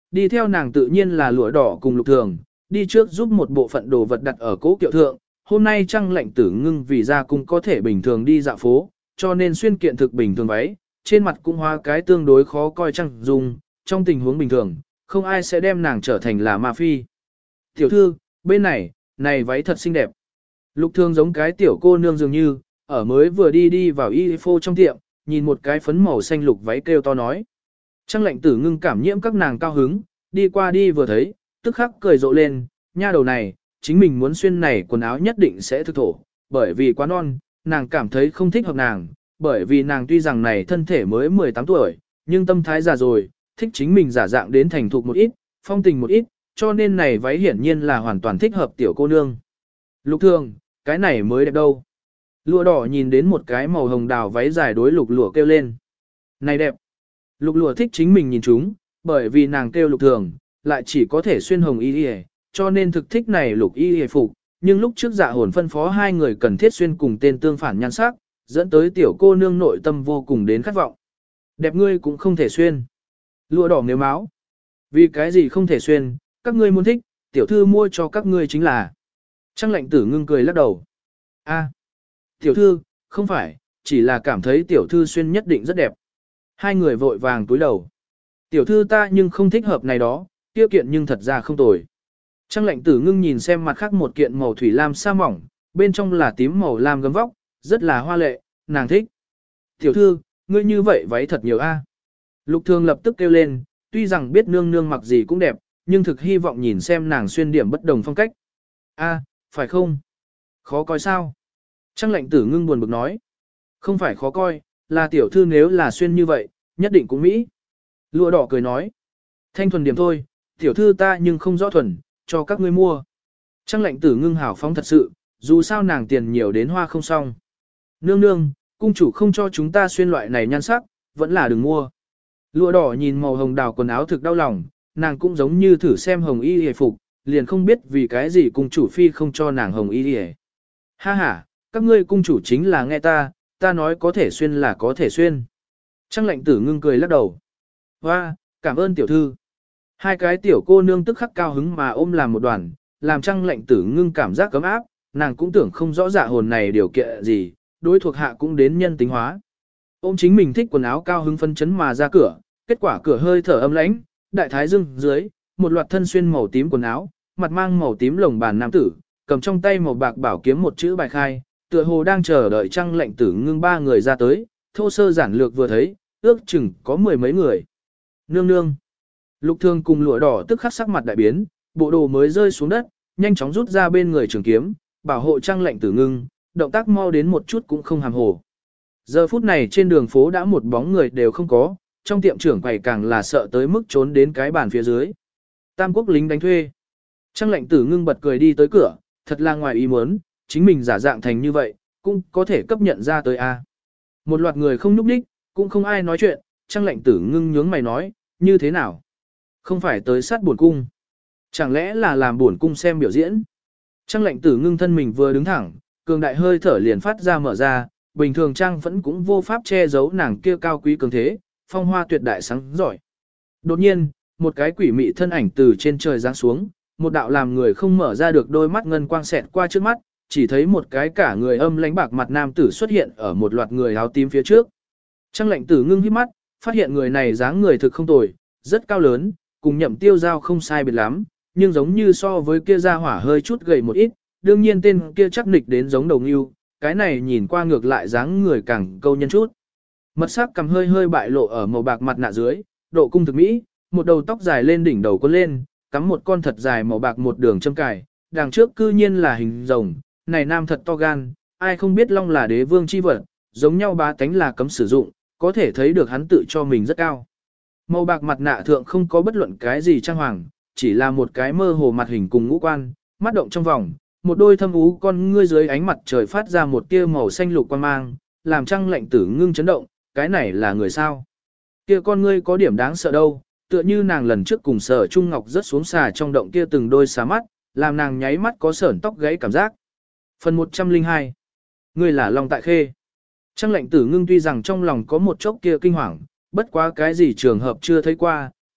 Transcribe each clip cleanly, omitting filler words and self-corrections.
Đi theo nàng tự nhiên là Lụa Đỏ cùng Lục Thường, đi trước giúp một bộ phận đồ vật đặt ở cố kiệu thượng. Hôm nay Trăng Lệnh Tử Ngưng vì ra cung có thể bình thường đi dạo phố, cho nên xuyên kiện thực bình thường váy, trên mặt cũng hóa cái tương đối khó coi trăng dung, trong tình huống bình thường, không ai sẽ đem nàng trở thành là ma phi. Tiểu thư, bên này, này váy thật xinh đẹp. Lục Thường giống cái tiểu cô nương dường như, ở mới vừa đi vào y phô trong tiệm, nhìn một cái phấn màu xanh lục váy kêu to nói. Trăng Lệnh Tử Ngưng cảm nhiễm các nàng cao hứng, đi qua đi vừa thấy, tức khắc cười rộ lên, nha đầu này, chính mình muốn xuyên này quần áo nhất định sẽ thực thổ, bởi vì quá non, nàng cảm thấy không thích hợp nàng, bởi vì nàng tuy rằng này thân thể mới 18 tuổi, nhưng tâm thái già rồi, thích chính mình giả dạng đến thành thục một ít, phong tình một ít, cho nên này váy hiển nhiên là hoàn toàn thích hợp tiểu cô nương. Lục Thường, cái này mới đẹp đâu. Lụa Đỏ nhìn đến một cái màu hồng đào váy dài đối Lục Lụa kêu lên. Này đẹp. Lục Lụa thích chính mình nhìn chúng, bởi vì nàng kêu Lục Thường, lại chỉ có thể xuyên hồng y y, cho nên thực thích này lục y y phục. Nhưng lúc trước Dạ Hồn phân phó hai người cần thiết xuyên cùng tên tương phản nhan sắc, dẫn tới tiểu cô nương nội tâm vô cùng đến khát vọng. Đẹp ngươi cũng không thể xuyên. Lụa Đỏ nếu máu. Vì cái gì không thể xuyên, các ngươi muốn thích, tiểu thư mua cho các ngươi chính là. Trăng Lệnh Tử Ngưng cười lắc đầu. A, tiểu thư, không phải, chỉ là cảm thấy tiểu thư xuyên nhất định rất đẹp. Hai người vội vàng túi đầu. Tiểu thư ta nhưng không thích hợp này đó, tiêu kiện nhưng thật ra không tồi. Trăng Lệnh Tử Ngưng nhìn xem mặt khác một kiện màu thủy lam sa mỏng, bên trong là tím màu lam gấm vóc, rất là hoa lệ, nàng thích. Tiểu thư, ngươi như vậy váy thật nhiều a. Lục Thường lập tức kêu lên, tuy rằng biết nương nương mặc gì cũng đẹp, nhưng thực hy vọng nhìn xem nàng xuyên điểm bất đồng phong cách. A, phải không? Khó coi sao? Trăng Lệnh Tử Ngưng buồn bực nói. Không phải khó coi, là tiểu thư nếu là xuyên như vậy, nhất định cũng mỹ. Lụa Đỏ cười nói. Thanh thuần điểm thôi, tiểu thư ta nhưng không rõ thuần, cho các ngươi mua. Trăng Lệnh Tử Ngưng hào phóng thật sự, dù sao nàng tiền nhiều đến hoa không xong. Nương nương, cung chủ không cho chúng ta xuyên loại này nhan sắc, vẫn là đừng mua. Lụa Đỏ nhìn màu hồng đào quần áo thực đau lòng, nàng cũng giống như thử xem hồng y hề phục, liền không biết vì cái gì cung chủ phi không cho nàng hồng y hề. Ha ha, các ngươi cung chủ chính là nghe ta nói có thể xuyên là có thể xuyên. Trăng Lệnh Tử Ngưng cười lắc đầu. Hoa, cảm ơn tiểu thư. Hai cái tiểu cô nương tức khắc cao hứng mà ôm làm một đoàn, làm Trăng Lệnh Tử Ngưng cảm giác cấm áp, nàng cũng tưởng không rõ Dạ Hồn này điều kiện gì, đối thuộc hạ cũng đến nhân tính hóa. Ôm chính mình thích quần áo cao hứng phân chấn mà ra cửa, kết quả cửa hơi thở âm lãnh, đại thái dương dưới, một loạt thân xuyên màu tím quần áo, mặt mang màu tím lồng bàn nam tử, cầm trong tay màu bạc bảo kiếm một chữ bài khai, tựa hồ đang chờ đợi Trăng Lệnh Tử Ngưng ba người ra tới, thô sơ giản lược vừa thấy, ước chừng có mười mấy người. Nương nương. Lục Thường cùng Lụa Đỏ tức khắc sắc mặt đại biến, bộ đồ mới rơi xuống đất, nhanh chóng rút ra bên người trường kiếm, bảo hộ Trăng Lệnh Tử Ngưng, động tác mau đến một chút cũng không hàm hồ. Giờ phút này trên đường phố đã một bóng người đều không có, trong tiệm trưởng quầy càng là sợ tới mức trốn đến cái bàn phía dưới. Tam quốc lính đánh thuê. Trăng Lệnh Tử Ngưng bật cười đi tới cửa, thật là ngoài ý muốn, chính mình giả dạng thành như vậy, cũng có thể cấp nhận ra tới a. Một loạt người không nhúc nhích, cũng không ai nói chuyện, Trăng Lệnh Tử Ngưng nhướng mày nói, như thế nào? Không phải tới sát bổn cung. Chẳng lẽ là làm bổn cung xem biểu diễn? Trăng Lệnh Tử Ngưng thân mình vừa đứng thẳng, cường đại hơi thở liền phát ra mở ra, bình thường Trang vẫn cũng vô pháp che giấu nàng kia cao quý cường thế, phong hoa tuyệt đại sáng giỏi. Đột nhiên, một cái quỷ mị thân ảnh từ trên trời giáng xuống, một đạo làm người không mở ra được đôi mắt ngân quang xẹt qua trước mắt, chỉ thấy một cái cả người âm lãnh bạc mặt nam tử xuất hiện ở một loạt người áo tím phía trước. Trăng Lệnh Tử Ngưng híp mắt, phát hiện người này dáng người thực không tồi, rất cao lớn, cùng Nhậm Tiêu Giao không sai biệt lắm, nhưng giống như so với kia gia hỏa hơi chút gầy một ít, đương nhiên tên kia chắc nịch đến giống đầu ngưu, cái này nhìn qua ngược lại dáng người càng câu nhân chút. Mật sắc cầm hơi hơi bại lộ ở màu bạc mặt nạ dưới, độ cung thực mỹ, một đầu tóc dài lên đỉnh đầu quấn lên, cắm một con thật dài màu bạc một đường châm cài, đằng trước cư nhiên là hình rồng, này nam thật to gan, ai không biết long là đế vương chi vật, giống nhau bá tánh là cấm sử dụng, có thể thấy được hắn tự cho mình rất cao. Màu bạc mặt nạ thượng không có bất luận cái gì trang hoàng, chỉ là một cái mơ hồ mặt hình cùng ngũ quan, mắt động trong vòng, một đôi thâm ú con ngươi dưới ánh mặt trời phát ra một tia màu xanh lục quan mang, làm Trăng Lệnh Tử Ngưng chấn động, cái này là người sao? Kia con ngươi có điểm đáng sợ đâu, tựa như nàng lần trước cùng Sở Trung Ngọc rớt xuống xà trong động kia từng đôi xà mắt, làm nàng nháy mắt có sởn tóc gáy cảm giác. Phần 102. Ngươi là Long Tại Khê. Trăng Lệnh Tử Ngưng tuy rằng trong lòng có một chốc kia kinh hoàng, bất quá cái gì trường hợp chưa thấy qua,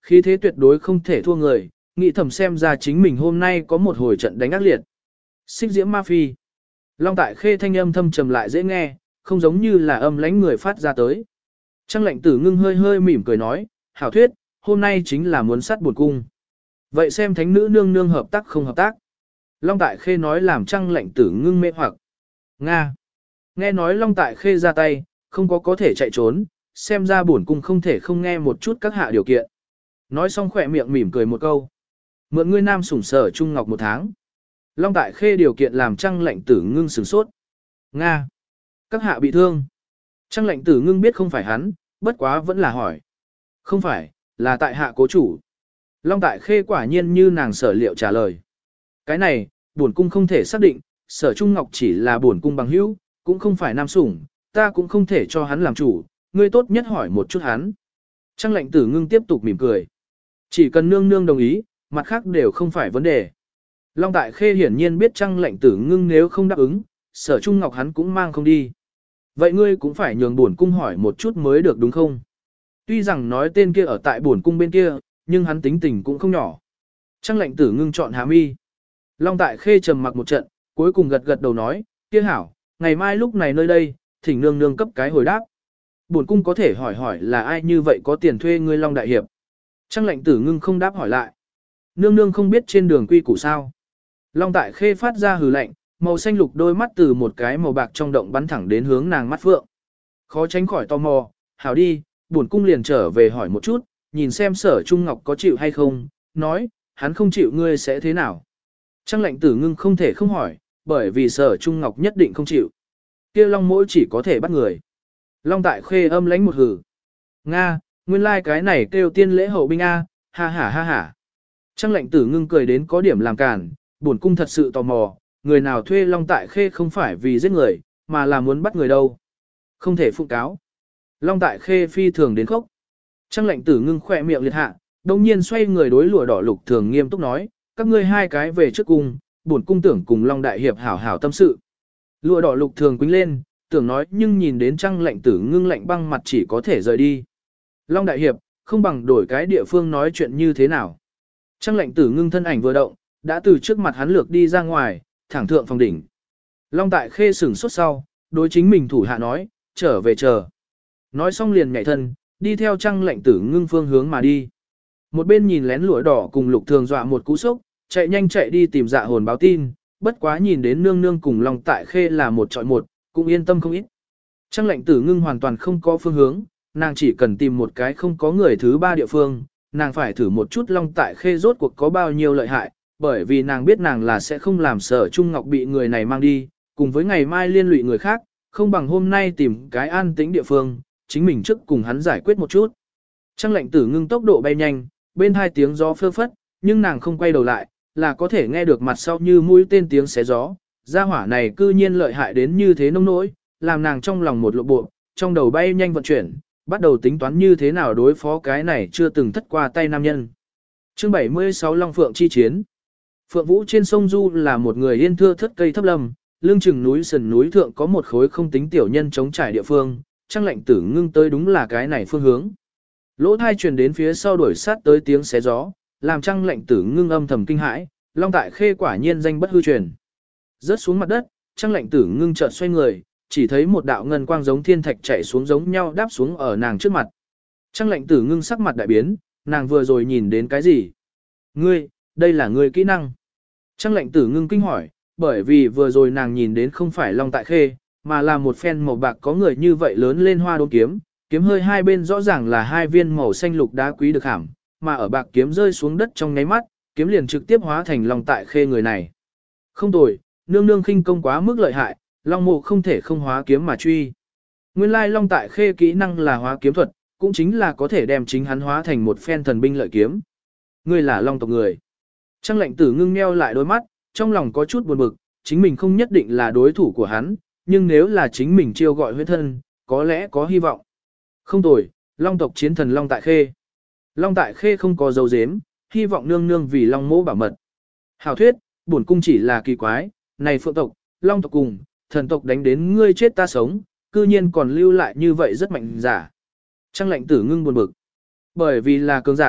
khí thế tuyệt đối không thể thua người, nghĩ thầm xem ra chính mình hôm nay có một hồi trận đánh ác liệt. Xích diễm ma phi. Long Tại Khê thanh âm thâm trầm lại dễ nghe, không giống như là âm lãnh người phát ra tới. Trang Lệnh Tử Ngưng hơi hơi mỉm cười nói, hảo thuyết, hôm nay chính là muốn sát buồn cung. Vậy xem thánh nữ nương nương hợp tác không hợp tác. Long Tại Khê nói làm Trang Lệnh Tử Ngưng mê hoặc. Nga. Nghe nói Long Tại Khê ra tay, không có thể chạy trốn, xem ra bổn cung không thể không nghe một chút các hạ điều kiện. Nói xong khỏe miệng mỉm cười một câu. Mượn ngươi nam sủng Sở Trung Ngọc 1 tháng. Long Tại Khê điều kiện làm Trang Lệnh Tử Ngưng sửng sốt. Nga. Các hạ bị thương. Trang Lệnh Tử Ngưng biết không phải hắn, bất quá vẫn là hỏi. Không phải, là tại hạ cố chủ. Long Tại Khê quả nhiên như nàng sở liệu trả lời. Cái này, bổn cung không thể xác định, Sở Trung Ngọc chỉ là bổn cung bằng hữu, cũng không phải nam sủng, ta cũng không thể cho hắn làm chủ, ngươi tốt nhất hỏi một chút hắn. Trang Lệnh Tử Ngưng tiếp tục mỉm cười. Chỉ cần nương nương đồng ý, mặt khác đều không phải vấn đề. Long Tại Khê hiển nhiên biết Trang Lệnh Tử Ngưng nếu không đáp ứng, Sở Trung Ngọc hắn cũng mang không đi. Vậy ngươi cũng phải nhường bổn cung hỏi một chút mới được đúng không? Tuy rằng nói tên kia ở tại bổn cung bên kia, nhưng hắn tính tình cũng không nhỏ. Trang Lệnh Tử Ngưng chọn hạ mi. Long Tại Khê trầm mặc một trận, cuối cùng gật gật đầu nói, kia hảo, ngày mai lúc này nơi đây, thỉnh nương nương cấp cái hồi đáp. Bổn cung có thể hỏi là ai như vậy có tiền thuê ngươi Long Đại Hiệp. Trang Lệnh Tử Ngưng không đáp hỏi lại. Nương nương không biết trên đường quy củ sao. Long Tại Khê phát ra hừ lạnh, màu xanh lục đôi mắt từ một cái màu bạc trong động bắn thẳng đến hướng nàng mắt phượng. Khó tránh khỏi tò mò, hảo đi, bổn cung liền trở về hỏi một chút, nhìn xem Sở Trung Ngọc có chịu hay không, nói, hắn không chịu ngươi sẽ thế nào. Trang Lệnh Tử Ngưng không thể không hỏi, bởi vì Sở Trung Ngọc nhất định không chịu. Kia Long Mỗ chỉ có thể bắt người. Long Tại Khê âm lãnh một hử. Nga, nguyên lai like cái này kêu tiên lễ hậu binh A, ha ha ha ha. Trang Lệnh Tử Ngưng cười đến có điểm làm cản, bổn cung thật sự tò mò, người nào thuê Long Tại Khê không phải vì giết người, mà là muốn bắt người đâu. Không thể phụ cáo. Long Tại Khê phi thường đến khốc. Trang Lệnh Tử Ngưng khỏe miệng liệt hạ, đồng nhiên xoay người đối Lụa Đỏ Lục Thường nghiêm túc nói, các ngươi hai cái về trước cung, bổn cung tưởng cùng Long Đại Hiệp hảo hảo tâm sự. Lụa Đỏ Lục Thường quýnh lên, tưởng nói nhưng nhìn đến Trang Lệnh Tử Ngưng lạnh băng mặt chỉ có thể rời đi. Long Đại Hiệp, không bằng đổi cái địa phương nói chuyện như thế nào. Trang Lệnh Tử Ngưng thân ảnh vừa động, đã từ trước mặt hắn lược đi ra ngoài, thẳng thượng phòng đỉnh. Long Tại Khê sửng sốt sau, đối chính mình thủ hạ nói, trở về chờ. Nói xong liền nhảy thân, đi theo Trang Lệnh Tử Ngưng phương hướng mà đi. Một bên nhìn lén Lụa Đỏ cùng Lục Thường dọa một cú sốc, chạy nhanh chạy đi tìm Dạ Hồn báo tin, bất quá nhìn đến nương nương cùng Long Tại Khê là một trọi một, cũng yên tâm không ít. Trang Lệnh Tử Ngưng hoàn toàn không có phương hướng, nàng chỉ cần tìm một cái không có người thứ ba địa phương, nàng phải thử một chút Long Tại Khê rốt cuộc có bao nhiêu lợi hại, bởi vì nàng biết nàng là sẽ không làm Sở Trung Ngọc bị người này mang đi, cùng với ngày mai liên lụy người khác, không bằng hôm nay tìm cái an tĩnh địa phương, chính mình trước cùng hắn giải quyết một chút. Trang Lệnh Tử Ngưng tốc độ bay nhanh, bên hai tiếng gió phơ phất, nhưng nàng không quay đầu lại, là có thể nghe được mặt sau như mũi tên tiếng xé gió, gia hỏa này cư nhiên lợi hại đến như thế nông nỗi, làm nàng trong lòng một lộ bộ, trong đầu bay nhanh vận chuyển, bắt đầu tính toán như thế nào đối phó cái này chưa từng thất qua tay nam nhân. Chương 76 Long Phượng chi chiến. Phượng Vũ trên sông Du là một người yên thưa thất cây thấp lâm, lưng chừng núi sườn núi thượng có một khối không tính tiểu nhân chống trải địa phương, Trang Lệnh Tử Ngưng tới đúng là cái này phương hướng. Lỗ thai truyền đến phía sau đuổi sát tới tiếng xé gió, làm Trang Lệnh Tử Ngưng âm thầm kinh hãi, Long Tại Khê quả nhiên danh bất hư truyền. Rớt xuống mặt đất, Trang Lệnh Tử Ngưng chợt xoay người, chỉ thấy một đạo ngân quang giống thiên thạch chảy xuống giống nhau đáp xuống ở nàng trước mặt. Trang Lệnh Tử Ngưng sắc mặt đại biến, nàng vừa rồi nhìn đến cái gì? Ngươi, đây là ngươi kỹ năng. Trang Lệnh Tử Ngưng kinh hỏi, bởi vì vừa rồi nàng nhìn đến không phải Long Tại Khê, mà là một phen màu bạc có người như vậy lớn lên hoa đốm kiếm, kiếm hơi hai bên rõ ràng là hai viên màu xanh lục đá quý được hàm, mà ở bạc kiếm rơi xuống đất trong nháy mắt, kiếm liền trực tiếp hóa thành Long Tại Khê người này. Không tồi, nương nương khinh công quá mức lợi hại, Long Mộ không thể không hóa kiếm mà truy. Nguyên lai Long Tại Khê kỹ năng là hóa kiếm thuật, cũng chính là có thể đem chính hắn hóa thành một phen thần binh lợi kiếm. Ngươi là Long tộc người. Trang Lệnh Tử Ngưng nheo lại đôi mắt, trong lòng có chút buồn bực, chính mình không nhất định là đối thủ của hắn, nhưng nếu là chính mình chiêu gọi huyết thân, có lẽ có hy vọng. Không tồi, Long tộc chiến thần Long Tại Khê. Long Tại Khê không có dấu dếm, hy vọng nương nương vì Long Mỗ bảo mật. Hảo thuyết, bổn cung chỉ là kỳ quái, này phượng tộc, Long tộc cùng, thần tộc đánh đến ngươi chết ta sống, cư nhiên còn lưu lại như vậy rất mạnh giả. Trang Lệnh Tử Ngưng buồn bực. Bởi vì là cường giả,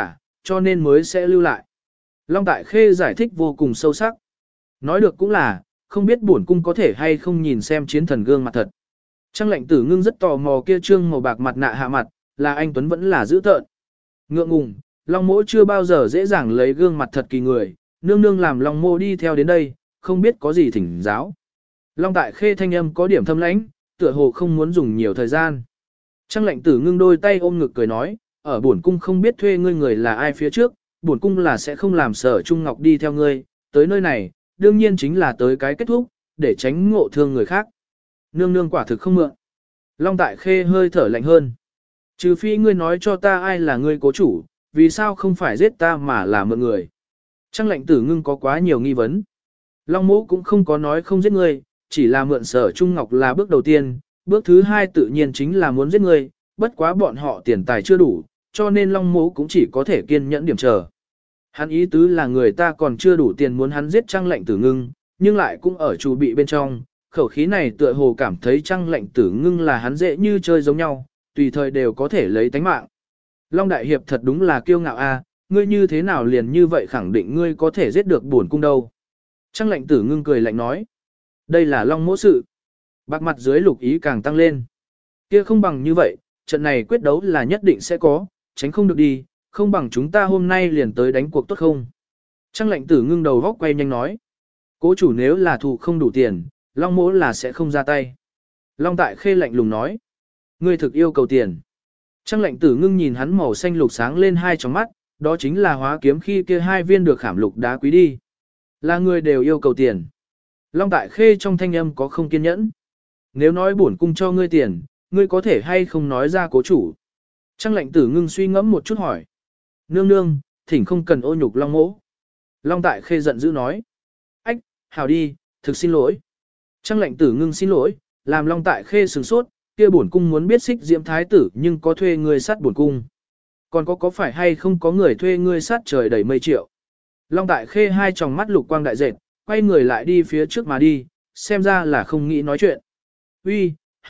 cho nên mới sẽ lưu lại. Long Tại Khê giải thích vô cùng sâu sắc. Nói được cũng là, không biết bổn cung có thể hay không nhìn xem chiến thần gương mặt thật. Trang lệnh tử ngưng rất tò mò kia trương màu bạc mặt nạ hạ mặt, là anh Tuấn vẫn là dữ tợn. Ngượng ngùng, Long mỗ chưa bao giờ dễ dàng lấy gương mặt thật kỳ người, nương nương làm Long mô đi theo đến đây, không biết có gì thỉnh giáo. Long Tại Khê thanh âm có điểm thâm lãnh, tựa hồ không muốn dùng nhiều thời gian. Trang lệnh tử ngưng đôi tay ôm ngực cười nói, ở bổn cung không biết thuê ngươi người là ai phía trước, bổn cung là sẽ không làm Sở Trung Ngọc đi theo ngươi, tới nơi này, đương nhiên chính là tới cái kết thúc, để tránh ngộ thương người khác. Nương nương quả thực không mượn. Long Tại Khê hơi thở lạnh hơn. Trừ phi ngươi nói cho ta ai là ngươi cố chủ, vì sao không phải giết ta mà là mượn người. Trang lệnh tử ngưng có quá nhiều nghi vấn. Long mỗ cũng không có nói không giết ngươi, chỉ là mượn Sở Trung Ngọc là bước đầu tiên, bước thứ hai tự nhiên chính là muốn giết ngươi, bất quá bọn họ tiền tài chưa đủ, cho nên Long mỗ cũng chỉ có thể kiên nhẫn điểm chờ. Hắn ý tứ là người ta còn chưa đủ tiền muốn hắn giết Trang lệnh tử ngưng, nhưng lại cũng ở chủ bị bên trong, khẩu khí này tựa hồ cảm thấy Trang lệnh tử ngưng là hắn dễ như chơi giống nhau, tùy thời đều có thể lấy tánh mạng. Long Đại Hiệp thật đúng là kiêu ngạo a, ngươi như thế nào liền như vậy khẳng định ngươi có thể giết được bổn cung đâu. Trang lệnh tử ngưng cười lạnh nói, đây là Long mỗ sự. Bạc mặt dưới lục ý càng tăng lên. Kia không bằng như vậy, trận này quyết đấu là nhất định sẽ có, tránh không được đi, không bằng chúng ta hôm nay liền tới đánh cuộc tốt không. Trang lệnh tử ngưng đầu góc quay nhanh nói, cố chủ nếu là thù không đủ tiền, Long mỗ là sẽ không ra tay. Long Tại Khê lạnh lùng nói, ngươi thực yêu cầu tiền. Trang lệnh tử ngưng nhìn hắn màu xanh lục sáng lên hai tròng mắt, đó chính là hóa kiếm khi kia hai viên được khảm lục đá quý đi. Là người đều yêu cầu tiền. Long Tại Khê trong thanh âm có không kiên nhẫn. Nếu nói bổn cung cho ngươi tiền, ngươi có thể hay không nói ra cố chủ. Trang lệnh tử ngưng suy ngẫm một chút hỏi. Nương nương, thỉnh không cần ô nhục Long mỗ. Long Tại Khê giận dữ nói. Ách, hảo đi, thực xin lỗi. Trang lệnh tử ngưng xin lỗi, làm Long Tại Khê sửng sốt, kia bổn cung muốn biết Xích Diễm thái tử nhưng có thuê ngươi sát bổn cung. Còn có phải hay không có người thuê ngươi sát trời đầy mây triệu. Long Tại Khê hai tròng mắt lục quang đại dệt, quay người lại đi phía trước mà đi, xem ra là không nghĩ nói chuyện. Uy,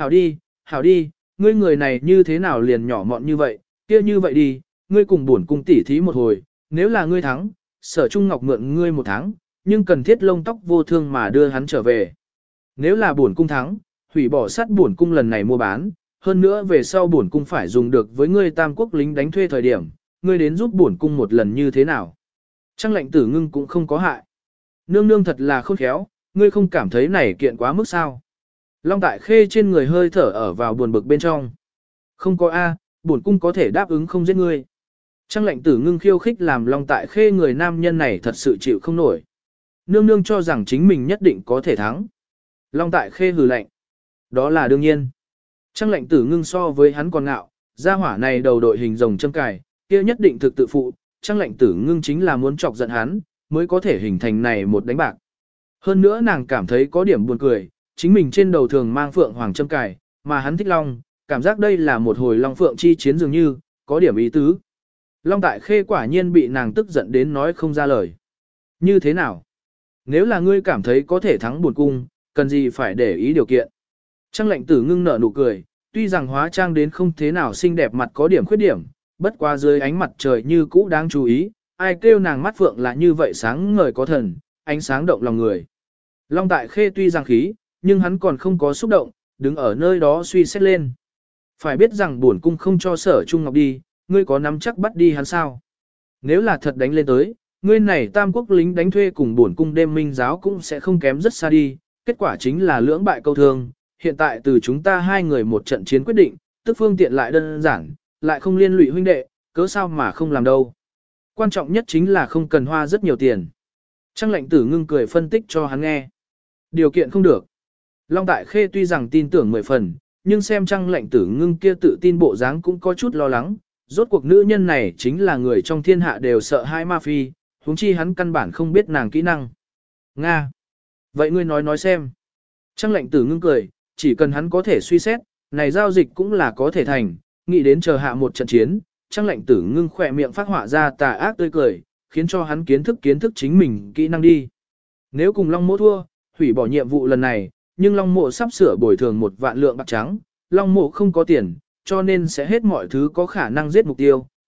hảo đi, ngươi người này như thế nào liền nhỏ mọn như vậy, kia như vậy đi, ngươi cùng bổn cung tỉ thí một hồi, nếu là ngươi thắng, Sở Trung Ngọc mượn ngươi 1 tháng, nhưng cần thiết lông tóc vô thương mà đưa hắn trở về. Nếu là bổn cung thắng, hủy bỏ sát bổn cung lần này mua bán, hơn nữa về sau bổn cung phải dùng được với ngươi Tam Quốc lính đánh thuê thời điểm, ngươi đến giúp bổn cung một lần như thế nào. Trang lệnh tử ngưng cũng không có hại. Nương nương thật là khôn khéo, ngươi không cảm thấy này kiện quá mức sao. Long Tại Khê trên người hơi thở ở vào buồn bực bên trong. Không có A, bổn cung có thể đáp ứng không giết ngươi. Trang lệnh tử ngưng khiêu khích làm Long Tại Khê người nam nhân này thật sự chịu không nổi. Nương nương cho rằng chính mình nhất định có thể thắng. Long Tại Khê hừ lạnh. Đó là đương nhiên. Trang lệnh tử ngưng so với hắn còn ngạo, gia hỏa này đầu đội hình rồng châm cài, kia nhất định thực tự phụ. Trang lệnh tử ngưng chính là muốn chọc giận hắn, mới có thể hình thành này một đánh bạc. Hơn nữa nàng cảm thấy có điểm buồn cười, chính mình trên đầu thường mang phượng hoàng châm cài, mà hắn thích long, cảm giác đây là một hồi long phượng chi chiến dường như, có điểm ý tứ. Long Tại Khê quả nhiên bị nàng tức giận đến nói không ra lời. Như thế nào? Nếu là ngươi cảm thấy có thể thắng buồn cung, cần gì phải để ý điều kiện. Trang lệnh tử ngưng nở nụ cười, tuy rằng hóa trang đến không thế nào xinh đẹp mặt có điểm khuyết điểm, bất qua dưới ánh mặt trời như cũ đáng chú ý, ai kêu nàng mắt phượng là như vậy sáng ngời có thần, ánh sáng động lòng người. Long Tại Khê tuy rằng khí, nhưng hắn còn không có xúc động, đứng ở nơi đó suy xét lên. Phải biết rằng bổn cung không cho Sở Trung Ngọc đi, ngươi có nắm chắc bắt đi hắn sao? Nếu là thật đánh lên tới, ngươi này Tam Quốc lính đánh thuê cùng bổn cung đêm minh giáo cũng sẽ không kém rất xa đi, kết quả chính là lưỡng bại câu thương. Hiện tại từ chúng ta hai người một trận chiến quyết định, tức phương tiện lại đơn giản, lại không liên lụy huynh đệ, cớ sao mà không làm đâu. Quan trọng nhất chính là không cần hoa rất nhiều tiền. Trang lệnh tử ngưng cười phân tích cho hắn nghe. Điều kiện không được. Long Tại Khê tuy rằng tin tưởng 10 phần, nhưng xem Trang lệnh tử ngưng kia tự tin bộ dáng cũng có chút lo lắng. Rốt cuộc nữ nhân này chính là người trong thiên hạ đều sợ hai ma phi, huống chi hắn căn bản không biết nàng kỹ năng. Nga. Vậy ngươi nói xem. Trang lệnh tử ngưng cười, chỉ cần hắn có thể suy xét, này giao dịch cũng là có thể thành, nghĩ đến chờ hạ một trận chiến, Trang lệnh tử ngưng khỏe miệng phát họa ra tà ác tươi cười, khiến cho hắn kiến thức chính mình kỹ năng đi. Nếu cùng Long Mộ thua, hủy bỏ nhiệm vụ lần này, nhưng Long Mộ sắp sửa bồi thường 1 vạn lượng bạc trắng, Long Mộ không có tiền, cho nên sẽ hết mọi thứ có khả năng giết mục tiêu,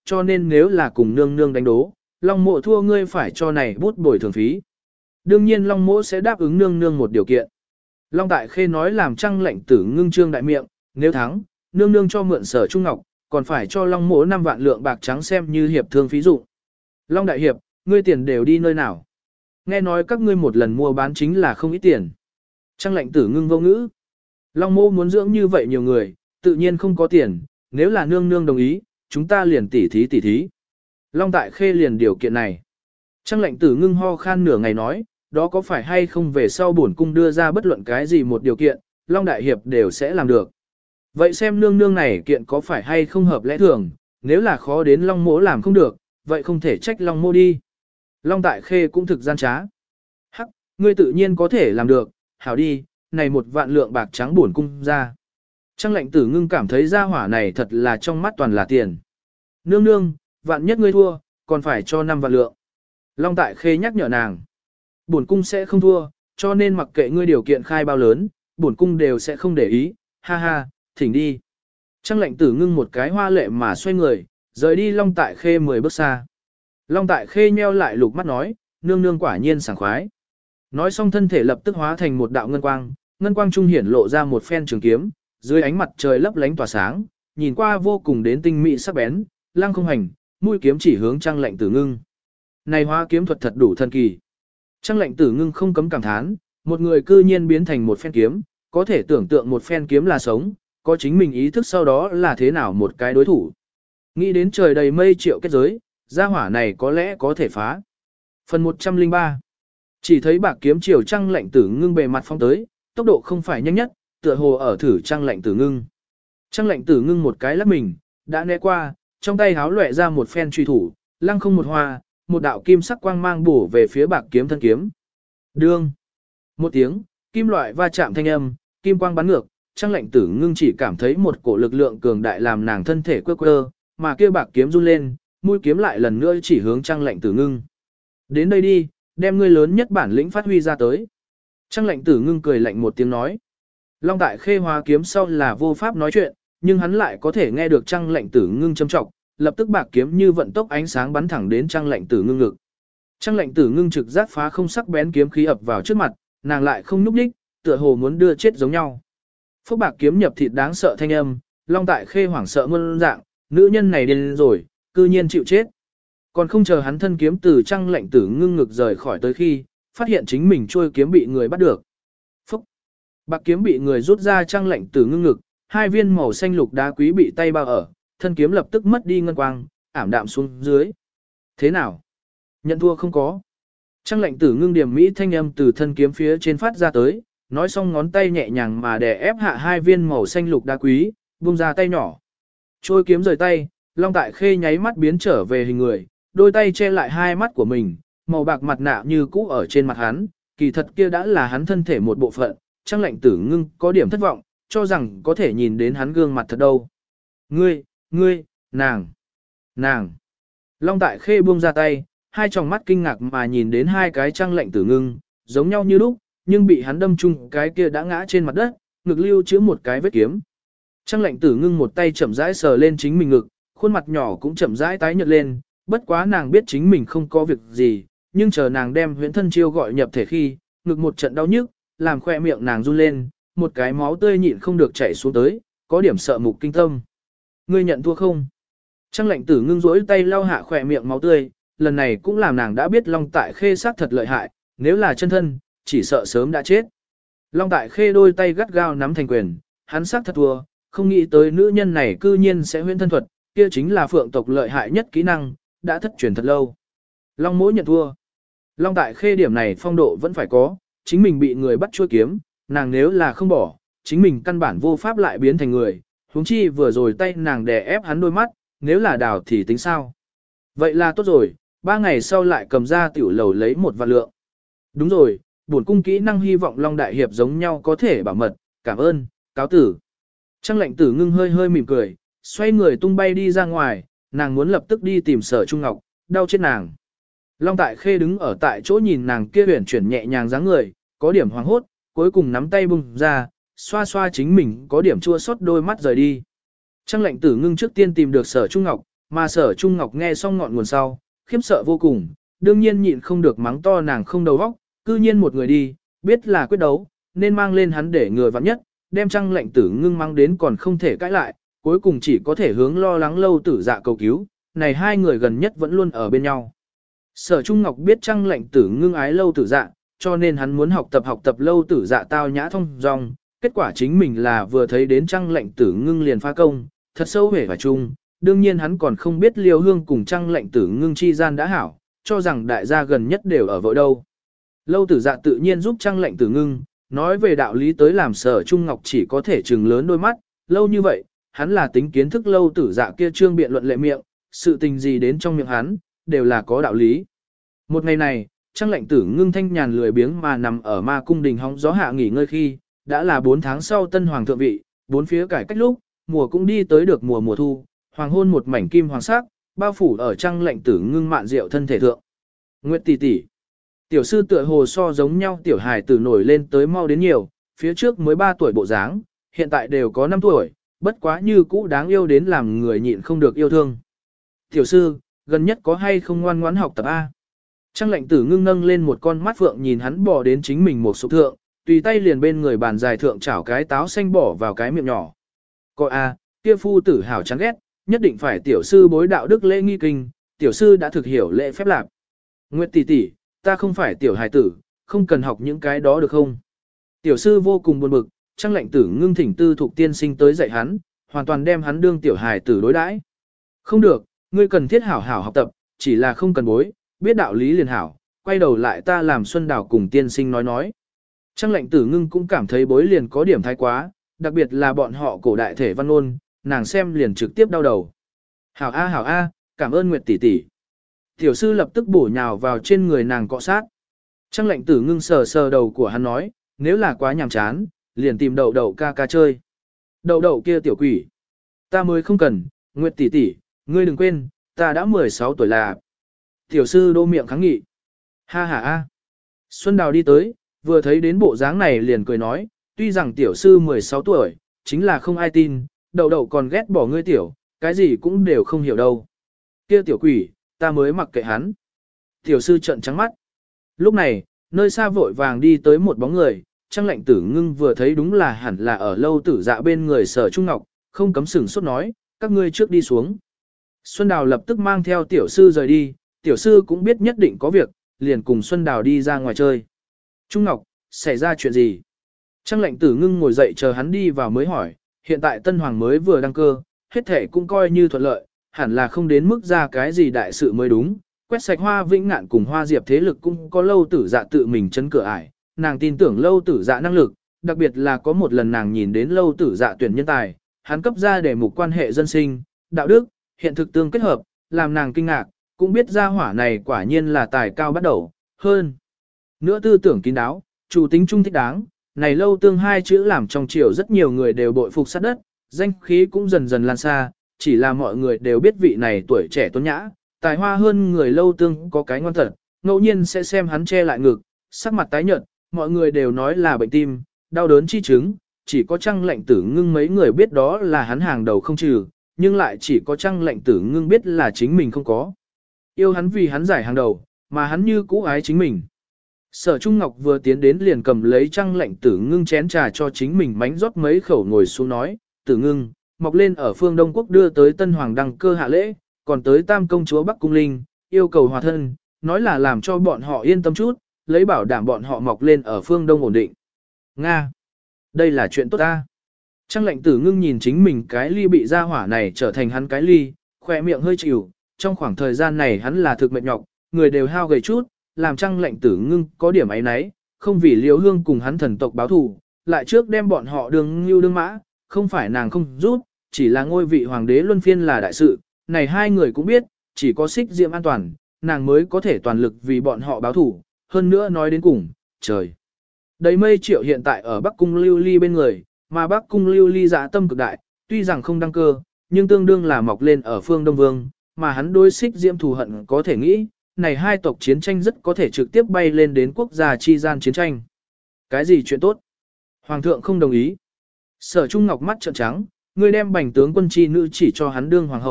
cho nên nếu là cùng nương nương đánh đố, Long Mộ thua ngươi phải cho này bút bồi thường phí. Đương nhiên Long Mộ sẽ đáp ứng nương nương một điều kiện. Long Tại Khê nói làm Trăng Lệnh Tử Ngưng trương đại miệng, nếu thắng, nương nương cho mượn Sở Trung Ngọc, còn phải cho Long Mộ 5 vạn lượng bạc trắng xem như hiệp thương phí dụ. Long Đại Hiệp, ngươi tiền đều đi nơi nào? Nghe nói các ngươi một lần mua bán chính là không ít tiền. Trăng Lệnh Tử Ngưng vô ngữ. Long Mộ muốn dưỡng như vậy nhiều người, tự nhiên không có tiền, nếu là nương nương đồng ý, chúng ta liền tỉ thí. Long Tại Khê liền điều kiện này. Trăng Lệnh Tử Ngưng ho khan nửa ngày nói, đó có phải hay không về sau bổn cung đưa ra bất luận cái gì một điều kiện, Long Đại Hiệp đều sẽ làm được. Vậy xem nương nương này kiện có phải hay không hợp lẽ thường, nếu là khó đến Long Mỗ làm không được, vậy không thể trách Long Mỗ đi. Long Tại Khê cũng thực gian trá. Hắc, ngươi tự nhiên có thể làm được, hảo đi, này 1 vạn lượng bạc trắng bổn cung ra. Trăng Lệnh Tử Ngưng cảm thấy gia hỏa này thật là trong mắt toàn là tiền. Nương nương, vạn nhất ngươi thua, còn phải cho 5 vạn lượng. Long Tại Khê nhắc nhở nàng. Bổn cung sẽ không thua, cho nên mặc kệ ngươi điều kiện khai bao lớn, bổn cung đều sẽ không để ý, ha ha, thỉnh đi. Trăng Lệnh Tử Ngưng một cái hoa lệ mà xoay người, rời đi Long Tại Khê 10 bước xa. Long Tại Khê nheo lại lục mắt nói, nương nương quả nhiên sảng khoái. Nói xong thân thể lập tức hóa thành một đạo ngân quang trung hiển lộ ra một phen trường kiếm, dưới ánh mặt trời lấp lánh tỏa sáng, nhìn qua vô cùng đến tinh mỹ sắc bén, lăng không hành, mũi kiếm chỉ hướng Trăng Lệnh Tử Ngưng. Này hóa kiếm thuật thật đủ thần kỳ. Trăng Lệnh Tử Ngưng không cấm cảm thán, một người cư nhiên biến thành một phen kiếm, có thể tưởng tượng một phen kiếm là sống, có chính mình ý thức sau đó là thế nào một cái đối thủ. Nghĩ đến trời đầy mây triệu kết giới, gia hỏa này có lẽ có thể phá. Phần 103. Chỉ thấy bạc kiếm chiều Trăng Lệnh Tử Ngưng bề mặt phong tới, tốc độ không phải nhanh nhất, tựa hồ ở thử Trăng Lệnh Tử Ngưng. Trăng Lệnh Tử Ngưng một cái lắc mình, đã né qua, trong tay háo lóe ra một phen truy thủ, lăng không một hoa, một đạo kim sắc quang mang bổ về phía bạc kiếm thân kiếm. Đương. Một tiếng, kim loại va chạm thanh âm, kim quang bắn ngược, Trăng Lệnh Tử Ngưng chỉ cảm thấy một cổ lực lượng cường đại làm nàng thân thể quơ quơ, mà kia bạc kiếm run lên, mũi kiếm lại lần nữa chỉ hướng Trăng Lệnh Tử Ngưng. Đến đây đi, đem ngươi lớn nhất bản lĩnh phát huy ra tới. Trăng Lệnh Tử Ngưng cười lạnh một tiếng nói. Long Tại Khê hóa kiếm sau là vô pháp nói chuyện, nhưng hắn lại có thể nghe được Trăng Lệnh Tử Ngưng châm trọng, lập tức bạc kiếm như vận tốc ánh sáng bắn thẳng đến Trăng Lệnh Tử Ngưng ngực. Trăng Lệnh Tử Ngưng trực giác phá không sắc bén kiếm khí ập vào trước mặt, nàng lại không nhúc nhích, tựa hồ muốn đưa chết giống nhau. Phốc bạc kiếm nhập thịt đáng sợ thanh âm, Long Tại Khê hoảng sợ muôn dạng, nữ nhân này điên rồi, cư nhiên chịu chết. Còn không chờ hắn thân kiếm từ Trăng Lệnh Tử Ngưng ngực rời khỏi tới khi, phát hiện chính mình trôi kiếm bị người bắt được. Phốc. Bạc kiếm bị người rút ra Trăng Lệnh Tử Ngưng ngực, 2 viên màu xanh lục đá quý bị tay bao ở, thân kiếm lập tức mất đi ngân quang, ảm đạm xuống dưới. Thế nào? Nhận thua không có. Trăng Lệnh Tử Ngưng điểm mỹ thanh âm từ thân kiếm phía trên phát ra tới, nói xong ngón tay nhẹ nhàng mà đè ép hạ 2 viên màu xanh lục đá quý, buông ra tay nhỏ. Trôi kiếm rời tay, Long Tại Khê nháy mắt biến trở về hình người, đôi tay che lại 2 mắt của mình, màu bạc mặt nạ như cũ ở trên mặt hắn, kỳ thật kia đã là hắn thân thể một bộ phận. Trăng Lệnh Tử Ngưng có điểm thất vọng, cho rằng có thể nhìn đến hắn gương mặt thật đâu. Ngươi, nàng. Long Tại Khê buông ra tay, 2 tròng mắt kinh ngạc mà nhìn đến 2 cái Trăng Lệnh Tử Ngưng, giống nhau như lúc, nhưng bị hắn đâm chung cái kia đã ngã trên mặt đất, ngực lưu chứa một cái vết kiếm. Trăng Lệnh Tử Ngưng một tay chậm rãi sờ lên chính mình ngực, khuôn mặt nhỏ cũng chậm rãi tái nhợt lên, bất quá nàng biết chính mình không có việc gì, nhưng chờ nàng đem huyễn thân chiêu gọi nhập thể khi, ngực một trận đau nhức, làm khoe miệng nàng run lên, một cái máu tươi nhịn không được chảy xuống tới, có điểm sợ mục kinh tâm. Ngươi nhận thua không? Trăng Lệnh Tử Ngưng rỗi tay lau hạ khoe miệng máu tươi, lần này cũng làm nàng đã biết Long Tại Khê sát thật lợi hại, nếu là chân thân, chỉ sợ sớm đã chết. Long Tại Khê đôi tay gắt gao nắm thành quyền, hắn sát thật thua, không nghĩ tới nữ nhân này cư nhiên sẽ huyễn thân thuật, kia chính là phượng tộc lợi hại nhất kỹ năng, đã thất truyền thật lâu. Long Mỗ nhận thua. Long Tại Khê điểm này phong độ vẫn phải có, chính mình bị người bắt chuôi kiếm, nàng nếu là không bỏ, chính mình căn bản vô pháp lại biến thành người, huống chi vừa rồi tay nàng đè ép hắn đôi mắt, nếu là đào thì tính sao. Vậy là tốt rồi, 3 ngày sau lại cầm ra tiểu lầu lấy 1 vạn lượng. Đúng rồi, bổn cung kỹ năng hy vọng Long Đại Hiệp giống nhau có thể bảo mật, cảm ơn, cáo tử. Trăng Lệnh Tử Ngưng hơi hơi mỉm cười, xoay người tung bay đi ra ngoài, nàng muốn lập tức đi tìm Sở Trung Ngọc, đau chết nàng. Long Tại Khê đứng ở tại chỗ nhìn nàng kia huyền chuyển nhẹ nhàng dáng người, có điểm hoảng hốt, cuối cùng nắm tay bung ra, xoa xoa chính mình có điểm chua xót đôi mắt rời đi. Trăng Lệnh Tử Ngưng trước tiên tìm được Sở Trung Ngọc, mà Sở Trung Ngọc nghe xong ngọn nguồn sau, khiếp sợ vô cùng, đương nhiên nhịn không được mắng to nàng không đầu óc, cư nhiên một người đi, biết là quyết đấu, nên mang lên hắn để ngừa vắng nhất, đem Trăng Lệnh Tử Ngưng mang đến còn không thể cãi lại, cuối cùng chỉ có thể hướng lo lắng Lâu Tử Dạ cầu cứu, này hai người gần nhất vẫn luôn ở bên nhau. Sở Trung Ngọc biết Trăng Lệnh Tử Ngưng ái Lâu Tử Dạ, cho nên hắn muốn học tập Lâu Tử Dạ tao nhã thông dong, kết quả chính mình là vừa thấy đến Trăng Lệnh Tử Ngưng liền phá công, thật sâu hề và chung, đương nhiên hắn còn không biết Liêu Hương cùng Trăng Lệnh Tử Ngưng chi gian đã hảo, cho rằng đại gia gần nhất đều ở vội đâu. Lâu Tử Dạ tự nhiên giúp Trăng Lệnh Tử Ngưng, nói về đạo lý tới làm Sở Trung Ngọc chỉ có thể trừng lớn đôi mắt, lâu như vậy, hắn là tính kiến thức Lâu Tử Dạ kia trương biện luận lệ miệng, sự tình gì đến trong miệng hắn, đều là có đạo lý. Một ngày này, Trăng Lệnh Tử Ngưng thanh nhàn lười biếng mà nằm ở ma cung đình hóng gió hạ nghỉ ngơi khi, đã là 4 tháng sau tân hoàng thượng vị, bốn phía cải cách lúc, mùa cũng đi tới được mùa thu, hoàng hôn một mảnh kim hoàng sắc, bao phủ ở Trăng Lệnh Tử Ngưng mạn rượu thân thể thượng. Nguyệt tỷ tỷ, tiểu sư tựa hồ so giống nhau tiểu hài tử nổi lên tới mau đến nhiều, phía trước mới 3 tuổi bộ dáng, hiện tại đều có 5 tuổi, bất quá như cũ đáng yêu đến làm người nhịn không được yêu thương. Tiểu sư, gần nhất có hay không ngoan ngoãn học tập A? Trăng Lệnh Tử Ngưng nâng lên một con mắt phượng nhìn hắn bỏ đến chính mình một số thượng, tùy tay liền bên người bàn dài thượng chảo cái táo xanh bỏ vào cái miệng nhỏ. Coi A, kia phu tử hảo chán ghét, nhất định phải tiểu sư bối đạo đức lễ nghi kinh, tiểu sư đã thực hiểu lễ phép lạc. Nguyệt tỷ tỷ, ta không phải tiểu hài tử, không cần học những cái đó được không? Tiểu sư vô cùng buồn bực, Trăng Lệnh Tử Ngưng thỉnh tư thuộc tiên sinh tới dạy hắn, hoàn toàn đem hắn đương tiểu hài tử đối đãi. Không được, ngươi cần thiết hảo hảo học tập, chỉ là không cần bối, biết đạo lý liền hảo, quay đầu lại ta làm Xuân Đào cùng tiên sinh nói. Trăng Lệnh Tử Ngưng cũng cảm thấy bối liền có điểm thái quá, đặc biệt là bọn họ cổ đại thể văn ngôn, nàng xem liền trực tiếp đau đầu. Hảo a, cảm ơn Nguyệt tỷ tỷ. Tiểu sư lập tức bổ nhào vào trên người nàng cọ sát. Trăng Lệnh Tử Ngưng sờ sờ đầu của hắn nói, nếu là quá nhàm chán, liền tìm đậu đậu ca chơi. Đậu đậu kia tiểu quỷ. Ta mới không cần, Nguyệt tỷ tỷ, ngươi đừng quên, ta đã 16 tuổi là. Tiểu sư đô miệng kháng nghị. Ha. Xuân Đào đi tới, vừa thấy đến bộ dáng này liền cười nói, tuy rằng tiểu sư 16 tuổi, chính là không ai tin, đậu đậu còn ghét bỏ ngươi tiểu, cái gì cũng đều không hiểu đâu. Kia tiểu quỷ, ta mới mặc kệ hắn. Tiểu sư trợn trắng mắt. Lúc này, nơi xa vội vàng đi tới một bóng người, Trăng Lệnh Tử Ngưng vừa thấy đúng là hẳn là ở Lâu Tử Dạ bên người Sở Trung Ngọc, không cấm sửng sốt nói, các ngươi trước đi xuống. Xuân Đào lập tức mang theo tiểu sư rời đi, tiểu sư cũng biết nhất định có việc, liền cùng Xuân Đào đi ra ngoài chơi. Trung Ngọc, xảy ra chuyện gì? Trăng Lệnh Tử Ngưng ngồi dậy chờ hắn đi vào mới hỏi, hiện tại Tân Hoàng mới vừa đăng cơ, hết thể cũng coi như thuận lợi, hẳn là không đến mức ra cái gì đại sự mới đúng. Quét sạch Hoa Vĩnh Ngạn cùng Hoa Diệp thế lực cũng có Lâu Tử Dạ tự mình chấn cửa ải, nàng tin tưởng Lâu Tử Dạ năng lực, đặc biệt là có một lần nàng nhìn đến Lâu Tử Dạ tuyển nhân tài, hắn cấp ra đề mục quan hệ dân sinh, đạo đức, hiện thực tương kết hợp, làm nàng kinh ngạc, cũng biết gia hỏa này quả nhiên là tài cao bắt đầu, hơn. Nữa tư tưởng kín đáo, chủ tính trung thích đáng, này Lâu Tương hai chữ làm trong triều rất nhiều người đều bội phục sát đất, danh khí cũng dần dần lan xa, chỉ là mọi người đều biết vị này tuổi trẻ tuấn nhã, tài hoa hơn người Lâu Tương có cái ngoan thật, ngẫu nhiên sẽ xem hắn che lại ngực, sắc mặt tái nhợt, mọi người đều nói là bệnh tim, đau đớn chi chứng, chỉ có Trăng Lệnh Tử Ngưng mấy người biết đó là hắn hàng đầu không trừ, nhưng lại chỉ có Trăng Lệnh Tử Ngưng biết là chính mình không có. Yêu hắn vì hắn giải hàng đầu, mà hắn như cũ ái chính mình. Sở Trung Ngọc vừa tiến đến liền cầm lấy Trăng Lệnh Tử Ngưng chén trà cho chính mình mánh rót mấy khẩu ngồi xuống nói, Tử Ngưng, mọc lên ở phương Đông Quốc đưa tới Tân Hoàng đăng cơ hạ lễ, còn tới Tam Công Chúa Bắc Cung Linh, yêu cầu hòa thân, nói là làm cho bọn họ yên tâm chút, lấy bảo đảm bọn họ mọc lên ở phương Đông ổn định. Nga! Đây là chuyện tốt ta. Trăng Lệnh Tử Ngưng nhìn chính mình cái ly bị ra hỏa này trở thành hắn cái ly, khỏe miệng hơi chịu, trong khoảng thời gian này hắn là thực mệt nhọc, người đều hao gầy chút, làm Trăng Lệnh Tử Ngưng có điểm ấy nấy, không vì Liêu Hương cùng hắn thần tộc báo thù, lại trước đem bọn họ đường lưu đương mã, không phải nàng không giúp, chỉ là ngôi vị hoàng đế luân phiên là đại sự, này hai người cũng biết, chỉ có Xích Diệm an toàn, nàng mới có thể toàn lực vì bọn họ báo thù, hơn nữa nói đến cùng, trời. Đầy Mây Triệu hiện tại ở Bắc Cung Lưu Ly bên người, mà Bắc Cung Lưu Ly dạ tâm cực đại, tuy rằng không đăng cơ, nhưng tương đương là mọc lên ở phương Đông Vương, mà hắn đối Xích Diệm thù hận có thể nghĩ, này hai tộc chiến tranh rất có thể trực tiếp bay lên đến quốc gia chi gian chiến tranh. Cái gì chuyện tốt? Hoàng thượng không đồng ý. Sở Trung Ngọc mắt trợn trắng, người đem Bành tướng quân chi nữ chỉ cho hắn đương hoàng hậu,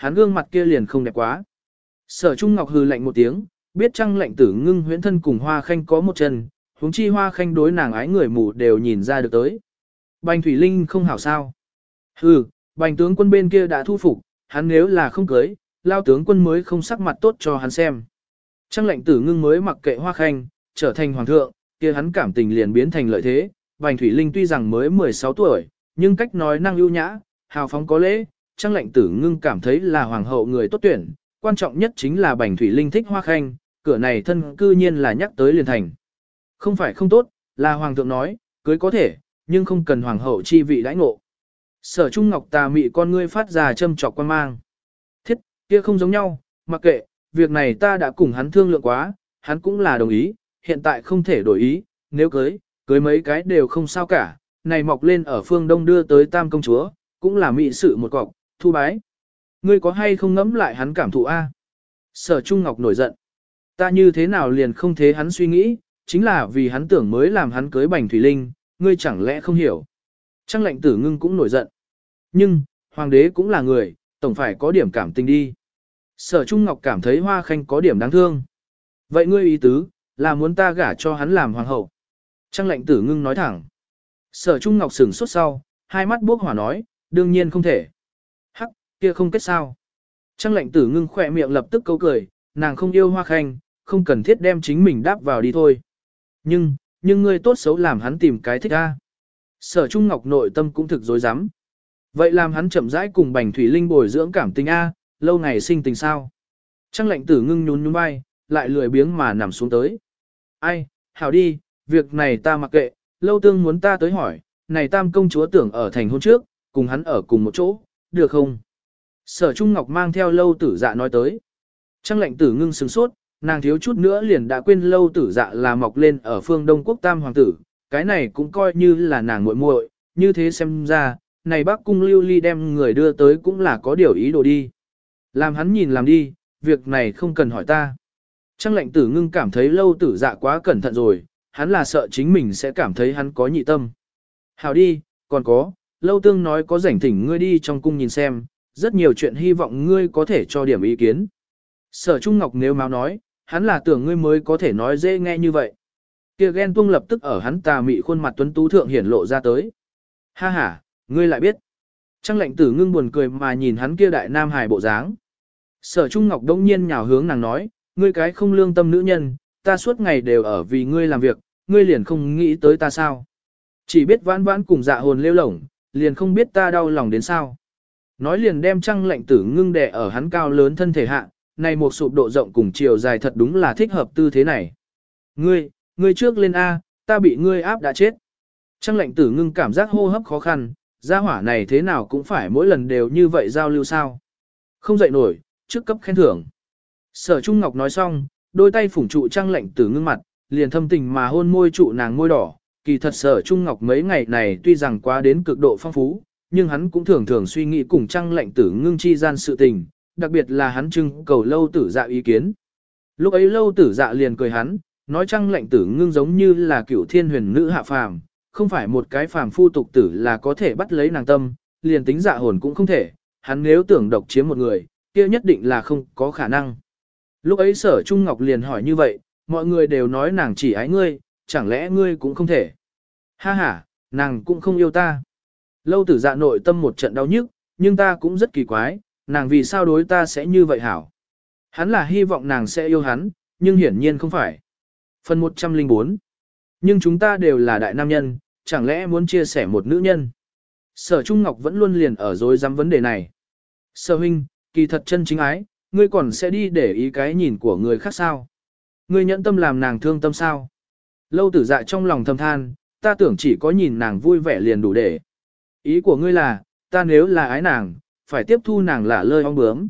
hắn gương mặt kia liền không đẹp quá. Sở Trung Ngọc hừ lạnh một tiếng, biết Trăng Lệnh Tử Ngưng huyễn thân cùng Hoa Khanh có một chân, huống chi Hoa Khanh đối nàng ái người mù đều nhìn ra được tới. Bành Thủy Linh không hảo sao? Hừ, Bành tướng quân bên kia đã thu phục, hắn nếu là không cưới, lao tướng quân mới không sắc mặt tốt cho hắn xem. Trăng Lệnh Tử Ngưng mới mặc kệ Hoa Khanh, trở thành hoàng thượng, kia hắn cảm tình liền biến thành lợi thế. Bành Thủy Linh tuy rằng mới 16 tuổi, nhưng cách nói năng ưu nhã, hào phóng có lễ, Trăng Lệnh Tử Ngưng cảm thấy là hoàng hậu người tốt tuyển, quan trọng nhất chính là Bành Thủy Linh thích Hoa Khanh, cửa này thân cư nhiên là nhắc tới liền thành. Không phải không tốt, là hoàng thượng nói, cưới có thể, nhưng không cần hoàng hậu chi vị đãi ngộ. Sở Trung Ngọc tà mị con ngươi phát ra châm trọc quan mang. Thiết, kia không giống nhau, mặc kệ, việc này ta đã cùng hắn thương lượng quá, hắn cũng là đồng ý, hiện tại không thể đổi ý, nếu cưới mấy cái đều không sao cả, này mọc lên ở phương Đông đưa tới Tam công chúa, cũng là mị sự một cọc, thu bái. Ngươi có hay không ngẫm lại hắn cảm thụ a? Sở Trung Ngọc nổi giận. Ta như thế nào liền không thế hắn suy nghĩ, chính là vì hắn tưởng mới làm hắn cưới Bành Thủy Linh, ngươi chẳng lẽ không hiểu. Trăng Lệnh Tử Ngưng cũng nổi giận. Nhưng, hoàng đế cũng là người, tổng phải có điểm cảm tình đi. Sở Trung Ngọc cảm thấy Hoa Khanh có điểm đáng thương. Vậy ngươi ý tứ, là muốn ta gả cho hắn làm hoàng hậu. Trăng Lệnh Tử Ngưng nói thẳng. Sở Trung Ngọc sửng sốt sau, hai mắt bốc hỏa nói, đương nhiên không thể. Hắc, kia không kết sao. Trăng Lệnh Tử Ngưng khỏe miệng lập tức câu cười, nàng không yêu Hoa Khanh, không cần thiết đem chính mình đáp vào đi thôi. Nhưng ngươi tốt xấu làm hắn tìm cái thích a. Sở Trung Ngọc nội tâm cũng thực dối rắm. Vậy làm hắn chậm rãi cùng Bành Thủy Linh bồi dưỡng cảm tình a, lâu ngày sinh tình sao. Trăng Lệnh Tử Ngưng nhún nhún vai, lại lười biếng mà nằm xuống tới. Ai, hảo đi, việc này ta mặc kệ, Lâu Tương muốn ta tới hỏi, này Tam công chúa tưởng ở thành hôn trước, cùng hắn ở cùng một chỗ, được không? Sở Trung Ngọc mang theo Lâu Tử Dạ nói tới. Trăng Lệnh Tử Ngưng sửng sốt, nàng thiếu chút nữa liền đã quên Lâu Tử Dạ là mọc lên ở phương Đông Quốc Tam hoàng tử, cái này cũng coi như là nàng muội muội, như thế xem ra, này Bắc Cung Lưu Ly đem người đưa tới cũng là có điều ý đồ đi. Làm hắn nhìn làm đi, việc này không cần hỏi ta. Trăng Lệnh Tử Ngưng cảm thấy Lâu Tử Dạ quá cẩn thận rồi, hắn là sợ chính mình sẽ cảm thấy hắn có nhị tâm. Hảo đi, còn có, Lâu Tương nói có rảnh thỉnh ngươi đi trong cung nhìn xem, rất nhiều chuyện hy vọng ngươi có thể cho điểm ý kiến. Sở Trung Ngọc nếu máu nói, hắn là tưởng ngươi mới có thể nói dễ nghe như vậy. Kia ghen tuông lập tức ở hắn tà mị khuôn mặt tuấn tú thượng hiển lộ ra tới. Ha ha, ngươi lại biết. Trăng Lệnh Tử Ngưng buồn cười mà nhìn hắn kia đại nam hài bộ dáng. Sở Trung Ngọc đông nhiên nhào hướng nàng nói, ngươi cái không lương tâm nữ nhân, ta suốt ngày đều ở vì ngươi làm việc, ngươi liền không nghĩ tới ta sao. Chỉ biết vãn vãn cùng dạ hồn lêu lổng, liền không biết ta đau lòng đến sao. Nói liền đem Trăng Lệnh Tử Ngưng đè ở hắn cao lớn thân thể hạ, này một sụp độ rộng cùng chiều dài thật đúng là thích hợp tư thế này. Ngươi trước lên A, ta bị ngươi áp đã chết. Trăng Lệnh Tử Ngưng cảm giác hô hấp khó khăn, gia hỏa này thế nào cũng phải mỗi lần đều như vậy giao lưu sao. Không dậy nổi, trước cấp khen thưởng. Sở Trung Ngọc nói xong, đôi tay phủng trụ Trăng Lệnh Tử Ngưng mặt, liền thâm tình mà hôn môi trụ nàng môi đỏ. Kỳ thật Sở Trung Ngọc mấy ngày này tuy rằng quá đến cực độ phong phú, nhưng hắn cũng thường thường suy nghĩ cùng Trăng Lệnh Tử Ngưng chi gian sự tình, đặc biệt là hắn trưng cầu Lâu Tử Dạ ý kiến. Lúc ấy Lâu Tử Dạ liền cười hắn, nói Trăng Lệnh Tử Ngưng giống như là cửu thiên huyền nữ hạ phàm, không phải một cái phàm phu tục tử là có thể bắt lấy nàng tâm, liền tính dạ hồn cũng không thể, hắn nếu tưởng độc chiếm một người, kia nhất định là không có khả năng. Lúc ấy Sở Trung Ngọc liền hỏi như vậy, mọi người đều nói nàng chỉ ái ngươi, chẳng lẽ ngươi cũng không thể. Ha ha, nàng cũng không yêu ta. Lâu Tử Dạ nội tâm một trận đau nhức, nhưng ta cũng rất kỳ quái, nàng vì sao đối ta sẽ như vậy hảo. Hắn là hy vọng nàng sẽ yêu hắn, nhưng hiển nhiên không phải. Phần 104. Nhưng chúng ta đều là đại nam nhân, chẳng lẽ muốn chia sẻ một nữ nhân. Sở Trung Ngọc vẫn luôn liền ở dối dám vấn đề này. Sở huynh, kỳ thật chân chính ái, ngươi còn sẽ đi để ý cái nhìn của người khác sao? Ngươi nhẫn tâm làm nàng thương tâm sao? Lâu Tử Dạ trong lòng thầm than, ta tưởng chỉ có nhìn nàng vui vẻ liền đủ để. Ý của ngươi là, ta nếu là ái nàng, phải tiếp thu nàng là lơi ong bướm.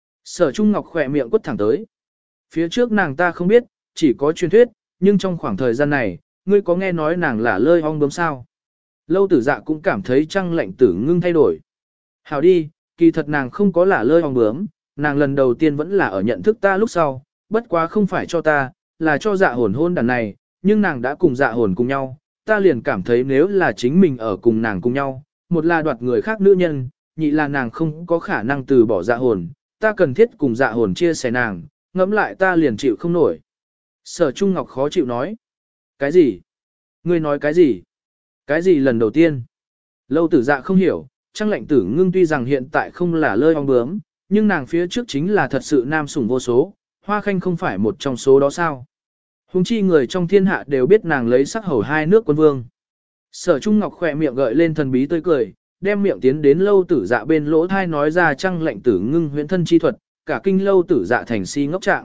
Sở Trung Ngọc khỏe miệng quất thẳng tới. Phía trước nàng ta không biết, chỉ có truyền thuyết, nhưng trong khoảng thời gian này, ngươi có nghe nói nàng là lơi ong bướm sao? Lâu Tử Dạ cũng cảm thấy Trăng Lệnh Tử Ngưng thay đổi. Hảo đi, kỳ thật nàng không có là lơi ong bướm, nàng lần đầu tiên vẫn là ở nhận thức ta lúc sau, bất quá không phải cho ta, là cho dạ hồn hôn đàn này, nhưng nàng đã cùng dạ hồn cùng nhau, ta liền cảm thấy nếu là chính mình ở cùng nàng cùng nhau, một là đoạt người khác nữ nhân, nhị là nàng không có khả năng từ bỏ dạ hồn, ta cần thiết cùng dạ hồn chia sẻ nàng, ngẫm lại ta liền chịu không nổi. Sở Trung Ngọc khó chịu nói. Cái gì? Ngươi nói cái gì? Cái gì lần đầu tiên? Lâu Tử Dạ không hiểu, Trang Lệnh Tử Ngưng tuy rằng hiện tại không là lơi ong bướm, nhưng nàng phía trước chính là thật sự nam sủng vô số, Hoa Khanh không phải một trong số đó sao? Hùng chi người trong thiên hạ đều biết nàng lấy sắc hầu hai nước quân vương. Sở Trung Ngọc khỏe miệng gợi lên thần bí tươi cười, đem miệng tiến đến Lâu Tử Dạ bên lỗ thai nói ra Trang Lệnh Tử Ngưng huyễn thân chi thuật, cả kinh Lâu Tử Dạ thành si ngốc trạng.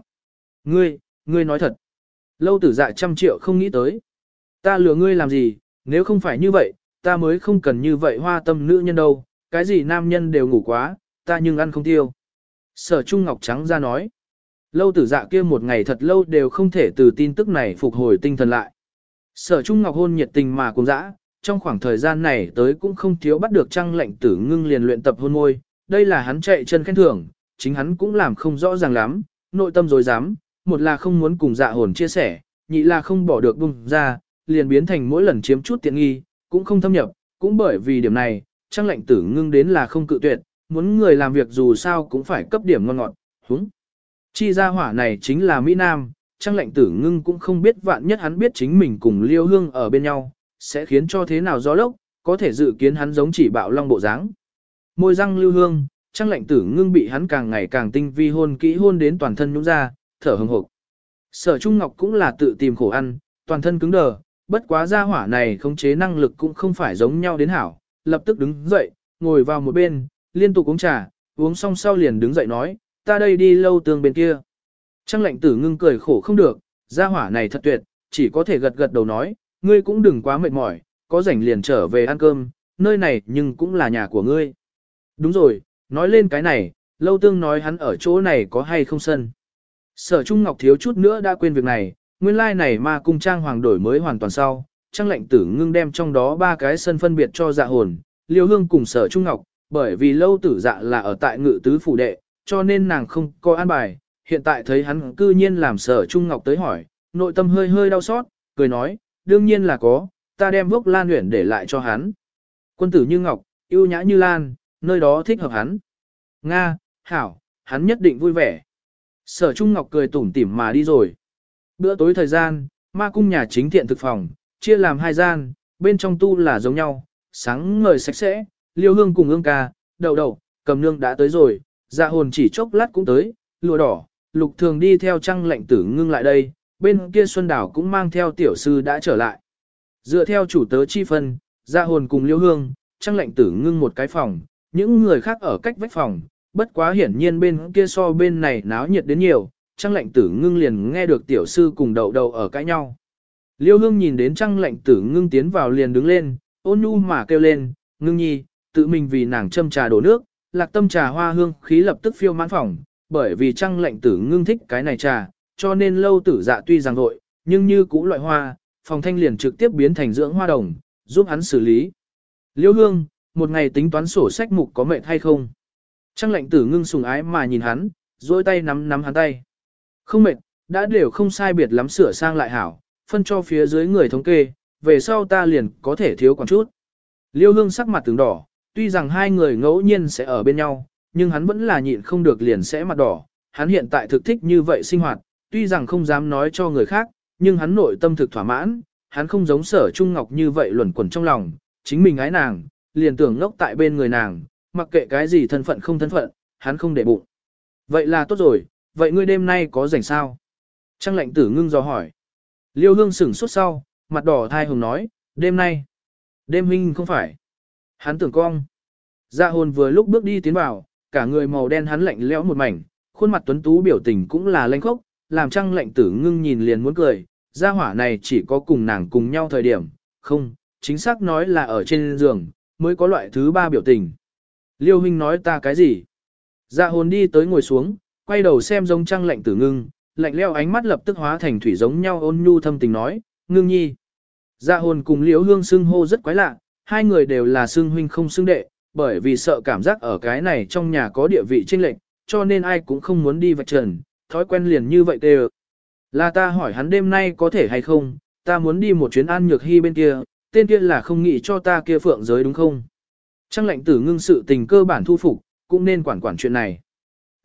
Ngươi nói thật. Lâu Tử Dạ trăm triệu không nghĩ tới. Ta lừa ngươi làm gì, nếu không phải như vậy, ta mới không cần như vậy hoa tâm nữ nhân đâu, cái gì nam nhân đều ngủ quá, ta nhưng ăn không tiêu. Sở Trung Ngọc trắng ra nói. Lâu Tử Dạ kia một ngày thật lâu đều không thể từ tin tức này phục hồi tinh thần lại. Sở Trung Ngọc hôn nhiệt tình mà cùng dã, trong khoảng thời gian này tới cũng không thiếu bắt được Trang Lệnh Tử Ngưng liền luyện tập hôn môi, đây là hắn chạy chân khen thưởng, chính hắn cũng làm không rõ ràng lắm, nội tâm dối dám, một là không muốn cùng dạ hồn chia sẻ, nhị là không bỏ được bung ra, liền biến thành mỗi lần chiếm chút tiện nghi, cũng không thâm nhập, cũng bởi vì điểm này, Trang Lệnh Tử Ngưng đến là không cự tuyệt, muốn người làm việc dù sao cũng phải cấp điểm ngon ngọt, húng. Chi gia hỏa này chính là Mỹ Nam, Trang Lệnh Tử Ngưng cũng không biết vạn nhất hắn biết chính mình cùng Liêu Hương ở bên nhau, sẽ khiến cho thế nào gió lốc, có thể dự kiến hắn giống chỉ bạo long bộ dáng. Môi răng lưu hương, Trang Lệnh Tử Ngưng bị hắn càng ngày càng tinh vi hôn kỹ hôn đến toàn thân nhũn ra, thở hừng hực. Sở Trung Ngọc cũng là tự tìm khổ ăn, toàn thân cứng đờ, bất quá gia hỏa này khống chế năng lực cũng không phải giống nhau đến hảo, lập tức đứng dậy, ngồi vào một bên, liên tục uống trà, uống xong sau liền đứng dậy nói, ta đây đi Lâu Tương bên kia. Trang Lệnh Tử Ngưng cười khổ không được, gia hỏa này thật tuyệt, chỉ có thể gật gật đầu nói, ngươi cũng đừng quá mệt mỏi, có rảnh liền trở về ăn cơm, nơi này nhưng cũng là nhà của ngươi. Đúng rồi, nói lên cái này, Lâu Tương nói hắn ở chỗ này có hay không sân. Sở Trung Ngọc thiếu chút nữa đã quên việc này, nguyên lai like này ma cung trang hoàng đổi mới hoàn toàn sau, Trang Lệnh Tử Ngưng đem trong đó 3 cái sân phân biệt cho dạ hồn, Liêu Hương cùng Sở Trung Ngọc, bởi vì Lâu Tử Dạ là ở tại Ngự Tứ phủ đệ, cho nên nàng không có an bài, hiện tại thấy hắn cư nhiên làm Sở Trung Ngọc tới hỏi, nội tâm hơi hơi đau xót, cười nói, đương nhiên là có, ta đem Vốc Lan Uyển để lại cho hắn. Quân tử như ngọc, yêu nhã như lan, nơi đó thích hợp hắn. Nga, hảo, hắn nhất định vui vẻ. Sở Trung Ngọc cười tủm tỉm mà đi rồi. Bữa tối thời gian, ma cung nhà chính thiện thực phòng, chia làm 2 gian, bên trong tu là giống nhau, sáng ngời sạch sẽ, Liêu Hương cùng Ương Ca, Đậu Đậu, Cầm Nương đã tới rồi, dạ hồn chỉ chốc lát cũng tới, lụa đỏ, Lục Thường đi theo Trang Lệnh Tử Ngưng lại đây, bên kia Xuân Đảo cũng mang theo tiểu sư đã trở lại. Dựa theo chủ tớ chi phân, dạ hồn cùng Liêu Hương, Trang Lệnh Tử Ngưng một cái phòng, những người khác ở cách vách phòng, bất quá hiển nhiên bên kia so bên này náo nhiệt đến nhiều, Trang Lệnh Tử Ngưng liền nghe được tiểu sư cùng Đậu Đậu ở cãi nhau. Liêu Hương nhìn đến Trang Lệnh Tử Ngưng tiến vào liền đứng lên, ôn nhu mà kêu lên, Ngưng nhi, tự mình vì nàng châm trà đổ nước, Lạc Tâm trà hoa hương khí lập tức phiêu mãn phòng, bởi vì Trang Lệnh Tử Ngưng thích cái này trà, cho nên Lâu Tử Dạ tuy rằng vội, nhưng như cũ loại hoa, phòng thanh liền trực tiếp biến thành dưỡng hoa đồng, giúp hắn xử lý. Liêu Hương, một ngày tính toán sổ sách mục có mệt hay không? Trang Lệnh Tử Ngưng sùng ái mà nhìn hắn, duỗi tay nắm hắn tay. Không mệt, đã đều không sai biệt lắm sửa sang lại hảo, phân cho phía dưới người thống kê, về sau ta liền có thể thiếu còn chút. Liêu Hương sắc mặt tướng đỏ, tuy rằng 2 người ngẫu nhiên sẽ ở bên nhau, nhưng hắn vẫn là nhịn không được liền sẽ mặt đỏ. Hắn hiện tại thực thích như vậy sinh hoạt, tuy rằng không dám nói cho người khác, nhưng hắn nội tâm thực thỏa mãn, hắn không giống Sở Trung Ngọc như vậy luẩn quẩn trong lòng, chính mình ái nàng, liền tưởng ngốc tại bên người nàng, mặc kệ cái gì thân phận không thân phận, hắn không để bụng. Vậy là tốt rồi, vậy ngươi đêm nay có rảnh sao? Trang Lệnh Tử Ngưng dò hỏi. Liêu Hương sửng sốt sau, mặt đỏ thai hồng nói, đêm nay. Đêm huynh không phải. Hắn tưởng cong. Dạ hồn vừa lúc bước đi tiến vào, cả người màu đen hắn lạnh lẽo một mảnh, khuôn mặt tuấn tú biểu tình cũng là lanh khốc, làm Trang Lệnh Tử Ngưng nhìn liền muốn cười. Gia hỏa này chỉ có cùng nàng cùng nhau thời điểm, không, chính xác nói là ở trên giường, mới có loại thứ 3 biểu tình. Liêu huynh nói ta cái gì? Dạ hồn đi tới ngồi xuống, quay đầu xem giống Trang Lệnh Tử Ngưng, lạnh lẽo ánh mắt lập tức hóa thành thủy giống nhau ôn nhu thâm tình nói, Ngưng nhi. Dạ hồn cùng Liễu Hương xưng hô rất quái lạ, 2 người đều là xưng huynh không xưng đệ, bởi vì sợ cảm giác ở cái này trong nhà có địa vị chênh lệch, cho nên ai cũng không muốn đi vạch trần, thói quen liền như vậy tê. Là ta hỏi hắn đêm nay có thể hay không, ta muốn đi một chuyến An Nhược Hy bên kia, tên kia là không nghĩ cho ta kia phượng giới đúng không? Trang Lệnh Tử Ngưng sự tình cơ bản thu phục, cũng nên quản chuyện này.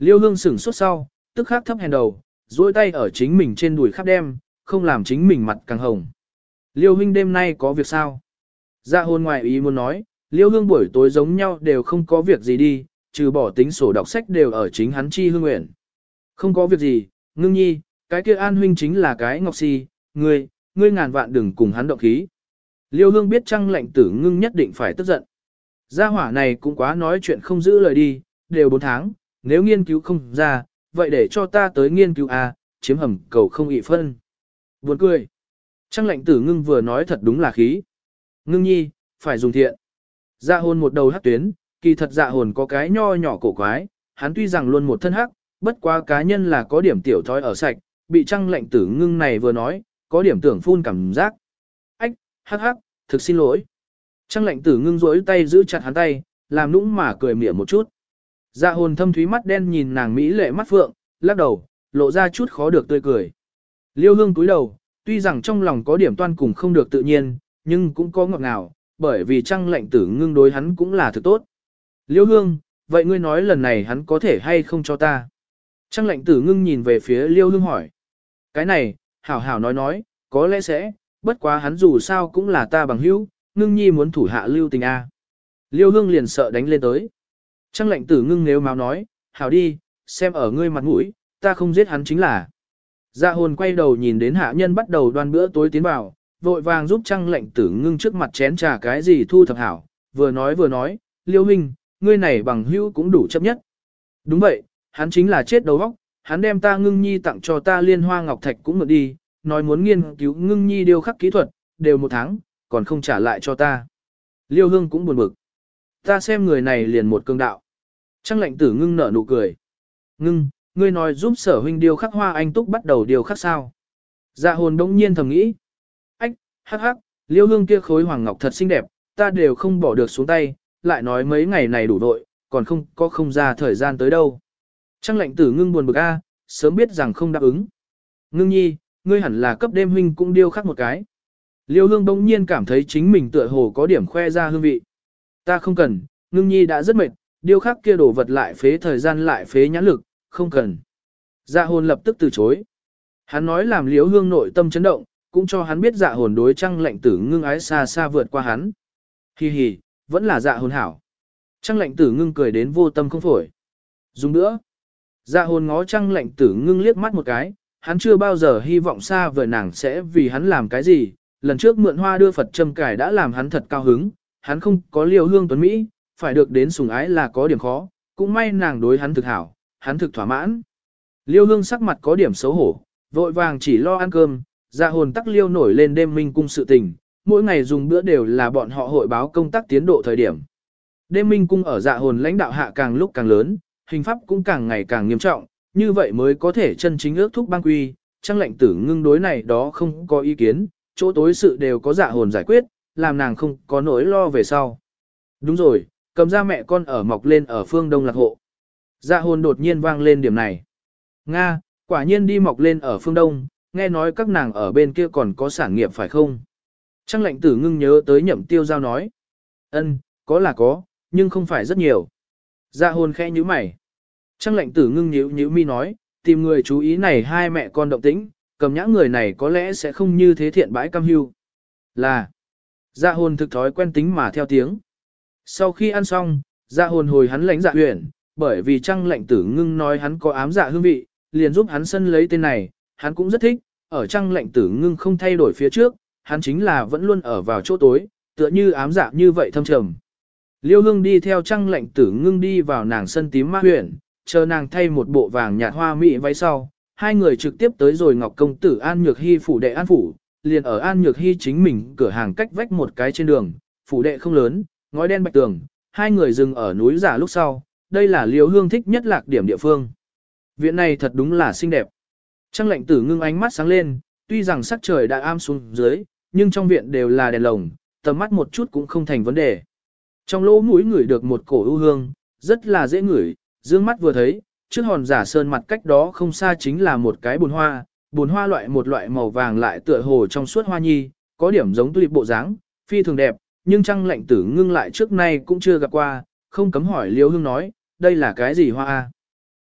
Liêu hương sửng sốt sau, tức khắc thấp hèn đầu, duỗi tay ở chính mình trên đùi khắp đem, không làm chính mình mặt càng hồng. Liêu huynh đêm nay có việc sao? Dạ hồn ngoài ý muốn nói, Liêu hương buổi tối giống nhau đều không có việc gì đi, trừ bỏ tính sổ đọc sách đều ở chính hắn chi hương nguyện. Không có việc gì, ngưng nhi, cái kia an huynh chính là cái ngọc si, ngươi ngàn vạn đừng cùng hắn động khí. Liêu hương biết Trăng Lệnh Tử Ngưng nhất định phải tức giận. Gia hỏa này cũng quá nói chuyện không giữ lời đi, đều 4 tháng, nếu nghiên cứu không ra, vậy để cho ta tới nghiên cứu a, chiếm hầm cầu không ị phân. Buồn cười. Trăng Lệnh Tử Ngưng vừa nói thật đúng là khí. Ngưng nhi, phải dùng thiện. Dạ hồn một đầu hắc tuyến, kỳ thật dạ hồn có cái nho nhỏ cổ quái, hắn tuy rằng luôn một thân hắc, bất quá cá nhân là có điểm tiểu thói ở sạch, bị Trăng Lệnh Tử Ngưng này vừa nói, có điểm tưởng phun cảm giác. Ách, hắc hắc, thực xin lỗi. Trăng Lệnh Tử Ngưng rỗi tay giữ chặt hắn tay, làm nũng mà cười mỉa một chút. Dạ hồn thâm thúy mắt đen nhìn nàng mỹ lệ mắt phượng, lắc đầu, lộ ra chút khó được tươi cười. Liêu hương cúi đầu, tuy rằng trong lòng có điểm toan cùng không được tự nhiên, nhưng cũng có ngọt ngào, bởi vì Trăng Lệnh Tử Ngưng đối hắn cũng là thực tốt. Liêu hương, vậy ngươi nói lần này hắn có thể hay không cho ta? Trăng Lệnh Tử Ngưng nhìn về phía Liêu hương hỏi. Cái này, hảo hảo nói, có lẽ sẽ, bất quá hắn dù sao cũng là ta bằng hữu, Ngưng nhi muốn thủ hạ lưu tình a. Liêu hương liền sợ đánh lên tới. Trăng Lệnh Tử Ngưng nếu máu nói, hảo đi, xem ở ngươi mặt mũi, ta không giết hắn chính là. Dạ hồn quay đầu nhìn đến hạ nhân bắt đầu đoan bữa tối tiến vào, vội vàng giúp Trăng Lệnh Tử Ngưng trước mặt chén trà cái gì thu thập hảo, vừa nói, Liêu huynh, ngươi này bằng hữu cũng đủ chấp nhất. Đúng vậy, hắn chính là chết đầu óc, hắn đem ta Ngưng nhi tặng cho ta Liên Hoa Ngọc Thạch cũng mượn đi, nói muốn nghiên cứu Ngưng nhi điêu khắc kỹ thuật, đều 1 tháng, còn không trả lại cho ta. Liêu hương cũng buồn bực. Ta xem người này liền một cương đạo. Trăng Lệnh Tử Ngưng nở nụ cười. Ngưng, ngươi nói giúp Sở huynh điêu khắc Hoa Anh Túc bắt đầu điêu khắc sao? Dạ hồn đống nhiên thầm nghĩ. Ách, hắc hắc, Liêu hương kia khối hoàng ngọc thật xinh đẹp, ta đều không bỏ được xuống tay, lại nói mấy ngày này đủ vội, còn không ra thời gian tới đâu. Trăng Lệnh Tử Ngưng buồn bực a, sớm biết rằng không đáp ứng. Ngưng nhi, ngươi hẳn là cấp đêm huynh cũng điêu khắc một cái. Liêu hương bỗng nhiên cảm thấy chính mình tựa hồ có điểm khoe ra hương vị. Ta không cần, Ngưng nhi đã rất mệt, điêu khắc kia đổ vật lại phế thời gian lại phế nhãn lực, không cần. Dạ hồn lập tức từ chối. Hắn nói làm Liêu hương nội tâm chấn động, cũng cho hắn biết dạ hồn đối Trăng Lệnh Tử Ngưng ái xa xa vượt qua hắn. Hi hi, vẫn là dạ hồn hảo. Trăng Lệnh Tử Ngưng cười đến vô tâm không phổi. Dùng nữa. Dạ hồn ngó Trăng Lệnh Tử Ngưng liếc mắt một cái, hắn chưa bao giờ hy vọng xa vời nàng sẽ vì hắn làm cái gì. Lần trước mượn hoa đưa Phật châm cải đã làm hắn thật cao hứng, hắn không có Liêu hương tuấn Mỹ, phải được đến sủng ái là có điểm khó, cũng may nàng đối hắn thực hảo, hắn thực thỏa mãn. Liêu hương sắc mặt có điểm xấu hổ, vội vàng chỉ lo ăn cơm, dạ hồn tắc liêu nổi lên đêm minh cung sự tình, mỗi ngày dùng bữa đều là bọn họ hội báo công tác tiến độ thời điểm. Đêm minh cung ở dạ hồn lãnh đạo hạ càng lúc càng lớn, hình pháp cũng càng ngày càng nghiêm trọng, như vậy mới có thể chân chính ước thúc bang quy, Trăng Lệnh Tử Ngưng đối này đó không có ý kiến, chỗ tối sự đều có dạ hồn giải quyết, làm nàng không có nỗi lo về sau. Đúng rồi, cầm ra mẹ con ở mọc lên ở phương Đông Lạc Hộ. Dạ hồn đột nhiên vang lên điểm này. Nga, quả nhiên đi mọc lên ở phương Đông, nghe nói các nàng ở bên kia còn có sản nghiệp phải không? Trăng Lệnh Tử Ngưng nhớ tới Nhậm Tiêu Giao nói. Ân, có là có, nhưng không phải rất nhiều. Dạ hồn khẽ nhíu mày. Trăng Lệnh Tử Ngưng nhíu mi nói, tìm người chú ý này hai mẹ con động tĩnh, cầm nhã người này có lẽ sẽ không như thế thiện bãi cam hưu. Là, dạ hồn thực thói quen tính mà theo tiếng. Sau khi ăn xong, dạ hồn hồi hắn lãnh dạ huyền, bởi vì Trăng Lệnh Tử Ngưng nói hắn có ám dạ hương vị, liền giúp hắn sân lấy tên này, hắn cũng rất thích, ở Trăng Lệnh Tử Ngưng không thay đổi phía trước, hắn chính là vẫn luôn ở vào chỗ tối, tựa như ám dạ như vậy thâm trầm. Liêu hương đi theo Trăng Lệnh Tử Ngưng đi vào nàng sân tím ma huyền, chờ nàng thay một bộ vàng nhạt hoa mỹ váy sau, hai người trực tiếp tới rồi Ngọc Công Tử An Nhược Hy phủ đệ An Phủ, liền ở An Nhược Hy chính mình cửa hàng cách vách một cái trên đường, phủ đệ không lớn, ngói đen bạch tường, hai người dừng ở núi giả lúc sau, đây là Liêu hương thích nhất lạc điểm địa phương. Viện này thật đúng là xinh đẹp. Trăng Lệnh Tử Ngưng ánh mắt sáng lên, tuy rằng sắc trời đã am xuống dưới, nhưng trong viện đều là đèn lồng, tầm mắt một chút cũng không thành vấn đề. Trong lỗ mũi ngửi được một cổ ưu hương, rất là dễ ngửi, dương mắt vừa thấy, trước hòn giả sơn mặt cách đó không xa chính là một cái bồn hoa một loại màu vàng lại tựa hồ trong suốt hoa nhi, có điểm giống tulip bộ dáng, phi thường đẹp, nhưng Trăng Lệnh Tử Ngưng lại trước nay cũng chưa gặp qua, không cấm hỏi Liêu hương nói, đây là cái gì hoa a?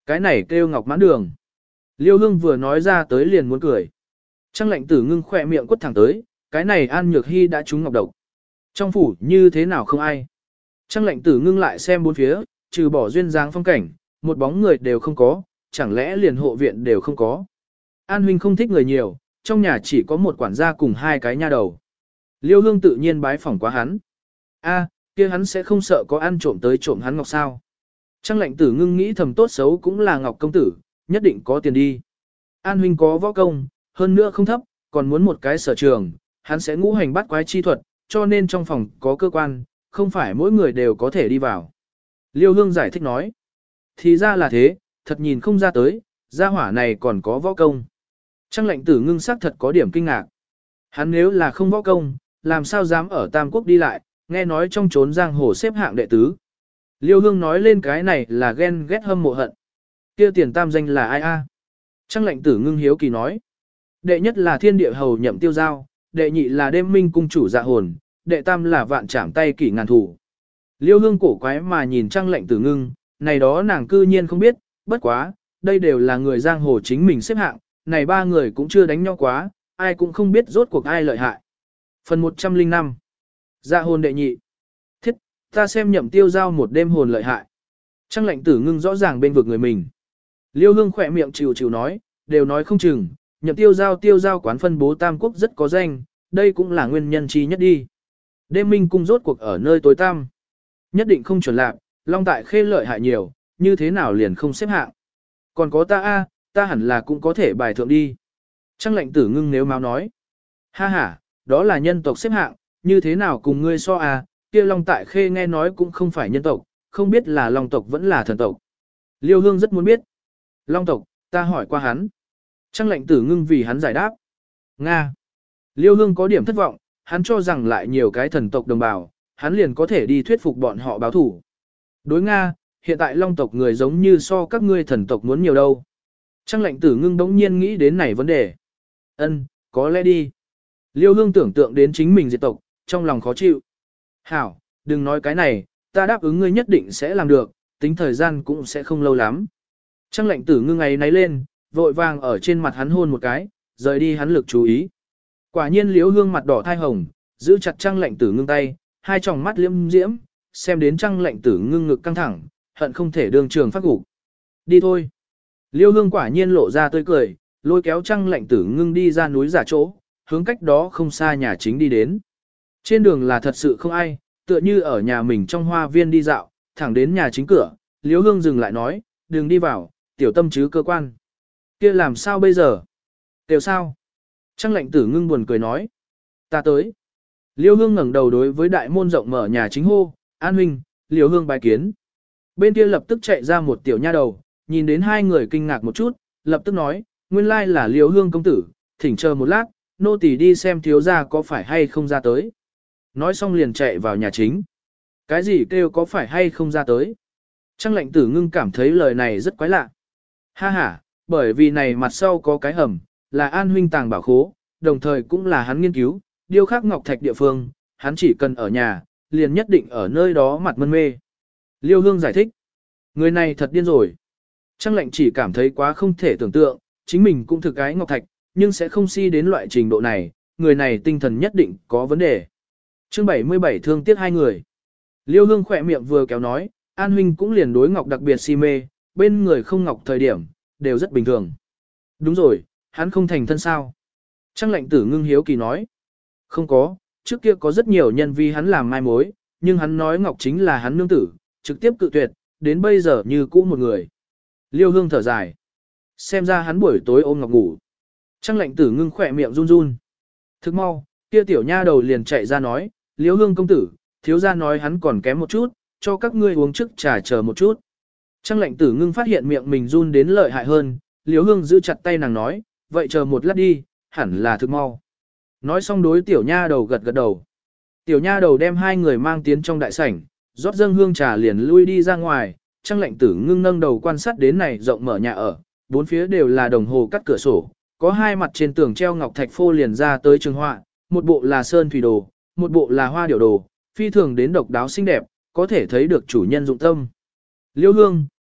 Cái này kêu ngọc mãn đường. Liêu Hương vừa nói ra tới liền muốn cười. Trang lệnh tử ngưng khỏe miệng quất thẳng tới, cái này An Nhược Hy đã trúng ngọc độc. Trong phủ như thế nào không ai. Trang lệnh tử ngưng lại xem bốn phía, trừ bỏ duyên dáng phong cảnh, một bóng người đều không có, chẳng lẽ liền hộ viện đều không có. An huynh không thích người nhiều, trong nhà chỉ có một quản gia cùng hai cái nha đầu. Liêu Hương tự nhiên bái phỏng quá hắn. A, kia hắn sẽ không sợ có ăn trộm tới trộm hắn ngọc sao. Trang lệnh tử ngưng nghĩ thầm tốt xấu cũng là ngọc công tử, nhất định có tiền đi. An huynh có võ công, hơn nữa không thấp, còn muốn một cái sở trường, hắn sẽ ngũ hành bắt quái chi thuật, cho nên trong phòng có cơ quan, không phải mỗi người đều có thể đi vào. Liêu Hương giải thích nói. Thì ra là thế, thật nhìn không ra tới, gia hỏa này còn có võ công. Trang lệnh tử ngưng sắc thật có điểm kinh ngạc. Hắn nếu là không võ công, làm sao dám ở Tam Quốc đi lại, nghe nói trong trốn giang hồ xếp hạng đệ tứ. Liêu Hương nói lên cái này là ghen ghét hâm mộ hận. Kia tiền tam danh là ai a? Trang lệnh tử ngưng hiếu kỳ nói. Đệ nhất là thiên địa hầu nhậm tiêu giao, đệ nhị là đêm minh cung chủ dạ hồn, đệ tam là vạn trảm tay kỷ ngàn thủ. Liêu Hương cổ quái mà nhìn Trang lệnh tử ngưng, này đó nàng cư nhiên không biết, bất quá, đây đều là người giang hồ chính mình xếp hạng, này ba người cũng chưa đánh nhau quá, ai cũng không biết rốt cuộc ai lợi hại. Phần 105. Dạ hồn đệ nhị. Thiết, ta xem nhậm tiêu giao một đêm hồn lợi hại. Trang lệnh tử ngưng rõ ràng bên vực người mình. Liêu Hương khỏe miệng chịu chịu nói, đều nói không chừng, nhậm tiêu giao quán phân bố Tam Quốc rất có danh, đây cũng là nguyên nhân chi nhất đi. Đêm minh cung rốt cuộc ở nơi tối tăm. Nhất định không chuẩn lạc, Long Tại Khê lợi hại nhiều, như thế nào liền không xếp hạng. Còn có ta ta hẳn là cũng có thể bài thượng đi. Trang lệnh tử ngưng nếu máu nói. Ha ha, đó là nhân tộc xếp hạng, như thế nào cùng ngươi so kia Long Tại Khê nghe nói cũng không phải nhân tộc, không biết là Long tộc vẫn là thần tộc. Liêu Hương rất muốn biết. Long tộc, ta hỏi qua hắn. Trang lệnh tử ngưng vì hắn giải đáp. Nga. Liêu Hương có điểm thất vọng, hắn cho rằng lại nhiều cái thần tộc đồng bào, hắn liền có thể đi thuyết phục bọn họ báo thủ. Đối Nga, hiện tại Long tộc người giống như so các ngươi thần tộc muốn nhiều đâu. Trang lệnh tử ngưng đống nhiên nghĩ đến này vấn đề. Có lẽ đi. Liêu Hương tưởng tượng đến chính mình diệt tộc, trong lòng khó chịu. Hảo, đừng nói cái này, ta đáp ứng ngươi nhất định sẽ làm được, tính thời gian cũng sẽ không lâu lắm. Trang lệnh tử ngưng ấy náy lên, vội vàng ở trên mặt hắn hôn một cái, rời đi hắn lực chú ý. Quả nhiên Liêu Hương mặt đỏ thai hồng, giữ chặt Trang lệnh tử ngưng tay, hai tròng mắt liễm diễm, xem đến Trang lệnh tử ngưng ngực căng thẳng, hận không thể đường trường phát gục. Đi thôi. Liêu Hương quả nhiên lộ ra tươi cười, lôi kéo Trang lệnh tử ngưng đi ra núi giả chỗ, hướng cách đó không xa nhà chính đi đến. Trên đường là thật sự không ai, tựa như ở nhà mình trong hoa viên đi dạo, thẳng đến nhà chính cửa, Liêu Hương dừng lại nói, đừng đi vào, tiểu tâm chứ cơ quan. Kia làm sao bây giờ? Tiểu sao? Trang lệnh tử ngưng buồn cười nói. Ta tới. Liêu Hương ngẩng đầu đối với đại môn rộng mở nhà chính hô, An huynh, Liêu Hương bài kiến. Bên kia lập tức chạy ra một tiểu nha đầu, nhìn đến hai người kinh ngạc một chút, lập tức nói, nguyên lai là Liêu Hương công tử, thỉnh chờ một lát, nô tỳ đi xem thiếu gia có phải hay không ra tới. Nói xong liền chạy vào nhà chính. Cái gì kêu có phải hay không ra tới? Trang lệnh tử ngưng cảm thấy lời này rất quái lạ. Ha ha, bởi vì này mặt sau có cái hầm, là An huynh tàng bảo khố, đồng thời cũng là hắn nghiên cứu, điêu khắc ngọc thạch địa phương, hắn chỉ cần ở nhà, liền nhất định ở nơi đó mặt mân mê. Liêu Hương giải thích. Người này thật điên rồi. Trang lệnh chỉ cảm thấy quá không thể tưởng tượng, chính mình cũng thực cái ngọc thạch, nhưng sẽ không si đến loại trình độ này, người này tinh thần nhất định có vấn đề. Chương 77 thương tiếc hai người. Liêu Hương khỏe miệng vừa kéo nói, An huynh cũng liền đối ngọc đặc biệt si mê, bên người không ngọc thời điểm, đều rất bình thường. Đúng rồi, hắn không thành thân sao. Trang lệnh tử ngưng hiếu kỳ nói. Không có, trước kia có rất nhiều nhân vi hắn làm mai mối, nhưng hắn nói ngọc chính là hắn nương tử, trực tiếp cự tuyệt, đến bây giờ như cũ một người. Liêu Hương thở dài. Xem ra hắn buổi tối ôm ngọc ngủ. Trang lệnh tử ngưng khỏe miệng run run. Thức mau, kia tiểu nha đầu liền chạy ra nói, Liêu Hương công tử, thiếu gia nói hắn còn kém một chút, cho các ngươi uống trước trà chờ một chút. Trang lệnh tử ngưng phát hiện miệng mình run đến lợi hại hơn, Liêu Hương giữ chặt tay nàng nói, vậy chờ một lát đi, hẳn là thức mau. Nói xong đối tiểu nha đầu gật gật đầu. Tiểu nha đầu đem hai người mang tiến trong đại sảnh, rót dâng hương trà liền lui đi ra ngoài, Trang lệnh tử ngưng nâng đầu quan sát đến này rộng mở nhà ở, bốn phía đều là đồng hồ cắt cửa sổ, có hai mặt trên tường treo ngọc thạch phô liền ra tới trường họa, một bộ là sơn thủy đồ, một bộ là hoa điểu đồ, phi thường đến độc đáo xinh đẹp, có thể thấy được chủ nhân dụng tâm. Liêu Hương,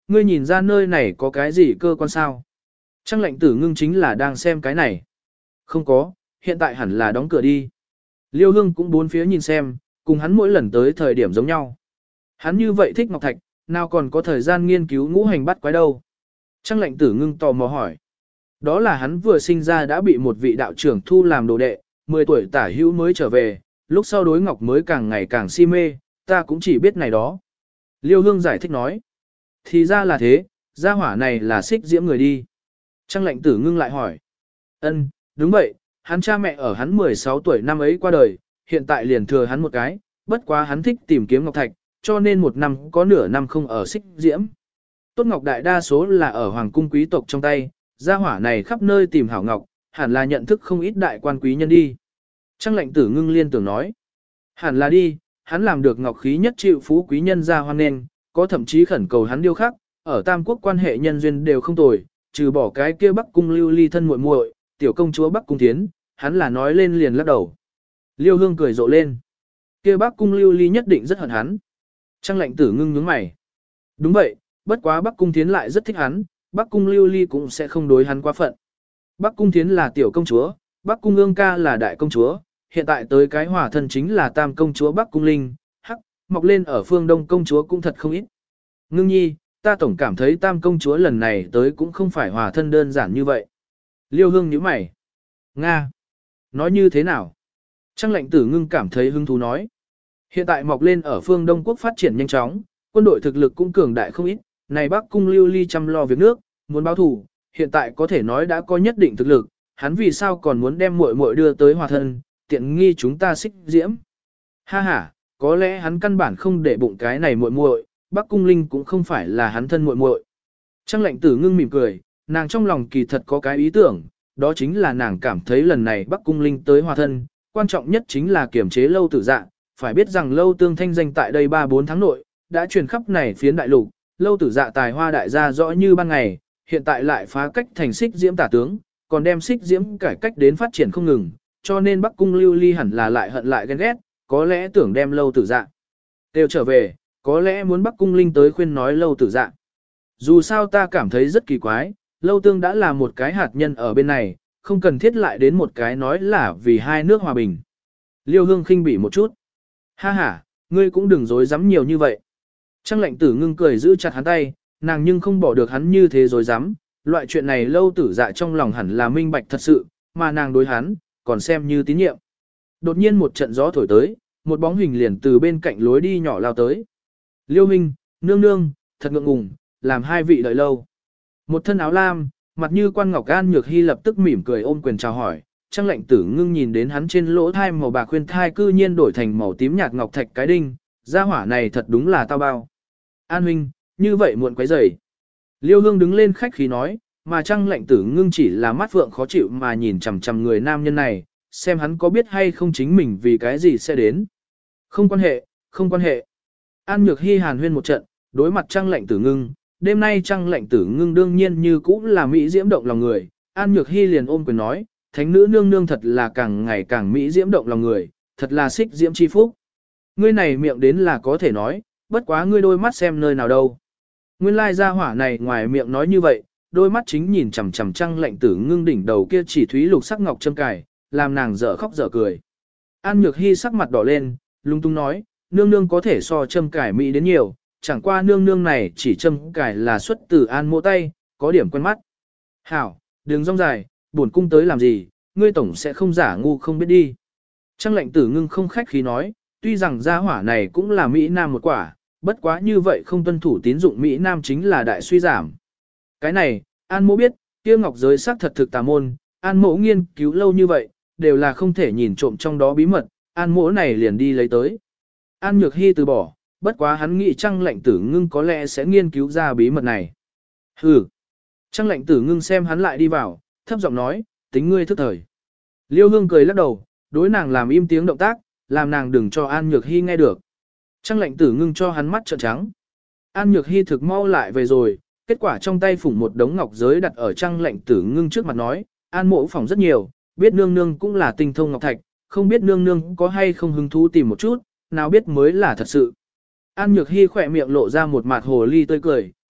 ngươi nhìn ra nơi này có cái gì cơ quan sao? Trang lệnh tử ngưng chính là đang xem cái này. Không có, hiện tại hẳn là đóng cửa đi. Liêu Hương cũng bốn phía nhìn xem, cùng hắn mỗi lần tới thời điểm giống nhau. Hắn như vậy thích ngọc thạch, nào còn có thời gian nghiên cứu ngũ hành bắt quái đâu. Trang lệnh tử ngưng tò mò hỏi. Đó là hắn vừa sinh ra đã bị một vị đạo trưởng thu làm đồ đệ, 10 tuổi tả hữu mới trở về, lúc sau đối ngọc mới càng ngày càng si mê, ta cũng chỉ biết này đó. Liêu Hương giải thích nói. Thì ra là thế, gia hỏa này là xích diễm người đi. Trang lệnh tử ngưng lại hỏi. Ân, đúng vậy, hắn cha mẹ ở hắn 16 tuổi năm ấy qua đời, hiện tại liền thừa hắn một cái, bất quá hắn thích tìm kiếm ngọc thạch, cho nên một năm có nửa năm không ở xích diễm. Tốt ngọc đại đa số là ở hoàng cung quý tộc trong tay, gia hỏa này khắp nơi tìm hảo ngọc, hẳn là nhận thức không ít đại quan quý nhân đi. Trang lệnh tử ngưng liên tưởng nói. Hẳn là đi, hắn làm được ngọc khí nhất chịu phú quý nhân ra hoan nghênh, có thậm chí khẩn cầu hắn điêu khắc, ở Tam Quốc quan hệ nhân duyên đều không tồi, trừ bỏ cái kia Bắc cung lưu ly thân muội muội, tiểu công chúa Bắc cung Thiến, hắn là nói lên liền lắc đầu. Liêu Hương cười rộ lên. Kia Bắc cung lưu ly nhất định rất hận hắn. Trang lệnh tử ngưng nhướng mày. Đúng vậy, bất quá Bắc cung Thiến lại rất thích hắn, Bắc cung lưu ly cũng sẽ không đối hắn quá phận. Bắc cung Thiến là tiểu công chúa, Bắc cung ương ca là đại công chúa, hiện tại tới cái hòa thân chính là tam công chúa Bắc cung linh, hắc, mọc lên ở phương đông công chúa cũng thật không ít. Ngưng nhi, ta tổng cảm thấy tam công chúa lần này tới cũng không phải hòa thân đơn giản như vậy. Liêu Hương nhíu mày. Nga. Nói như thế nào? Trang lệnh tử ngưng cảm thấy hứng thú nói. Hiện tại mọc lên ở phương Đông Quốc phát triển nhanh chóng, quân đội thực lực cũng cường đại không ít, này Bắc cung lưu ly chăm lo việc nước, muốn báo thù, hiện tại có thể nói đã có nhất định thực lực, hắn vì sao còn muốn đem muội muội đưa tới hòa thân, tiện nghi chúng ta xích diễm. Ha ha, có lẽ hắn căn bản không để bụng cái này muội muội, Bắc cung linh cũng không phải là hắn thân muội muội. Trang lệnh tử ngưng mỉm cười, nàng trong lòng kỳ thật có cái ý tưởng, đó chính là nàng cảm thấy lần này Bắc cung linh tới hòa thân, quan trọng nhất chính là kiểm chế Lâu Tử Dạ, phải biết rằng Lâu Tương thanh danh tại đây 3-4 tháng nội, đã truyền khắp này phiến đại lục, Lâu Tử Dạ tài hoa đại gia rõ như ban ngày, hiện tại lại phá cách thành xích diễm tả tướng, còn đem xích diễm cải cách đến phát triển không ngừng, cho nên Bắc cung lưu ly hẳn là lại hận lại ghen ghét, có lẽ tưởng đem Lâu Tử Dạ đều trở về, có lẽ muốn Bắc cung linh tới khuyên nói Lâu Tử Dạ. Dù sao ta cảm thấy rất kỳ quái, Lâu Tương đã là một cái hạt nhân ở bên này, không cần thiết lại đến một cái nói là vì hai nước hòa bình. Liêu Hương khinh bỉ một chút. Ha ha, ngươi cũng đừng dối dám nhiều như vậy. Trang lệnh tử ngưng cười giữ chặt hắn tay, nàng nhưng không bỏ được hắn như thế dối dám. Loại chuyện này Lâu Tử Dạ trong lòng hẳn là minh bạch thật sự, mà nàng đối hắn, còn xem như tín nhiệm. Đột nhiên một trận gió thổi tới, một bóng hình liền từ bên cạnh lối đi nhỏ lao tới. Liêu Minh, nương nương, thật ngượng ngùng, làm hai vị đợi lâu. Một thân áo lam, mặt như quan ngọc An Nhược Hy lập tức mỉm cười ôm quyền chào hỏi. Trang lệnh tử ngưng nhìn đến hắn trên lỗ thai màu bạc khuyên thai cư nhiên đổi thành màu tím nhạt ngọc thạch cái đinh, gia hỏa này thật đúng là tao bao. An huynh, như vậy muộn quấy rầy. Liêu Hương đứng lên khách khí nói, mà Trang lệnh tử ngưng chỉ là mắt vượng khó chịu mà nhìn chằm chằm người nam nhân này, xem hắn có biết hay không chính mình vì cái gì sẽ đến. Không quan hệ, không quan hệ. An Nhược Hy hàn huyên một trận, đối mặt Trang lệnh tử ngưng, đêm nay Trang lệnh tử ngưng đương nhiên như cũ là mỹ diễm động lòng người, An Nhược Hy liền ôm quyền nói, thánh nữ nương nương thật là càng ngày càng mỹ diễm động lòng người, thật là xích diễm chi phúc. Ngươi này miệng đến là có thể nói, bất quá ngươi đôi mắt xem nơi nào đâu. Nguyên lai gia hỏa này ngoài miệng nói như vậy, đôi mắt chính nhìn chằm chằm Trang lệnh tử ngưng đỉnh đầu kia chỉ thúy lục sắc ngọc châm cài, làm nàng dở khóc dở cười. An Nhược Hy sắc mặt đỏ lên, lung tung nói, nương nương có thể so châm cài mỹ đến nhiều, chẳng qua nương nương này chỉ châm cài là xuất từ An mộ tay, có điểm quen mắt. Hảo, đừng rong dài, buồn cung tới làm gì, ngươi tổng sẽ không giả ngu không biết đi. Trang lệnh tử ngưng không khách khí nói, tuy rằng gia hỏa này cũng là Mỹ Nam một quả, bất quá như vậy không tuân thủ tín dụng Mỹ Nam chính là đại suy giảm. Cái này, An mộ biết, kia ngọc giới sắc thật thực tà môn, An mộ nghiên cứu lâu như vậy, đều là không thể nhìn trộm trong đó bí mật, An mộ này liền đi lấy tới. An Nhược Hy từ bỏ, bất quá hắn nghĩ Trang lệnh tử ngưng có lẽ sẽ nghiên cứu ra bí mật này. Hừ. Trang lệnh tử ngưng xem hắn lại đi vào, thấp giọng nói, tính ngươi thức thời. Liêu Hương cười lắc đầu, đối nàng làm im tiếng động tác, làm nàng đừng cho An Nhược Hy nghe được. Trang lệnh tử ngưng cho hắn mắt trợn trắng. An Nhược Hy thực mau lại về rồi, kết quả trong tay phủng một đống ngọc giới đặt ở Trang lệnh tử ngưng trước mặt nói, An mộ phỏng rất nhiều, biết nương nương cũng là tinh thông ngọc thạch, không biết nương nương có hay không hứng thú tìm một chút, nào biết mới là thật sự. An Nhược Hy khỏe miệng lộ ra một mặt hồ ly tươi cười,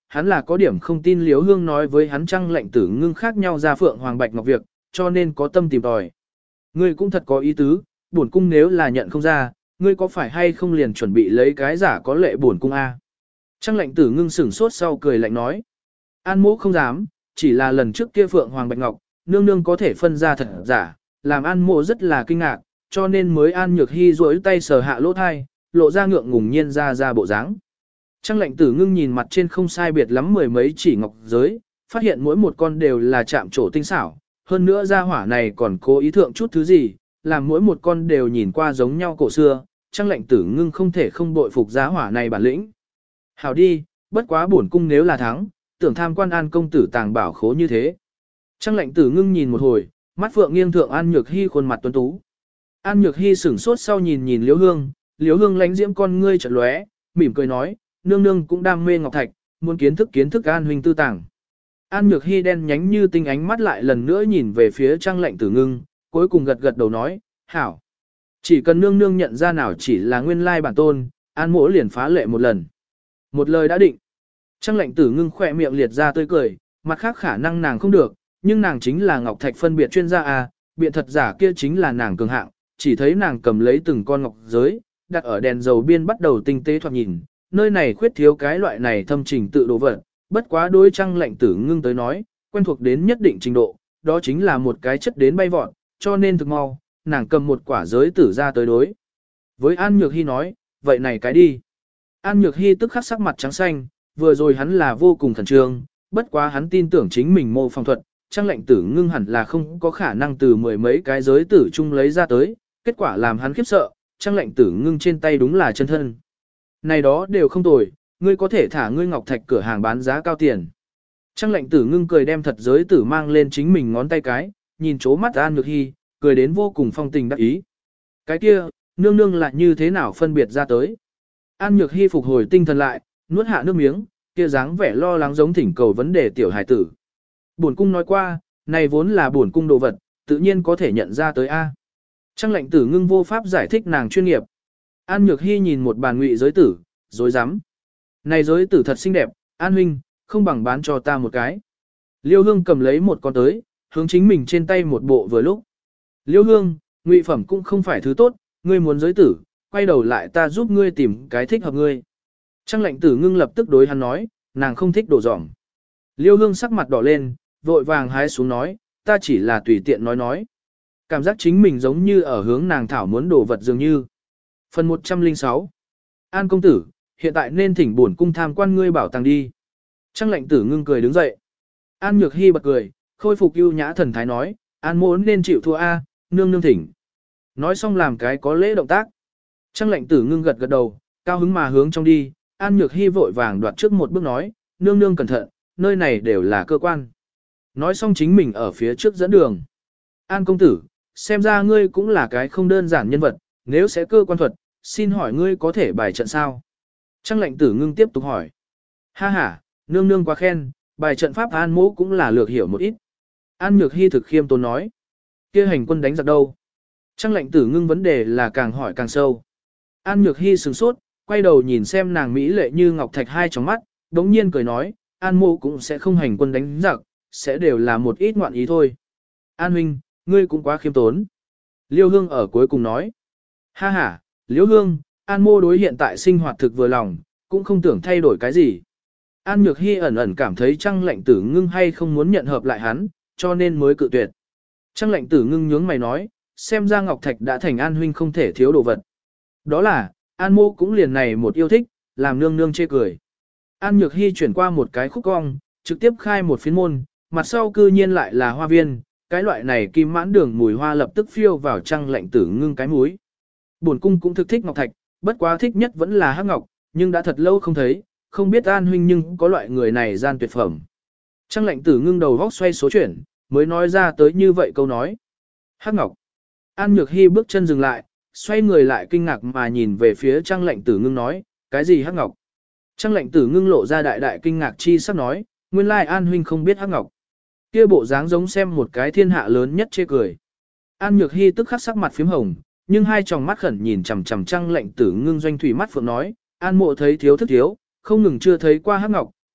hắn là có điểm không tin Liễu Hương nói với hắn Trăng Lệnh Tử Ngưng khác nhau ra phượng hoàng bạch ngọc việc, cho nên có tâm tìm tòi. Ngươi cũng thật có ý tứ, bổn cung nếu là nhận không ra, ngươi có phải hay không liền chuẩn bị lấy cái giả có lệ bổn cung a? Trăng Lệnh Tử Ngưng sửng sốt sau cười lạnh nói. An mỗ không dám, chỉ là lần trước kia phượng hoàng bạch ngọc, nương nương có thể phân ra thật giả, làm An mỗ rất là kinh ngạc, cho nên mới An Nhược Hy duỗi tay sờ hạ lỗ thai, lộ ra ngượng ngùng nhiên ra bộ dáng. Trăng Lệnh Tử Ngưng nhìn mặt trên không sai biệt lắm mười mấy chỉ ngọc giới, phát hiện mỗi một con đều là chạm trổ tinh xảo, hơn nữa gia hỏa này còn cố ý thượng chút thứ gì, làm mỗi một con đều nhìn qua giống nhau cổ xưa, Trăng Lệnh Tử Ngưng không thể không bội phục gia hỏa này bản lĩnh. Hảo đi, bất quá bổn cung nếu là thắng, tưởng tham quan An công tử tàng bảo khố như thế. Trăng Lệnh Tử Ngưng nhìn một hồi, mắt phượng nghiêng thượng An Nhược Hy khuôn mặt tuấn tú. An Nhược Hy sửng sốt sau nhìn Liễu Hương, Liễu Hương lánh diễm con ngươi chợt lóe, mỉm cười nói, nương nương cũng đam mê ngọc thạch, muốn kiến thức An huynh tư tàng. An Nhược Hy đen nhánh như tinh ánh mắt lại lần nữa nhìn về phía Trăng Lệnh Tử Ngưng, cuối cùng gật đầu nói, hảo. Chỉ cần nương nương nhận ra nào chỉ là nguyên lai bản tôn, An mỗ liền phá lệ một lần. Một lời đã định. Trăng Lệnh Tử Ngưng khỏe miệng liệt ra tươi cười, mặt khác khả năng nàng không được, nhưng nàng chính là ngọc thạch phân biệt chuyên gia à, biện thật giả kia chính là nàng cường hạng, chỉ thấy nàng cầm lấy từng con ngọc giới, đặt ở đèn dầu biên bắt đầu tinh tế thoạt nhìn, nơi này khuyết thiếu cái loại này thâm trình tự đồ vật, bất quá đối Trăng Lệnh Tử Ngưng tới nói, quen thuộc đến nhất định trình độ, đó chính là một cái chất đến bay vọt, cho nên thực mau, nàng cầm một quả giới tử ra tới đối. Với An Nhược Hy nói, vậy này cái đi. An Nhược Hy tức khắc sắc mặt trắng xanh, vừa rồi hắn là vô cùng khẩn trương, bất quá hắn tin tưởng chính mình mô phỏng thuật, Trăng Lệnh Tử Ngưng hẳn là không có khả năng từ mười mấy cái giới tử chung lấy ra tới, kết quả làm hắn khiếp sợ, Trăng Lệnh Tử Ngưng trên tay đúng là chân thân. Này đó đều không tồi, ngươi có thể thả ngươi ngọc thạch cửa hàng bán giá cao tiền. Trăng Lệnh Tử Ngưng cười đem thật giới tử mang lên chính mình ngón tay cái, nhìn chố mắt An Nhược Hy, cười đến vô cùng phong tình đắc ý. Cái kia, nương nương lại như thế nào phân biệt ra tới. An Nhược Hy phục hồi tinh thần lại, nuốt hạ nước miếng, kia dáng vẻ lo lắng giống thỉnh cầu vấn đề tiểu hải tử. Bổn cung nói qua, này vốn là bổn cung đồ vật, tự nhiên có thể nhận ra tới A. Trăng Lệnh Tử Ngưng vô pháp giải thích nàng chuyên nghiệp. An Nhược Hy nhìn một bàn ngụy giới tử, dối rắm Này giới tử thật xinh đẹp, An huynh, không bằng bán cho ta một cái. Liêu Hương cầm lấy một con tới, hướng chính mình trên tay một bộ vừa lúc. Liêu Hương, ngụy phẩm cũng không phải thứ tốt, ngươi muốn giới tử, quay đầu lại ta giúp ngươi tìm cái thích hợp ngươi. Trăng Lệnh Tử Ngưng lập tức đối hắn nói, nàng không thích đổ dỏng. Liêu Hương sắc mặt đỏ lên, vội vàng hái xuống nói, ta chỉ là tùy tiện nói. Cảm giác chính mình giống như ở hướng nàng thảo muốn đổ vật dường như. Phần 106 An công tử, hiện tại nên thỉnh bổn cung tham quan ngươi bảo tàng đi. Trăng Lệnh Tử Ngưng cười đứng dậy. An Nhược Hy bật cười, khôi phục ưu nhã thần thái nói, An mỗ nên chịu thua A, nương nương thỉnh. Nói xong làm cái có lễ động tác. Trăng Lệnh Tử Ngưng gật đầu, cao hứng mà hướng trong đi, An Nhược Hy vội vàng đoạt trước một bước nói, nương nương cẩn thận, nơi này đều là cơ quan. Nói xong chính mình ở phía trước dẫn đường. An công tử, xem ra ngươi cũng là cái không đơn giản nhân vật, nếu sẽ cơ quan thuật, xin hỏi ngươi có thể bài trận sao? Trăng Lệnh Tử Ngưng tiếp tục hỏi. Ha ha, nương nương quá khen, bài trận pháp An mỗ cũng là lược hiểu một ít. An Nhược Hy thực khiêm tốn nói. Kia hành quân đánh giặc đâu? Trăng Lệnh Tử Ngưng vấn đề là càng hỏi càng sâu. An Nhược Hy sửng sốt, quay đầu nhìn xem nàng mỹ lệ như ngọc thạch hai tròng mắt, đống nhiên cười nói, An mô cũng sẽ không hành quân đánh giặc, sẽ đều là một ít ngoạn ý thôi. An huynh, ngươi cũng quá khiêm tốn. Liêu Hương ở cuối cùng nói. Ha ha, Liêu Hương, An mô đối hiện tại sinh hoạt thực vừa lòng, cũng không tưởng thay đổi cái gì. An Nhược Hy ẩn ẩn cảm thấy Trăng Lệnh Tử Ngưng hay không muốn nhận hợp lại hắn, cho nên mới cự tuyệt. Trăng Lệnh Tử Ngưng nhướng mày nói, xem ra ngọc thạch đã thành An huynh không thể thiếu đồ vật. Đó là, An mô cũng liền này một yêu thích, làm nương nương chê cười. An Nhược Hy chuyển qua một cái khúc cong, trực tiếp khai một phiến môn, mặt sau cư nhiên lại là hoa viên, cái loại này kim mãn đường mùi hoa lập tức phiêu vào Trăng Lệnh Tử Ngưng cái mũi. Bổn cung cũng thực thích ngọc thạch, bất quá thích nhất vẫn là hắc ngọc, nhưng đã thật lâu không thấy, không biết An huynh nhưng có loại người này gian tuyệt phẩm. Trăng Lệnh Tử Ngưng đầu góc xoay số chuyển, mới nói ra tới như vậy câu nói. Hắc ngọc. An Nhược Hy bước chân dừng lại, xoay người lại kinh ngạc mà nhìn về phía Trăng Lệnh Tử Ngưng nói, cái gì hắc ngọc? Trăng Lệnh Tử Ngưng lộ ra đại đại kinh ngạc chi sắp nói, nguyên lai An huynh không biết hắc ngọc. Kia bộ dáng giống xem một cái thiên hạ lớn nhất chê cười. An Nhược Hy tức khắc sắc mặt phím hồng, nhưng hai tròng mắt khẩn nhìn chằm chằm Trăng Lệnh Tử Ngưng doanh thủy mắt phượng nói, An mộ thấy thiếu thức thiếu, không ngừng chưa thấy qua hắc ngọc,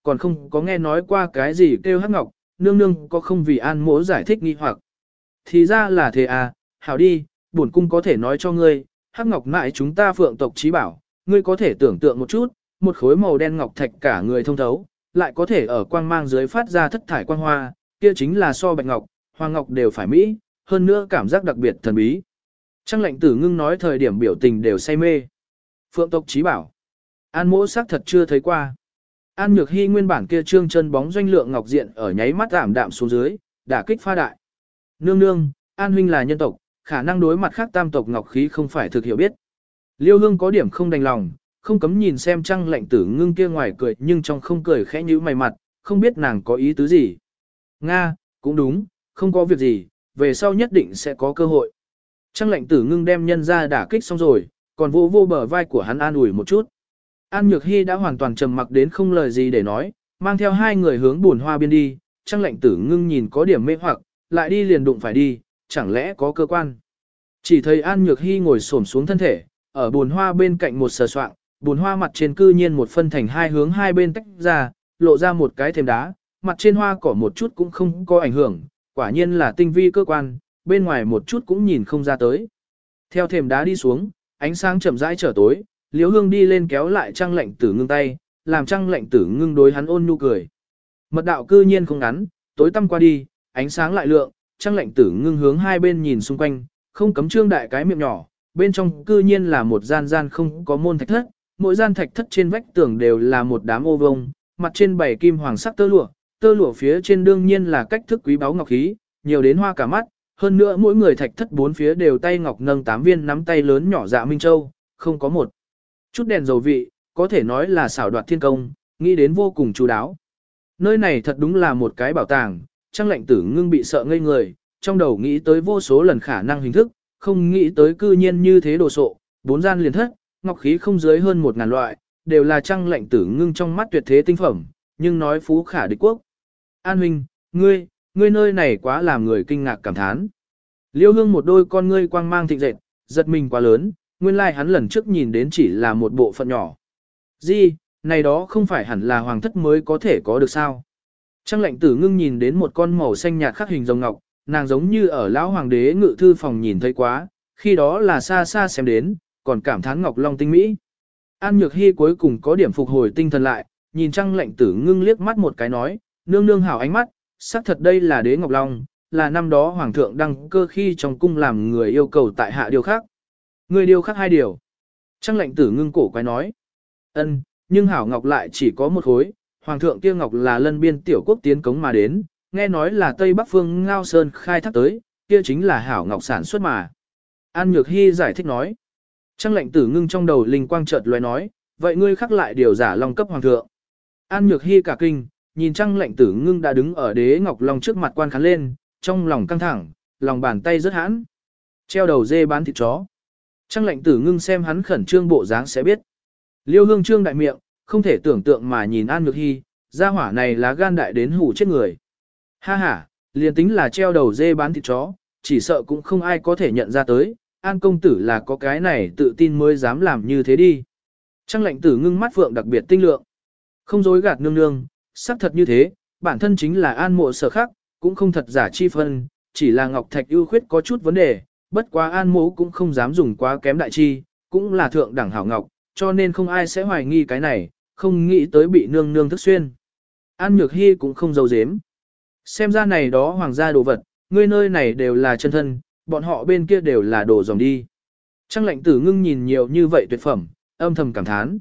còn không có nghe nói qua cái gì kêu hắc ngọc, nương nương có không vì An mỗ giải thích nghi hoặc. Thì ra là thế à, hảo đi, bổn cung có thể nói cho ngươi, hắc ngọc mãi chúng ta phượng tộc trí bảo, ngươi có thể tưởng tượng một chút, một khối màu đen ngọc thạch cả người thông thấu, lại có thể ở quang mang dưới phát ra thất thải quang hoa, kia chính là so bạch ngọc, hoàng ngọc đều phải mỹ, hơn nữa cảm giác đặc biệt thần bí. Trang lệnh tử ngưng nói thời điểm biểu tình đều say mê. Phượng tộc trí bảo. An mỗ xác thật chưa thấy qua. An Nhược Hy nguyên bản kia trương chân bóng doanh lượng ngọc diện ở nháy mắt giảm đạm xuống dưới, đả kích pha đại. Nương nương, An huynh là nhân tộc, khả năng đối mặt khác tam tộc ngọc khí không phải thực hiểu biết. Liêu Hương có điểm không đành lòng, không cấm nhìn xem Trang lệnh tử ngưng kia ngoài cười nhưng trong không cười khẽ nhíu mày mặt, không biết nàng có ý tứ gì. Nga, cũng đúng, không có việc gì, về sau nhất định sẽ có cơ hội. Trang lệnh tử ngưng đem nhân ra đả kích xong rồi, còn vô vô bờ vai của hắn an ủi một chút. An Nhược Hy đã hoàn toàn trầm mặc đến không lời gì để nói, mang theo hai người hướng buồn hoa biên đi, Trang lệnh tử ngưng nhìn có điểm mê hoặc, lại đi liền đụng phải đi, chẳng lẽ có cơ quan. Chỉ thấy An Nhược Hy ngồi xổm xuống thân thể, ở buồn hoa bên cạnh một sờ soạng, buồn hoa mặt trên cư nhiên một phân thành hai hướng hai bên tách ra, lộ ra một cái thềm đá, mặt trên hoa cỏ một chút cũng không có ảnh hưởng, quả nhiên là tinh vi cơ quan, bên ngoài một chút cũng nhìn không ra tới. Theo thềm đá đi xuống, ánh sáng chậm rãi trở tối, Liễu Hương đi lên kéo lại Trang lệnh tử ngưng tay, làm Trang lệnh tử ngưng đối hắn ôn nhu cười. Mật đạo cư nhiên không ngắn, tối tăm qua đi, ánh sáng lại lượng, Trang lệnh tử ngưng hướng hai bên nhìn xung quanh, không cấm trương đại cái miệng nhỏ, bên trong cư nhiên là một gian gian không có môn thạch thất, mỗi gian thạch thất trên vách tường đều là một đám ô vông, mặt trên bảy kim hoàng sắc tơ lụa phía trên đương nhiên là cách thức quý báu ngọc khí, nhiều đến hoa cả mắt, hơn nữa mỗi người thạch thất bốn phía đều tay ngọc nâng 8 viên nắm tay lớn nhỏ dạ minh châu, không có một chút đèn dầu vị, có thể nói là xảo đoạt thiên công, nghĩ đến vô cùng chú đáo. Nơi này thật đúng là một cái bảo tàng, Trang lệnh tử ngưng bị sợ ngây người, trong đầu nghĩ tới vô số lần khả năng hình thức, không nghĩ tới cư nhiên như thế đồ sộ, 4 gian liền thất, ngọc khí không dưới hơn 1000 loại, đều là Trang lệnh tử ngưng trong mắt tuyệt thế tinh phẩm, nhưng nói phú khả địch quốc. An huynh, ngươi nơi này quá làm người kinh ngạc cảm thán. Liêu Hương một đôi con ngươi quang mang thịnh dệt, giật mình quá lớn, nguyên lai hắn lần trước nhìn đến chỉ là một bộ phận nhỏ. Gì, này đó không phải hẳn là hoàng thất mới có thể có được sao? Trang lệnh tử ngưng nhìn đến một con màu xanh nhạt khắc hình rồng ngọc, nàng giống như ở lão hoàng đế ngự thư phòng nhìn thấy quá, khi đó là xa xa xem đến, còn cảm thán ngọc long tinh mỹ. An Nhược Hy cuối cùng có điểm phục hồi tinh thần lại, nhìn Trang lệnh tử ngưng liếc mắt một cái nói, nương nương hảo ánh mắt, xác thật đây là đế ngọc long, là năm đó hoàng thượng đăng cơ khi trong cung làm người yêu cầu tại hạ điều khác. Người điều khác 2 điều. Trang lệnh tử ngưng cổ quái nói. Ân, nhưng hảo ngọc lại chỉ có một khối, hoàng thượng kia ngọc là lân biên tiểu quốc tiến cống mà đến, nghe nói là Tây Bắc phương Ngao Sơn khai thác tới, kia chính là hảo ngọc sản xuất mà. An Nhược Hy giải thích nói. Trang lệnh tử ngưng trong đầu linh quang chợt lóe nói, vậy ngươi khắc lại điều giả long cấp hoàng thượng. An Nhược Hy cả kinh, nhìn Trang lệnh tử ngưng đã đứng ở đế ngọc long trước mặt quan khán lên, trong lòng căng thẳng, lòng bàn tay rất hãn. Treo đầu dê bán thịt chó. Trang lệnh tử ngưng xem hắn khẩn trương bộ dáng sẽ biết. Liêu Hương trương đại miệng, không thể tưởng tượng mà nhìn An Nhược Hy, gia hỏa này là gan đại đến hủ chết người. Ha ha, liền tính là treo đầu dê bán thịt chó, chỉ sợ cũng không ai có thể nhận ra tới, An công tử là có cái này tự tin mới dám làm như thế đi. Trang lệnh tử ngưng mắt phượng đặc biệt tinh lượng. Không dối gạt nương nương, xác thật như thế, bản thân chính là An mộ sở khắc, cũng không thật giả chi phân, chỉ là ngọc thạch ưu khuyết có chút vấn đề, bất quá An mộ cũng không dám dùng quá kém đại chi, cũng là thượng đẳng hảo ngọc, cho nên không ai sẽ hoài nghi cái này, không nghĩ tới bị nương nương thức xuyên. An Nhược Hy cũng không giấu giếm. Xem ra này đó hoàng gia đồ vật, ngươi nơi này đều là chân thân, bọn họ bên kia đều là đồ dòng đi. Trang lệnh tử ngưng nhìn nhiều như vậy tuyệt phẩm, âm thầm cảm thán.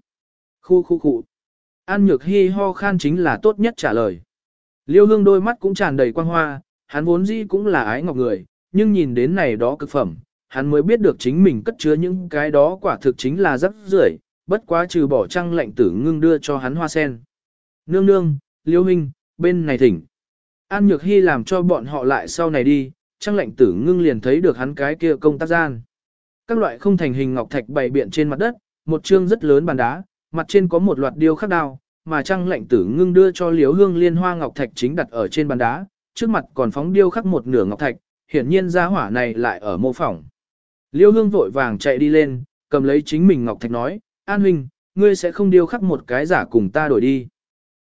Khu. An Nhược Hy ho khan chính là tốt nhất trả lời. Liêu Hương đôi mắt cũng tràn đầy quang hoa, hắn vốn dĩ cũng là ái ngọc người, nhưng nhìn đến này đó cực phẩm, hắn mới biết được chính mình cất chứa những cái đó quả thực chính là rắc rưởi, bất quá trừ bỏ Trang lệnh tử ngưng đưa cho hắn hoa sen. Nương nương, Liêu Huynh, bên này thỉnh. An Nhược Hy làm cho bọn họ lại sau này đi, Trang lệnh tử ngưng liền thấy được hắn cái kia công tác gian. Các loại không thành hình ngọc thạch bày biện trên mặt đất, một chương rất lớn bàn đá, mặt trên có một loạt điêu khắc đao, mà Trang lệnh tử ngưng đưa cho Liễu Hương liên hoa ngọc thạch chính đặt ở trên bàn đá, trước mặt còn phóng điêu khắc một nửa ngọc thạch, hiển nhiên gia hỏa này lại ở mô phỏng. Liễu Hương vội vàng chạy đi lên, cầm lấy chính mình ngọc thạch nói, An huynh, ngươi sẽ không điêu khắc một cái giả cùng ta đổi đi.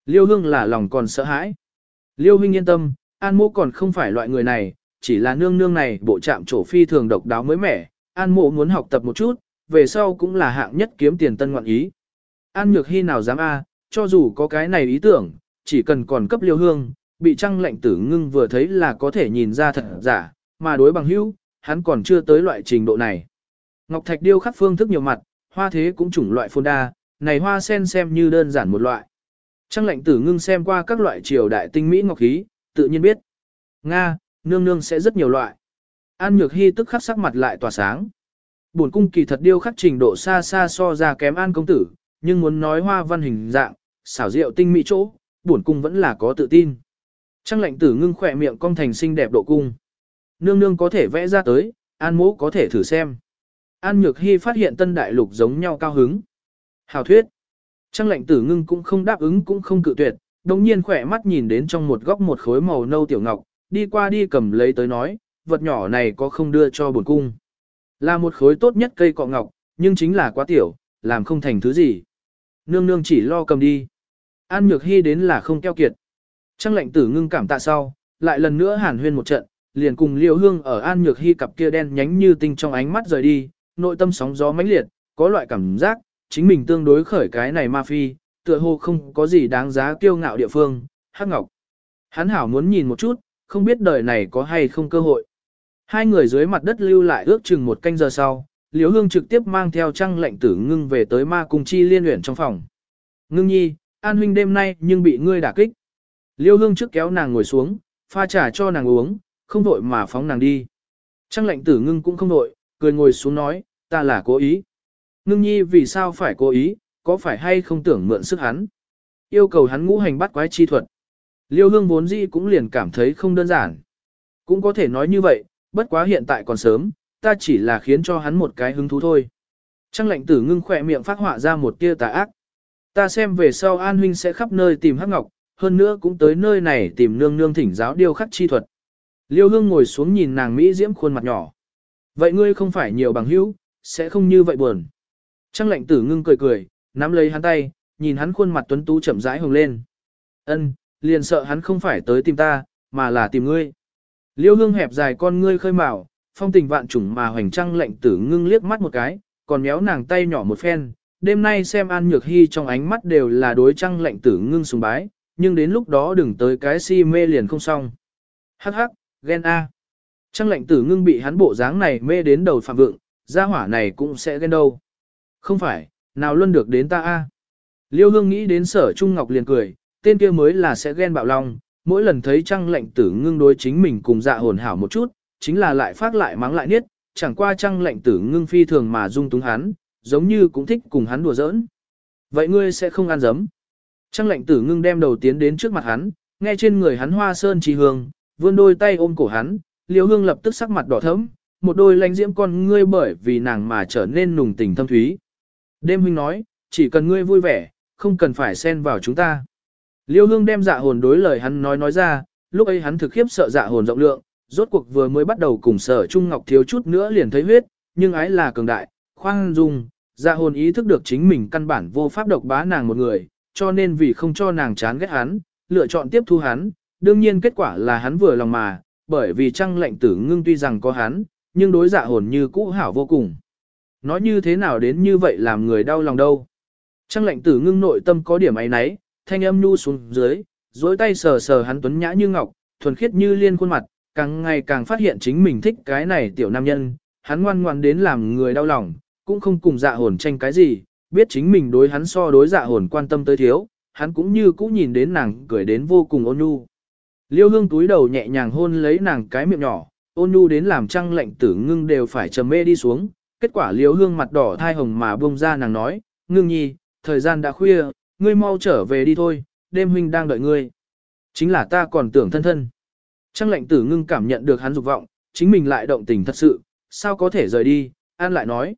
Liêu Hương là lòng còn sợ hãi. Liêu huynh yên tâm, An mộ còn không phải loại người này, chỉ là nương nương này bộ trạm trổ phi thường độc đáo mới mẻ, An mộ muốn học tập một chút, về sau cũng là hạng nhất kiếm tiền tân ngoạn ý. An Nhược Hy nào dám cho dù có cái này ý tưởng, chỉ cần còn cấp Liêu Hương, bị Trăng Lệnh Tử Ngưng vừa thấy là có thể nhìn ra thật giả, mà đối bằng hữu, hắn còn chưa tới loại trình độ này. Ngọc thạch điêu khắc phương thức nhiều mặt, hoa thế cũng chủng loại phồn đa, này hoa sen xem như đơn giản một loại. Trăng Lệnh Tử Ngưng xem qua các loại triều đại tinh mỹ ngọc khí, tự nhiên biết. Nga, nương nương sẽ rất nhiều loại. An Nhược Hy tức khắc sắc mặt lại tỏa sáng. Bổn cung kỳ thật điêu khắc trình độ xa xa so ra kém An công tử, nhưng muốn nói hoa văn hình dạng, xảo diệu tinh mỹ chỗ, bổn cung vẫn là có tự tin. Trăng Lệnh Tử Ngưng khỏe miệng cong thành xinh đẹp độ cung. Nương nương có thể vẽ ra tới, An mỗ có thể thử xem. An Nhược Hy phát hiện tân đại lục giống nhau cao hứng. Hào thuyết. Trăng Lệnh Tử Ngưng cũng không đáp ứng cũng không cự tuyệt, đồng nhiên khỏe mắt nhìn đến trong một góc một khối màu nâu tiểu ngọc, đi qua đi cầm lấy tới nói, vật nhỏ này có không đưa cho bổn cung. Là một khối tốt nhất cây cọ ngọc, nhưng chính là quá tiểu, làm không thành thứ gì. Nương nương chỉ lo cầm đi. An Nhược Hy đến là không keo kiệt. Trăng Lệnh Tử Ngưng cảm tạ sau, lại lần nữa hàn huyên một trận, liền cùng Liêu Hương ở An Nhược Hy cặp kia đen nhánh như tinh trong ánh mắt rời đi, nội tâm sóng gió mãnh liệt, có loại cảm giác, chính mình tương đối khởi cái này ma phi, tựa hồ không có gì đáng giá kiêu ngạo địa phương, Hắc Ngọc. Hắn hảo muốn nhìn một chút, không biết đời này có hay không cơ hội. Hai người dưới mặt đất lưu lại ước chừng một canh giờ sau, Liêu Hương trực tiếp mang theo Trăng Lệnh Tử Ngưng về tới Ma Cung Chi Liên Uyển trong phòng. Ngưng nhi, An huynh đêm nay nhưng bị ngươi đả kích. Liêu Hương trước kéo nàng ngồi xuống, pha trà cho nàng uống, không vội mà phóng nàng đi. Trăng Lệnh Tử Ngưng cũng không vội, cười ngồi xuống nói, ta là cố ý. Ngưng nhi vì sao phải cố ý, có phải hay không tưởng mượn sức hắn? Yêu cầu hắn ngũ hành bắt quái chi thuật. Liêu Hương vốn dĩ cũng liền cảm thấy không đơn giản. Cũng có thể nói như vậy, bất quá hiện tại còn sớm, ta chỉ là khiến cho hắn một cái hứng thú thôi. Trăng Lệnh Tử Ngưng khỏe miệng phát họa ra một tia tà ác. Ta xem về sau An huynh sẽ khắp nơi tìm Hắc Ngọc, hơn nữa cũng tới nơi này tìm nương nương thỉnh giáo điêu khắc chi thuật. Liêu Hương ngồi xuống nhìn nàng Mỹ diễm khuôn mặt nhỏ. Vậy ngươi không phải nhiều bằng hữu, sẽ không như vậy buồn. Trăng Lệnh Tử Ngưng cười cười, nắm lấy hắn tay, nhìn hắn khuôn mặt tuấn tú chậm rãi hồng lên. Ân, liền sợ hắn không phải tới tìm ta, mà là tìm ngươi. Liêu Hương hẹp dài con ngươi khơi mào, phong tình vạn trùng mà hoành Trăng Lệnh Tử Ngưng liếc mắt một cái, còn méo nàng tay nhỏ một phen. Đêm nay xem An Nhược Hy trong ánh mắt đều là đối Trăng Lệnh Tử Ngưng sùng bái, nhưng đến lúc đó đừng tới cái si mê liền không xong. Hắc hắc, ghen a. Trăng Lệnh Tử Ngưng bị hắn bộ dáng này mê đến đầu phạm vượng, gia hỏa này cũng sẽ ghen đâu. Không phải, nào luôn được đến ta a. Liêu Hương nghĩ đến Sở Trung Ngọc liền cười, tên kia mới là sẽ ghen bạo lòng, mỗi lần thấy Trăng Lệnh Tử Ngưng đối chính mình cùng Dạ Hồn hảo một chút, chính là lại phát lại mắng lại niết, chẳng qua Trăng Lệnh Tử Ngưng phi thường mà dung túng hắn, giống như cũng thích cùng hắn đùa giỡn. Vậy ngươi sẽ không ăn dấm. Trăng Lệnh Tử Ngưng đem đầu tiến đến trước mặt hắn, nghe trên người hắn hoa sơn trì hương, vươn đôi tay ôm cổ hắn, Liêu Hương lập tức sắc mặt đỏ thẫm, một đôi lánh diễm con ngươi bởi vì nàng mà trở nên nùng tình thâm thúy. Đêm huynh nói, chỉ cần ngươi vui vẻ, không cần phải xen vào chúng ta. Liêu Hương đem Dạ Hồn đối lời hắn nói ra, lúc ấy hắn thực khiếp sợ Dạ Hồn rộng lượng, rốt cuộc vừa mới bắt đầu cùng Sở Trung Ngọc thiếu chút nữa liền thấy huyết, nhưng ái là cường đại, khoan dung, Dạ Hồn ý thức được chính mình căn bản vô pháp độc bá nàng một người, cho nên vì không cho nàng chán ghét hắn, lựa chọn tiếp thu hắn, đương nhiên kết quả là hắn vừa lòng mà, bởi vì Trăng Lệnh Tử Ngưng tuy rằng có hắn, nhưng đối Dạ Hồn như cũ hảo vô cùng. Nói như thế nào đến như vậy làm người đau lòng đâu. Trăng Lệnh Tử Ngưng nội tâm có điểm ấy nấy, thanh âm nhu xuống dưới, dối tay sờ sờ hắn tuấn nhã như ngọc, thuần khiết như liên khuôn mặt, càng ngày càng phát hiện chính mình thích cái này tiểu nam nhân, hắn ngoan ngoan đến làm người đau lòng, cũng không cùng Dạ Hồn tranh cái gì, biết chính mình đối hắn so đối Dạ Hồn quan tâm tới thiếu, hắn cũng như cũ nhìn đến nàng cười đến vô cùng ôn nhu. Liêu Hương túi đầu nhẹ nhàng hôn lấy nàng cái miệng nhỏ, ôn nhu đến làm Trăng Lệnh Tử Ngưng đều phải trầm mê đi xuống, kết quả Liêu Hương mặt đỏ thai hồng mà bông ra nàng nói, Ngưng nhi, thời gian đã khuya, ngươi mau trở về đi thôi, đêm huynh đang đợi ngươi. Chính là ta còn tưởng thân thân. Trăng Lệnh Tử Ngưng cảm nhận được hắn dục vọng, chính mình lại động tình thật sự, sao có thể rời đi, An lại nói.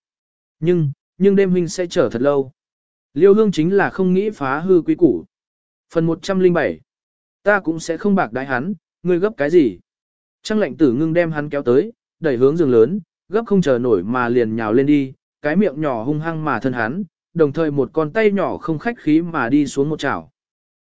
Nhưng đêm huynh sẽ chờ thật lâu. Liêu Hương chính là không nghĩ phá hư quý củ. Phần 107. Ta cũng sẽ không bạc đái hắn, ngươi gấp cái gì? Trăng Lệnh Tử Ngưng đem hắn kéo tới, đẩy hướng giường lớn, gấp không chờ nổi mà liền nhào lên đi, cái miệng nhỏ hung hăng mà thân hắn, đồng thời một con tay nhỏ không khách khí mà đi xuống một chảo.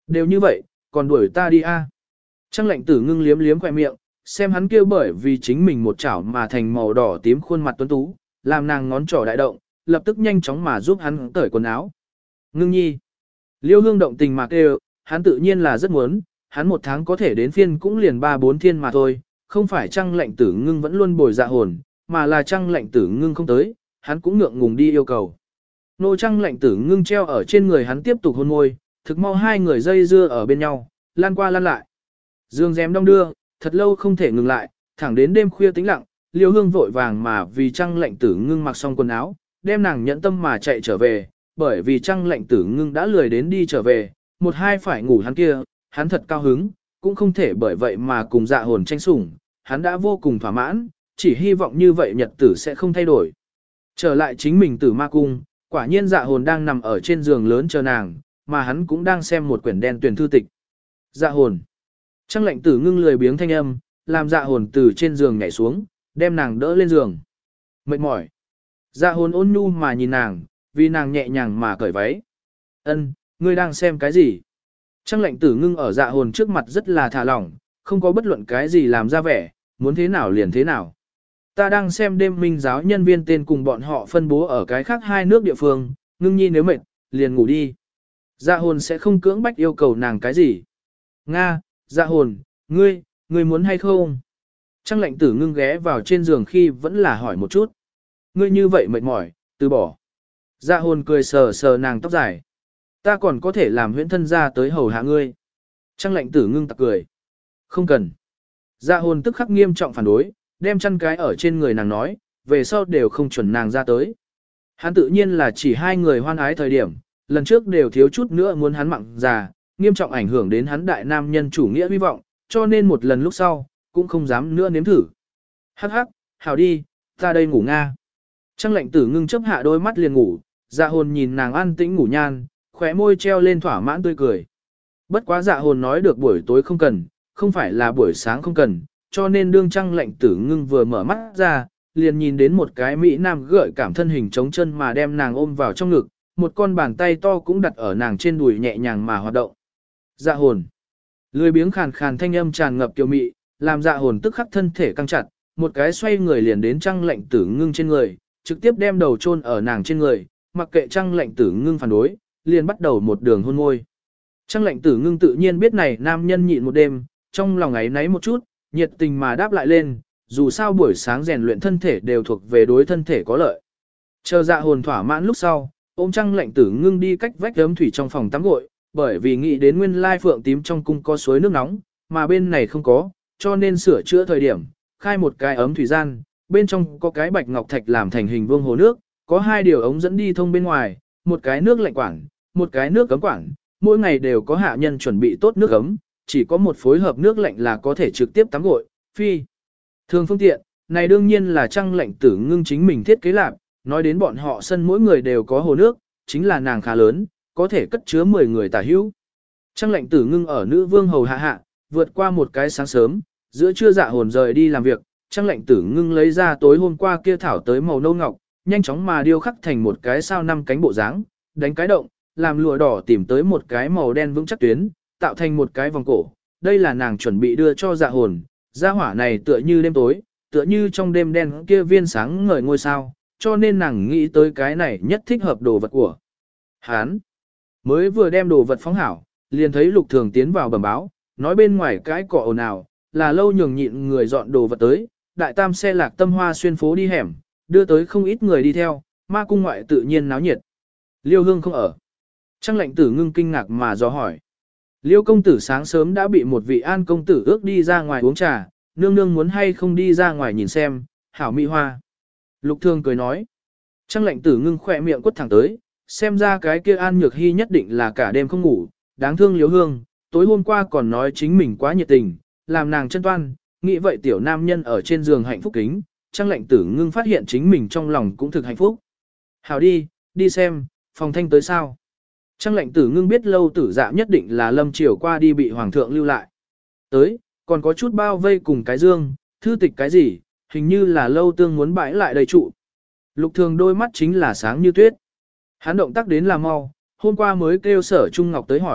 Đều như vậy, còn đuổi ta đi a? Trang lệnh tử ngưng liếm liếm khỏe miệng, xem hắn kêu bởi vì chính mình một chảo mà thành màu đỏ tím khuôn mặt tuấn tú, làm nàng ngón trỏ đại động, lập tức nhanh chóng mà giúp hắn cởi quần áo. Ngưng nhi. Liêu hương động tình mà kêu, hắn tự nhiên là rất muốn, hắn một tháng có thể đến phiên cũng liền 3-4 thiên mà thôi, không phải Trang lệnh tử ngưng vẫn luôn bồi dạ hồn, mà là Trang lệnh tử ngưng không tới, hắn cũng ngượng ngùng đi yêu cầu. Nô Trang lệnh tử ngưng treo ở trên người hắn tiếp tục hôn môi, thực mau hai người dây dưa ở bên nhau, lan qua lan lại. Dương dèm đong đưa, thật lâu không thể ngừng lại, thẳng đến đêm khuya tĩnh lặng, Liêu Hương vội vàng mà vì Trang lệnh tử ngưng mặc xong quần áo, đem nàng nhẫn tâm mà chạy trở về, bởi vì Trang lệnh tử ngưng đã lười đến đi trở về, một hai phải ngủ hắn kia, hắn thật cao hứng, cũng không thể bởi vậy mà cùng dạ hồn tranh sủng, hắn đã vô cùng thỏa mãn, chỉ hy vọng như vậy nhật tử sẽ không thay đổi. Trở lại chính mình Tử Ma Cung, quả nhiên dạ hồn đang nằm ở trên giường lớn chờ nàng, mà hắn cũng đang xem một quyển đen tuyển thư tịch. Dạ hồn. Trang lệnh tử ngưng lười biếng thanh âm, làm dạ hồn từ trên giường nhảy xuống, đem nàng đỡ lên giường. Mệt mỏi. Dạ hồn ôn nhu mà nhìn nàng, vì nàng nhẹ nhàng mà cởi váy. Ân, ngươi đang xem cái gì? Trang lệnh tử ngưng ở dạ hồn trước mặt rất là thả lỏng, không có bất luận cái gì làm ra vẻ, muốn thế nào liền thế nào. Ta đang xem đêm minh giáo nhân viên tên cùng bọn họ phân bố ở cái khác hai nước địa phương, ngưng nhi nếu mệt, liền ngủ đi. Dạ hồn sẽ không cưỡng bách yêu cầu nàng cái gì. Nga, dạ hồn, ngươi muốn hay không? Trang lệnh tử ngưng ghé vào trên giường khi vẫn là hỏi một chút. Ngươi như vậy mệt mỏi, từ bỏ. Dạ hồn cười sờ sờ nàng tóc dài. Ta còn có thể làm huyễn thân ra tới hầu hạ ngươi. Trang lệnh tử ngưng tặc cười. Không cần. Dạ hồn tức khắc nghiêm trọng phản đối, đem chăn cái ở trên người nàng nói, về sau đều không chuẩn nàng ra tới. Hắn tự nhiên là chỉ hai người hoan ái thời điểm, lần trước đều thiếu chút nữa muốn hắn mặn già, nghiêm trọng ảnh hưởng đến hắn đại nam nhân chủ nghĩa hy vọng, cho nên một lần lúc sau, cũng không dám nữa nếm thử. Hắc hắc, hảo đi, ta đây ngủ nga. Trang lệnh tử ngưng chấp hạ đôi mắt liền ngủ, dạ hồn nhìn nàng an tĩnh ngủ nhan, khóe môi treo lên thỏa mãn tươi cười. Bất quá dạ hồn nói được buổi tối không cần, không phải là buổi sáng không cần, cho nên đương Trang lệnh tử ngưng vừa mở mắt ra, liền nhìn đến một cái mỹ nam gợi cảm thân hình trống chân mà đem nàng ôm vào trong ngực, một con bàn tay to cũng đặt ở nàng trên đùi nhẹ nhàng mà hoạt động. Dạ hồn. Lười biếng khàn khàn thanh âm tràn ngập kiều mị, làm dạ hồn tức khắc thân thể căng chặt, một cái xoay người liền đến Trang lệnh tử ngưng trên người, trực tiếp đem đầu chôn ở nàng trên người, mặc kệ Trang lệnh tử ngưng phản đối, liền bắt đầu một đường hôn môi. Trang lệnh tử ngưng tự nhiên biết này nam nhân nhịn một đêm, trong lòng ấy náy một chút, nhiệt tình mà đáp lại lên, dù sao buổi sáng rèn luyện thân thể đều thuộc về đối thân thể có lợi. Chờ dạ hồn thỏa mãn lúc sau, ôm Trang lệnh tử ngưng đi cách vách gấm thủy trong phòng tắm gội, bởi vì nghĩ đến nguyên lai phượng tím trong cung có suối nước nóng, mà bên này không có, cho nên sửa chữa thời điểm, khai một cái ấm thủy gian, bên trong có cái bạch ngọc thạch làm thành hình vuông hồ nước, có hai điều ống dẫn đi thông bên ngoài, một cái nước lạnh quản, một cái nước cấm quản, mỗi ngày đều có hạ nhân chuẩn bị tốt nước ấm, chỉ có một phối hợp nước lạnh là có thể trực tiếp tắm gội, phi. Thường phương tiện, này đương nhiên là Trang lệnh tử ngưng chính mình thiết kế lạc, nói đến bọn họ sân mỗi người đều có hồ nước, chính là nàng khá lớn, có thể cất chứa 10 người tả hữu. Trang lệnh tử ngưng ở nữ vương hầu hạ, vượt qua một cái sáng sớm, giữa trưa dạ hồn rời đi làm việc, Trang lệnh tử ngưng lấy ra tối hôm qua kia thảo tới màu nâu ngọc, nhanh chóng mà điêu khắc thành một cái sao 5 cánh bộ dáng, đánh cái động, làm lụa đỏ tìm tới một cái màu đen vững chắc tuyến, tạo thành một cái vòng cổ. Đây là nàng chuẩn bị đưa cho dạ hồn, gia hỏa này tựa như đêm tối, tựa như trong đêm đen kia viên sáng ngời ngôi sao, cho nên nàng nghĩ tới cái này nhất thích hợp đồ vật của hắn. Mới vừa đem đồ vật phóng hảo, liền thấy Lục Thường tiến vào bẩm báo, nói bên ngoài cái cỏ ồn ào, là lâu nhường nhịn người dọn đồ vật tới, đại tam xe lạc tâm hoa xuyên phố đi hẻm, đưa tới không ít người đi theo, ma cung ngoại tự nhiên náo nhiệt. Liêu Hương không ở. Trang lệnh tử ngưng kinh ngạc mà dò hỏi. Liêu công tử sáng sớm đã bị một vị an công tử ước đi ra ngoài uống trà, nương nương muốn hay không đi ra ngoài nhìn xem, hảo mỹ hoa. Lục Thường cười nói. Trang lệnh tử ngưng khỏe miệng quất thẳng tới, xem ra cái kia An Nhược Hy nhất định là cả đêm không ngủ, đáng thương Liêu Hương, tối hôm qua còn nói chính mình quá nhiệt tình, làm nàng chân toan, nghĩ vậy tiểu nam nhân ở trên giường hạnh phúc kính, Trang lệnh tử ngưng phát hiện chính mình trong lòng cũng thực hạnh phúc. Hảo đi, đi xem, phòng thanh tới sao. Trang lệnh tử ngưng biết lâu tử dạ nhất định là lâm triều qua đi bị hoàng thượng lưu lại. Tới, còn có chút bao vây cùng cái dương, thư tịch cái gì, hình như là lâu tương muốn bãi lại đầy trụ. Lục Thường đôi mắt chính là sáng như tuyết. Hắn động tác đến là mau, hôm qua mới kêu Sở Trung Ngọc tới hỏi,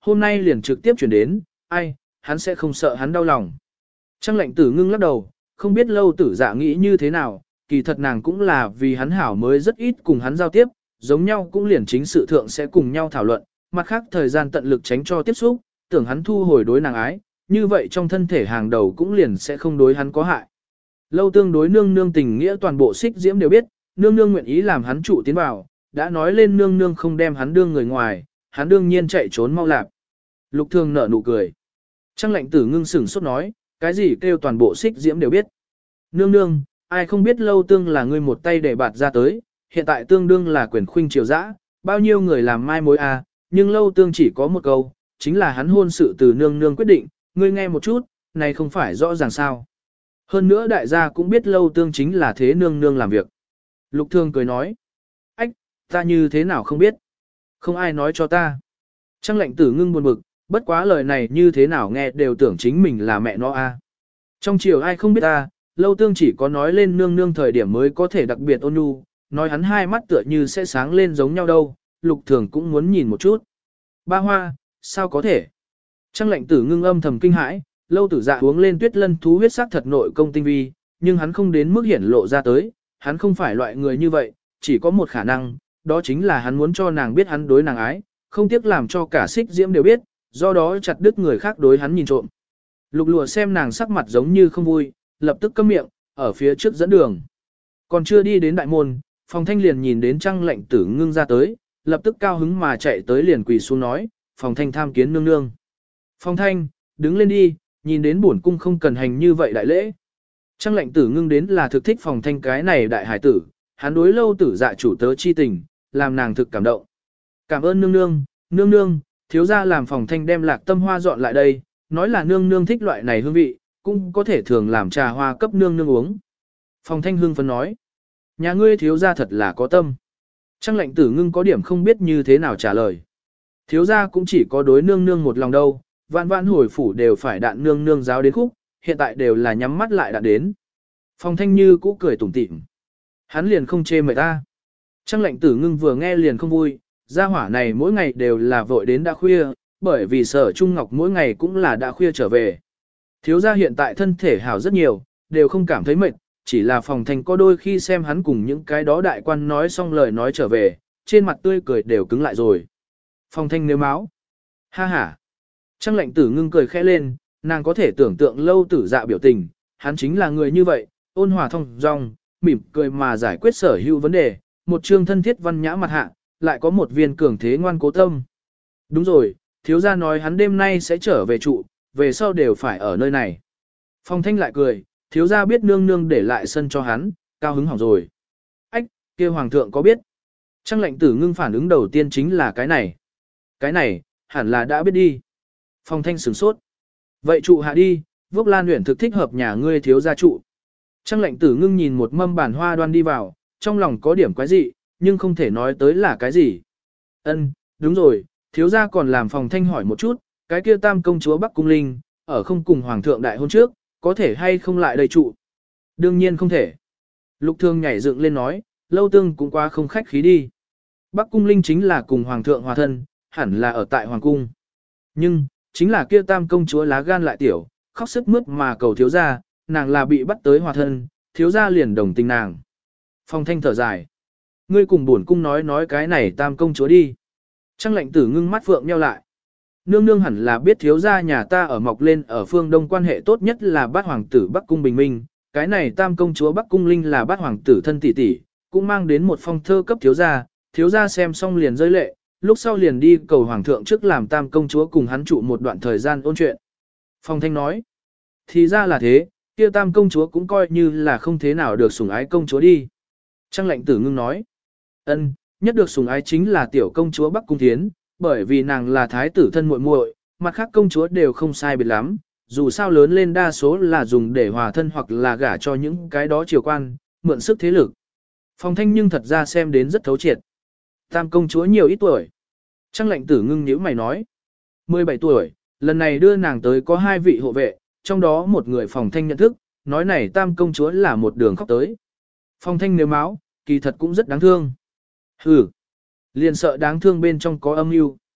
hôm nay liền trực tiếp chuyển đến, ai, hắn sẽ không sợ hắn đau lòng. Trang lệnh tử ngưng lắc đầu, không biết Lâu Tử Dạ nghĩ như thế nào, kỳ thật nàng cũng là vì hắn hảo mới rất ít cùng hắn giao tiếp, giống nhau cũng liền chính sự thượng sẽ cùng nhau thảo luận, mặt khác thời gian tận lực tránh cho tiếp xúc, tưởng hắn thu hồi đối nàng ái, như vậy trong thân thể hàng đầu cũng liền sẽ không đối hắn có hại. Lâu tương đối nương nương tình nghĩa toàn bộ Xích Diễm đều biết, nương nương nguyện ý làm hắn trụ tiến vào, đã nói lên nương nương không đem hắn đương người ngoài, hắn đương nhiên chạy trốn mau lạp. Lục Thương nở nụ cười. Trang lệnh tử ngưng sửng sốt nói, cái gì kêu toàn bộ Xích Diễm đều biết. Nương nương, ai không biết Lâu tương là ngươi một tay để bạt ra tới, hiện tại tương đương là quyền khuynh triều dã, bao nhiêu người làm mai mối à, nhưng Lâu tương chỉ có một câu, chính là hắn hôn sự từ nương nương quyết định, ngươi nghe một chút, này không phải rõ ràng sao. Hơn nữa đại gia cũng biết Lâu tương chính là thế nương nương làm việc. Lục Thương cười nói, ách, ta như thế nào không biết. Không ai nói cho ta. Trang lệnh tử ngưng buồn bực, bất quá lời này như thế nào nghe đều tưởng chính mình là mẹ nó a. Trong chiều ai không biết ta, Lâu tương chỉ có nói lên nương nương thời điểm mới có thể đặc biệt ôn nhu, nói hắn hai mắt tựa như sẽ sáng lên giống nhau đâu, Lục Thường cũng muốn nhìn một chút. Ba Hoa, sao có thể? Trang lệnh tử ngưng âm thầm kinh hãi, Lâu Tử Dạ uống lên tuyết lân thú huyết sắc thật nội công tinh vi, nhưng hắn không đến mức hiển lộ ra tới, hắn không phải loại người như vậy, chỉ có một khả năng, đó chính là hắn muốn cho nàng biết hắn đối nàng ái, không tiếc làm cho cả Xích Diễm đều biết, do đó chặt đứt người khác đối hắn nhìn trộm. Lục Lụa xem nàng sắc mặt giống như không vui, lập tức câm miệng, ở phía trước dẫn đường. Còn chưa đi đến đại môn, Phòng Thanh liền nhìn đến Trang lệnh tử ngưng ra tới, lập tức cao hứng mà chạy tới liền quỳ xuống nói, Phòng Thanh tham kiến nương nương. Phòng Thanh, đứng lên đi, nhìn đến bổn cung không cần hành như vậy đại lễ. Trang lệnh tử ngưng đến là thực thích Phòng Thanh cái này đại hải tử, hắn đối Lâu Tử Dạ chủ tớ chi tình, làm nàng thực cảm động. Cảm ơn nương nương, nương nương, thiếu gia làm Phòng Thanh đem Lạc Tâm Hoa dọn lại đây, nói là nương nương thích loại này hương vị, cũng có thể thường làm trà hoa cấp nương nương uống. Phòng Thanh hương phấn nói, nhà ngươi thiếu gia thật là có tâm. Trang lệnh tử ngưng có điểm không biết như thế nào trả lời. Thiếu gia cũng chỉ có đối nương nương một lòng đâu, vạn vạn hồi phủ đều phải đạn nương nương giáo đến khúc, hiện tại đều là nhắm mắt lại đạn đến. Phòng Thanh như cũ cười tủm tỉm. Hắn liền không chê mời ta. Trang lệnh tử ngưng vừa nghe liền không vui, gia hỏa này mỗi ngày đều là vội đến đã khuya, bởi vì Sở Trung Ngọc mỗi ngày cũng là đã khuya trở về. Thiếu gia hiện tại thân thể hảo rất nhiều, đều không cảm thấy mệt, chỉ là Phòng Thanh có đôi khi xem hắn cùng những cái đó đại quan nói xong lời nói trở về, trên mặt tươi cười đều cứng lại rồi. Phòng Thanh nếu máu. Ha ha. Trang lệnh tử ngưng cười khẽ lên, nàng có thể tưởng tượng Lâu Tử Dạ biểu tình, hắn chính là người như vậy, ôn hòa thông dong, mỉm cười mà giải quyết sở hữu vấn đề, một trương thân thiết văn nhã mặt hạ, lại có một viên cường thế ngoan cố tâm. Đúng rồi, thiếu gia nói hắn đêm nay sẽ trở về trụ, về sau đều phải ở nơi này. Phong Thanh lại cười, thiếu gia biết nương nương để lại sân cho hắn, cao hứng hỏng rồi. Ách, kia hoàng thượng có biết? Trang lệnh tử ngưng phản ứng đầu tiên chính là cái này. Cái này, hẳn là đã biết đi. Phong Thanh sửng sốt. Vậy trụ hạ đi, Vốc Lan Uyển thực thích hợp nhà ngươi thiếu gia trụ. Trang lệnh tử ngưng nhìn một mâm bản hoa đoan đi vào, trong lòng có điểm quái dị, nhưng không thể nói tới là cái gì. Ân, đúng rồi, thiếu gia còn làm Phòng Thanh hỏi một chút, cái kia tam công chúa Bắc Cung Linh, ở không cùng hoàng thượng đại hôn trước, có thể hay không lại đây trụ? Đương nhiên không thể. Lục Thương nhảy dựng lên nói, Lâu tương cũng quá không khách khí đi. Bắc Cung Linh chính là cùng hoàng thượng hòa thân, hẳn là ở tại hoàng cung. Nhưng, chính là kia tam công chúa lá gan lại tiểu, khóc sức mướt mà cầu thiếu gia, nàng là bị bắt tới hòa thân, thiếu gia liền đồng tình nàng. Phong Thanh thở dài. Ngươi cùng bổn cung nói cái này tam công chúa đi. Trang lệnh tử ngưng mắt phượng nheo lại. Nương nương hẳn là biết thiếu gia nhà ta ở mọc lên ở phương đông quan hệ tốt nhất là bát hoàng tử Bắc Cung Bình Minh. Cái này tam công chúa Bắc Cung Linh là bát hoàng tử thân tỷ tỷ, cũng mang đến một phong thơ cấp thiếu gia xem xong liền rơi lệ, lúc sau liền đi cầu hoàng thượng trước làm tam công chúa cùng hắn trụ một đoạn thời gian ôn chuyện. Phong Thanh nói, thì ra là thế, kia tam công chúa cũng coi như là không thế nào được sủng ái công chúa đi. Trang lệnh tử ngưng nói, ân, nhất được sủng ái chính là tiểu công chúa Bắc Cung Thiến, bởi vì nàng là thái tử thân muội muội, mặt khác công chúa đều không sai biệt lắm, dù sao lớn lên đa số là dùng để hòa thân hoặc là gả cho những cái đó triều quan, mượn sức thế lực. Phong Thanh nhưng thật ra xem đến rất thấu triệt. Tam công chúa nhiều ít tuổi. Trang lệnh tử ngưng nhíu mày nói, 17 tuổi, lần này đưa nàng tới có 2 vị hộ vệ, trong đó một người Phong Thanh nhận thức, nói này tam công chúa là một đường khóc tới. Phong Thanh nếu máu, kỳ thật cũng rất đáng thương. Hừ, liền sợ đáng thương bên trong có âm mưu.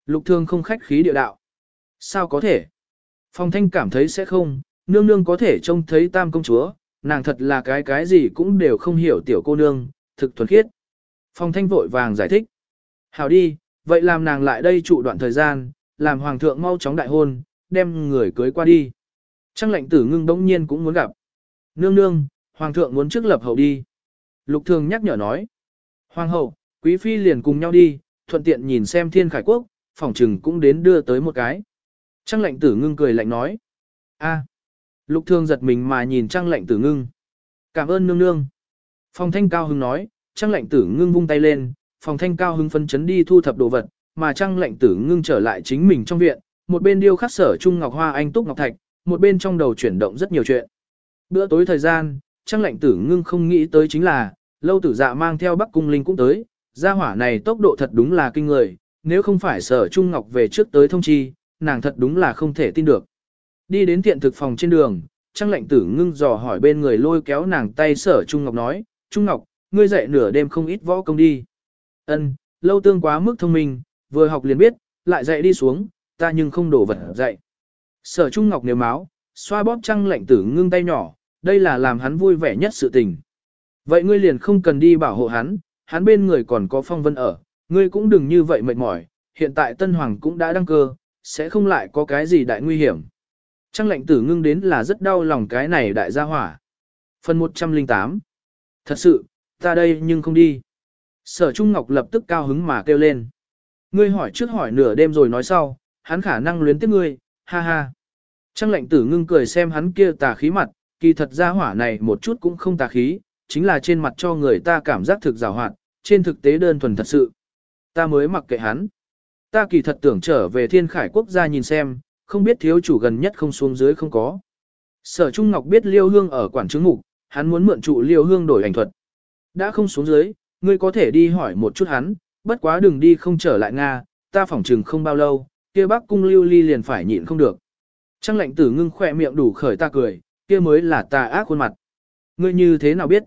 Lục Thường không khách khí địa đạo. Sao có thể? Phong Thanh cảm thấy sẽ không, nương nương có thể trông thấy tam công chúa, nàng thật là cái gì cũng đều không hiểu tiểu cô nương, thực thuần khiết. Phong Thanh vội vàng giải thích. Hảo đi, vậy làm nàng lại đây trụ đoạn thời gian, làm hoàng thượng mau chóng đại hôn, đem người cưới qua đi. Trang lệnh tử ngưng bỗng nhiên cũng muốn gặp. Nương nương, hoàng thượng muốn trước lập hậu đi. Lục Thường nhắc nhở nói. Hoàng hậu, quý phi liền cùng nhau đi, thuận tiện nhìn xem thiên khải quốc, phỏng trừng cũng đến đưa tới một cái. Trang lệnh tử ngưng cười lạnh nói. A. Lục Thường giật mình mà nhìn Trang lệnh tử ngưng. Cảm ơn nương nương. Phong Thanh cao hứng nói, Trang lệnh tử ngưng vung tay lên, Phong Thanh cao hứng phấn chấn đi thu thập đồ vật, mà Trang lệnh tử ngưng trở lại chính mình trong viện, một bên điêu khắc sở trung ngọc hoa anh túc ngọc thạch, một bên trong đầu chuyển động rất nhiều chuyện. Bữa tối thời gian, Trang lệnh tử ngưng không nghĩ tới chính là, Lâu Tử Dạ mang theo Bắc Cung Linh cũng tới, gia hỏa này tốc độ thật đúng là kinh người, nếu không phải sở trung ngọc về trước tới thông chi, nàng thật đúng là không thể tin được. Đi đến tiện thực phòng trên đường, Trang lệnh tử ngưng dò hỏi bên người lôi kéo nàng tay sở Trung Ngọc nói, Trung Ngọc, ngươi dậy nửa đêm không ít võ công đi. Ân, Lâu Tương quá mức thông minh, vừa học liền biết, lại dậy đi xuống, ta nhưng không đổ vật dậy. Sở Trung Ngọc nếu máu, xoa bóp Trang lệnh tử ngưng tay nhỏ, đây là làm hắn vui vẻ nhất sự tình. Vậy ngươi liền không cần đi bảo hộ hắn bên người còn có Phong Vân ở, ngươi cũng đừng như vậy mệt mỏi, hiện tại Tân Hoàng cũng đã đăng cơ, sẽ không lại có cái gì đại nguy hiểm. Trang lệnh tử ngưng đến là rất đau lòng cái này đại gia hỏa. Phần 108. Thật sự, ta đây nhưng không đi. Sở Trung Ngọc lập tức cao hứng mà kêu lên. Ngươi hỏi trước hỏi nửa đêm rồi nói sau, hắn khả năng luyến tiếc ngươi, ha ha. Trang lệnh tử ngưng cười xem hắn kia tà khí mặt, kỳ thật gia hỏa này một chút cũng không tà khí, chính là trên mặt cho người ta cảm giác thực giàu hoạt, trên thực tế đơn thuần thật sự. Ta mới mặc kệ hắn. Ta kỳ thật tưởng trở về thiên khải quốc gia nhìn xem, không biết thiếu chủ gần nhất không xuống dưới không có. Sở Trung Ngọc biết Liêu Hương ở quản chứng mục, hắn muốn mượn trụ Liêu Hương đổi ảnh thuật. Đã không xuống dưới, ngươi có thể đi hỏi một chút hắn, bất quá đừng đi không trở lại Nga, ta phỏng chừng không bao lâu, kia Bắc cung Lưu Ly liền phải nhịn không được. Trang lệnh tử ngưng khỏe miệng đủ khởi ta cười, kia mới là tà ác khuôn mặt. Ngươi như thế nào biết?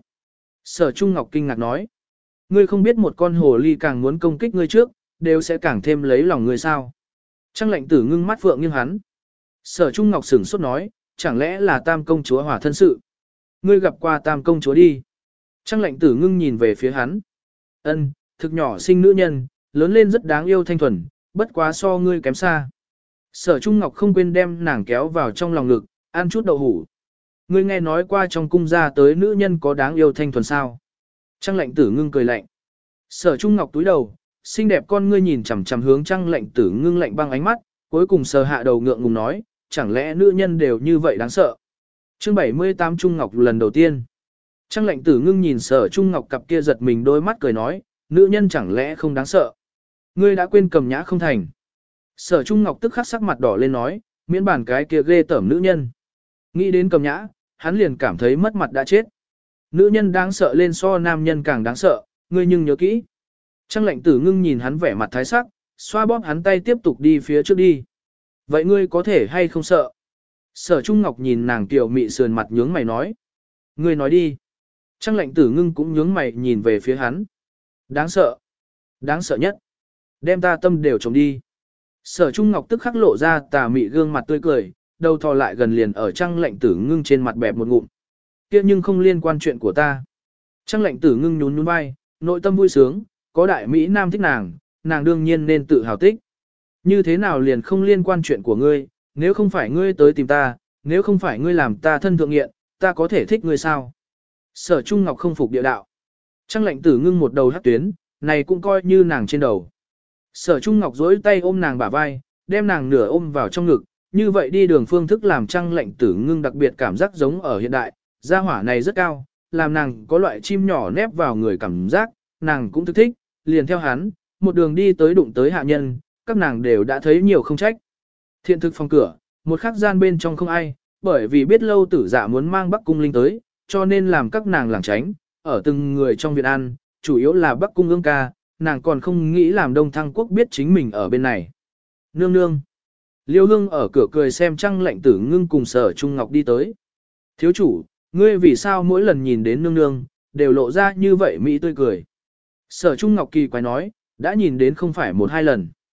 Sở Trung Ngọc kinh ngạc nói. Ngươi không biết một con hồ ly càng muốn công kích ngươi trước, đều sẽ càng thêm lấy lòng ngươi sao? Trang lệnh tử ngưng mắt phượng nghiêng hắn. Sở Trung Ngọc sửng sốt nói, chẳng lẽ là tam công chúa hòa thân sự? Ngươi gặp qua tam công chúa đi. Trang lệnh tử ngưng nhìn về phía hắn. Ân, thực nhỏ sinh nữ nhân, lớn lên rất đáng yêu thanh thuần, bất quá so ngươi kém xa. Sở Trung Ngọc không quên đem nàng kéo vào trong lòng ngực, ăn chút đậu hủ. Ngươi nghe nói qua trong cung gia tới nữ nhân có đáng yêu thanh thuần sao? Trang lệnh tử ngưng cười lạnh. Sở Trung Ngọc túi đầu, xinh đẹp con ngươi nhìn chằm chằm hướng Trang lệnh tử ngưng lạnh băng ánh mắt, cuối cùng sờ hạ đầu ngượng ngùng nói, chẳng lẽ nữ nhân đều như vậy đáng sợ. Chương 78 Trung Ngọc lần đầu tiên. Trang lệnh tử ngưng nhìn Sở Trung Ngọc cặp kia giật mình đôi mắt cười nói, nữ nhân chẳng lẽ không đáng sợ. Ngươi đã quên Cầm Nhã không thành. Sở Trung Ngọc tức khắc sắc mặt đỏ lên nói, miễn bản cái kia ghê tởm nữ nhân. Nghĩ đến Cầm Nhã, hắn liền cảm thấy mất mặt đã chết. Nữ nhân đáng sợ lên so nam nhân càng đáng sợ, ngươi nhưng nhớ kỹ. Trang lệnh tử ngưng nhìn hắn vẻ mặt thái sắc, xoa bóp hắn tay tiếp tục đi phía trước đi. Vậy ngươi có thể hay không sợ? Sở Trung Ngọc nhìn nàng tiểu mị sườn mặt nhướng mày nói. Ngươi nói đi. Trang lệnh tử ngưng cũng nhướng mày nhìn về phía hắn. Đáng sợ. Đáng sợ nhất. Đem ta tâm đều trống đi. Sở Trung Ngọc tức khắc lộ ra tà mị gương mặt tươi cười, đầu thò lại gần liền ở Trang lệnh tử ngưng trên mặt bẹp một ngụm. Kia nhưng không liên quan chuyện của ta. Trang lệnh tử ngưng nhún nhún vai, nội tâm vui sướng, có đại Mỹ Nam thích nàng, nàng đương nhiên nên tự hào thích. Như thế nào liền không liên quan chuyện của ngươi, nếu không phải ngươi tới tìm ta, nếu không phải ngươi làm ta thân thượng nghiện, ta có thể thích ngươi sao? Sở Trung Ngọc không phục địa đạo. Trang lệnh tử ngưng một đầu hắc tuyến, này cũng coi như nàng trên đầu. Sở Trung Ngọc duỗi tay ôm nàng bả vai, đem nàng nửa ôm vào trong ngực, như vậy đi đường phương thức làm Trang lệnh tử ngưng đặc biệt cảm giác giống ở hiện đại, gia hỏa này rất cao, làm nàng có loại chim nhỏ nép vào người cảm giác, nàng cũng thức thích, liền theo hắn, một đường đi tới đụng tới hạ nhân, các nàng đều đã thấy nhiều không trách. Thiện thực phòng cửa, một khắc gian bên trong không ai, bởi vì biết Lâu Tử Dạ muốn mang Bắc Cung Linh tới, cho nên làm các nàng lảng tránh, ở từng người trong viện ăn, chủ yếu là Bắc Cung Ương ca, nàng còn không nghĩ làm Đông Thăng Quốc biết chính mình ở bên này. Nương nương. Liêu Hương ở cửa cười xem Trang lệnh tử ngưng cùng Sở Trung Ngọc đi tới. Thiếu chủ, ngươi vì sao mỗi lần nhìn đến nương nương, đều lộ ra như vậy mỹ tươi cười. Sở Trung Ngọc kỳ quái nói, đã nhìn đến không phải một hai lần.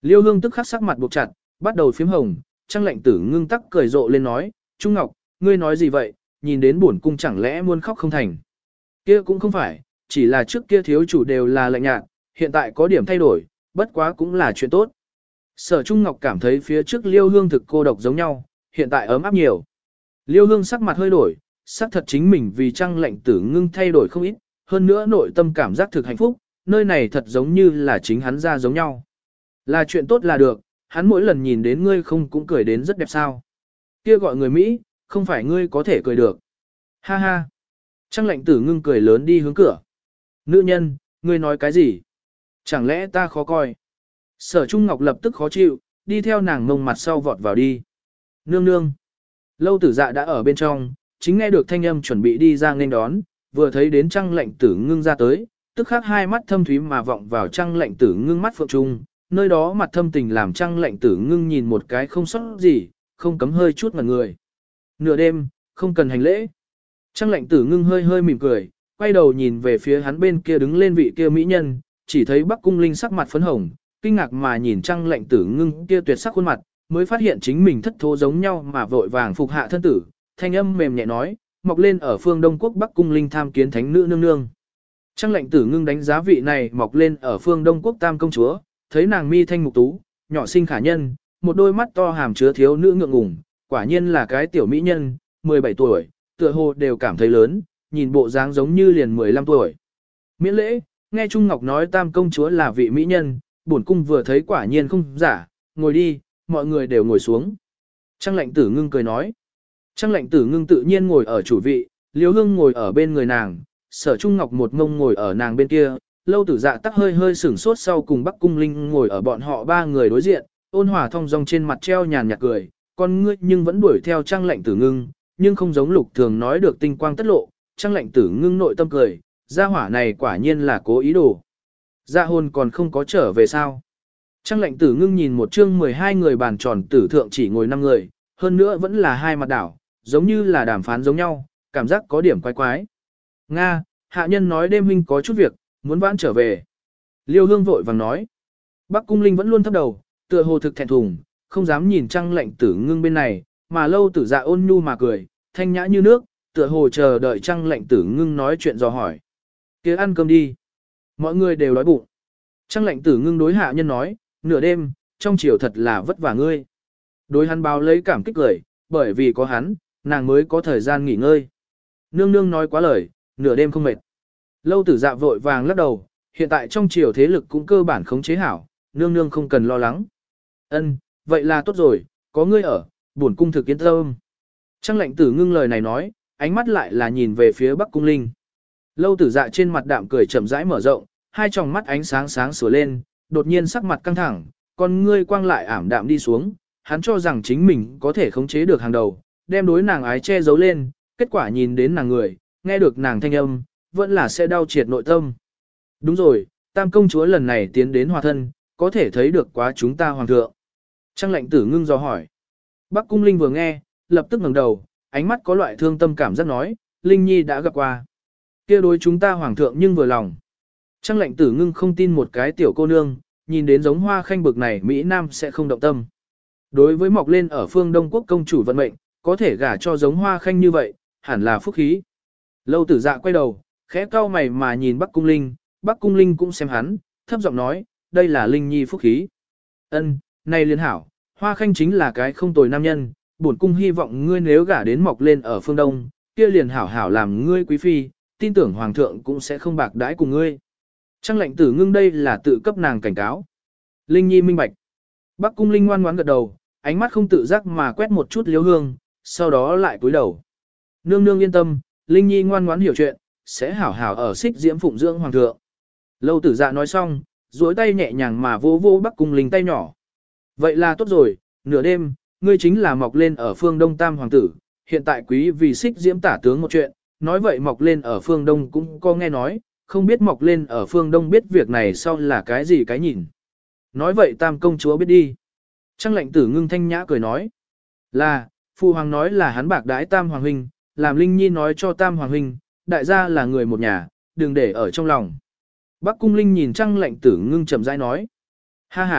Liêu Hương tức khắc sắc mặt buộc chặt, bắt đầu phím hồng, Trang Lệnh Tử Ngưng tắc cười rộ lên nói, Trung Ngọc, ngươi nói gì vậy, nhìn đến bổn cung chẳng lẽ muốn khóc không thành. Kia cũng không phải, chỉ là trước kia thiếu chủ đều là lạnh nhạt, hiện tại có điểm thay đổi, bất quá cũng là chuyện tốt. Sở Trung Ngọc cảm thấy phía trước Liêu Hương thực cô độc giống nhau, hiện tại ấm áp nhiều. Liêu Hương sắc mặt hơi đổi, sắc thật chính mình vì Trang Lệnh Tử Ngưng thay đổi không ít, hơn nữa nội tâm cảm giác thực hạnh phúc, nơi này thật giống như là chính hắn ra giống nhau. Là chuyện tốt là được, hắn mỗi lần nhìn đến ngươi không cũng cười đến rất đẹp sao. Kia gọi người Mỹ, không phải ngươi có thể cười được. Ha ha. Trang Lệnh Tử Ngưng cười lớn đi hướng cửa. Nữ nhân, ngươi nói cái gì? Chẳng lẽ ta khó coi? Sở Trung Ngọc lập tức khó chịu, đi theo nàng mông mặt sau vọt vào đi. Nương nương. Lâu Tử Dạ đã ở bên trong, chính nghe được thanh âm chuẩn bị đi ra nghênh đón, vừa thấy đến Trang Lệnh Tử Ngưng ra tới, tức khắc hai mắt thâm thúy mà vọng vào Trang Lệnh Tử Ngưng mắt phượng trung, nơi đó mặt thâm tình làm Trang Lệnh Tử Ngưng nhìn một cái không sót gì, không cấm hơi chút ngẩn người. Nửa đêm, không cần hành lễ. Trang Lệnh Tử Ngưng hơi hơi mỉm cười, quay đầu nhìn về phía hắn bên kia đứng lên vị kia mỹ nhân, chỉ thấy Bắc Cung Linh sắc mặt phấn hồng, kinh ngạc mà nhìn Trang Lệnh Tử Ngưng kia tuyệt sắc khuôn mặt, mới phát hiện chính mình thất thố giống nhau mà vội vàng phục hạ thân tử, thanh âm mềm nhẹ nói, mọc lên ở phương Đông Quốc Bắc Cung Linh tham kiến thánh nữ nương nương. Trang Lệnh Tử Ngưng đánh giá vị này mọc lên ở phương Đông Quốc Tam công chúa, thấy nàng mi thanh mục tú, nhỏ xinh khả nhân, một đôi mắt to hàm chứa thiếu nữ ngượng ngùng, quả nhiên là cái tiểu mỹ nhân, 17 tuổi, tựa hồ đều cảm thấy lớn, nhìn bộ dáng giống như liền 15 tuổi. Miễn lễ, nghe Trung Ngọc nói Tam công chúa là vị mỹ nhân, bổn cung vừa thấy quả nhiên không giả, ngồi đi, mọi người đều ngồi xuống. Trang Lệnh Tử Ngưng cười nói. Trang Lệnh Tử Ngưng tự nhiên ngồi ở chủ vị, Liêu Hương ngồi ở bên người nàng, Sở Trung Ngọc một ngông ngồi ở nàng bên kia, Lâu Tử Dạ tắc hơi hơi sửng sốt sau cùng Bắc Cung Linh ngồi ở bọn họ ba người đối diện, ôn hòa thong dong trên mặt treo nhàn nhạt cười, con ngươi nhưng vẫn đuổi theo Trang Lệnh Tử Ngưng, nhưng không giống Lục Thường nói được tinh quang tất lộ, Trang Lệnh Tử Ngưng nội tâm cười, gia hỏa này quả nhiên là cố ý đồ. Dạ hôn còn không có trở về sao? Trang Lệnh Tử Ngưng nhìn một chương 12 người bàn tròn tử thượng chỉ ngồi 5 người, hơn nữa vẫn là hai mặt đảo, giống như là đàm phán giống nhau, cảm giác có điểm quái quái. Nga, hạ nhân nói đêm huynh có chút việc, muốn vãn trở về. Liêu Hương vội vàng nói. Bắc Cung Linh vẫn luôn thấp đầu, tựa hồ thực thẹn thùng, không dám nhìn Trang Lệnh Tử Ngưng bên này, mà Lâu Tử Dạ ôn nhu mà cười, thanh nhã như nước, tựa hồ chờ đợi Trang Lệnh Tử Ngưng nói chuyện dò hỏi. Kia ăn cơm đi. Mọi người đều đói bụng. Trang Lệnh Tử Ngưng đối hạ nhân nói, nửa đêm, trong chiều thật là vất vả ngươi. Đối hắn báo lấy cảm kích lời, bởi vì có hắn, nàng mới có thời gian nghỉ ngơi. Nương nương nói quá lời, nửa đêm không mệt. Lâu Tử Dạ vội vàng lắc đầu, hiện tại trong chiều thế lực cũng cơ bản khống chế hảo, nương nương không cần lo lắng. Ân, vậy là tốt rồi, có ngươi ở, bổn cung thực yên tâm. Trang Lệnh Tử Ngưng lời này nói, ánh mắt lại là nhìn về phía Bắc Cung Linh. Lâu Tử Dạ trên mặt đạm cười chậm rãi mở rộng, hai tròng mắt ánh sáng sáng sủa lên, đột nhiên sắc mặt căng thẳng, con ngươi quang lại ảm đạm đi xuống, hắn cho rằng chính mình có thể khống chế được hàng đầu, đem đối nàng ái che giấu lên, kết quả nhìn đến nàng người, nghe được nàng thanh âm, vẫn là sẽ đau triệt nội tâm. Đúng rồi, Tam công chúa lần này tiến đến hòa thân, có thể thấy được quá chúng ta hoàng thượng. Trang Lệnh Tử Ngưng do hỏi. Bắc Cung Linh vừa nghe, lập tức ngẩng đầu, ánh mắt có loại thương tâm cảm giác nói, Linh Nhi đã gặp qua. Kia đối chúng ta hoàng thượng nhưng vừa lòng. Trang Lệnh Tử Ngưng không tin một cái tiểu cô nương, nhìn đến giống Hoa Khanh bực này Mỹ Nam sẽ không động tâm. Đối với mọc lên ở phương Đông Quốc công chủ vận mệnh, có thể gả cho giống Hoa Khanh như vậy, hẳn là phúc khí. Lâu Tử Dạ quay đầu, khẽ cau mày mà nhìn Bắc Cung Linh, Bắc Cung Linh cũng xem hắn, thấp giọng nói, đây là Linh Nhi phúc khí. Ân, này liên hảo, Hoa Khanh chính là cái không tồi nam nhân, bổn cung hy vọng ngươi nếu gả đến mọc lên ở phương Đông, kia liền hảo hảo làm ngươi quý phi, tin tưởng hoàng thượng cũng sẽ không bạc đãi cùng ngươi. Trang Lệnh Tử Ngưng đây là tự cấp nàng cảnh cáo. Linh Nhi minh bạch. Bắc Cung Linh ngoan ngoãn gật đầu, ánh mắt không tự giác mà quét một chút Liêu Hương, sau đó lại cúi đầu. Nương nương yên tâm, Linh Nhi ngoan ngoãn hiểu chuyện, sẽ hảo hảo ở xích diễm phụng dưỡng hoàng thượng. Lâu Tử Dạ nói xong, duỗi tay nhẹ nhàng mà vô vô Bắc Cung Linh tay nhỏ. Vậy là tốt rồi, nửa đêm, ngươi chính là mọc lên ở phương Đông Tam hoàng tử, hiện tại quý vì xích diễm tả tướng một chuyện, nói vậy mọc lên ở phương Đông cũng có nghe nói, không biết mọc lên ở phương Đông biết việc này sau là cái gì cái nhìn. Nói vậy Tam công chúa biết đi. Trang Lệnh Tử Ngưng thanh nhã cười nói. Là, Phu Hoàng nói là hắn bạc đãi Tam Hoàng huynh, làm Linh Nhi nói cho Tam Hoàng huynh, đại gia là người một nhà, đừng để ở trong lòng. Bắc Cung Linh nhìn Trang Lệnh Tử Ngưng chậm rãi nói. Ha ha,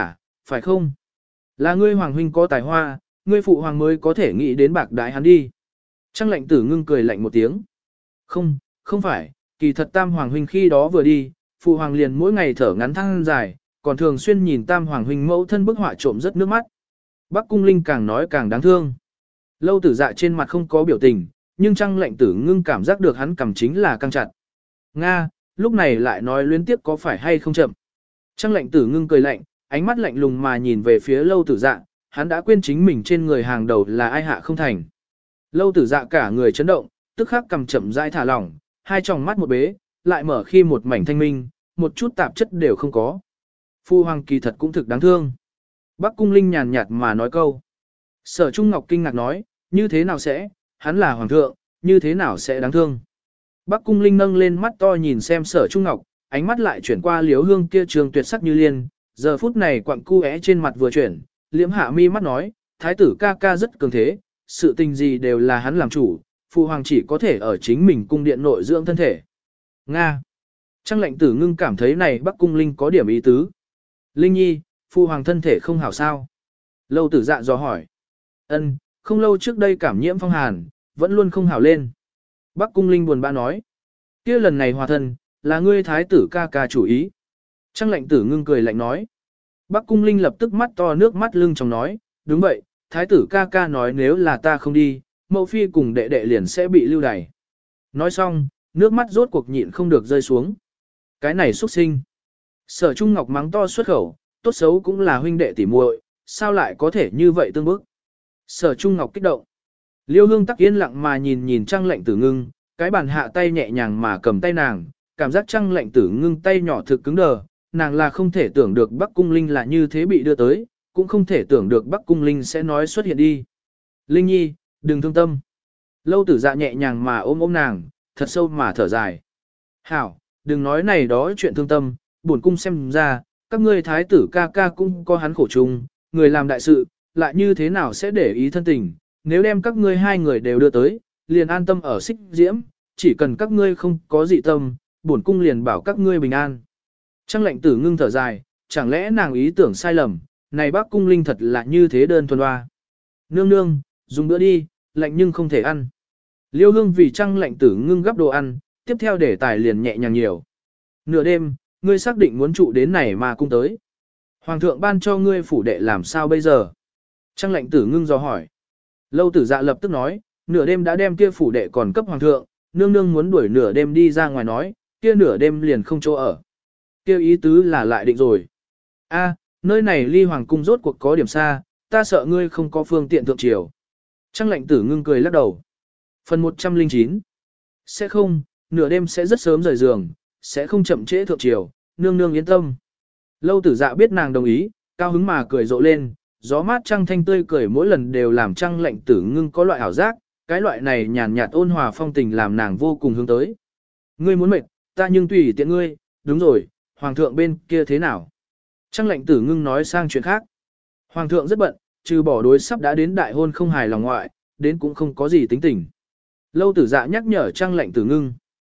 phải không? Là ngươi hoàng huynh có tài hoa, ngươi phụ hoàng mới có thể nghĩ đến bạc đái hắn đi. Trang lệnh tử ngưng cười lạnh một tiếng. Không, không phải, kỳ thật tam hoàng huynh khi đó vừa đi, phụ hoàng liền mỗi ngày thở ngắn than dài, còn thường xuyên nhìn tam hoàng huynh mẫu thân bức họa trộm rất nước mắt. Bắc cung linh càng nói càng đáng thương. Lâu tử dạ trên mặt không có biểu tình, nhưng trang lệnh tử ngưng cảm giác được hắn cầm chính là căng chặt. Nga, lúc này lại nói luyến tiếp có phải hay không chậm. Trang lệnh tử ngưng cười lạnh, ánh mắt lạnh lùng mà nhìn về phía lâu tử dạ, hắn đã quên chính mình trên người hàng đầu là ai hạ không thành. Lâu tử dạ cả người chấn động, tức khắc cầm chậm rãi thả lỏng, hai tròng mắt một bế, lại mở khi một mảnh thanh minh, một chút tạp chất đều không có. Phu hoàng kỳ thật cũng thực đáng thương. Bắc cung linh nhàn nhạt mà nói câu. Sở Trung Ngọc kinh ngạc nói, như thế nào sẽ, hắn là hoàng thượng, như thế nào sẽ đáng thương. Bắc cung linh nâng lên mắt to nhìn xem Sở Trung Ngọc, ánh mắt lại chuyển qua Liếu Hương kia trường tuyệt sắc như liên, giờ phút này quặng cu é trên mặt vừa chuyển, liễm hạ mi mắt nói, thái tử ca ca rất cường thế, sự tình gì đều là hắn làm chủ, phụ hoàng chỉ có thể ở chính mình cung điện nội dưỡng thân thể. Nga. Trang lệnh tử ngưng cảm thấy này Bắc cung linh có điểm ý tứ. Linh nhi, phụ hoàng thân thể không hảo sao? Lâu tử dạ dò hỏi. Ân, không lâu trước đây cảm nhiễm phong hàn, vẫn luôn không hảo lên. Bắc cung linh buồn bã nói. Kia lần này hòa thân, là ngươi thái tử ca ca chủ ý. Trang lệnh tử ngưng cười lạnh nói. Bắc cung linh lập tức mắt to nước mắt lưng trong nói. Đúng vậy, thái tử ca ca nói nếu là ta không đi, mẫu phi cùng đệ đệ liền sẽ bị lưu đày. Nói xong, nước mắt rốt cuộc nhịn không được rơi xuống. Cái này xuất sinh. Sở Trung Ngọc mắng to xuất khẩu, tốt xấu cũng là huynh đệ tỉ muội, sao lại có thể như vậy tương bức. Sở Trung Ngọc kích động. Liêu Hương tắc yên lặng mà nhìn Trang lệnh tử ngưng, cái bàn hạ tay nhẹ nhàng mà cầm tay nàng, cảm giác Trang lệnh tử ngưng tay nhỏ thực cứng đờ, nàng là không thể tưởng được Bắc Cung Linh là như thế bị đưa tới, cũng không thể tưởng được Bắc Cung Linh sẽ nói xuất hiện đi. Linh nhi, đừng thương tâm. Lâu tử dạ nhẹ nhàng mà ôm nàng, thật sâu mà thở dài. Hảo, đừng nói này đó chuyện thương tâm, bổn cung xem ra, các ngươi thái tử ca ca cũng có hắn khổ chung, người làm đại sự, lại như thế nào sẽ để ý thân tình, nếu đem các ngươi hai người đều đưa tới, liền an tâm ở Xích Diễm, chỉ cần các ngươi không có dị tâm, bổn cung liền bảo các ngươi bình an. Trang lệnh tử ngưng thở dài, chẳng lẽ nàng ý tưởng sai lầm, này bác cung linh thật là như thế đơn thuần hoa. Nương nương, dùng bữa đi, lạnh nhưng không thể ăn. Liêu Hương vì Trang lệnh tử ngưng gấp đồ ăn, tiếp theo để tài liền nhẹ nhàng nhiều. Nửa đêm, ngươi xác định muốn trụ đến này mà cung tới. Hoàng thượng ban cho ngươi phủ đệ làm sao bây giờ? Trang lệnh tử ngưng dò hỏi. Lâu tử dạ lập tức nói, nửa đêm đã đem kia phủ đệ còn cấp hoàng thượng, nương nương muốn đuổi nửa đêm đi ra ngoài nói, kia nửa đêm liền không chỗ ở. Kia ý tứ là lại định rồi. A, nơi này ly hoàng cung rốt cuộc có điểm xa, ta sợ ngươi không có phương tiện thượng triều. Trang lệnh tử ngưng cười lắc đầu. Phần 109. Sẽ không, nửa đêm sẽ rất sớm rời giường, sẽ không chậm trễ thượng triều, nương nương yên tâm. Lâu tử dạ biết nàng đồng ý, cao hứng mà cười rộ lên, gió mát trăng thanh tươi cười mỗi lần đều làm Trang lệnh tử ngưng có loại ảo giác, cái loại này nhàn nhạt ôn hòa phong tình làm nàng vô cùng hướng tới. Ngươi muốn mệt, ta nhưng tùy tiện ngươi, đúng rồi, hoàng thượng bên kia thế nào? Trang lệnh tử ngưng nói sang chuyện khác. Hoàng thượng rất bận, trừ bỏ đối sắp đã đến đại hôn không hài lòng ngoại, đến cũng không có gì tính tình. Lâu tử dạ nhắc nhở Trang lệnh tử ngưng.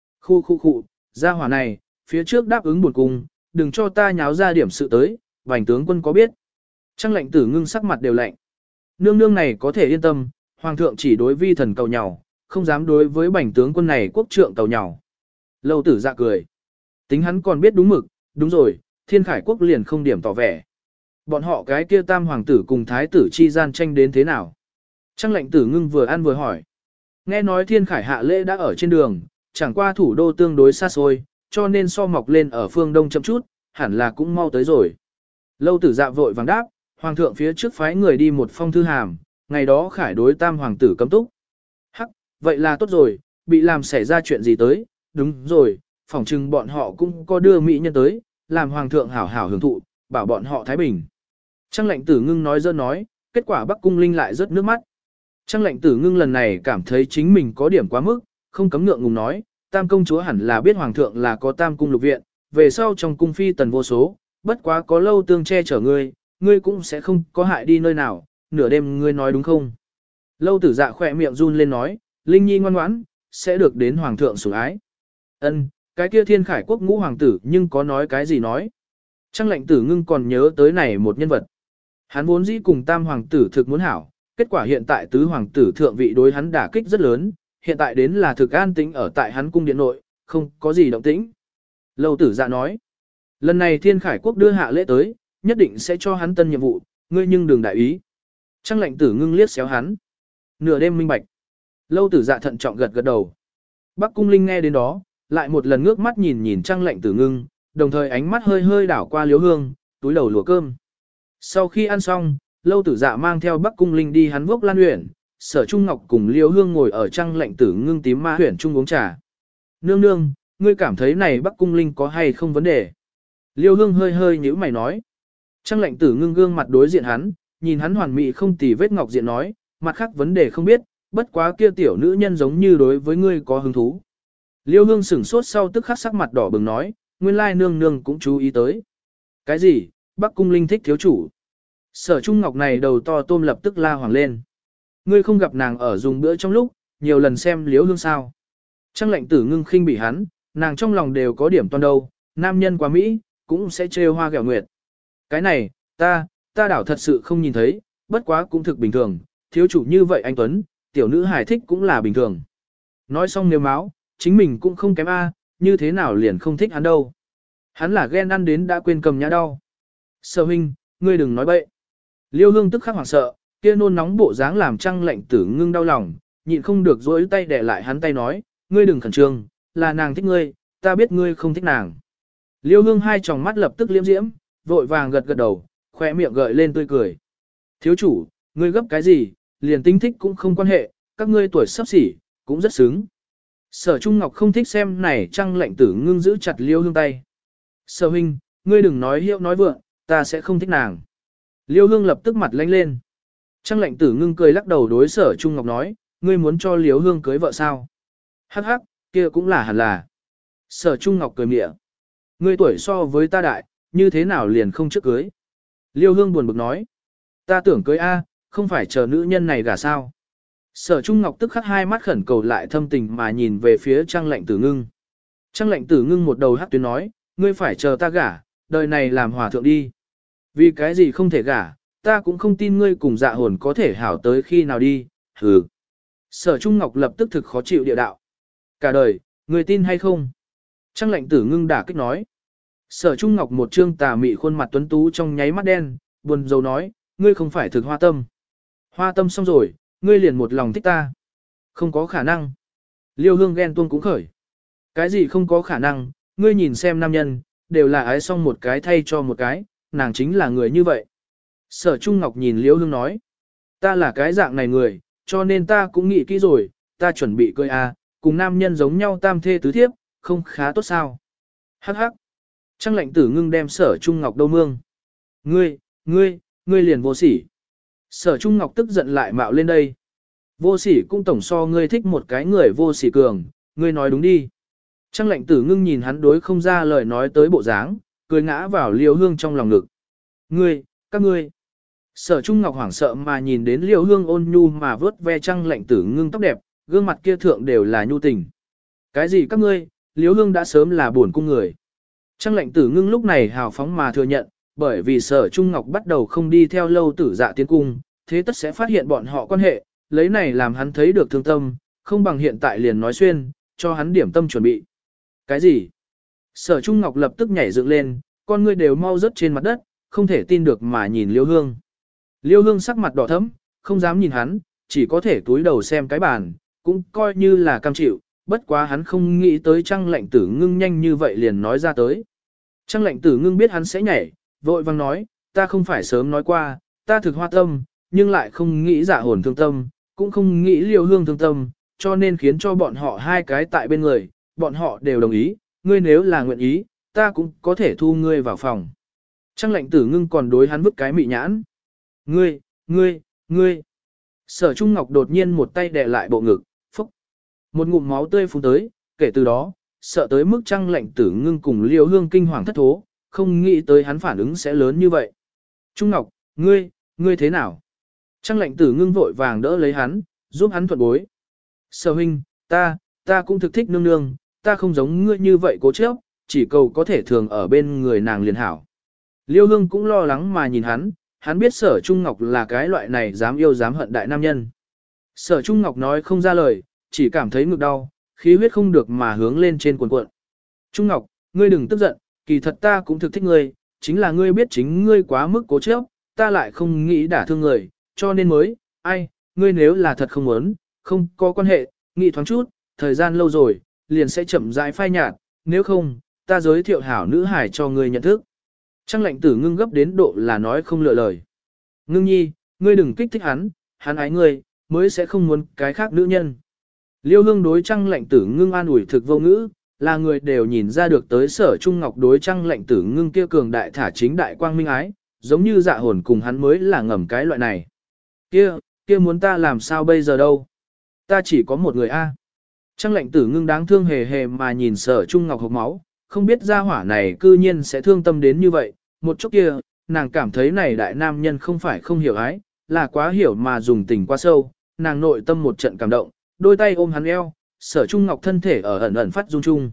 Khu, gia hỏa này, phía trước đáp ứng buồn cung, đừng cho ta nháo ra điểm sự tới, Bành tướng quân có biết. Trang lệnh tử ngưng sắc mặt đều lạnh. Nương nương này có thể yên tâm, hoàng thượng chỉ đối vi thần cầu nhau, không dám đối với Bành tướng quân này quốc trượng cầu nhau. Lâu tử dạ cười. Tính hắn còn biết đúng mực, đúng rồi, Thiên Khải quốc liền không điểm tỏ vẻ. Bọn họ cái kia tam hoàng tử cùng thái tử chi gian tranh đến thế nào? Trang lệnh tử ngưng vừa ăn vừa hỏi. Nghe nói Thiên Khải hạ lễ đã ở trên đường, chẳng qua thủ đô tương đối xa xôi, cho nên so mọc lên ở phương đông chậm chút, hẳn là cũng mau tới rồi. Lâu tử dạ vội vàng đáp, hoàng thượng phía trước phái người đi một phong thư hàm, ngày đó Khải đối tam hoàng tử cấm túc. Hắc, vậy là tốt rồi, bị làm xảy ra chuyện gì tới, đúng rồi, phỏng chừng bọn họ cũng có đưa mỹ nhân tới, làm hoàng thượng hảo hảo hưởng thụ, bảo bọn họ thái bình. Trang lệnh tử ngưng nói dơ nói, kết quả Bắc cung linh lại rớt nước mắt. Trang lệnh tử ngưng lần này cảm thấy chính mình có điểm quá mức, không cấm ngượng ngùng nói, tam công chúa hẳn là biết hoàng thượng là có tam cung lục viện, về sau trong cung phi tần vô số, bất quá có lâu tương che chở ngươi, ngươi cũng sẽ không có hại đi nơi nào, nửa đêm ngươi nói đúng không? Lâu tử dạ khỏe miệng run lên nói, Linh nhi ngoan ngoãn, sẽ được đến hoàng thượng sủng ái. Ân, cái kia Thiên Khải quốc ngũ hoàng tử nhưng có nói cái gì nói? Trang lệnh tử ngưng còn nhớ tới này một nhân vật. Hắn vốn dĩ cùng tam hoàng tử thực muốn hảo, kết quả hiện tại tứ hoàng tử thượng vị đối hắn đả kích rất lớn, hiện tại đến là thực an tĩnh ở tại hắn cung điện nội, không có gì động tĩnh. Lâu tử dạ nói, lần này thiên khải quốc đưa hạ lễ tới, nhất định sẽ cho hắn tân nhiệm vụ, ngươi nhưng đừng đại ý. Trang lệnh tử ngưng liếc xéo hắn. Nửa đêm minh bạch. Lâu tử dạ thận trọng gật gật đầu. Bắc cung linh nghe đến đó, lại một lần ngước mắt nhìn nhìn trang lệnh tử ngưng, đồng thời ánh mắt hơi hơi đảo qua liếu hương, túi đầu lùa cơm. Sau khi ăn xong, lâu tử dạ mang theo Bắc cung linh đi hắn vốc lan huyển, Sở Trung Ngọc cùng liếu hương ngồi ở trang lệnh tử ngưng tím ma huyển chung uống trà. Nương nương, ngươi cảm thấy này Bắc cung linh có hay không vấn đề? Liêu hương hơi hơi nhíu mày nói. Trang lệnh tử ngưng gương mặt đối diện hắn, nhìn hắn hoàn mỹ không tì vết ngọc diện nói, mặt khác vấn đề không biết, bất quá kia tiểu nữ nhân giống như đối với ngươi có hứng thú. Liêu hương sửng sốt sau tức khắc sắc mặt đỏ bừng nói, nguyên lai nương nương cũng chú ý tới. Cái gì, Bắc cung linh thích thiếu chủ? Sở Trung Ngọc này đầu to tôm lập tức la hoàng lên. Ngươi không gặp nàng ở dùng bữa trong lúc, nhiều lần xem liêu hương sao. Trang lệnh tử ngưng khinh bị hắn, nàng trong lòng đều có điểm toan đâu, nam nhân quá Mỹ, cũng sẽ trêu hoa ghẹo nguyệt. Cái này, ta đảo thật sự không nhìn thấy, bất quá cũng thực bình thường, thiếu chủ như vậy anh Tuấn, tiểu nữ hài thích cũng là bình thường. Nói xong nếu máu, chính mình cũng không kém A, như thế nào liền không thích hắn đâu. Hắn là ghen ăn đến đã quên cầm nhã đau. Sở huynh, ngươi đừng nói bậy. Liêu hương tức khắc hoảng sợ, kia nôn nóng bộ dáng làm Trang lệnh tử ngưng đau lòng, nhịn không được dối tay để lại hắn tay nói, ngươi đừng khẩn trương, là nàng thích ngươi, ta biết ngươi không thích nàng. Liêu hương hai tròng mắt lập tức liễm diễm, vội vàng gật gật đầu, khỏe miệng gợi lên tươi cười. Thiếu chủ, ngươi gấp cái gì, liền tính thích cũng không quan hệ, các ngươi tuổi sắp xỉ, cũng rất xứng. Sở Trung Ngọc không thích xem này Trang lệnh tử ngưng giữ chặt liêu hương tay. Sở huynh, ngươi đừng nói hiệu nói vượng, ta sẽ không thích nàng. Liêu hương lập tức mặt lanh lên. Trang lệnh tử ngưng cười lắc đầu đối Sở Trung Ngọc nói, ngươi muốn cho liêu hương cưới vợ sao? Hắc hắc, kia cũng là hẳn là. Sở Trung Ngọc cười mỉa. Ngươi tuổi so với ta đại, như thế nào liền không trước cưới? Liêu hương buồn bực nói. Ta tưởng cưới A, không phải chờ nữ nhân này gả sao? Sở Trung Ngọc tức khắc hai mắt khẩn cầu lại thâm tình mà nhìn về phía Trang lệnh tử ngưng. Trang lệnh tử ngưng một đầu hắc tuyến nói, ngươi phải chờ ta gả, đời này làm hòa thượng đi. Vì cái gì không thể gả, ta cũng không tin ngươi cùng dạ hồn có thể hảo tới khi nào đi, hừ. Sở Trung Ngọc lập tức thực khó chịu địa đạo. Cả đời, ngươi tin hay không? Trang lệnh tử ngưng đả kích nói. Sở Trung Ngọc một trương tà mị khuôn mặt tuấn tú trong nháy mắt đen, buồn rầu nói, ngươi không phải thực hoa tâm. Hoa tâm xong rồi, ngươi liền một lòng thích ta. Không có khả năng. Liêu hương ghen tuông cũng khởi. Cái gì không có khả năng, ngươi nhìn xem nam nhân, đều là ái xong một cái thay cho một cái, nàng chính là người như vậy. Sở Trung Ngọc nhìn Liêu hương nói, ta là cái dạng này người, cho nên ta cũng nghĩ kỹ rồi, ta chuẩn bị cưới a, cùng nam nhân giống nhau tam thê tứ thiếp, không khá tốt sao. Hắc hắc. Trang lệnh tử ngưng đem Sở Trung Ngọc đâu mương. Ngươi liền vô sỉ. Sở Trung Ngọc tức giận lại mạo lên đây. Vô sỉ cũng tổng so ngươi thích một cái người vô sỉ cường, ngươi nói đúng đi. Trang lệnh tử ngưng nhìn hắn đối không ra lời nói tới bộ dáng, cười ngã vào liêu hương trong lòng ngực. Các ngươi. Sở Trung Ngọc hoảng sợ mà nhìn đến liêu hương ôn nhu mà vớt ve Trang lệnh tử ngưng tóc đẹp, gương mặt kia thượng đều là nhu tình. Cái gì các ngươi, liêu hương đã sớm là buồn cung người. Trang lệnh tử ngưng lúc này hào phóng mà thừa nhận, bởi vì Sở Trung Ngọc bắt đầu không đi theo lâu tử dạ tiến cung, thế tất sẽ phát hiện bọn họ quan hệ, lấy này làm hắn thấy được thương tâm, không bằng hiện tại liền nói xuyên, cho hắn điểm tâm chuẩn bị. Cái gì? Sở Trung Ngọc lập tức nhảy dựng lên, con ngươi đều mau rớt trên mặt đất, không thể tin được mà nhìn Liêu Hương. Liêu Hương sắc mặt đỏ thẫm, không dám nhìn hắn, chỉ có thể túi đầu xem cái bàn, cũng coi như là cam chịu, bất quá hắn không nghĩ tới Trang lệnh tử ngưng nhanh như vậy liền nói ra tới. Trang lệnh tử ngưng biết hắn sẽ nhảy, vội vang nói, ta không phải sớm nói qua, ta thực hoa tâm, nhưng lại không nghĩ dạ hồn thương tâm, cũng không nghĩ Liêu Hương thương tâm, cho nên khiến cho bọn họ hai cái tại bên người, bọn họ đều đồng ý, ngươi nếu là nguyện ý, ta cũng có thể thu ngươi vào phòng. Trang lệnh tử ngưng còn đối hắn vứt cái mị nhãn. Ngươi. Sở Trung Ngọc đột nhiên một tay đè lại bộ ngực, phúc. Một ngụm máu tươi phun tới, kể từ đó, sợ tới mức Trang lệnh tử ngưng cùng Liêu Hương kinh hoàng thất thố, không nghĩ tới hắn phản ứng sẽ lớn như vậy. Trung Ngọc, ngươi thế nào? Trang lệnh tử ngưng vội vàng đỡ lấy hắn, giúp hắn thuận bối. Sở huynh, ta cũng thực thích nương nương, ta không giống ngươi như vậy cố chấp, chỉ cầu có thể thường ở bên người nàng liền hảo. Liêu Hương cũng lo lắng mà nhìn hắn, hắn biết Sở Trung Ngọc là cái loại này dám yêu dám hận đại nam nhân. Sở Trung Ngọc nói không ra lời, chỉ cảm thấy ngực đau, khí huyết không được mà hướng lên trên cuộn cuộn. Trung Ngọc, ngươi đừng tức giận, kỳ thật ta cũng thực thích ngươi, chính là ngươi biết chính ngươi quá mức cố chấp, ta lại không nghĩ đả thương người, cho nên mới, ai, ngươi nếu là thật không muốn, không có quan hệ, nghĩ thoáng chút, thời gian lâu rồi, liền sẽ chậm rãi phai nhạt, nếu không, ta giới thiệu hảo nữ hải cho ngươi nhận thức. Trang Lệnh Tử Ngưng gấp đến độ là nói không lựa lời. Ngưng nhi, ngươi đừng kích thích hắn ái ngươi, mới sẽ không muốn cái khác nữ nhân. Liêu Hương đối Trang Lệnh Tử Ngưng an ủi thực vô ngữ, là người đều nhìn ra được tới Sở Trung Ngọc đối Trang Lệnh Tử Ngưng kia cường đại thả chính đại quang minh ái, giống như Dạ Hồn cùng hắn mới là ngầm cái loại này. Kia muốn ta làm sao bây giờ đâu? Ta chỉ có một người a. Trang Lệnh Tử Ngưng đáng thương hề hề mà nhìn Sở Trung Ngọc hộc máu, không biết gia hỏa này cư nhiên sẽ thương tâm đến như vậy, một chút kia, nàng cảm thấy này đại nam nhân không phải không hiểu ái, là quá hiểu mà dùng tình quá sâu, nàng nội tâm một trận cảm động, đôi tay ôm hắn eo, Sở Trung Ngọc thân thể ở ẩn ẩn phát rung chung.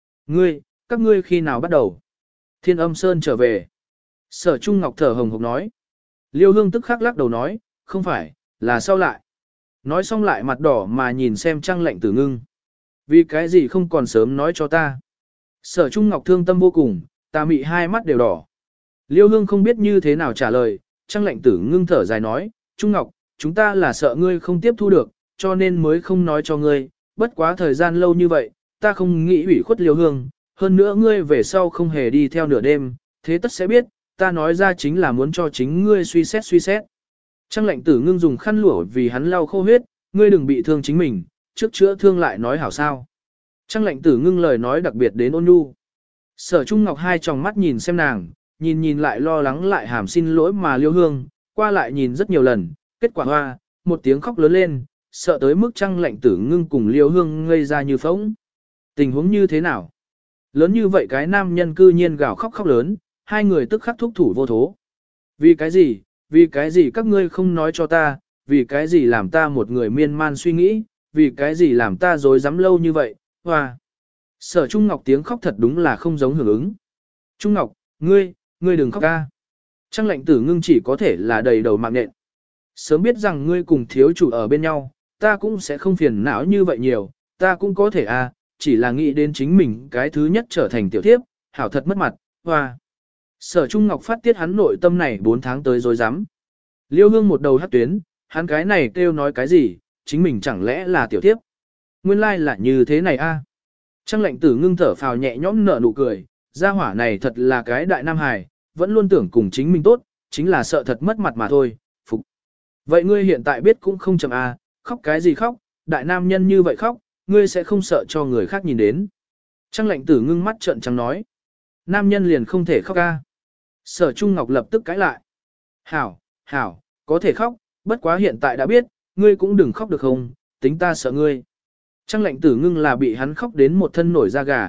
Các ngươi khi nào bắt đầu? Thiên Âm Sơn trở về. Sở Trung Ngọc thở hồng hộc nói. Liêu Hương tức khắc lắc đầu nói, không phải, là sau lại. Nói xong lại mặt đỏ mà nhìn xem Trang Lệnh Tử Ngưng. Vì cái gì không còn sớm nói cho ta? Sở Trung Ngọc thương tâm vô cùng, ta mị hai mắt đều đỏ. Liêu Hương không biết như thế nào trả lời, Trang Lệnh Tử Ngưng thở dài nói, Trung Ngọc, chúng ta là sợ ngươi không tiếp thu được, cho nên mới không nói cho ngươi, bất quá thời gian lâu như vậy, ta không nghĩ ủy khuất Liêu Hương, hơn nữa ngươi về sau không hề đi theo nửa đêm, thế tất sẽ biết, ta nói ra chính là muốn cho chính ngươi suy xét. Trang Lệnh Tử Ngưng dùng khăn lụa vì hắn lau khô huyết, ngươi đừng bị thương chính mình, trước chữa thương lại nói hảo sao. Trang Lệnh Tử Ngưng lời nói đặc biệt đến ôn nhu. Sở Trung Ngọc hai tròng mắt nhìn xem nàng, nhìn lại lo lắng lại hàm xin lỗi mà Liêu Hương, qua lại nhìn rất nhiều lần, kết quả hoa, một tiếng khóc lớn lên, sợ tới mức Trang Lệnh Tử Ngưng cùng Liêu Hương ngây ra như phỗng. Tình huống như thế nào? Lớn như vậy cái nam nhân cư nhiên gào khóc lớn, hai người tức khắc thúc thủ vô thố. Vì cái gì các ngươi không nói cho ta, vì cái gì làm ta một người miên man suy nghĩ, vì cái gì làm ta dối dám lâu như vậy, hoa. Sở Trung Ngọc tiếng khóc thật đúng là không giống hưởng ứng. Trung Ngọc, ngươi đừng khóc ca. Trang Lệnh Tử Ngưng chỉ có thể là đầy đầu mạng nện. Sớm biết rằng ngươi cùng thiếu chủ ở bên nhau, ta cũng sẽ không phiền não như vậy nhiều, ta cũng có thể chỉ là nghĩ đến chính mình cái thứ nhất trở thành tiểu thiếp, hảo thật mất mặt, hoa. Sở Trung Ngọc phát tiết hắn nội tâm này 4 tháng tới rồi dám. Liêu Hương một đầu hắt tuyến, hắn cái này kêu nói cái gì, chính mình chẳng lẽ là tiểu thiếp. Nguyên lai là như thế này a. Trang Lệnh Tử Ngưng thở phào nhẹ nhõm nở nụ cười, gia hỏa này thật là cái đại nam hài, vẫn luôn tưởng cùng chính mình tốt, chính là sợ thật mất mặt mà thôi, phục. Vậy ngươi hiện tại biết cũng không chậm khóc cái gì khóc, đại nam nhân như vậy khóc, ngươi sẽ không sợ cho người khác nhìn đến. Trang Lệnh Tử Ngưng mắt trợn trắng nói, nam nhân liền không thể khóc a. Sở Trung Ngọc lập tức cãi lại. Hảo, có thể khóc, bất quá hiện tại đã biết, ngươi cũng đừng khóc được không, tính ta sợ ngươi. Trang Lệnh Tử Ngưng là bị hắn khóc đến một thân nổi da gà.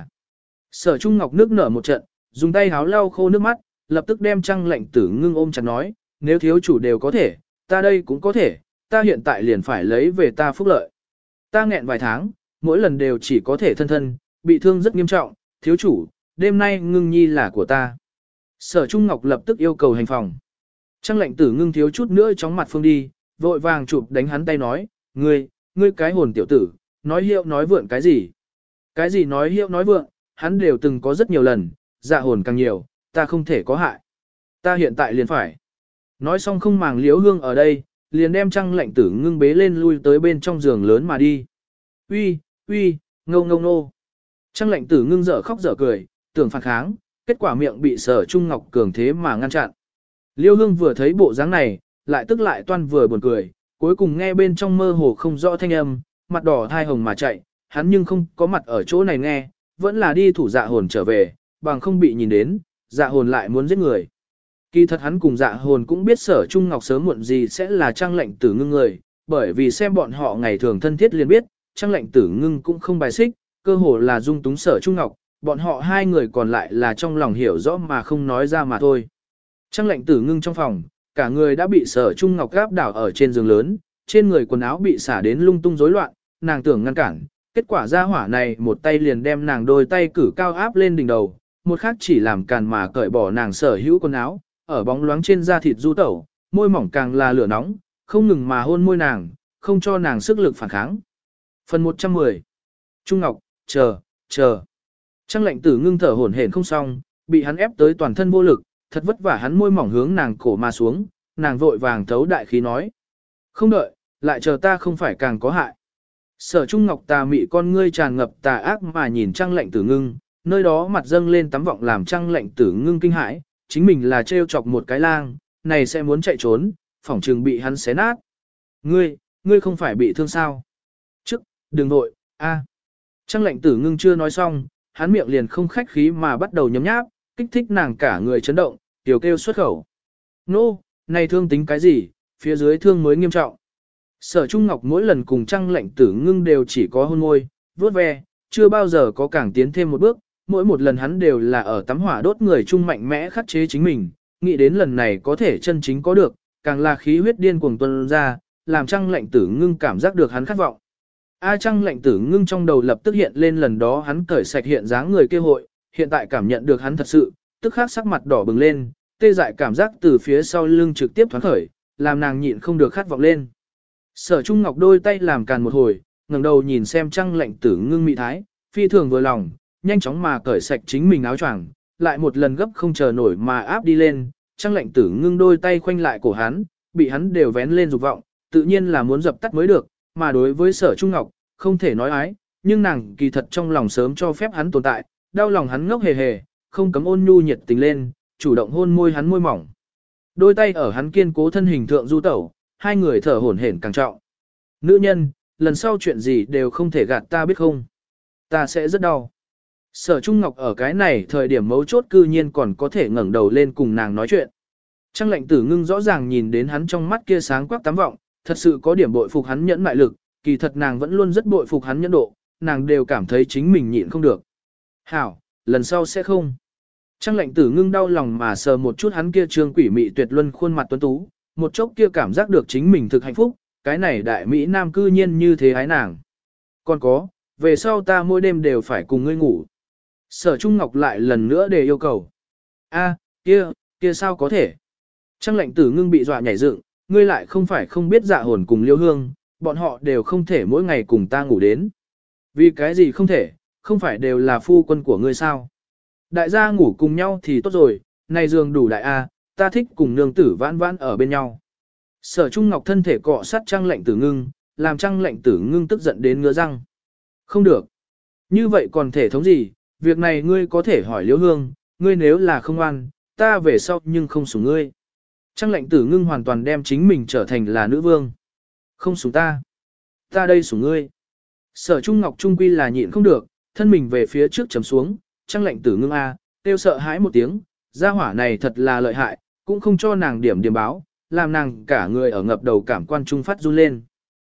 Sở Trung Ngọc nước nở một trận, dùng tay háo lau khô nước mắt, lập tức đem Trang Lệnh Tử Ngưng ôm chặt nói, nếu thiếu chủ đều có thể, ta đây cũng có thể, ta hiện tại liền phải lấy về ta phúc lợi. Ta nghẹn vài tháng, mỗi lần đều chỉ có thể thân, bị thương rất nghiêm trọng, thiếu chủ, đêm nay Ngưng nhi là của ta. Sở Trung Ngọc lập tức yêu cầu hành phòng. Trang Lệnh Tử Ngưng thiếu chút nữa chóng mặt phương đi, vội vàng chụp đánh hắn tay nói, ngươi cái hồn tiểu tử, nói hiệu nói vượn cái gì? Cái gì nói hiệu nói vượn, hắn đều từng có rất nhiều lần, dạ hồn càng nhiều, ta không thể có hại. Ta hiện tại liền phải. Nói xong không màng Liễu Hương ở đây, liền đem Trang Lệnh Tử Ngưng bế lên lui tới bên trong giường lớn mà đi. Uy, ngô nô. Trang Lệnh Tử Ngưng dở khóc dở cười, tưởng phản kháng, kết quả miệng bị Sở Trung Ngọc cường thế mà ngăn chặn. Liêu Hương vừa thấy bộ dáng này, lại tức lại toan vừa buồn cười, cuối cùng nghe bên trong mơ hồ không rõ thanh âm, mặt đỏ thai hồng mà chạy, hắn nhưng không có mặt ở chỗ này nghe, vẫn là đi thủ dạ hồn trở về, bằng không bị nhìn đến, dạ hồn lại muốn giết người. Kỳ thật hắn cùng dạ hồn cũng biết Sở Trung Ngọc sớm muộn gì sẽ là Trang Lệnh Tử Ngưng người, bởi vì xem bọn họ ngày thường thân thiết liền biết, Trang Lệnh Tử Ngưng cũng không bài xích, cơ hồ là dung túng Sở Trung Ngọc, bọn họ hai người còn lại là trong lòng hiểu rõ mà không nói ra mà thôi. Trang Lệnh Tử Ngưng trong phòng, cả người đã bị Sở Trung Ngọc gáp đảo ở trên giường lớn, trên người quần áo bị xả đến lung tung rối loạn, nàng tưởng ngăn cản, kết quả ra hỏa này một tay liền đem nàng đôi tay cử cao áp lên đỉnh đầu, một khác chỉ làm càn mà cởi bỏ nàng sở hữu quần áo, ở bóng loáng trên da thịt du tẩu, môi mỏng càng là lửa nóng, không ngừng mà hôn môi nàng, không cho nàng sức lực phản kháng. Phần 110. Trung Ngọc, chờ. Trang lệnh tử ngưng thở hổn hển không xong, bị hắn ép tới toàn thân vô lực, thật vất vả hắn môi mỏng hướng nàng cổ mà xuống, nàng vội vàng thấu đại khí nói. Không đợi, lại chờ ta không phải càng có hại. Sở Trung Ngọc tà mị con ngươi tràn ngập tà ác mà nhìn Trang lệnh tử ngưng, nơi đó mặt dâng lên tắm vọng làm Trang lệnh tử ngưng kinh hãi, chính mình là trêu chọc một cái lang, này sẽ muốn chạy trốn, phỏng trường bị hắn xé nát. Ngươi không phải bị thương sao? Đừng vội, a. Trang lệnh tử ngưng chưa nói xong, hắn miệng liền không khách khí mà bắt đầu nhấm nháp, kích thích nàng cả người chấn động, tiểu kêu xuất khẩu. Nô, này thương tính cái gì, phía dưới thương mới nghiêm trọng. Sở Trung Ngọc mỗi lần cùng Trang lệnh tử ngưng đều chỉ có hôn môi, vuốt ve, chưa bao giờ có càng tiến thêm một bước, mỗi một lần hắn đều là ở tắm hỏa đốt người chung mạnh mẽ khắc chế chính mình, nghĩ đến lần này có thể chân chính có được, càng là khí huyết điên cuồng tuôn ra, làm Trang lệnh tử ngưng cảm giác được hắn khát vọng. Trang lệnh tử ngưng trong đầu lập tức hiện lên lần đó hắn cởi sạch hiện dáng người kia hội, hiện tại cảm nhận được hắn thật sự, tức khắc sắc mặt đỏ bừng lên, tê dại cảm giác từ phía sau lưng trực tiếp thoáng khởi, làm nàng nhịn không được khát vọng lên. Sở Trung Ngọc đôi tay làm càn một hồi, ngẩng đầu nhìn xem Trang lệnh tử ngưng mị thái, phi thường vừa lòng, nhanh chóng mà cởi sạch chính mình áo choàng, lại một lần gấp không chờ nổi mà áp đi lên, Trang lệnh tử ngưng đôi tay khoanh lại cổ hắn, bị hắn đều vén lên dục vọng, tự nhiên là muốn dập tắt mới được, mà đối với Sở Trung Ngọc, không thể nói ái, nhưng nàng kỳ thật trong lòng sớm cho phép hắn tồn tại, đau lòng hắn ngốc hề hề, không cấm ôn nhu nhiệt tình lên, chủ động hôn môi hắn môi mỏng. Đôi tay ở hắn kiên cố thân hình thượng du tẩu, hai người thở hổn hển càng trọng. Nữ nhân, lần sau chuyện gì đều không thể gạt ta biết không? Ta sẽ rất đau. Sở Trung Ngọc ở cái này thời điểm mấu chốt cư nhiên còn có thể ngẩng đầu lên cùng nàng nói chuyện. Trang lệnh tử ngưng rõ ràng nhìn đến hắn trong mắt kia sáng quắc tắm vọng, thật sự có điểm bội phục hắn nhẫn mại lực, kỳ thật nàng vẫn luôn rất bội phục hắn nhẫn độ, nàng đều cảm thấy chính mình nhịn không được. Hảo, lần sau sẽ không. Trang lệnh tử ngưng đau lòng mà sờ một chút hắn kia trương quỷ mị tuyệt luân khuôn mặt tuấn tú, một chốc kia cảm giác được chính mình thực hạnh phúc, cái này đại Mỹ Nam cư nhiên như thế ái nàng. Còn có, về sau ta mỗi đêm đều phải cùng ngươi ngủ. Sở Trung Ngọc lại lần nữa để yêu cầu. Kia sao có thể? Trang lệnh tử ngưng bị dọa nhảy dựng, ngươi lại không phải không biết dạ hồn cùng liêu hương, bọn họ đều không thể mỗi ngày cùng ta ngủ đến. Vì cái gì không thể, không phải đều là phu quân của ngươi sao? Đại gia ngủ cùng nhau thì tốt rồi, này giường đủ đại a, ta thích cùng nương tử vãn vãn ở bên nhau. Sở Trung Ngọc thân thể cọ sát Trang lệnh tử ngưng, làm Trang lệnh tử ngưng tức giận đến ngứa răng. Không được. Như vậy còn thể thống gì, việc này ngươi có thể hỏi liêu hương, ngươi nếu là không ăn, ta về sau nhưng không sủng ngươi. Trang lệnh tử ngưng hoàn toàn đem chính mình trở thành là nữ vương. Không sủng ta. Ta đây sủng ngươi. Sở Trung Ngọc trung quy là nhịn không được, thân mình về phía trước chấm xuống, Trang lệnh tử ngưng a, tiêu sợ hãi một tiếng, gia hỏa này thật là lợi hại, cũng không cho nàng điểm báo, làm nàng cả người ở ngập đầu cảm quan trung phát run lên.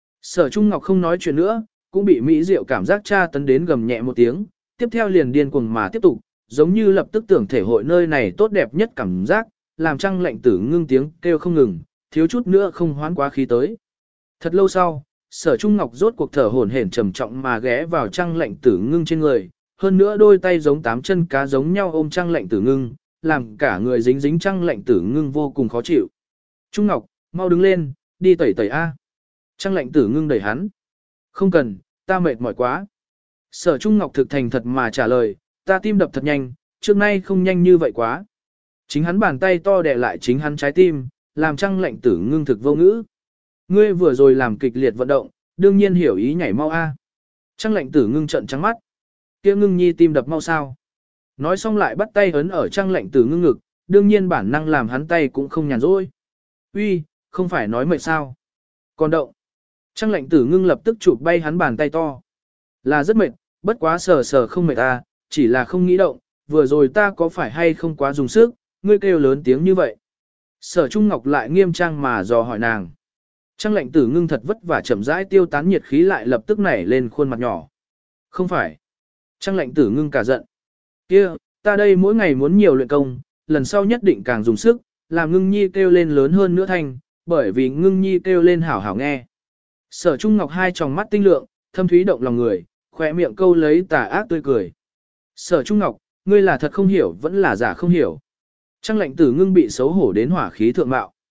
Sở Trung Ngọc không nói chuyện nữa, cũng bị mỹ diệu cảm giác tra tấn đến gầm nhẹ một tiếng, tiếp theo liền điên cuồng mà tiếp tục, giống như lập tức tưởng thể hội nơi này tốt đẹp nhất cảm giác, làm Trang lệnh tử ngưng tiếng kêu không ngừng, thiếu chút nữa không hoán quá khí tới. Thật lâu sau, Sở Trung Ngọc rốt cuộc thở hổn hển trầm trọng mà ghé vào Trang lệnh tử ngưng trên người, hơn nữa đôi tay giống tám chân cá giống nhau ôm Trang lệnh tử ngưng, làm cả người dính dính Trang lệnh tử ngưng vô cùng khó chịu. Trung Ngọc, mau đứng lên, đi tẩy tẩy a. Trang lệnh tử ngưng đẩy hắn. Không cần, ta mệt mỏi quá. Sở Trung Ngọc thực thành thật mà trả lời, ta tim đập thật nhanh, trước nay không nhanh như vậy quá. Chính hắn bàn tay to đè lại chính hắn trái tim, làm Trang lệnh tử ngưng thực vô ngữ. Ngươi vừa rồi làm kịch liệt vận động, đương nhiên hiểu ý nhảy mau a. Trang lệnh tử ngưng trợn trắng mắt. Kia ngưng nhi tim đập mau sao. Nói xong lại bắt tay ấn ở Trang lệnh tử ngưng ngực, đương nhiên bản năng làm hắn tay cũng không nhàn rỗi. Uy, không phải nói mệt sao. Còn động. Trang lệnh tử ngưng lập tức chụp bay hắn bàn tay to. Là rất mệt, bất quá sờ sờ không mệt ta, chỉ là không nghĩ động, vừa rồi ta có phải hay không quá dùng sức, ngươi kêu lớn tiếng như vậy. Sở Trung Ngọc lại nghiêm trang mà dò hỏi nàng. Trang lệnh tử ngưng thật vất vả chậm rãi tiêu tán nhiệt khí lại lập tức nảy lên khuôn mặt nhỏ. Không phải. Trang lệnh tử ngưng cả giận. Kia, ta đây mỗi ngày muốn nhiều luyện công, lần sau nhất định càng dùng sức, làm ngưng nhi kêu lên lớn hơn nữa thanh, bởi vì ngưng nhi kêu lên hảo hảo nghe. Sở Trung Ngọc hai tròng mắt tinh lượng, thâm thúy động lòng người, khỏe miệng câu lấy tà ác tươi cười. Sở Trung Ngọc, ngươi là thật không hiểu vẫn là giả không hiểu. Trang lệnh tử ngưng bị xấu hổ đến hỏa khí thượng mạo.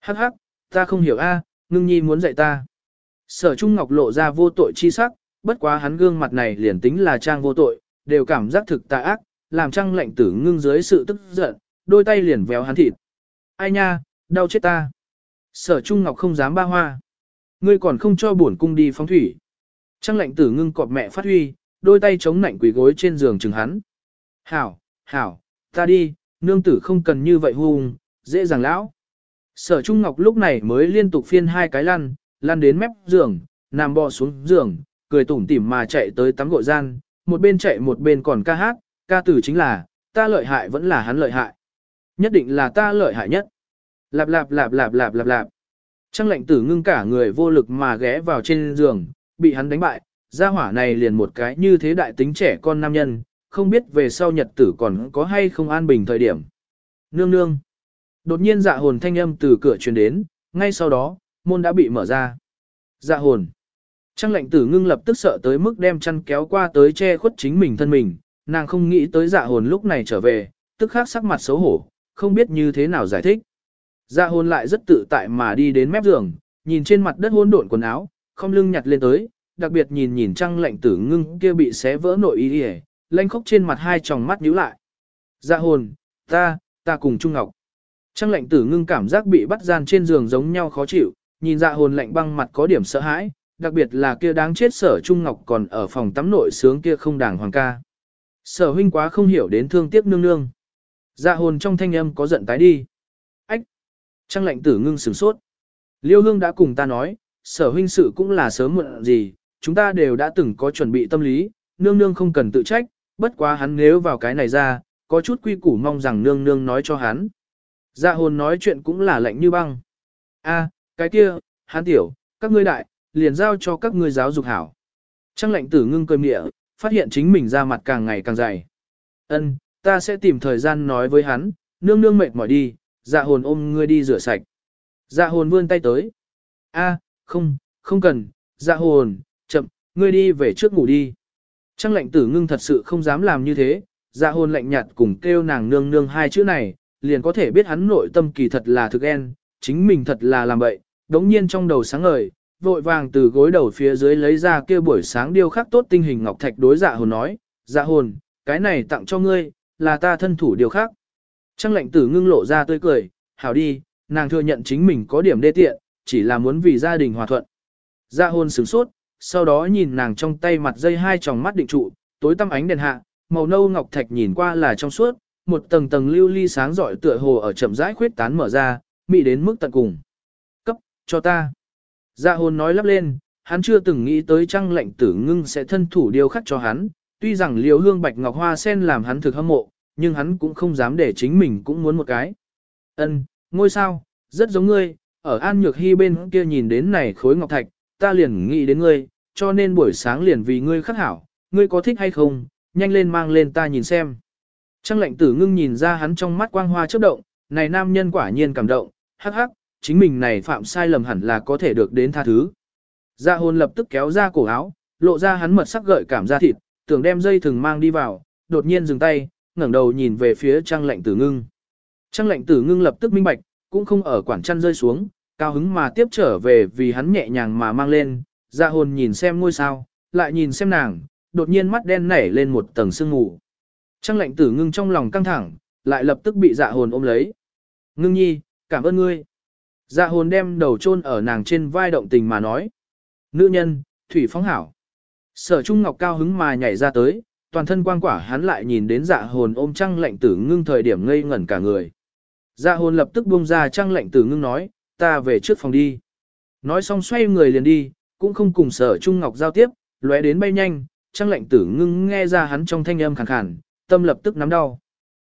Hắc hắc, ta không hiểu a, ngưng nhi muốn dạy ta. Sở Trung Ngọc lộ ra vô tội chi sắc, bất quá hắn gương mặt này liền tính là trang vô tội, đều cảm giác thực tà ác, làm Trang Lệnh Tử Ngưng dưới sự tức giận, đôi tay liền véo hắn thịt. Ai nha, đau chết ta. Sở Trung Ngọc không dám ba hoa. Ngươi còn không cho bổn cung đi phóng thủy. Trang Lệnh Tử Ngưng cọp mẹ phát huy, đôi tay chống nạnh quỳ gối trên giường chừng hắn. Hảo, hảo, ta đi, nương tử không cần như vậy hung, dễ dàng lão. Sở Trung Ngọc lúc này mới liên tục phiên 2 cái lăn đến mép giường, nằm bò xuống giường, cười tủm tỉm mà chạy tới tắm gội gian, một bên chạy một bên còn ca hát, ca từ chính là, ta lợi hại vẫn là hắn lợi hại. Nhất định là ta lợi hại nhất. Lạp lạp lạp lạp lạp lạp lạp. Trang Lệnh Tử Ngưng cả người vô lực mà ghé vào trên giường, bị hắn đánh bại, gia hỏa này liền một cái như thế đại tính trẻ con nam nhân, không biết về sau nhật tử còn có hay không an bình thời điểm. Nương nương. Đột nhiên Dạ Hồn thanh âm từ cửa truyền đến, ngay sau đó, môn đã bị mở ra. Dạ Hồn. Trang Lệnh Tử Ngưng lập tức sợ tới mức đem chăn kéo qua tới che khuất chính mình thân mình, nàng không nghĩ tới Dạ Hồn lúc này trở về, tức khắc sắc mặt xấu hổ, không biết như thế nào giải thích. Dạ Hồn lại rất tự tại mà đi đến mép giường, nhìn trên mặt đất hỗn độn quần áo, không lưng nhặt lên tới, đặc biệt nhìn Trang Lệnh Tử Ngưng kia bị xé vỡ nội y, lanh khóc trên mặt hai tròng mắt nhíu lại. Dạ Hồn, ta cùng Trung Ngọc. Trang Lệnh Tử Ngưng cảm giác bị bắt gian trên giường giống nhau khó chịu, nhìn Dạ Hồn lạnh băng mặt có điểm sợ hãi, đặc biệt là kia đáng chết Sở Trung Ngọc còn ở phòng tắm nội sướng kia không đàng hoàng ca. Sở huynh quá không hiểu đến thương tiếc nương nương. Dạ Hồn trong thanh âm có giận tái đi. Ách! Trang Lệnh Tử Ngưng sửng sốt. Liêu Hương đã cùng ta nói, Sở huynh sự cũng là sớm muộn gì, chúng ta đều đã từng có chuẩn bị tâm lý, nương nương không cần tự trách, bất quá hắn nếu vào cái này ra, có chút quy củ mong rằng nương nương nói cho hắn. Dạ Hồn nói chuyện cũng là lạnh như băng. A, cái kia, hắn tiểu, các ngươi đại, liền giao cho các ngươi giáo dục hảo. Trang Lệnh Tử Ngưng cười mỉa, phát hiện chính mình da mặt càng ngày càng dày. Ân, ta sẽ tìm thời gian nói với hắn, nương nương mệt mỏi đi, Dạ Hồn ôm ngươi đi rửa sạch. Dạ Hồn vươn tay tới. A, không cần, Dạ Hồn, chậm, ngươi đi về trước ngủ đi. Trang Lệnh Tử Ngưng thật sự không dám làm như thế, Dạ Hồn lạnh nhạt cùng kêu nàng nương nương 2 chữ này, liền có thể biết hắn nội tâm kỳ thật là thực en, chính mình thật là làm bậy, đống nhiên trong đầu sáng ngời, vội vàng từ gối đầu phía dưới lấy ra kia buổi sáng điêu khắc tốt tinh hình ngọc thạch đối Dạ Hồn nói, Dạ Hồn, cái này tặng cho ngươi, là ta thân thủ điêu khắc. Trang Lệnh Tử Ngưng lộ ra tươi cười, hảo đi, nàng thừa nhận chính mình có điểm đê tiện, chỉ là muốn vì gia đình hòa thuận. Dạ Hồn sửng sốt, sau đó nhìn nàng trong tay mặt dây 2 tròng mắt định trụ, tối tăm ánh đèn hạ, màu nâu ngọc thạch nhìn qua là trong suốt, một tầng tầng lưu ly sáng rọi tựa hồ ở chậm rãi khuyết tán mở ra, mị đến mức tận cùng. Cấp, cho ta. Dạ Hồn nói lắp lên, hắn chưa từng nghĩ tới Trang Lệnh Tử Ngưng sẽ thân thủ điêu khắc cho hắn, tuy rằng liều hương bạch ngọc hoa sen làm hắn thực hâm mộ, nhưng hắn cũng không dám để chính mình cũng muốn một cái. Ân, ngôi sao, rất giống ngươi, ở An Nhược Hy bên kia nhìn đến này khối ngọc thạch, ta liền nghĩ đến ngươi, cho nên buổi sáng liền vì ngươi khắc hảo, ngươi có thích hay không, nhanh lên mang lên ta nhìn xem. Trang Lệnh Tử Ngưng nhìn ra hắn trong mắt quang hoa chớp động, này nam nhân quả nhiên cảm động, hắc hắc, chính mình này phạm sai lầm hẳn là có thể được đến tha thứ. Dạ Hồn lập tức kéo ra cổ áo, lộ ra hắn mật sắc gợi cảm da thịt, tưởng đem dây thừng mang đi vào, đột nhiên dừng tay, ngẩng đầu nhìn về phía Trang Lệnh Tử Ngưng. Trang Lệnh Tử Ngưng lập tức minh bạch, cũng không ở quản chăn rơi xuống, cao hứng mà tiếp trở về vì hắn nhẹ nhàng mà mang lên. Dạ Hồn nhìn xem ngôi sao, lại nhìn xem nàng, đột nhiên mắt đen nảy lên một tầng sương mù. Trang Lệnh Tử Ngưng trong lòng căng thẳng, lại lập tức bị Dạ Hồn ôm lấy. Ngưng nhi, cảm ơn ngươi. Dạ Hồn đem đầu chôn ở nàng trên vai động tình mà nói. Nữ nhân, thủy phóng hảo. Sở Trung Ngọc cao hứng mà nhảy ra tới, toàn thân quang quả hắn lại nhìn đến Dạ Hồn ôm Trang Lệnh Tử Ngưng thời điểm ngây ngẩn cả người. Dạ Hồn lập tức buông ra Trang Lệnh Tử Ngưng nói, ta về trước phòng đi. Nói xong xoay người liền đi, cũng không cùng Sở Trung Ngọc giao tiếp, lóe đến bay nhanh, Trang Lệnh Tử Ngưng nghe ra hắn trong thanh âm khàn khàn, tâm lập tức nắm đau.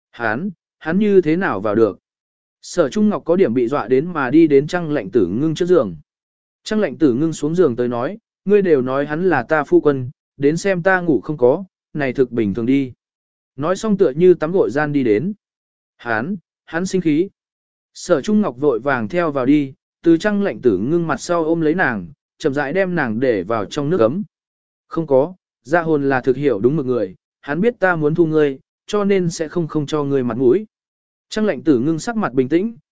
Hắn như thế nào vào được? Sở Trung Ngọc có điểm bị dọa đến mà đi đến Trang Lệnh Tử Ngưng trước giường. Trang Lệnh Tử Ngưng xuống giường tới nói, ngươi đều nói hắn là ta phu quân, đến xem ta ngủ không có, này thực bình thường đi. Nói xong tựa như tắm gội gian đi đến. Hắn sinh khí. Sở Trung Ngọc vội vàng theo vào đi, từ Trang Lệnh Tử Ngưng mặt sau ôm lấy nàng, chậm rãi đem nàng để vào trong nước ấm. Không có, Dạ Hồn là thực hiểu đúng một người, hắn biết ta muốn thu ngươi, cho nên sẽ không cho ngươi mặt mũi. Trang Lệnh Tử Ngưng sắc mặt bình tĩnh,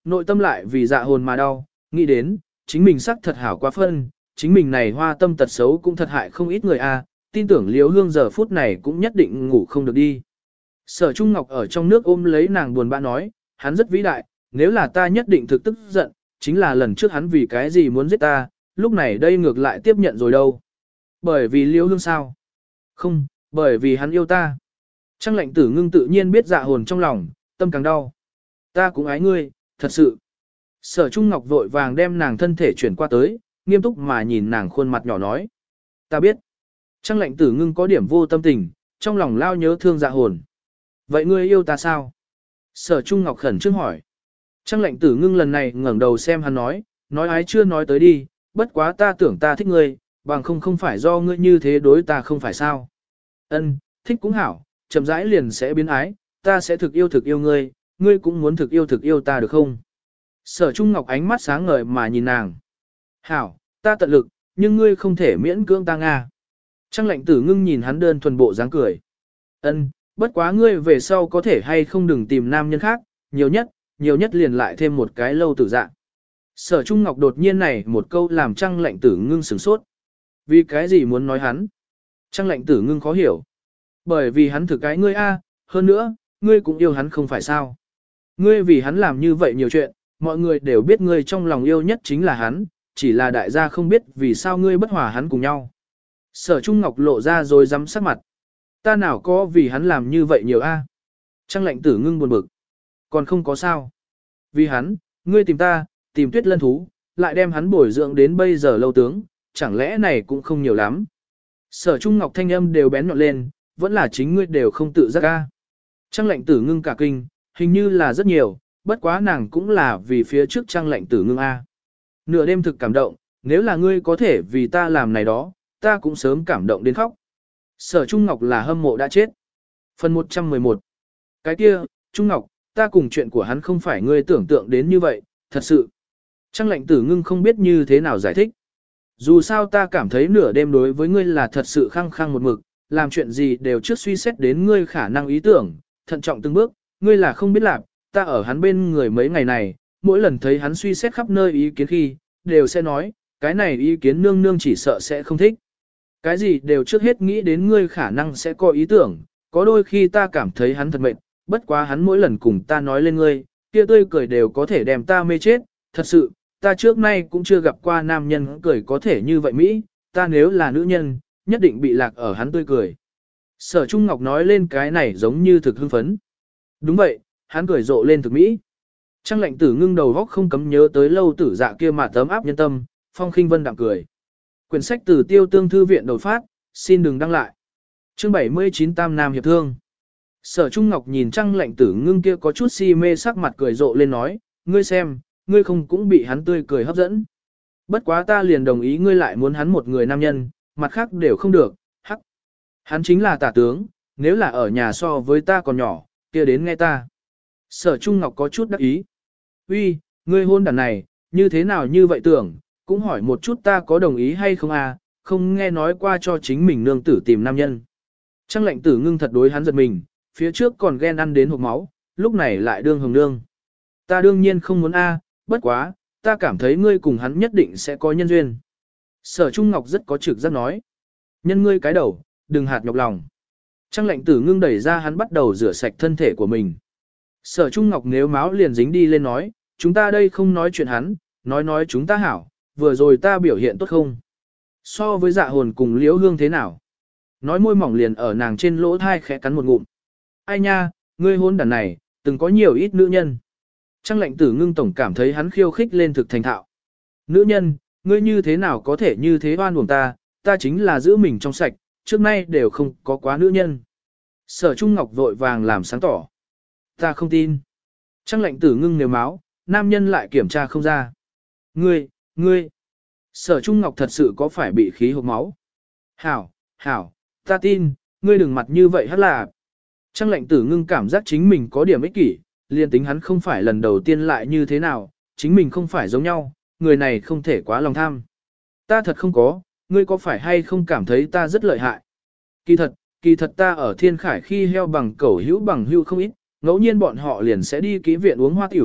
nội tâm lại vì dạ hồn mà đau, nghĩ đến, chính mình sắc thật hảo quá phân, chính mình này hoa tâm tật xấu cũng thật hại không ít người a, tin tưởng Liễu Hương giờ phút này cũng nhất định ngủ không được đi. Sở Trung Ngọc ở trong nước ôm lấy nàng buồn bã nói, hắn rất vĩ đại, nếu là ta nhất định thực tức giận, chính là lần trước hắn vì cái gì muốn giết ta, lúc này đây ngược lại tiếp nhận rồi đâu. Bởi vì Liễu Hương sao? Không, bởi vì hắn yêu ta. Trang Lệnh Tử Ngưng tự nhiên biết dạ hồn trong lòng, tâm càng đau. Ta cũng ái ngươi, thật sự. Sở Trung Ngọc vội vàng đem nàng thân thể chuyển qua tới, nghiêm túc mà nhìn nàng khuôn mặt nhỏ nói. Ta biết. Trang Lệnh Tử Ngưng có điểm vô tâm tình, trong lòng lao nhớ thương dạ hồn. Vậy ngươi yêu ta sao? Sở Trung Ngọc khẩn trương hỏi. Trang Lệnh Tử Ngưng lần này ngẩng đầu xem hắn nói ái chưa nói tới đi, bất quá ta tưởng ta thích ngươi, bằng không phải do ngươi như thế đối ta không phải sao. Ân, thích cũng hảo, chậm rãi liền sẽ biến ái, ta sẽ thực yêu ngươi, ngươi cũng muốn thực yêu ta được không? Sở Trung Ngọc ánh mắt sáng ngời mà nhìn nàng. Hảo, ta tận lực, nhưng ngươi không thể miễn cưỡng ta Nga. Trang Lệnh Tử Ngưng nhìn hắn đơn thuần bộ dáng cười. Ân, bất quá ngươi về sau có thể hay không đừng tìm nam nhân khác, nhiều nhất liền lại thêm một cái lâu tử dạ. Sở Trung Ngọc đột nhiên này một câu làm Trang Lệnh Tử Ngưng sửng sốt. Vì cái gì muốn nói hắn? Trang Lệnh Tử Ngưng khó hiểu. Bởi vì hắn thực cái ngươi a, hơn nữa, ngươi cũng yêu hắn không phải sao? Ngươi vì hắn làm như vậy nhiều chuyện, mọi người đều biết ngươi trong lòng yêu nhất chính là hắn, chỉ là đại gia không biết vì sao ngươi bất hòa hắn cùng nhau. Sở Trung Ngọc lộ ra rồi dám sắc mặt. Ta nào có vì hắn làm như vậy nhiều a? Trang Lệnh Tử Ngưng buồn bực. Còn không có sao. Vì hắn, ngươi tìm ta, tìm Tuyết Lân thú, lại đem hắn bồi dưỡng đến bây giờ lâu tướng, chẳng lẽ này cũng không nhiều lắm. Sở Trung Ngọc thanh âm đều bén nhọn lên, vẫn là chính ngươi đều không tự giác a. Trang Lệnh Tử Ngưng cả kinh, hình như là rất nhiều, bất quá nàng cũng là vì phía trước Trang Lệnh Tử Ngưng a. Nửa đêm thực cảm động, nếu là ngươi có thể vì ta làm này đó, ta cũng sớm cảm động đến khóc. Sở Trung Ngọc là hâm mộ đã chết. Phần 111. Cái kia, Trung Ngọc, ta cùng chuyện của hắn không phải ngươi tưởng tượng đến như vậy, thật sự. Trang Lệnh Tử Ngưng không biết như thế nào giải thích. Dù sao ta cảm thấy nửa đêm đối với ngươi là thật sự khăng khăng một mực, làm chuyện gì đều trước suy xét đến ngươi khả năng ý tưởng, thận trọng từng bước, ngươi là không biết làm, ta ở hắn bên người mấy ngày này, mỗi lần thấy hắn suy xét khắp nơi ý kiến khi, đều sẽ nói, cái này ý kiến nương nương chỉ sợ sẽ không thích. Cái gì đều trước hết nghĩ đến ngươi khả năng sẽ có ý tưởng, có đôi khi ta cảm thấy hắn thật mệt, bất quá hắn mỗi lần cùng ta nói lên ngươi, kia tươi cười đều có thể đem ta mê chết, thật sự, ta trước nay cũng chưa gặp qua nam nhân cười có thể như vậy Mỹ, ta nếu là nữ nhân, nhất định bị lạc ở hắn tươi cười. Sở Trung Ngọc nói lên cái này giống như thực hưng phấn. Đúng vậy, hắn cười rộ lên thực Mỹ. Trang Lệnh Tử Ngưng đầu góc không cấm nhớ tới lâu tử dạ kia mà tấm áp nhân tâm, Phong Khinh Vân đạm cười. Quyển sách từ Tiêu Tương Thư viện đột phát, xin đừng đăng lại. Chương 79 Tam Nam Hiệp Thương. Sở Trung Ngọc nhìn Trang Lệnh Tử Ngưng kia có chút si mê sắc mặt cười rộ lên nói, ngươi xem, ngươi không cũng bị hắn tươi cười hấp dẫn. Bất quá ta liền đồng ý ngươi lại muốn hắn một người nam nhân, mặt khác đều không được, hắc. Hắn chính là tả tướng, nếu là ở nhà so với ta còn nhỏ, kia đến nghe ta. Sở Trung Ngọc có chút đắc ý. Uy, ngươi hôn đàn này, như thế nào như vậy tưởng, cũng hỏi một chút ta có đồng ý hay không à, không nghe nói qua cho chính mình nương tử tìm nam nhân. Trang Lệnh Tử Ngưng thật đối hắn giật mình, phía trước còn ghen ăn đến hộc máu, lúc này lại đương hồng nương. Ta đương nhiên không muốn a, bất quá, ta cảm thấy ngươi cùng hắn nhất định sẽ có nhân duyên. Sở Trung Ngọc rất có trực giác nói. Nhân ngươi cái đầu, đừng hạt nhọc lòng. Trang Lệnh Tử Ngưng đẩy ra hắn bắt đầu rửa sạch thân thể của mình. Sở Trung Ngọc nếu máu liền dính đi lên nói, chúng ta đây không nói chuyện hắn, nói chúng ta hảo, vừa rồi ta biểu hiện tốt không? So với dạ hồn cùng Liễu Hương thế nào? Nói môi mỏng liền ở nàng trên lỗ thai khẽ cắn một ngụm. Ai nha, ngươi hôn đàn này, từng có nhiều ít nữ nhân. Trang Lệnh Tử Ngưng tổng cảm thấy hắn khiêu khích lên thực thành thạo. Nữ nhân, ngươi như thế nào có thể như thế oan uổng ta, ta chính là giữ mình trong sạch, trước nay đều không có quá nữ nhân. Sở Trung Ngọc vội vàng làm sáng tỏ. Ta không tin. Trang Lệnh Tử Ngưng nếu máu, nam nhân lại kiểm tra không ra. Ngươi. Sở Trung Ngọc thật sự có phải bị khí hộc máu? Hảo, ta tin, ngươi đừng mặt như vậy hất là. Trang Lệnh Tử Ngưng cảm giác chính mình có điểm ích kỷ, liền tính hắn không phải lần đầu tiên lại như thế nào, chính mình không phải giống nhau, người này không thể quá lòng tham. Ta thật không có, ngươi có phải hay không cảm thấy ta rất lợi hại? Kỳ thật ta ở Thiên Khải khi heo bằng cẩu hữu bằng hữu không ít, ngẫu nhiên bọn họ liền sẽ đi ký viện uống hoa tiểu,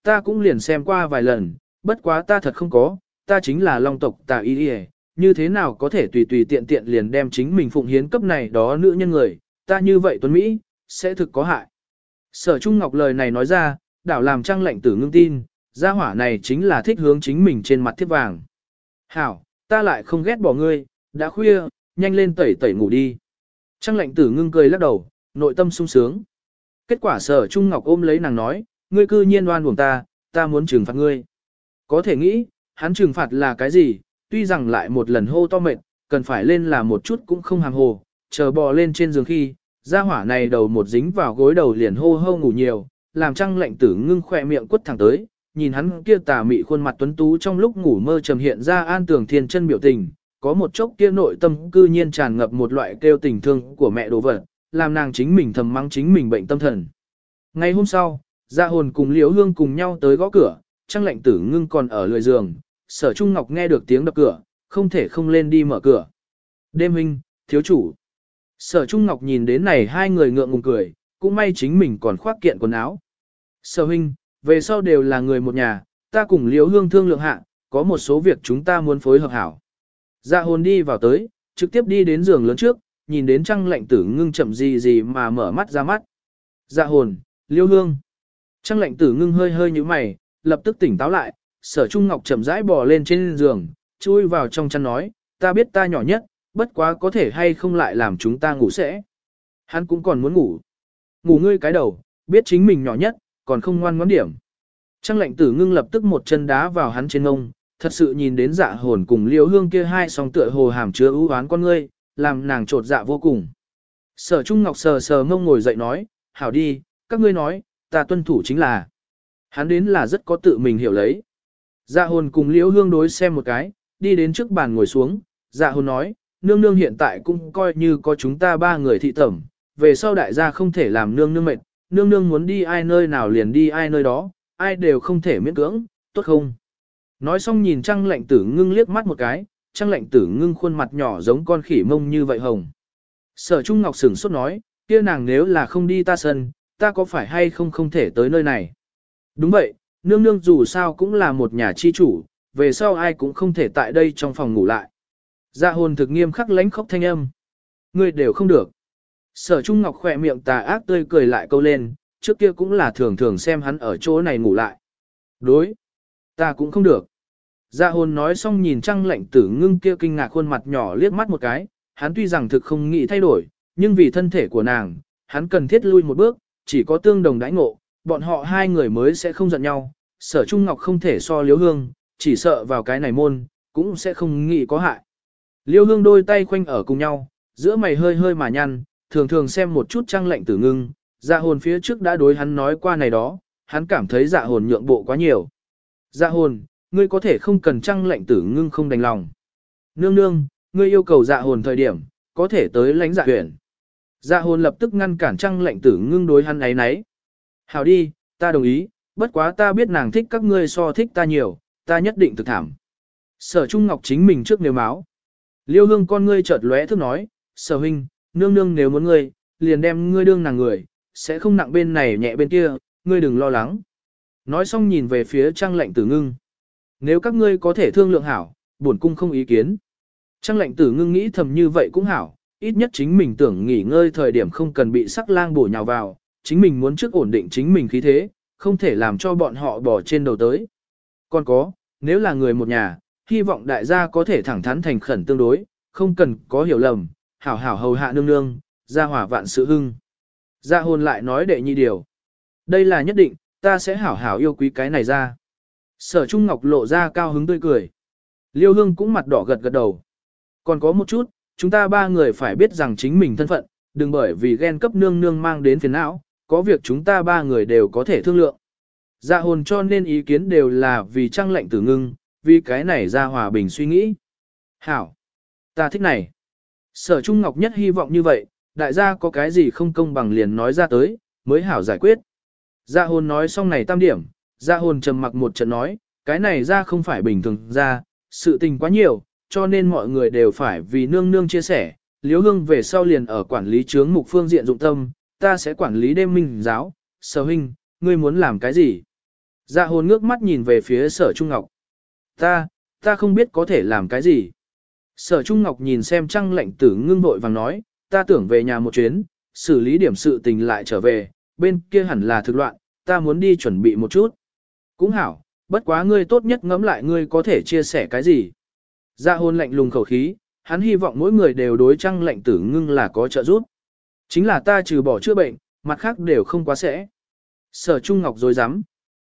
ta cũng liền xem qua vài lần, bất quá ta thật không có, ta chính là long tộc Tà Y Y, như thế nào có thể tùy tùy tiện tiện liền đem chính mình phụng hiến cấp này đó nữ nhân người, ta như vậy tuấn Mỹ, sẽ thực có hại. Sở Trung Ngọc lời này nói ra, đảo làm Trang Lệnh Tử ngưng tin, gia hỏa này chính là thích hướng chính mình trên mặt thiếp vàng. Hảo, ta lại không ghét bỏ ngươi, đã khuya, nhanh lên tẩy tẩy ngủ đi. Trang Lệnh Tử ngưng cười lắc đầu, nội tâm sung sướng. Kết quả Sở Trung Ngọc ôm lấy nàng nói, ngươi cư nhiên oan uổng ta muốn trừng phạt ngươi. Có thể nghĩ, hắn trừng phạt là cái gì, tuy rằng lại một lần hô to mệt, cần phải lên là một chút cũng không hàng hồ, chờ bò lên trên giường khi, gia hỏa này đầu một dính vào gối đầu liền hô hô ngủ nhiều, làm Trang Lệnh Tử ngưng khỏe miệng quất thẳng tới, nhìn hắn kia tà mị khuôn mặt tuấn tú trong lúc ngủ mơ trầm hiện ra an tường thiên chân biểu tình, có một chốc kia nội tâm cư nhiên tràn ngập một loại kêu tình thương của mẹ đồ vật, làm nàng chính mình thầm mắng chính mình bệnh tâm thần. Ngày hôm sau, Dạ Hồn cùng Liễu Hương cùng nhau tới gõ cửa, Trang Lệnh Tử ngưng còn ở lười giường, Sở Trung Ngọc nghe được tiếng đập cửa, không thể không lên đi mở cửa. Đêm huynh, thiếu chủ. Sở Trung Ngọc nhìn đến này hai người ngượng ngùng cười, cũng may chính mình còn khoác kiện quần áo. Sở huynh, về sau đều là người một nhà, ta cùng Liễu Hương thương lượng hạ, có một số việc chúng ta muốn phối hợp hảo. Dạ Hồn đi vào tới, trực tiếp đi đến giường lớn trước, nhìn đến Trang Lệnh Tử ngưng chậm gì mà mở mắt ra mắt. Dạ Hồn, Liễu Hương. Trang Lệnh Tử ngưng hơi hơi như mày, lập tức tỉnh táo lại, Sở Trung Ngọc chậm rãi bò lên trên giường, chui vào trong chăn nói, ta biết ta nhỏ nhất, bất quá có thể hay không lại làm chúng ta ngủ sẽ. Hắn cũng còn muốn ngủ. Ngủ ngươi cái đầu, biết chính mình nhỏ nhất, còn không ngoan ngoãn điểm. Trang Lệnh Tử ngưng lập tức một chân đá vào hắn trên ngông, thật sự nhìn đến Dạ Hồn cùng Liễu Hương kia hai song tựa hồ hàm chứa ưu oán con ngươi, làm nàng trột dạ vô cùng. Sở Trung Ngọc sờ sờ ngông ngồi dậy nói, hảo đi, các ngươi nói, ta tuân thủ chính là. Hắn đến là rất có tự mình hiểu lấy. Dạ Hồn cùng Liễu Hương đối xem một cái, đi đến trước bàn ngồi xuống, Dạ Hồn nói, nương nương hiện tại cũng coi như có chúng ta ba người thị tẩm, về sau đại gia không thể làm nương nương mệt, nương nương muốn đi ai nơi nào liền đi ai nơi đó, ai đều không thể miễn cưỡng, tốt không? Nói xong nhìn Trang Lệnh Tử ngưng liếc mắt một cái, Trang Lệnh Tử ngưng khuôn mặt nhỏ giống con khỉ mông như vậy hồng. Sở Trung Ngọc sửng sốt nói, kia nàng nếu là không đi ta sân, ta có phải hay không thể tới nơi này? Đúng vậy, nương nương dù sao cũng là một nhà chi chủ, về sau ai cũng không thể tại đây trong phòng ngủ lại. Dạ Hồn thực nghiêm khắc lãnh khốc thanh âm. Ngươi đều không được. Sở Trung Ngọc khỏe miệng tà ác tươi cười lại câu lên, trước kia cũng là thường thường xem hắn ở chỗ này ngủ lại. Đối. Ta cũng không được. Dạ Hồn nói xong nhìn Trang Lệnh Tử ngưng kia kinh ngạc khuôn mặt nhỏ liếc mắt một cái, hắn tuy rằng thực không nghĩ thay đổi, nhưng vì thân thể của nàng, hắn cần thiết lui một bước, chỉ có tương đồng đãi ngộ, bọn họ hai người mới sẽ không giận nhau. Sở Trung Ngọc không thể so Liễu Hương, chỉ sợ vào cái này môn, cũng sẽ không nghĩ có hại. Liễu Hương đôi tay khoanh ở cùng nhau, giữa mày hơi hơi mà nhăn, thường thường xem một chút Trang Lệnh Tử ngưng, Dạ Hồn phía trước đã đối hắn nói qua này đó, hắn cảm thấy Dạ Hồn nhượng bộ quá nhiều. Dạ Hồn, ngươi có thể không cần Trang Lệnh Tử ngưng không đành lòng. Nương nương, ngươi yêu cầu Dạ Hồn thời điểm, có thể tới lãnh Dạ Huyền. Dạ Hồn lập tức ngăn cản Trang Lệnh Tử ngưng đối hắn ấy nấy. Hảo đi, ta đồng ý, bất quá ta biết nàng thích các ngươi so thích ta nhiều, ta nhất định thực thảm. Sở Trung Ngọc chính mình trước nếu máu. Liêu Hương con ngươi chợt lóe thức nói, Sở huynh, nương nương nếu muốn ngươi, liền đem ngươi đương nàng người, sẽ không nặng bên này nhẹ bên kia, ngươi đừng lo lắng. Nói xong nhìn về phía Trang Lệnh Tử ngưng. Nếu các ngươi có thể thương lượng hảo, bổn cung không ý kiến. Trang Lệnh Tử ngưng nghĩ thầm như vậy cũng hảo, ít nhất chính mình tưởng nghỉ ngơi thời điểm không cần bị sắc lang bổ nhào vào, chính mình muốn trước ổn định chính mình khí thế, không thể làm cho bọn họ bỏ trên đầu tới. Còn có, nếu là người một nhà, hy vọng đại gia có thể thẳng thắn thành khẩn tương đối, không cần có hiểu lầm, hảo hảo hầu hạ nương nương, gia hỏa vạn sự hưng. Dạ Hồn lại nói đệ nhị điều. Đây là nhất định, ta sẽ hảo hảo yêu quý cái này ra. Sở Trung Ngọc lộ ra cao hứng tươi cười. Liêu Hương cũng mặt đỏ gật gật đầu. Còn có một chút, chúng ta ba người phải biết rằng chính mình thân phận, đừng bởi vì ghen cấp nương nương mang đến phiền não, có việc chúng ta ba người đều có thể thương lượng. Dạ Hồn cho nên ý kiến đều là vì Trang Lệnh Tử ngưng, vì cái này ra hòa bình suy nghĩ. Hảo! Ta thích này. Sở Trung Ngọc nhất hy vọng như vậy, đại gia có cái gì không công bằng liền nói ra tới, mới hảo giải quyết. Dạ Hồn nói xong này tam điểm, Dạ Hồn trầm mặc một trận nói, cái này ra không phải bình thường ra, sự tình quá nhiều, cho nên mọi người đều phải vì nương nương chia sẻ. Liễu Hương về sau liền ở quản lý chướng mục phương diện dụng tâm, ta sẽ quản lý đêm minh giáo. Sở huynh, ngươi muốn làm cái gì? Dạ hồn ngước mắt nhìn về phía Sở Trung Ngọc. Ta không biết có thể làm cái gì. Sở Trung Ngọc nhìn xem Trăng Lệnh Tử Ngưng vội vàng nói, ta tưởng về nhà một chuyến, xử lý điểm sự tình lại trở về, bên kia hẳn là thực loạn, ta muốn đi chuẩn bị một chút. Cũng hảo, bất quá ngươi tốt nhất ngẫm lại ngươi có thể chia sẻ cái gì. Dạ hồn lạnh lùng khẩu khí, hắn hy vọng mỗi người đều đối Trăng Lệnh Tử Ngưng là có trợ giúp. Chính là ta trừ bỏ chữa bệnh, mặt khác đều không quá sẽ. Sở Trung Ngọc dối rắm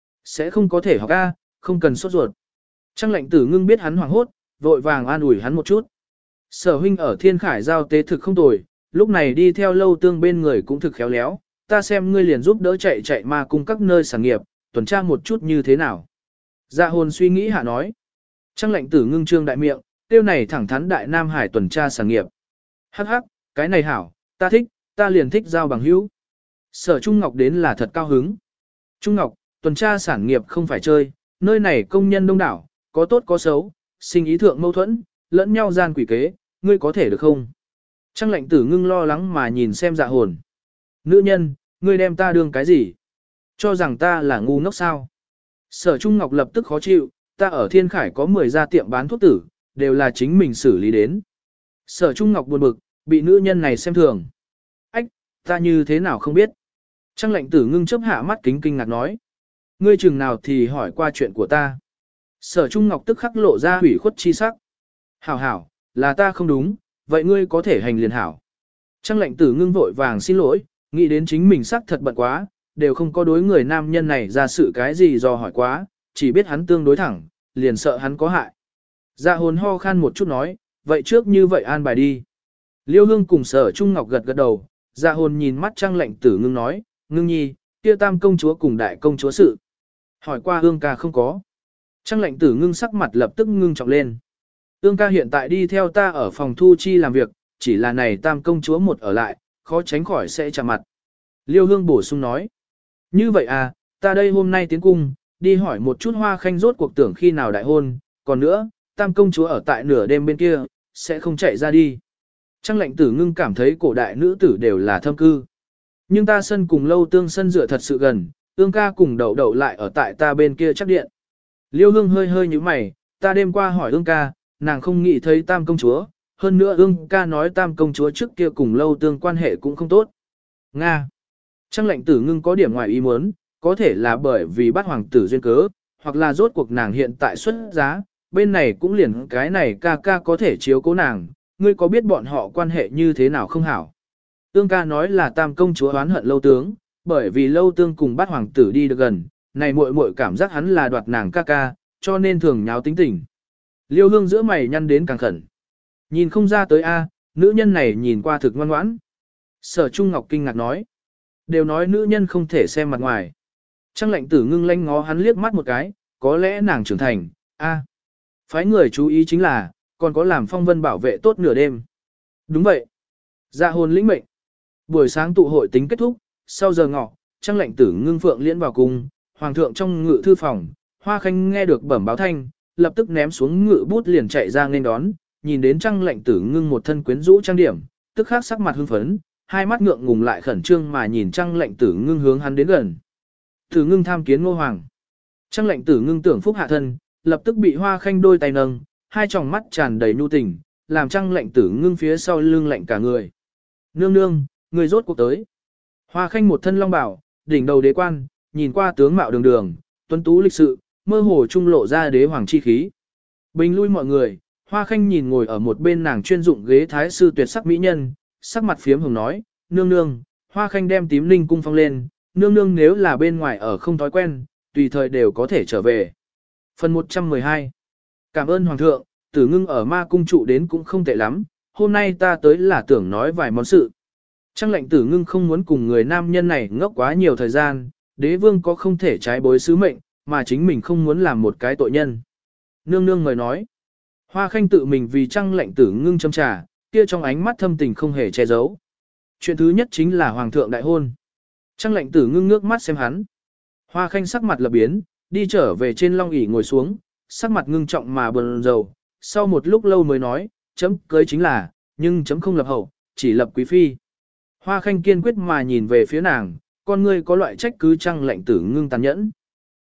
sẽ không có thể học A, không cần sốt ruột. Trăng Lệnh Tử Ngưng biết hắn hoảng hốt, vội vàng an ủi hắn một chút. Sở huynh ở Thiên Khải giao tế thực không tồi, lúc này đi theo Lâu Tương bên người cũng thực khéo léo, ta xem ngươi liền giúp đỡ chạy ma cung các nơi sản nghiệp, tuần tra một chút như thế nào. Dạ hồn suy nghĩ hạ nói. Trăng Lệnh Tử Ngưng trương đại miệng, tiêu này thẳng thắn đại Nam Hải tuần tra sản nghiệp. Hắc hắc, cái này hảo, ta thích, ta liền thích giao bằng hữu. Sở Trung Ngọc đến là thật cao hứng. Trung Ngọc, tuần tra sản nghiệp không phải chơi, nơi này công nhân đông đảo, có tốt có xấu, sinh ý thượng mâu thuẫn, lẫn nhau gian quỷ kế, ngươi có thể được không? Trăng Lệnh Tử Ngưng lo lắng mà nhìn xem Dạ hồn. Nữ nhân, ngươi đem ta đương cái gì? Cho rằng ta là ngu ngốc sao? Sở Trung Ngọc lập tức khó chịu, ta ở Thiên Khải có 10 gia tiệm bán thuốc tử, đều là chính mình xử lý đến. Sở Trung Ngọc buồn bực, bị nữ nhân này xem thường. Ách, ta như thế nào không biết? Trăng Lệnh Tử Ngưng chớp hạ mắt kính kinh ngạc nói. Ngươi chừng nào thì hỏi qua chuyện của ta. Sở Trung Ngọc tức khắc lộ ra hủy khuất chi sắc. Hảo hảo, là ta không đúng, vậy ngươi có thể hành liền hảo. Trăng Lệnh Tử Ngưng vội vàng xin lỗi, nghĩ đến chính mình sắc thật bận quá, đều không có đối người nam nhân này ra sự cái gì do hỏi quá, chỉ biết hắn tương đối thẳng, liền sợ hắn có hại. Dạ hồn ho khan một chút nói, vậy trước như vậy an bài đi. Liêu Hương cùng Sở Trung Ngọc gật gật đầu, dạ hồn nhìn mắt Trăng Lệnh Tử Ngưng nói, Ngưng nhi, kia tam công chúa cùng đại công chúa sự. Hỏi qua Hương ca không có. Trăng Lệnh Tử Ngưng sắc mặt lập tức ngưng trọng lên. Ương ca hiện tại đi theo ta ở phòng thu chi làm việc, chỉ là này tam công chúa một ở lại, khó tránh khỏi sẽ chạm mặt. Liêu Hương bổ sung nói. Như vậy à, ta đây hôm nay tiến cung, đi hỏi một chút Hoa Khanh rốt cuộc tưởng khi nào đại hôn, còn nữa, tam công chúa ở tại nửa đêm bên kia, sẽ không chạy ra đi. Trăng Lệnh Tử Ngưng cảm thấy cổ đại nữ tử đều là thâm cư. Nhưng ta sân cùng Lâu Tương sân dựa thật sự gần, Ương ca cùng đậu đậu lại ở tại ta bên kia chắc điện. Liêu Hương hơi hơi như mày, ta đêm qua hỏi Ương ca, nàng không nghĩ thấy tam công chúa, hơn nữa Ương ca nói tam công chúa trước kia cùng Lâu Tương quan hệ cũng không tốt. Nga. Trăng Lệnh Tử Ngưng có điểm ngoài ý muốn, có thể là bởi vì bắt hoàng tử duyên cớ, hoặc là rốt cuộc nàng hiện tại xuất giá, bên này cũng liền cái này ca ca có thể chiếu cố nàng, ngươi có biết bọn họ quan hệ như thế nào không hảo. Ương ca nói là tam công chúa oán hận Lâu Tướng, bởi vì Lâu Tương cùng bắt hoàng tử đi được gần, này muội muội cảm giác hắn là đoạt nàng ca ca, cho nên thường nháo tính tình. Liêu Hương giữa mày nhăn đến càng khẩn. Nhìn không ra tới a, nữ nhân này nhìn qua thực ngoan ngoãn. Sở Trung Ngọc kinh ngạc nói. Đều nói nữ nhân không thể xem mặt ngoài. Trăng Lệnh Tử Ngưng lanh ngó hắn liếc mắt một cái, có lẽ nàng trưởng thành, a. Phái người chú ý chính là, còn có làm Phong Vân bảo vệ tốt nửa đêm. Đúng vậy. Dạ hồn lĩnh mệnh. Buổi sáng tụ hội tính kết thúc, sau giờ ngọ, Trăng Lệnh Tử Ngưng phượng liễn vào cung, hoàng thượng trong ngự thư phòng, Hoa Khanh nghe được bẩm báo thanh, lập tức ném xuống ngự bút liền chạy ra nên đón, nhìn đến Trăng Lệnh Tử Ngưng một thân quyến rũ trang điểm, tức khắc sắc mặt hưng phấn, hai mắt ngượng ngùng lại khẩn trương mà nhìn Trăng Lệnh Tử Ngưng hướng hắn đến gần. Tử Ngưng tham kiến Ngô Hoàng. Trăng Lệnh Tử Ngưng tưởng phúc hạ thân, lập tức bị Hoa Khanh đôi tay nâng, hai tròng mắt tràn đầy nhu tình, làm Trăng Lệnh Tử Ngưng phía sau lưng lạnh cả người. Nương nương, người rốt cuộc tới. Hoa Khanh một thân long bào, đỉnh đầu đế quan, nhìn qua tướng mạo đường đường, tuấn tú lịch sự, mơ hồ trung lộ ra đế hoàng chi khí. Bình lui mọi người, Hoa Khanh nhìn ngồi ở một bên nàng chuyên dụng ghế thái sư tuyệt sắc mỹ nhân, sắc mặt phiếm hồng nói, nương nương, Hoa Khanh đem tím linh cung phong lên, nương nương nếu là bên ngoài ở không thói quen, tùy thời đều có thể trở về. Phần 112. Cảm ơn Hoàng thượng, Tử Ngưng ở ma cung trụ đến cũng không tệ lắm, hôm nay ta tới là tưởng nói vài món sự. Trăng Lệnh Tử Ngưng không muốn cùng người nam nhân này ngốc quá nhiều thời gian, đế vương có không thể trái bối sứ mệnh, mà chính mình không muốn làm một cái tội nhân. Nương nương mời nói. Hoa Khanh tự mình vì Trăng Lệnh Tử Ngưng châm trà, kia trong ánh mắt thâm tình không hề che giấu. Chuyện thứ nhất chính là Hoàng thượng đại hôn. Trăng Lệnh Tử Ngưng ngước mắt xem hắn. Hoa Khanh sắc mặt lập biến, đi trở về trên long ỷ ngồi xuống, sắc mặt ngưng trọng mà buồn rầu. Sau một lúc lâu mới nói, chấm cưới chính là, nhưng chấm không lập hậu, chỉ lập quý phi. Hoa Khanh kiên quyết mà nhìn về phía nàng, con ngươi có loại trách cứ Trăng Lệnh Tử Ngưng tàn nhẫn.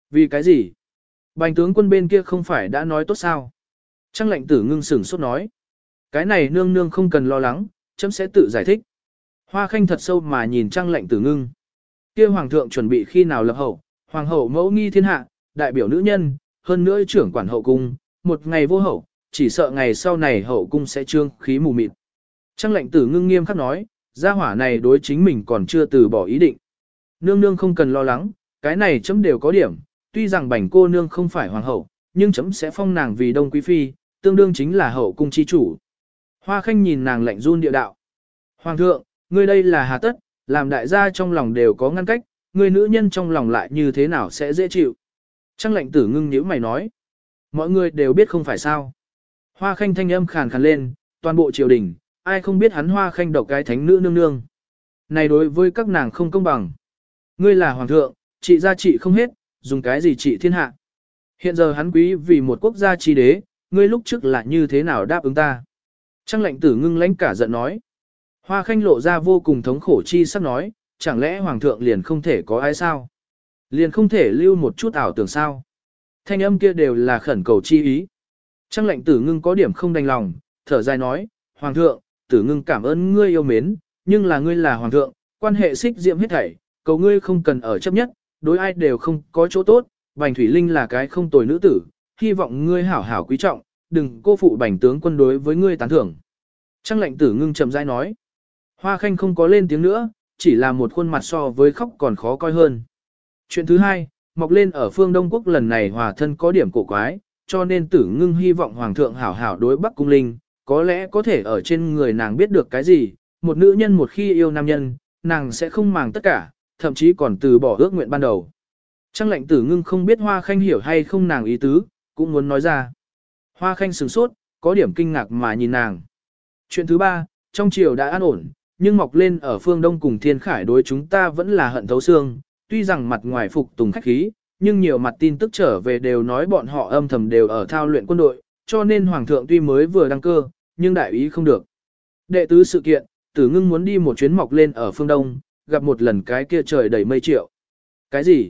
Vì cái gì? Bành tướng quân bên kia không phải đã nói tốt sao? Trang lệnh tử ngưng sửng sốt nói. Cái này nương nương không cần lo lắng, chấm sẽ tự giải thích. Hoa khanh thật sâu mà nhìn trang lệnh tử ngưng. Kia hoàng thượng chuẩn bị khi nào lập hậu, hoàng hậu mẫu nghi thiên hạ, đại biểu nữ nhân, hơn nữa trưởng quản hậu cung, một ngày vô hậu, chỉ sợ ngày sau này hậu cung sẽ trương khí mù mịt. Trang lệnh tử ngưng nghiêm khắc nói, gia hỏa này đối chính mình còn chưa từ bỏ ý định. Nương nương không cần lo lắng, cái này chấm đều có điểm, tuy rằng bành cô nương không phải hoàng hậu, nhưng chấm sẽ phong nàng vì đông quý phi, tương đương chính là hậu cung chi chủ. Hoa khanh nhìn nàng lạnh run địa đạo. Hoàng thượng, ngươi đây là hà tất, làm đại gia trong lòng đều có ngăn cách, ngươi nữ nhân trong lòng lại như thế nào sẽ dễ chịu. Trang lệnh tử ngưng nhíu mày nói. Mọi người đều biết không phải sao. Hoa khanh thanh âm khàn khàn lên, toàn bộ triều đình, ai không biết hắn hoa khanh độc cái thánh nữ nương nương. Này đối với các nàng không công bằng. Ngươi là hoàng thượng, trị gia trị không hết, dùng cái gì trị thiên hạ. Hiện giờ hắn quý vì một quốc gia chi đế, ngươi lúc trước là như thế nào đáp ứng ta. Trang lệnh tử ngưng lãnh cả giận nói. Hoa khanh lộ ra vô cùng thống khổ chi sắc nói, chẳng lẽ hoàng thượng liền không thể có ai sao? Liền không thể lưu một chút ảo tưởng sao? Thanh âm kia đều là khẩn cầu chi ý. Trang lệnh tử ngưng có điểm không đành lòng, thở dài nói, hoàng thượng, tử ngưng cảm ơn ngươi yêu mến, nhưng là ngươi là hoàng thượng, quan hệ xích diệm hết thảy, cầu ngươi không cần ở chấp nhất, đối ai đều không có chỗ tốt, Bành Thủy Linh là cái không tồi nữ tử, hy vọng ngươi hảo hảo quý trọng, đừng cô phụ Bành tướng quân đối với ngươi tán thưởng. Trang lệnh tử ngưng chậm rãi nói. Hoa khanh không có lên tiếng nữa, chỉ là một khuôn mặt so với khóc còn khó coi hơn. Chuyện thứ hai, mọc lên ở phương Đông Quốc lần này hòa thân có điểm cổ quái, cho nên tử ngưng hy vọng hoàng thượng hảo hảo đối Bắc Cung Linh, có lẽ có thể ở trên người nàng biết được cái gì, một nữ nhân một khi yêu nam nhân, nàng sẽ không màng tất cả, thậm chí còn từ bỏ ước nguyện ban đầu. Trang lệnh tử ngưng không biết Hoa khanh hiểu hay không nàng ý tứ, cũng muốn nói ra. Hoa khanh sửng sốt, có điểm kinh ngạc mà nhìn nàng. Chuyện thứ ba, trong triều đã an ổn, nhưng mọc lên ở phương Đông cùng Thiên Khải đối chúng ta vẫn là hận thấu xương, tuy rằng mặt ngoài phục tùng khách khí, nhưng nhiều mặt tin tức trở về đều nói bọn họ âm thầm đều ở thao luyện quân đội, cho nên Hoàng thượng tuy mới vừa đăng cơ, nhưng đại ý không được. Đệ tứ sự kiện, tử ngưng muốn đi một chuyến mọc lên ở phương Đông, gặp một lần cái kia trời đầy mây triệu. Cái gì?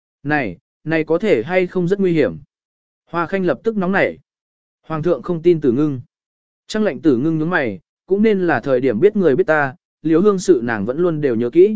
Này có thể hay không rất nguy hiểm? Hoa khanh lập tức nóng nảy. Hoàng thượng không tin tử ngưng. Trang lệnh tử ngưng nhướng mày, cũng nên là thời điểm biết người biết ta, liếu hương sự nàng vẫn luôn đều nhớ kỹ.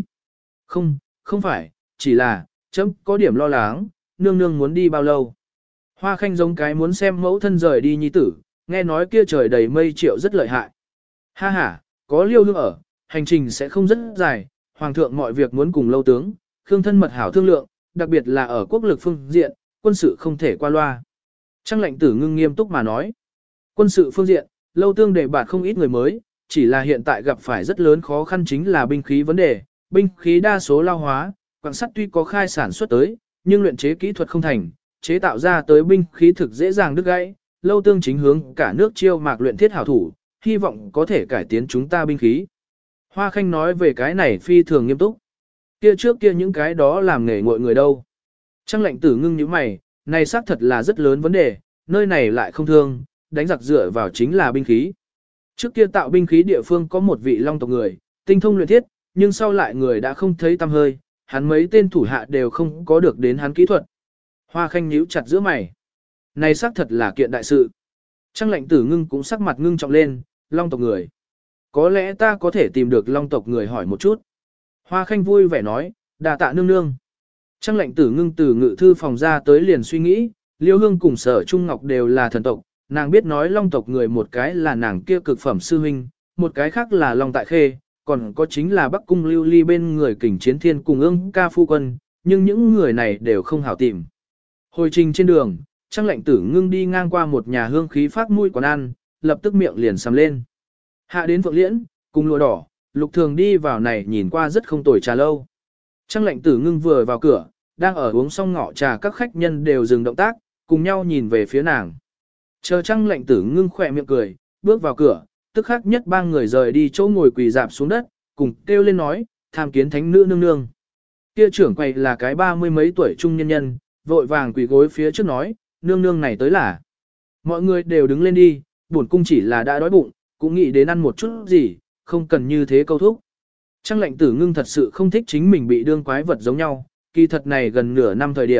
Không phải, chỉ là, chấm có điểm lo lắng, nương nương muốn đi bao lâu. Hoa khanh giống cái muốn xem mẫu thân rời đi nhi tử, nghe nói kia trời đầy mây triệu rất lợi hại. Ha ha, có liêu hương ở, hành trình sẽ không rất dài, hoàng thượng mọi việc muốn cùng lâu tướng, khương thân mật hảo thương lượng, đặc biệt là ở quốc lực phương diện, quân sự không thể qua loa. Trang lệnh tử ngưng nghiêm túc mà nói. Quân sự phương diện, lâu tương đề bạt không ít người mới, chỉ là hiện tại gặp phải rất lớn khó khăn chính là binh khí vấn đề, binh khí đa số lao hóa, quặng sắt tuy có khai sản xuất tới, nhưng luyện chế kỹ thuật không thành, chế tạo ra tới binh khí thực dễ dàng đứt gãy, lâu tương chính hướng cả nước chiêu mạc luyện thiết hảo thủ, hy vọng có thể cải tiến chúng ta binh khí. Hoa khanh nói về cái này phi thường nghiêm túc. Kia trước kia những cái đó làm nghề ngội người đâu. Trang lệnh tử ngưng như mày, này xác thật là rất lớn vấn đề, nơi này lại không thương, đánh giặc dựa vào chính là binh khí. Trước kia tạo binh khí địa phương có một vị long tộc người, tinh thông luyện thiết, nhưng sau lại người đã không thấy tăm hơi, hắn mấy tên thủ hạ đều không có được đến hắn kỹ thuật. Hoa khanh nhíu chặt giữa mày. Này xác thật là kiện đại sự. Trang lệnh tử ngưng cũng sắc mặt ngưng trọng lên, long tộc người. Có lẽ ta có thể tìm được long tộc người hỏi một chút. Hoa khanh vui vẻ nói, đà tạ nương nương. Trang lệnh tử ngưng từ ngự thư phòng ra tới liền suy nghĩ, Liêu Hương cùng Sở Trung Ngọc đều là thần tộc, nàng biết nói long tộc người một cái là nàng kia cực phẩm sư huynh, một cái khác là long tại khê, còn có chính là Bắc Cung Lưu Ly bên người kình chiến thiên cùng ương ca phu quân, nhưng những người này đều không hảo tìm. Hồi trình trên đường, Trang lệnh tử ngưng đi ngang qua một nhà hương khí phát mũi quán ăn, lập tức miệng liền sầm lên. Hạ đến Phượng Liễn, cùng lụa đỏ, Lục Thường đi vào này nhìn qua rất không tồi trà lâu. Trang lệnh tử ngưng vừa vào cửa, đang ở uống xong ngọ trà các khách nhân đều dừng động tác, cùng nhau nhìn về phía nàng. Chờ Trang lệnh tử ngưng khỏe miệng cười, bước vào cửa, tức khắc nhất ba người rời đi chỗ ngồi quỳ dạp xuống đất, cùng kêu lên nói, tham kiến thánh nữ nương nương. Kia trưởng quầy là cái 30 mấy tuổi trung nhân nhân, vội vàng quỳ gối phía trước nói, nương nương này tới là. Mọi người đều đứng lên đi, bổn cung chỉ là đã đói bụng, cũng nghĩ đến ăn một chút gì, không cần như thế câu thúc. Trang lệnh tử ngưng thật sự không thích chính mình bị đương quái vật giống nhau, kỳ thật này gần nửa năm thời điểm,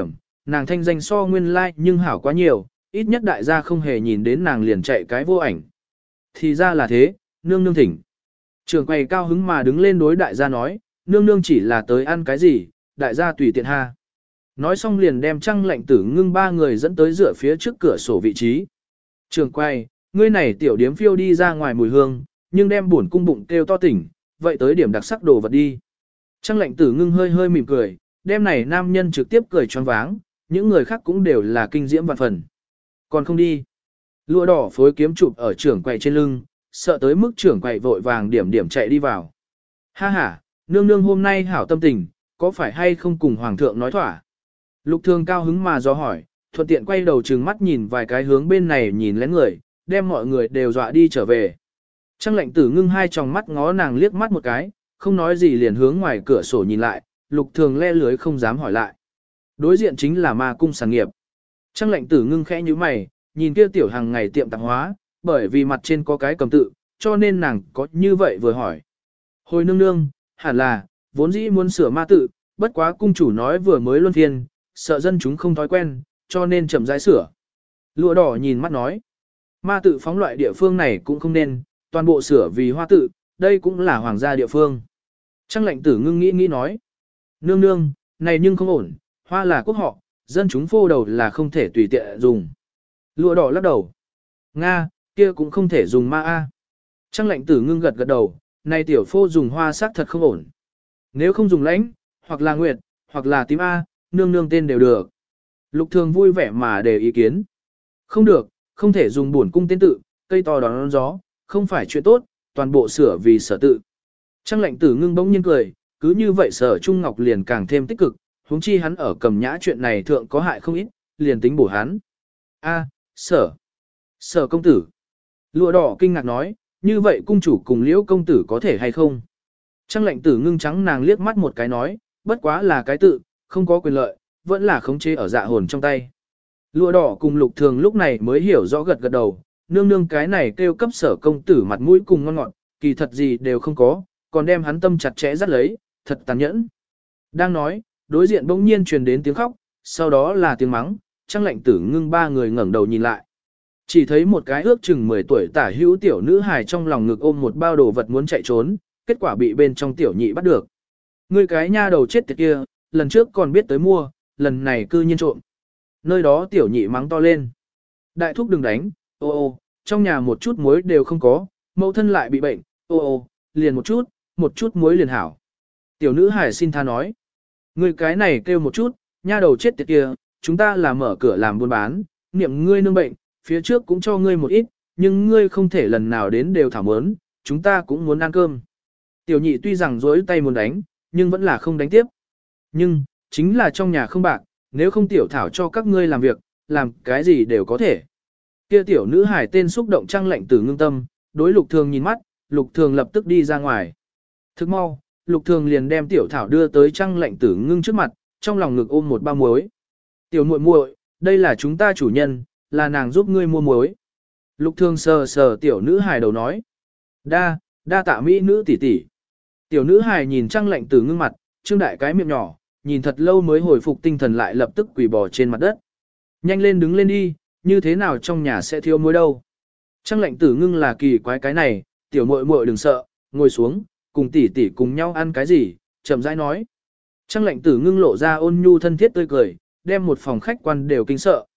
nàng thanh danh so nguyên lai like nhưng hảo quá nhiều, ít nhất đại gia không hề nhìn đến nàng liền chạy cái vô ảnh. Thì ra là thế, nương nương thỉnh. Trưởng quầy cao hứng mà đứng lên đối đại gia nói, nương nương chỉ là tới ăn cái gì, đại gia tùy tiện ha. Nói xong liền đem Trăng Lệnh Tử Ngưng ba người dẫn tới dựa phía trước cửa sổ vị trí. Trưởng quầy, ngươi này tiểu điếm phiêu đi ra ngoài mùi hương, nhưng đem buồn cung bụng kêu to tỉnh, vậy tới điểm đặc sắc đồ vật đi. Trăng Lệnh Tử Ngưng hơi hơi mỉm cười, đem này nam nhân trực tiếp cười choáng váng, những người khác cũng đều là kinh diễm vạn phần. Còn không đi. Lụa đỏ phối kiếm chụp ở trưởng quầy trên lưng, sợ tới mức trưởng quầy vội vàng điểm điểm chạy đi vào. Ha ha, nương nương hôm nay hảo tâm tình, có phải hay không cùng hoàng thượng nói thỏa? Lục Thường cao hứng mà do hỏi, thuận tiện quay đầu trừng mắt nhìn vài cái hướng bên này nhìn lén người, đem mọi người đều dọa đi trở về. Trăng Lệnh Tử Ngưng hai tròng mắt ngó nàng liếc mắt một cái, không nói gì liền hướng ngoài cửa sổ nhìn lại, Lục Thường le lưới không dám hỏi lại. Đối diện chính là ma cung sản nghiệp. Trăng Lệnh Tử Ngưng khẽ nhíu mày, nhìn kia tiểu hàng ngày tiệm tạp hóa, bởi vì mặt trên có cái cầm tự, cho nên nàng có như vậy vừa hỏi. Hồi nương nương, hẳn là, vốn dĩ muốn sửa ma tự, bất quá cung chủ nói vừa mới luân phiên, sợ dân chúng không thói quen, cho nên chậm rãi sửa. Lụa đỏ nhìn mắt nói, ma tự phóng loại địa phương này cũng không nên, toàn bộ sửa vì hoa tự, đây cũng là hoàng gia địa phương. Trăng Lệnh Tử Ngưng nghĩ nói, nương nương, này nhưng không ổn, hoa là quốc họ, dân chúng phô đầu là không thể tùy tiện dùng. Lụa đỏ lắc đầu, Nga, kia cũng không thể dùng ma a. Trăng Lệnh Tử Ngưng gật gật đầu, này tiểu phô dùng hoa sắc thật không ổn. Nếu không dùng lãnh, hoặc là nguyệt, hoặc là tím A, nương nương tên đều được. Lục Thường vui vẻ mà đề ý kiến. Không được, không thể dùng buồn cung tên tự, cây to đón gió, không phải chuyện tốt, toàn bộ sửa vì sở tự. Trăng Lệnh Tử Ngưng bỗng nhiên cười, cứ như vậy Sở Trung Ngọc liền càng thêm tích cực, huống chi hắn ở Cầm Nhã chuyện này thượng có hại không ít, liền tính bổ hắn. A, Sở công tử. Lụa đỏ kinh ngạc nói, như vậy cung chủ cùng Liễu công tử có thể hay không? Trăng Lệnh Tử Ngưng trắng nàng liếc mắt một cái nói, bất quá là cái tự, không có quyền lợi, vẫn là khống chế ở dạ hồn trong tay. Lụa đỏ cùng Lục Thường lúc này mới hiểu rõ gật gật đầu, nương nương cái này kêu cấp Sở công tử mặt mũi cùng ngon ngọt, kỳ thật gì đều không có, còn đem hắn tâm chặt chẽ dắt lấy, thật tàn nhẫn. Đang nói, đối diện bỗng nhiên truyền đến tiếng khóc, sau đó là tiếng mắng, Trăng Lệnh Tử Ngưng ba người ngẩng đầu nhìn lại. Chỉ thấy một cái ước chừng 10 tuổi tả hữu tiểu nữ hài trong lòng ngực ôm một bao đồ vật muốn chạy trốn, kết quả bị bên trong tiểu nhị bắt được. Ngươi cái nha đầu chết tiệt kia, lần trước còn biết tới mua, lần này cư nhiên trộm. Nơi đó tiểu nhị mắng to lên. Đại thúc đừng đánh, ô ô, trong nhà một chút muối đều không có, mẫu thân lại bị bệnh, ô ô, liền một chút muối liền hảo. Tiểu nữ hài xin tha nói. Ngươi cái này kêu một chút, nha đầu chết tiệt kia, chúng ta là mở cửa làm buôn bán, niệm ngươi nương bệnh, phía trước cũng cho ngươi một ít, nhưng ngươi không thể lần nào đến đều thảo mớn, chúng ta cũng muốn ăn cơm. Tiểu nhị tuy rằng dối tay muốn đánh, nhưng vẫn là không đánh tiếp. Nhưng, chính là trong nhà không bạc, nếu không tiểu thảo cho các ngươi làm việc, làm cái gì đều có thể. Kia tiểu nữ hải tên xúc động Trăng Lệnh Tử Ngưng tâm, đối Lục Thường nhìn mắt, Lục Thường lập tức đi ra ngoài. Thức mau, Lục Thường liền đem tiểu thảo đưa tới Trăng Lệnh Tử Ngưng trước mặt, trong lòng ngực ôm một bao muối. Tiểu muội muội, đây là chúng ta chủ nhân, là nàng giúp ngươi mua muối. Lục Thường sờ sờ tiểu nữ hài đầu nói. Đa tạ mỹ nữ tỷ tỷ. Tiểu nữ hài nhìn Trăng Lệnh Tử Ngưng mặt, trương đại cái miệng nhỏ, nhìn thật lâu mới hồi phục tinh thần lại lập tức quỳ bò trên mặt đất. Nhanh lên đứng lên đi, như thế nào trong nhà sẽ thiếu muối đâu. Trăng Lệnh Tử Ngưng là kỳ quái cái này, tiểu muội muội đừng sợ, ngồi xuống, cùng tỷ tỷ cùng nhau ăn cái gì, chậm rãi nói. Trăng Lệnh Tử Ngưng lộ ra ôn nhu thân thiết tươi cười, đem một phòng khách quan đều kinh sợ.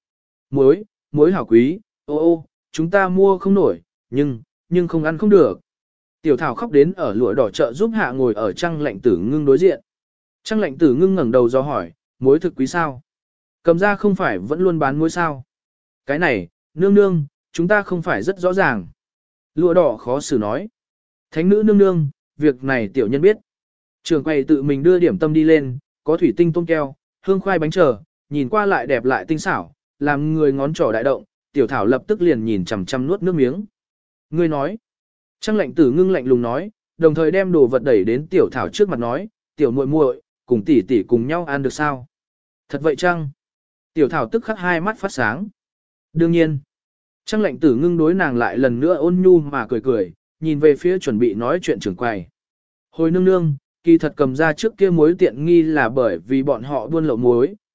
Muối hảo quý, ô ô, chúng ta mua không nổi, nhưng không ăn không được. Tiểu Thảo khóc đến ở lụa đỏ chợ giúp hạ ngồi ở Trăng Lệnh Tử Ngưng đối diện. Trăng Lệnh Tử Ngưng ngẩng đầu do hỏi, muối thực quý sao? Cầm ra không phải vẫn luôn bán muối sao? Cái này, nương nương, chúng ta không phải rất rõ ràng. Lụa đỏ khó xử nói. Thánh nữ nương nương, việc này tiểu nhân biết. Trường quầy tự mình đưa điểm tâm đi lên, có thủy tinh tôm keo, hương khoai bánh trở, nhìn qua lại đẹp lại tinh xảo, làm người ngón trỏ đại động, Tiểu Thảo lập tức liền nhìn chằm chằm nuốt nước miếng. Ngươi nói. Trăng Lệnh Tử Ngưng lạnh lùng nói, đồng thời đem đồ vật đẩy đến Tiểu Thảo trước mặt nói, tiểu muội muội, cùng tỷ tỷ cùng nhau ăn được sao? Thật vậy chăng? Tiểu Thảo tức khắc hai mắt phát sáng. Đương nhiên. Trăng Lệnh Tử Ngưng đối nàng lại lần nữa ôn nhu mà cười cười, nhìn về phía chuẩn bị nói chuyện trưởng quầy. Hồi nương nương, kỳ thật cầm ra trước kia muối tiện nghi là bởi vì bọn họ buôn lậu muối,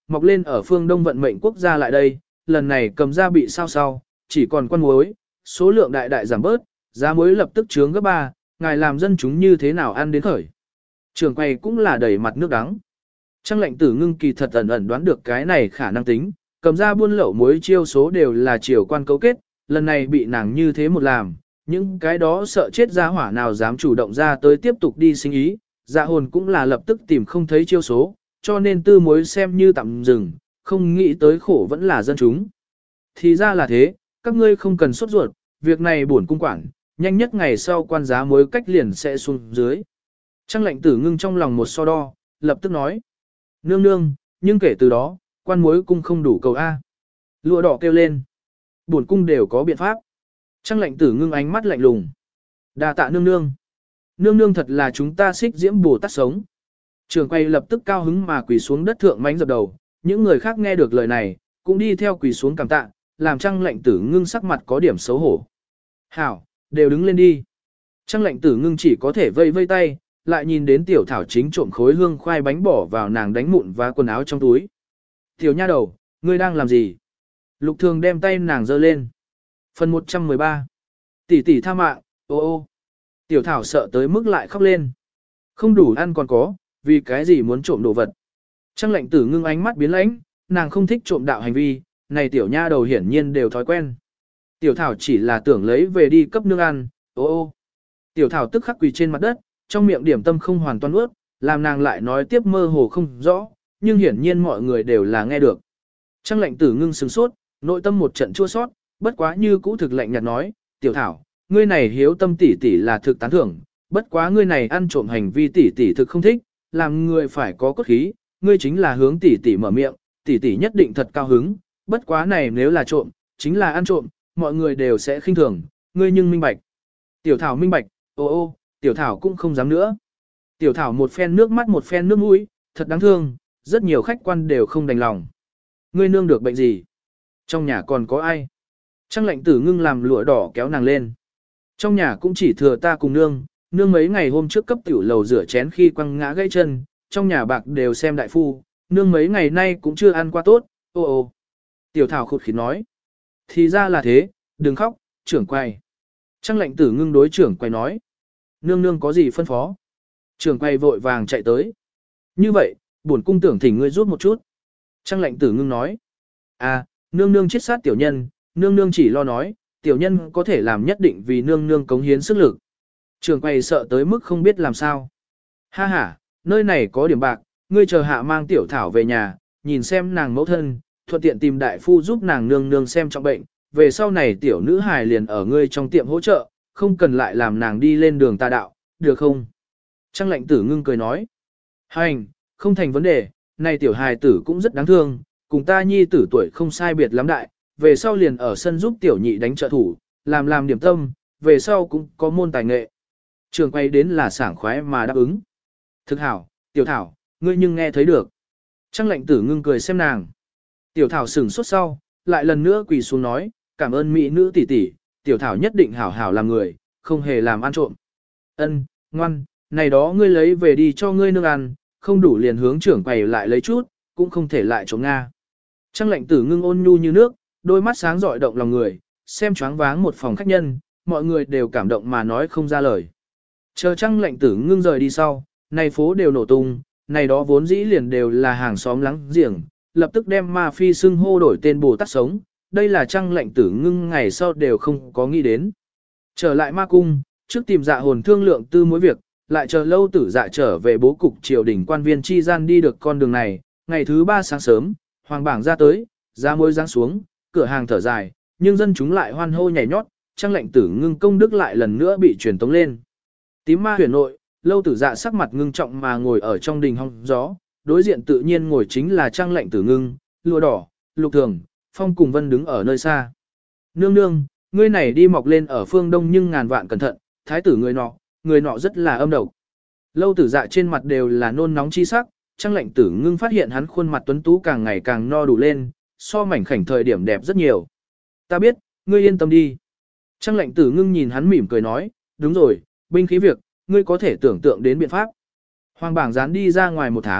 mọc lên ở phương đông vận mệnh quốc gia lại đây, lần này cầm ra bị sao sau, chỉ còn quan muối, số lượng đại đại giảm bớt, giá muối lập tức chướng gấp 3, ngài làm dân chúng như thế nào ăn đến khởi. Trường quay cũng là đầy mặt nước đắng. Trang lệnh tử ngưng kỳ thật ẩn ẩn đoán được cái này khả năng tính, cầm ra buôn lậu muối chiêu số đều là triều quan cấu kết, lần này bị nàng như thế một làm, những cái đó sợ chết ra hỏa nào dám chủ động ra tới tiếp tục đi sinh ý, dạ hồn cũng là lập tức tìm không thấy chiêu số, cho nên tư muối xem như tạm dừng, không nghĩ tới khổ vẫn là dân chúng. Thì ra là thế, các ngươi không cần sốt ruột, việc này bổn cung quản, nhanh nhất ngày sau quan giá muối cách liền sẽ xuống dưới. Trang lệnh tử ngưng trong lòng một so đo, lập tức nói. Nương nương, nhưng kể từ đó, quan muối cung không đủ cầu A. Lụa đỏ kêu lên. Bổn cung đều có biện pháp. Trang lệnh tử ngưng ánh mắt lạnh lùng. Đà tạ nương nương. Nương nương thật là chúng ta xích diễm Bồ Tát sống. Trường quay lập tức cao hứng mà quỳ xuống đất thượng mánh dập đầu. Những người khác nghe được lời này, cũng đi theo quỳ xuống cảm tạ, làm trang lệnh tử ngưng sắc mặt có điểm xấu hổ. Hảo, đều đứng lên đi. Trang lệnh tử ngưng chỉ có thể vây vây tay, lại nhìn đến tiểu thảo chính trộm khối hương khoai bánh bỏ vào nàng đánh mụn và quần áo trong túi. Tiểu nha đầu, ngươi đang làm gì? Lục Thường đem tay nàng giơ lên. Phần 113. Tỷ tỷ tha mạng, ô ô. Tiểu thảo sợ tới mức lại khóc lên. Không đủ ăn còn có, vì cái gì muốn trộm đồ vật. Trang lệnh tử ngưng ánh mắt biến lãnh, nàng không thích trộm đạo hành vi, này tiểu nha đầu hiển nhiên đều thói quen. Tiểu thảo chỉ là tưởng lấy về đi cấp nương ăn, ô ô. Tiểu thảo tức khắc quỳ trên mặt đất, trong miệng điểm tâm không hoàn toàn ướt, làm nàng lại nói tiếp mơ hồ không rõ, nhưng hiển nhiên mọi người đều là nghe được. Trang lệnh tử ngưng sửng sốt, nội tâm một trận chua sót, bất quá như cũ thực lạnh nhạt nói, tiểu thảo, ngươi này hiếu tâm tỷ tỷ là thực tán thưởng, bất quá ngươi này ăn trộm hành vi tỷ tỷ thực không thích, làm người phải có cốt khí, ngươi chính là hướng tỷ tỷ mở miệng, tỷ tỷ nhất định thật cao hứng, bất quá này nếu là trộm, chính là ăn trộm, mọi người đều sẽ khinh thường, ngươi nhưng minh bạch. Tiểu thảo minh bạch, ô ô, tiểu thảo cũng không dám nữa. Tiểu thảo một phen nước mắt một phen nước mũi, thật đáng thương, rất nhiều khách quan đều không đành lòng. Ngươi nương được bệnh gì? Trong nhà còn có ai? Trang lệnh tử ngưng làm lụa đỏ kéo nàng lên. Trong nhà cũng chỉ thừa ta cùng nương, nương mấy ngày hôm trước cấp tiểu lầu rửa chén khi quăng ngã gãy chân, trong nhà bạc đều xem đại phu, nương mấy ngày nay cũng chưa ăn qua tốt, ô ô. Tiểu thảo khụt khịt nói. Thì ra là thế, đừng khóc, trưởng quay. Trang lệnh tử ngưng đối trưởng quay nói. Nương nương có gì phân phó? Trưởng quay vội vàng chạy tới. Như vậy, bổn cung tưởng thỉnh ngươi rút một chút. Trang lệnh tử ngưng nói. À, nương nương chết sát tiểu nhân, nương nương chỉ lo nói, tiểu nhân có thể làm nhất định vì nương nương cống hiến sức lực. Trường quay sợ tới mức không biết làm sao. Ha ha, nơi này có điểm bạc, ngươi chờ hạ mang tiểu thảo về nhà, nhìn xem nàng mẫu thân, thuận tiện tìm đại phu giúp nàng nương nương xem trọng bệnh, về sau này tiểu nữ hài liền ở ngươi trong tiệm hỗ trợ, không cần lại làm nàng đi lên đường tà đạo, được không? Trang lệnh tử ngưng cười nói. Hành, không thành vấn đề, này tiểu hài tử cũng rất đáng thương, cùng ta nhi tử tuổi không sai biệt lắm đại, về sau liền ở sân giúp tiểu nhị đánh trợ thủ, làm điểm tâm, về sau cũng có môn tài nghệ. Trường quay đến là sảng khoái mà đáp ứng. Thực hảo, tiểu thảo, ngươi nhưng nghe thấy được. Trang lệnh tử ngưng cười xem nàng. Tiểu thảo sửng sốt sau, lại lần nữa quỳ xuống nói, cảm ơn mỹ nữ tỷ tỷ, tiểu thảo nhất định hảo hảo làm người, không hề làm ăn trộm. Ân, ngoan, này đó ngươi lấy về đi cho ngươi nương ăn, không đủ liền hướng trưởng quầy lại lấy chút, cũng không thể lại trộm Nga. Trang lệnh tử ngưng ôn nhu như nước, đôi mắt sáng rọi động lòng người, xem choáng váng một phòng khách nhân, mọi người đều cảm động mà nói không ra lời. Chờ trang lệnh tử ngưng rời đi sau, này phố đều nổ tung, này đó vốn dĩ liền đều là hàng xóm láng giềng, lập tức đem ma phi xưng hô đổi tên Bồ Tát sống, đây là trang lệnh tử ngưng ngày sau đều không có nghĩ đến. Trở lại ma cung, trước tìm dạ hồn thương lượng tư mối việc, lại chờ lâu tử dạ trở về bố cục triều đình quan viên chi gian đi được con đường này, ngày thứ 3 sáng sớm, hoàng bảng ra tới, giá mối giáng xuống, cửa hàng thở dài, nhưng dân chúng lại hoan hô nhảy nhót, trang lệnh tử ngưng công đức lại lần nữa bị truyền tống lên. Tím ma huyền nội, lâu tử dạ sắc mặt ngưng trọng mà ngồi ở trong đình hong gió, đối diện tự nhiên ngồi chính là trang lệnh tử ngưng, lụa đỏ, Lục Thường, Phong cùng Vân đứng ở nơi xa. Nương nương, ngươi này đi mọc lên ở phương đông nhưng ngàn vạn cẩn thận, thái tử người nọ rất là âm độc. Lâu tử dạ trên mặt đều là nôn nóng chi sắc, trang lệnh tử ngưng phát hiện hắn khuôn mặt tuấn tú càng ngày càng no đủ lên, so mảnh khảnh thời điểm đẹp rất nhiều. Ta biết, ngươi yên tâm đi. Trang lệnh tử ngưng nhìn hắn mỉm cười nói, đúng rồi, binh khí việc, ngươi có thể tưởng tượng đến biện pháp. Hoàng bảng dán đi ra ngoài 1 tháng,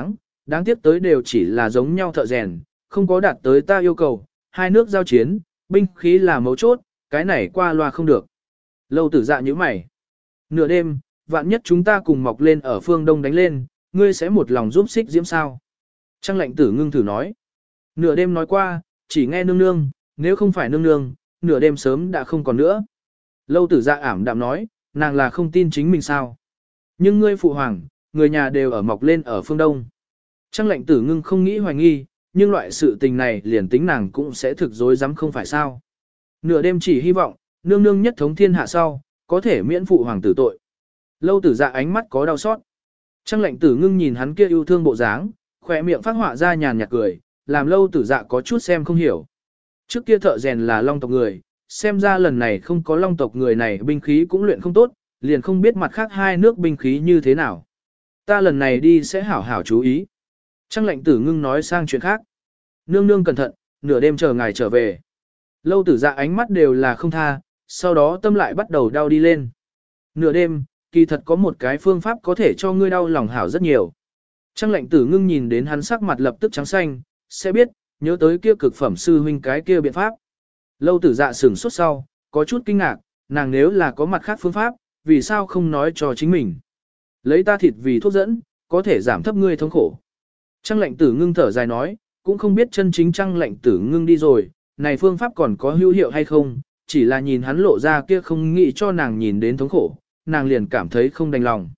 Đáng tiếc tới đều chỉ là giống nhau thợ rèn, không có đạt tới ta yêu cầu, hai nước giao chiến, binh khí là mấu chốt, cái này qua loa không được. Lâu Tử Dạ nhíu mày. Nửa đêm, vạn nhất chúng ta cùng mọc lên ở phương đông đánh lên, ngươi sẽ một lòng giúp Xích Diễm sao? Trăng Lệnh Tử Ngưng thử nói. Nửa đêm nói qua, chỉ nghe nương nương, nếu không phải nương nương, nửa đêm sớm đã không còn nữa. Lâu Tử Dạ ảm đạm nói, nàng là không tin chính mình sao? Nhưng ngươi phụ hoàng, người nhà đều ở mọc lên ở phương đông. Trăng Lệnh Tử Ngưng không nghĩ hoài nghi, nhưng loại sự tình này liền tính nàng cũng sẽ thực dối dám không phải sao? Nửa đêm chỉ hy vọng, nương nương nhất thống thiên hạ sau, có thể miễn phụ hoàng tử tội. Lâu Tử Dạ ánh mắt có đau xót. Trăng Lệnh Tử Ngưng nhìn hắn kia yêu thương bộ dáng, khỏe miệng phát họa ra nhàn nhạt cười, làm Lâu Tử Dạ có chút xem không hiểu. Trước kia thợ rèn là long tộc người, xem ra lần này không có long tộc người này binh khí cũng luyện không tốt, liền không biết mặt khác hai nước binh khí như thế nào. Ta lần này đi sẽ hảo hảo chú ý. Trăng Lệnh Tử Ngưng nói sang chuyện khác. Nương nương cẩn thận, nửa đêm chờ ngài trở về. Lâu Tử Dạ ánh mắt đều là không tha, sau đó tâm lại bắt đầu đau đi lên. Nửa đêm, kỳ thật có một cái phương pháp có thể cho ngươi đau lòng hảo rất nhiều. Trăng Lệnh Tử Ngưng nhìn đến hắn sắc mặt lập tức trắng xanh, sẽ biết, nhớ tới kia cực phẩm sư huynh cái kia biện pháp. Lâu Tử Dạ sửng sốt sau, có chút kinh ngạc, nàng nếu là có mặt khác phương pháp, vì sao không nói cho chính mình. Lấy ta thịt vì thuốc dẫn, có thể giảm thấp ngươi thống khổ. Trăng Lệnh Tử Ngưng thở dài nói, cũng không biết chân chính Trăng Lệnh Tử Ngưng đi rồi, này phương pháp còn có hữu hiệu hay không, chỉ là nhìn hắn lộ ra kia không nghĩ cho nàng nhìn đến thống khổ, nàng liền cảm thấy không đành lòng.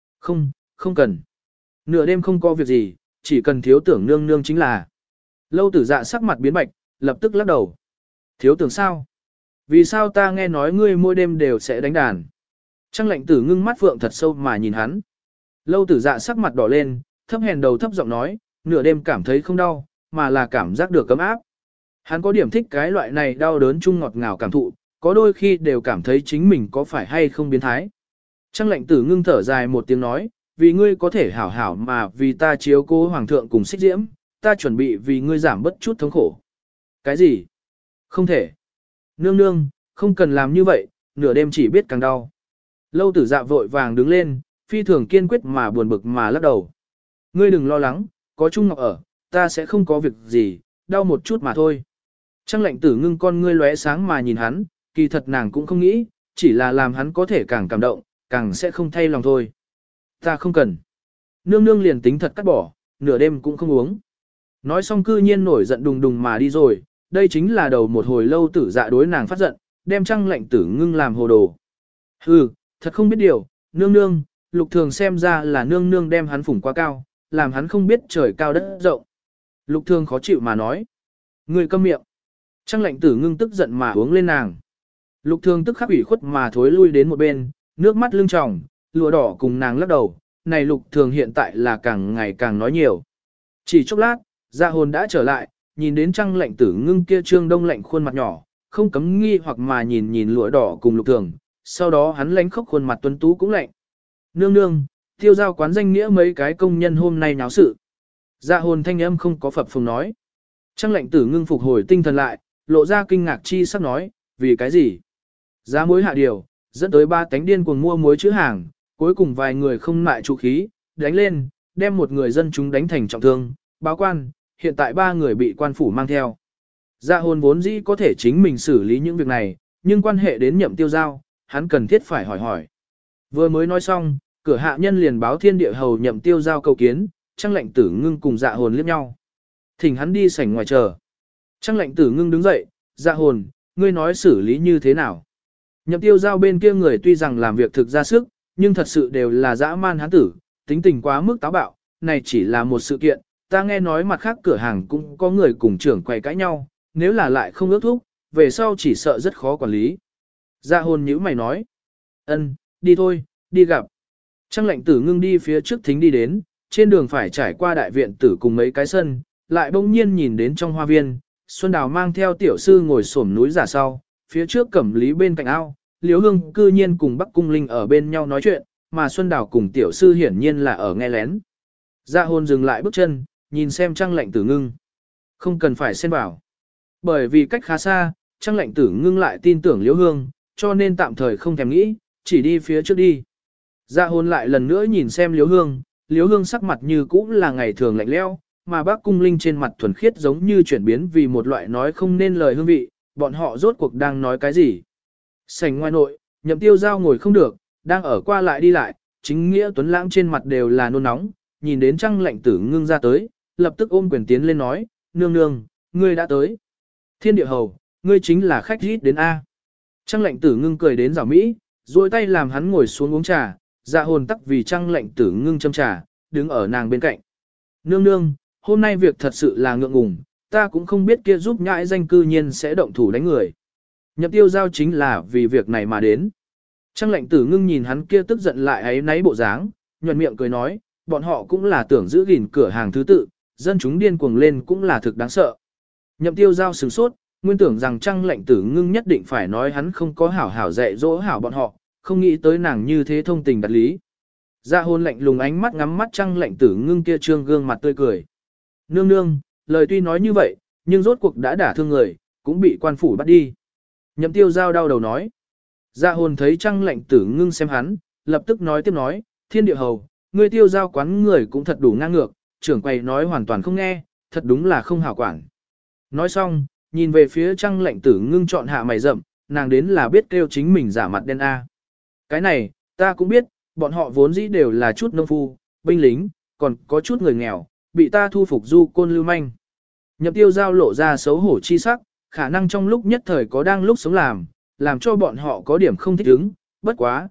Không cần. Nửa đêm không có việc gì, chỉ cần thiếu tưởng nương nương chính là. Lâu Tử Dạ sắc mặt biến bạch, lập tức lắc đầu. Thiếu tưởng sao? Vì sao ta nghe nói ngươi mỗi đêm đều sẽ đánh đàn? Trăng Lệnh Tử Ngưng mắt phượng thật sâu mà nhìn hắn. Lâu Tử Dạ sắc mặt đỏ lên, thấp hèn đầu thấp giọng nói, nửa đêm cảm thấy không đau, mà là cảm giác được cấm áp. Hắn có điểm thích cái loại này đau đớn chung ngọt ngào cảm thụ, có đôi khi đều cảm thấy chính mình có phải hay không biến thái. Trăng Lệnh Tử Ngưng thở dài một tiếng nói, vì ngươi có thể hảo hảo mà vì ta chiếu cố hoàng thượng cùng Xích Diễm, ta chuẩn bị vì ngươi giảm bất chút thống khổ. Cái gì? Không thể. Nương nương, không cần làm như vậy, nửa đêm chỉ biết càng đau. Lâu Tử Dạ vội vàng đứng lên, phi thường kiên quyết mà buồn bực mà lắc đầu. Ngươi đừng lo lắng, có Trung Ngọc ở, ta sẽ không có việc gì, đau một chút mà thôi. Trăng Lệnh Tử Ngưng con ngươi lóe sáng mà nhìn hắn, kỳ thật nàng cũng không nghĩ, chỉ là làm hắn có thể càng cảm động, càng sẽ không thay lòng thôi. Ta không cần. Nương nương liền tính thật cắt bỏ, nửa đêm cũng không uống. Nói xong cư nhiên nổi giận đùng đùng mà đi rồi, đây chính là đầu một hồi Lâu Tử Dạ đối nàng phát giận, đem Trăng Lệnh Tử Ngưng làm hồ đồ. Hừ, thật không biết điều, nương nương, Lục Thường xem ra là nương nương đem hắn phủng quá cao, làm hắn không biết trời cao đất rộng. Lục Thường khó chịu mà nói. Người câm miệng. Trăng Lệnh Tử Ngưng tức giận mà uống lên nàng. Lục Thường tức khắc ủy khuất mà thối lui đến một bên, nước mắt lưng tròng, lụa đỏ cùng nàng lắc đầu, này Lục Thường hiện tại là càng ngày càng nói nhiều. Chỉ chốc lát, Dạ Hồn đã trở lại, nhìn đến Trăng Lệnh Tử Ngưng kia trương đông lạnh khuôn mặt nhỏ, không cấm nghi hoặc mà nhìn lụa đỏ cùng Lục Thường, sau đó hắn lánh khóc khuôn mặt tuấn tú cũng lạnh. Nương nương, tiêu giao quán danh nghĩa mấy cái công nhân hôm nay náo sự. Dạ Hồn thanh âm không có phập phồng nói. Trăng Lệnh Tử Ngưng phục hồi tinh thần lại, lộ ra kinh ngạc chi sắc nói, vì cái gì? Giá muối hạ điều, dẫn tới ba tánh điên cuồng mua muối chữ hàng, cuối cùng vài người không mại trụ khí, đánh lên, đem một người dân chúng đánh thành trọng thương, báo quan, hiện tại ba người bị quan phủ mang theo. Dạ Hồn vốn dĩ có thể chính mình xử lý những việc này, nhưng quan hệ đến Nhậm Tiêu Giao, hắn cần thiết phải hỏi. Vừa mới nói xong, cửa hạ nhân liền báo thiên địa hầu Nhậm Tiêu Giao cầu kiến, Trăng Lệnh Tử Ngưng cùng Dạ Hồn liếc nhau. Thỉnh hắn đi sảnh ngoài chờ. Trăng Lệnh Tử Ngưng đứng dậy, Dạ Hồn, ngươi nói xử lý như thế nào? Nhậm Tiêu Giao bên kia người tuy rằng làm việc thực ra sức, nhưng thật sự đều là dã man hán tử, tính tình quá mức táo bạo, này chỉ là một sự kiện, ta nghe nói mặt khác cửa hàng cũng có người cùng trưởng quầy cãi nhau, nếu là lại không ước thúc, về sau chỉ sợ rất khó quản lý. Dạ Hồn nhíu mày nói, đi thôi, đi gặp. Trăng Lệnh Tử Ngưng đi phía trước thính đi đến, trên đường phải trải qua đại viện tử cùng mấy cái sân, lại bỗng nhiên nhìn đến trong hoa viên, Xuân Đào mang theo tiểu sư ngồi xổm núi giả sau, phía trước Cẩm Lý bên cạnh ao, Liễu Hương cư nhiên cùng Bắc Cung Linh ở bên nhau nói chuyện, mà Xuân Đào cùng tiểu sư hiển nhiên là ở nghe lén. Dạ Hồn dừng lại bước chân, nhìn xem Trăng Lệnh Tử Ngưng. Không cần phải xen vào. Bởi vì cách khá xa, Trăng Lệnh Tử Ngưng lại tin tưởng Liễu Hương, cho nên tạm thời không thèm nghĩ, chỉ đi phía trước đi. Dạ Hồn lại lần nữa nhìn xem Liễu Hương, Liễu Hương sắc mặt như cũ là ngày thường lạnh lẽo, mà Bác Cung Linh trên mặt thuần khiết giống như chuyển biến vì một loại nói không nên lời hương vị, bọn họ rốt cuộc đang nói cái gì. Sảnh ngoài nội, Nhậm Tiêu Giao ngồi không được, đang ở qua lại đi lại, chính nghĩa tuấn lãng trên mặt đều là nôn nóng, nhìn đến Trăng Lệnh Tử Ngưng ra tới, lập tức ôm quyền tiến lên nói, nương nương, ngươi đã tới. Thiên địa hầu, ngươi chính là khách rít đến A. Trăng Lệnh Tử Ngưng cười đến rảo mỹ, duỗi tay làm hắn ngồi xuống uống trà, Dạ Hồn tắc vì Trăng Lệnh Tử Ngưng châm trà, đứng ở nàng bên cạnh. Nương nương, hôm nay việc thật sự là ngượng ngùng, ta cũng không biết kia giúp nhãi danh cư nhiên sẽ động thủ đánh người. Nhậm Tiêu Giao chính là vì việc này mà đến. Trăng Lệnh Tử Ngưng nhìn hắn kia tức giận lại ấy náy bộ dáng, nhuận miệng cười nói, bọn họ cũng là tưởng giữ gìn cửa hàng thứ tự, dân chúng điên cuồng lên cũng là thực đáng sợ. Nhậm Tiêu Giao sửng sốt, nguyên tưởng rằng Trăng Lệnh Tử Ngưng nhất định phải nói hắn không có hảo hảo dạy dỗ hảo bọn họ, không nghĩ tới nàng như thế thông tình đạt lý. Dạ Hồn lạnh lùng ánh mắt ngắm mắt Trăng Lệnh Tử Ngưng kia trương gương mặt tươi cười. Nương nương, lời tuy nói như vậy, nhưng rốt cuộc đã đả thương người, cũng bị quan phủ bắt đi. Nhậm Tiêu Giao đau đầu nói. Dạ Hồn thấy Trăng Lệnh Tử Ngưng xem hắn, lập tức nói tiếp nói, Thiên địa hầu, ngươi Tiêu Giao quán người cũng thật đủ ngang ngược, trưởng quầy nói hoàn toàn không nghe, thật đúng là không hảo quản. Nói xong, nhìn về phía Trăng Lệnh Tử Ngưng chọn hạ mày rậm, nàng đến là biết kêu chính mình giả mặt đen A. Cái này, ta cũng biết, bọn họ vốn dĩ đều là chút nông phu, binh lính, còn có chút người nghèo, bị ta thu phục du côn lưu manh. Nhậm Tiêu Giao lộ ra xấu hổ chi sắc, khả năng trong lúc nhất thời có đang lúc sống làm cho bọn họ có điểm không thích ứng, bất quá,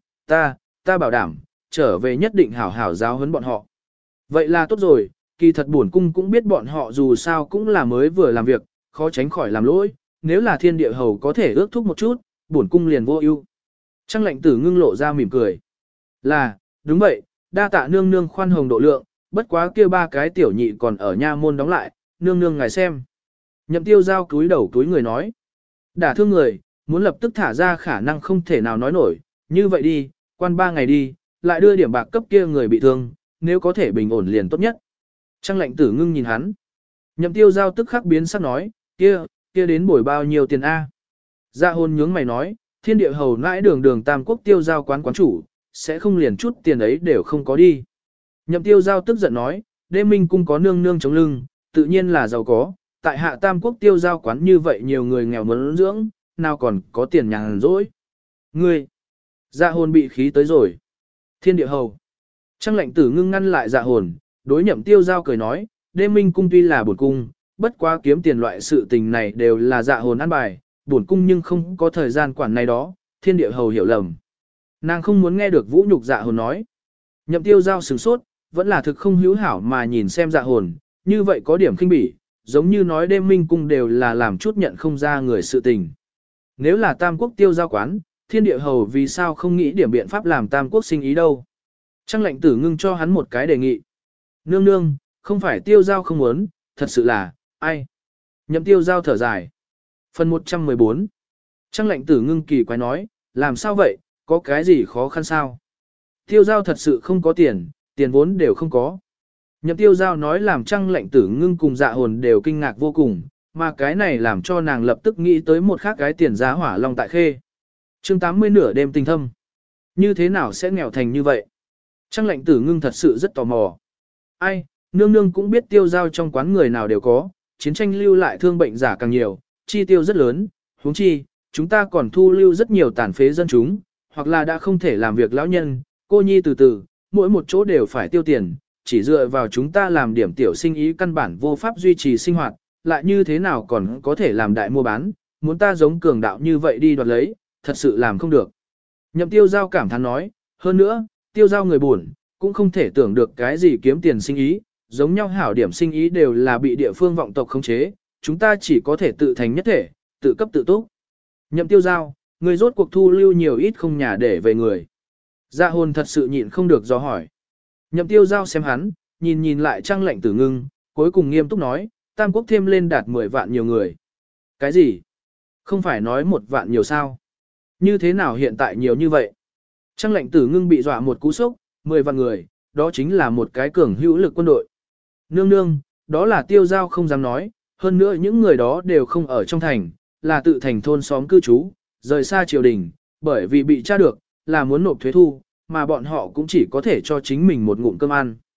ta bảo đảm, trở về nhất định hảo hảo giáo huấn bọn họ. Vậy là tốt rồi, kỳ thật bổn cung cũng biết bọn họ dù sao cũng là mới vừa làm việc, khó tránh khỏi làm lỗi, nếu là Thiên địa hầu có thể ước thúc một chút, bổn cung liền vô ưu. Trăng Lệnh Tử Ngưng lộ ra mỉm cười. Là, đúng vậy, đa tạ nương nương khoan hồng độ lượng, bất quá kia ba cái tiểu nhị còn ở nha môn đóng lại, nương nương ngài xem. Nhậm Tiêu Giao cúi đầu túi người nói. Đả thương người, muốn lập tức thả ra khả năng không thể nào nói nổi, như vậy đi, quan 3 ngày đi, lại đưa điểm bạc cấp kia người bị thương, nếu có thể bình ổn liền tốt nhất. Trăng Lệnh Tử Ngưng nhìn hắn. Nhậm Tiêu Giao tức khắc biến sắc nói, kia đến bồi bao nhiêu tiền A. Dạ Hồn nhướng mày nói, Thiên địa hầu nãi đường Tam Quốc Tiêu Giao quán chủ, sẽ không liền chút tiền ấy đều không có đi. Nhậm Tiêu Giao tức giận nói, đêm minh cung có nương nương chống lưng, tự nhiên là giàu có, tại hạ Tam Quốc Tiêu Giao quán như vậy nhiều người nghèo muốn dưỡng, nào còn có tiền nhàn rỗi. Ngươi, Dạ Hồn bị khí tới rồi. Thiên địa hầu. Trăng Lệnh Tử Ngưng ngăn lại Dạ Hồn, đối Nhậm Tiêu Giao cười nói, đêm minh cung tuy là bổn cung, bất quá kiếm tiền loại sự tình này đều là Dạ Hồn ăn bài, bổn cung nhưng không có thời gian quản này đó, Thiên địa hầu hiểu lầm. Nàng không muốn nghe được vũ nhục Dạ Hồn nói. Nhậm Tiêu Giao sửng sốt, vẫn là thực không hữu hảo mà nhìn xem Dạ Hồn, như vậy có điểm khinh bỉ, giống như nói đêm minh cung đều là làm chút nhận không ra người sự tình. Nếu là Tam Quốc Tiêu Giao quán, Thiên địa hầu vì sao không nghĩ điểm biện pháp làm Tam Quốc sinh ý đâu. Trăng Lệnh Tử Ngưng cho hắn một cái đề nghị. Nương nương, không phải Tiêu Giao không muốn, thật sự là, ai? Nhậm Tiêu Giao thở dài. Phần 114. Trăng Lệnh Tử Ngưng kỳ quái nói, làm sao vậy, có cái gì khó khăn sao? Tiêu Giao thật sự không có tiền vốn đều không có. Nhậm Tiêu Giao nói làm Trăng Lệnh Tử Ngưng cùng Dạ Hồn đều kinh ngạc vô cùng, mà cái này làm cho nàng lập tức nghĩ tới một khác cái tiền giá hỏa long tại khê. Chương 80 nửa đêm tình thâm. Như thế nào sẽ nghèo thành như vậy? Trăng Lệnh Tử Ngưng thật sự rất tò mò. Ai, nương nương cũng biết Tiêu Giao trong quán người nào đều có, chiến tranh lưu lại thương bệnh giả càng nhiều, chi tiêu rất lớn, huống chi, chúng ta còn thu lưu rất nhiều tàn phế dân chúng, hoặc là đã không thể làm việc lão nhân, cô nhi từ từ, mỗi một chỗ đều phải tiêu tiền, chỉ dựa vào chúng ta làm điểm tiểu sinh ý căn bản vô pháp duy trì sinh hoạt, lại như thế nào còn có thể làm đại mua bán, muốn ta giống cường đạo như vậy đi đoạt lấy, thật sự làm không được. Nhậm Tiêu Giao cảm thán nói, hơn nữa, Tiêu Giao người buồn, cũng không thể tưởng được cái gì kiếm tiền sinh ý, giống nhau hảo điểm sinh ý đều là bị địa phương vọng tộc khống chế, chúng ta chỉ có thể tự thành nhất thể, tự cấp tự túc. Nhậm Tiêu Giao, người rốt cuộc thu lưu nhiều ít không nhà để về người. Dạ Hồn thật sự nhịn không được do hỏi. Nhậm Tiêu Giao xem hắn, nhìn lại Trăng Lệnh Tử Ngưng, cuối cùng nghiêm túc nói, Tam Quốc thêm lên đạt 10 vạn nhiều người. Cái gì? Không phải nói 1 vạn nhiều sao? Như thế nào hiện tại nhiều như vậy? Trăng Lệnh Tử Ngưng bị dọa một cú sốc, 10 vạn người, đó chính là một cái cường hữu lực quân đội. Nương nương, đó là Tiêu Giao không dám nói, hơn nữa những người đó đều không ở trong thành, là tự thành thôn xóm cư trú, rời xa triều đình, bởi vì bị tra được, là muốn nộp thuế thu, mà bọn họ cũng chỉ có thể cho chính mình một ngụm cơm ăn.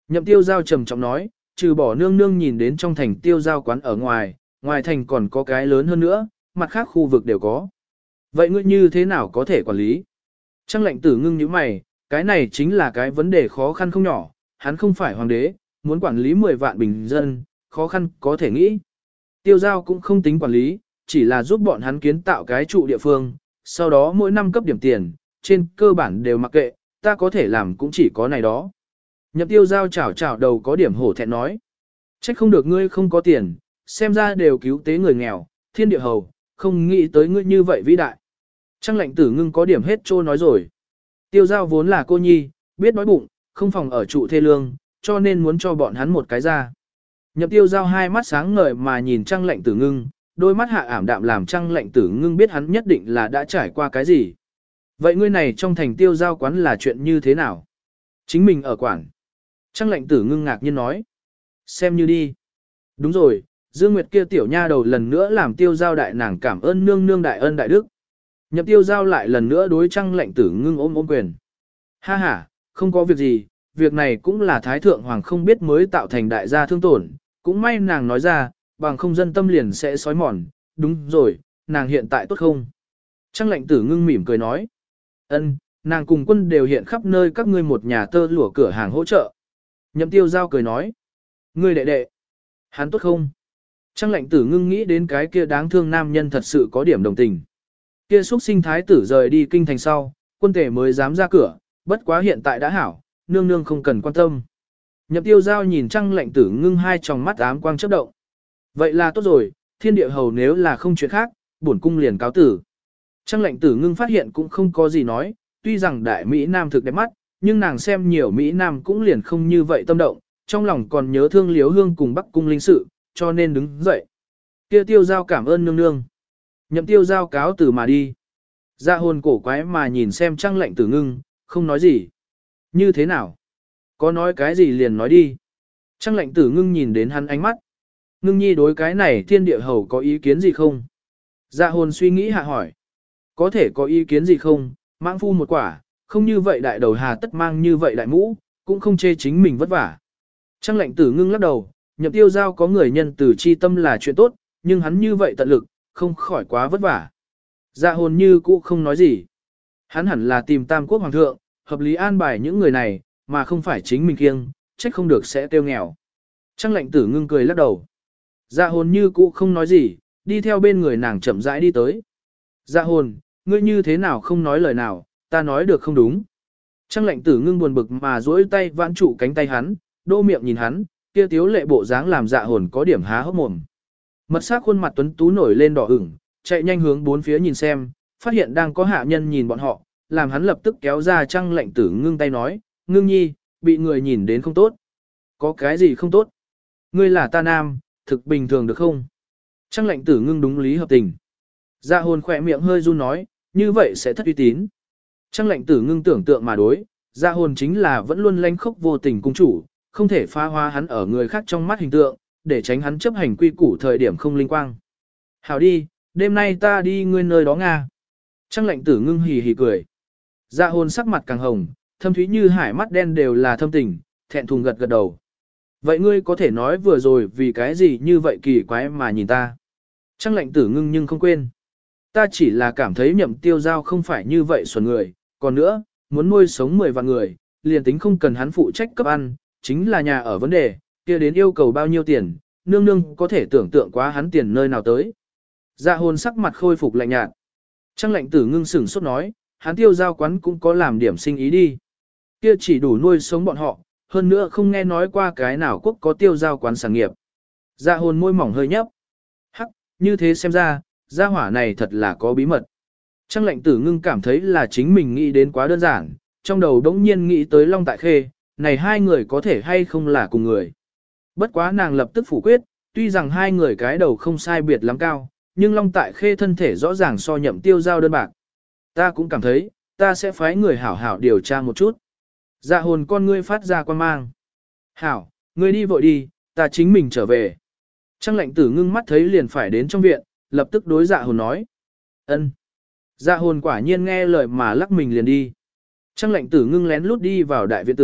Nhậm tiêu giao trầm trọng nói, trừ bỏ nương nương nhìn đến trong thành tiêu giao quán ở ngoài, ngoài thành còn có cái lớn hơn nữa, mặt khác khu vực đều có. Vậy ngươi như thế nào có thể quản lý? Trang lệnh tử ngưng như mày, cái này chính là cái vấn đề khó khăn không nhỏ, hắn không phải hoàng đế, muốn quản lý 10 vạn bình dân, khó khăn có thể nghĩ. Tiêu giao cũng không tính quản lý, chỉ là giúp bọn hắn kiến tạo cái trụ địa phương, sau đó mỗi năm cấp điểm tiền, trên cơ bản đều mặc kệ, ta có thể làm cũng chỉ có này đó. Nhậm tiêu giao chảo đầu có điểm hổ thẹn nói. Trách không được ngươi không có tiền, xem ra đều cứu tế người nghèo, thiên địa hầu, không nghĩ tới ngươi như vậy vĩ đại. Trang lệnh tử ngưng có điểm hết trô nói rồi. Tiêu giao vốn là cô nhi, biết đói bụng, không phòng ở trụ thê lương, cho nên muốn cho bọn hắn một cái ra. Nhậm tiêu giao hai mắt sáng ngời mà nhìn Trang lệnh tử ngưng, đôi mắt hạ ảm đạm làm Trang lệnh tử ngưng biết hắn nhất định là đã trải qua cái gì. Vậy ngươi này trong thành tiêu giao quán là chuyện như thế nào? Chính mình ở quảng. Trang lệnh tử ngưng ngạc nhiên nói. Xem như đi. Đúng rồi, Dương Nguyệt kia tiểu nha đầu lần nữa làm tiêu giao đại nàng cảm ơn nương nương đại ân đại đức. Nhậm tiêu giao lại lần nữa đối Trang lệnh tử ngưng ôm quyền. Ha ha, không có việc gì, việc này cũng là Thái Thượng Hoàng không biết mới tạo thành đại gia thương tổn, cũng may nàng nói ra, bằng không dân tâm liền sẽ sói mòn, đúng rồi, nàng hiện tại tốt không? Trang lệnh tử ngưng mỉm cười nói. Ân, nàng cùng quân đều hiện khắp nơi các ngươi một nhà tơ lụa cửa hàng hỗ trợ. Nhậm tiêu giao cười nói. Ngươi đệ đệ, hắn tốt không? Trang lệnh tử ngưng nghĩ đến cái kia đáng thương nam nhân thật sự có điểm đồng tình. Kia xuất sinh thái tử rời đi kinh thành sau, quân tể mới dám ra cửa, bất quá hiện tại đã hảo, nương nương không cần quan tâm. Nhậm tiêu giao nhìn Trang lệnh tử ngưng hai tròng mắt ám quang chớp động. Vậy là tốt rồi, thiên địa hầu nếu là không chuyện khác, bổn cung liền cáo tử. Trang lệnh tử ngưng phát hiện cũng không có gì nói, tuy rằng đại Mỹ Nam thực đẹp mắt, nhưng nàng xem nhiều Mỹ Nam cũng liền không như vậy tâm động, trong lòng còn nhớ thương Liếu Hương cùng Bắc Cung linh sự, cho nên đứng dậy. Kia tiêu giao cảm ơn nương nương. Nhậm tiêu giao cáo từ mà đi. Dạ hồn cổ quái mà nhìn xem Trang lệnh tử ngưng, không nói gì. Như thế nào? Có nói cái gì liền nói đi. Trang lệnh tử ngưng nhìn đến hắn ánh mắt. Ngưng nhi đối cái này thiên địa hầu có ý kiến gì không? Dạ hồn suy nghĩ hạ hỏi. Có thể có ý kiến gì không? Mãng phu một quả, không như vậy đại đầu hà tất mang như vậy đại mũ, cũng không chê chính mình vất vả. Trang lệnh tử ngưng lắc đầu, Nhậm tiêu giao có người nhân từ chi tâm là chuyện tốt, nhưng hắn như vậy tận lực, không khỏi quá vất vả. Dạ hồn như cũ không nói gì. Hắn hẳn là tìm tam quốc hoàng thượng, hợp lý an bài những người này, mà không phải chính mình kiêng, trách không được sẽ tiêu nghèo. Trang lệnh tử ngưng cười lắc đầu. Dạ hồn như cũ không nói gì, đi theo bên người nàng chậm rãi đi tới. Dạ hồn, ngươi như thế nào không nói lời nào, ta nói được không đúng. Trang lệnh tử ngưng buồn bực mà duỗi tay vãn trụ cánh tay hắn, đô miệng nhìn hắn, kia tiếu lệ bộ dáng làm dạ hồn có điểm há hốc mồm. Mật sắc khuôn mặt tuấn tú nổi lên đỏ ửng, chạy nhanh hướng bốn phía nhìn xem, phát hiện đang có hạ nhân nhìn bọn họ, làm hắn lập tức kéo ra Trang lệnh tử ngưng tay nói, ngưng nhi, bị người nhìn đến không tốt. Có cái gì không tốt? Ngươi là ta nam, thực bình thường được không? Trang lệnh tử ngưng đúng lý hợp tình. Dạ hồn khỏe miệng hơi run nói, như vậy sẽ thất uy tín. Trang lệnh tử ngưng tưởng tượng mà đối, dạ hồn chính là vẫn luôn lanh khốc vô tình cung chủ, không thể phá hoa hắn ở người khác trong mắt hình tượng, để tránh hắn chấp hành quy củ thời điểm không linh quang. Hảo đi, đêm nay ta đi ngươi nơi đó Nga. Trang lệnh tử ngưng hì hì cười. Dạ hồn sắc mặt càng hồng, thâm thúy như hải mắt đen đều là thâm tình, thẹn thùng gật gật đầu. Vậy ngươi có thể nói vừa rồi vì cái gì như vậy kỳ quái mà nhìn ta. Trang lệnh tử ngưng nhưng không quên. Ta chỉ là cảm thấy Nhậm tiêu giao không phải như vậy xuẩn người, còn nữa, muốn nuôi sống 10 vạn người, liền tính không cần hắn phụ trách cấp ăn, chính là nhà ở vấn đề, kia đến yêu cầu bao nhiêu tiền, nương nương có thể tưởng tượng quá hắn tiền nơi nào tới. Dạ hồn sắc mặt khôi phục lạnh nhạt. Trang lệnh tử ngưng sửng sốt nói, hắn tiêu giao quán cũng có làm điểm sinh ý đi. Kia chỉ đủ nuôi sống bọn họ, hơn nữa không nghe nói qua cái nào quốc có tiêu giao quán sản nghiệp. Dạ hồn môi mỏng hơi nhấp. Hắc, như thế xem ra, gia hỏa này thật là có bí mật. Trang lệnh tử ngưng cảm thấy là chính mình nghĩ đến quá đơn giản, trong đầu đống nhiên nghĩ tới Long Tại Khê, này hai người có thể hay không là cùng người. Bất quá nàng lập tức phủ quyết, tuy rằng hai người cái đầu không sai biệt lắm cao, nhưng Long Tại Khê thân thể rõ ràng so Nhậm tiêu giao đơn bạc. Ta cũng cảm thấy, ta sẽ phái người hảo hảo điều tra một chút. Dạ hồn con ngươi phát ra quan mang. Hảo, ngươi đi vội đi, ta chính mình trở về. Trang lệnh tử ngưng mắt thấy liền phải đến trong viện, lập tức đối dạ hồn nói. Ân. Dạ hồn quả nhiên nghe lời mà lắc mình liền đi. Trang lệnh tử ngưng lén lút đi vào đại viện tử,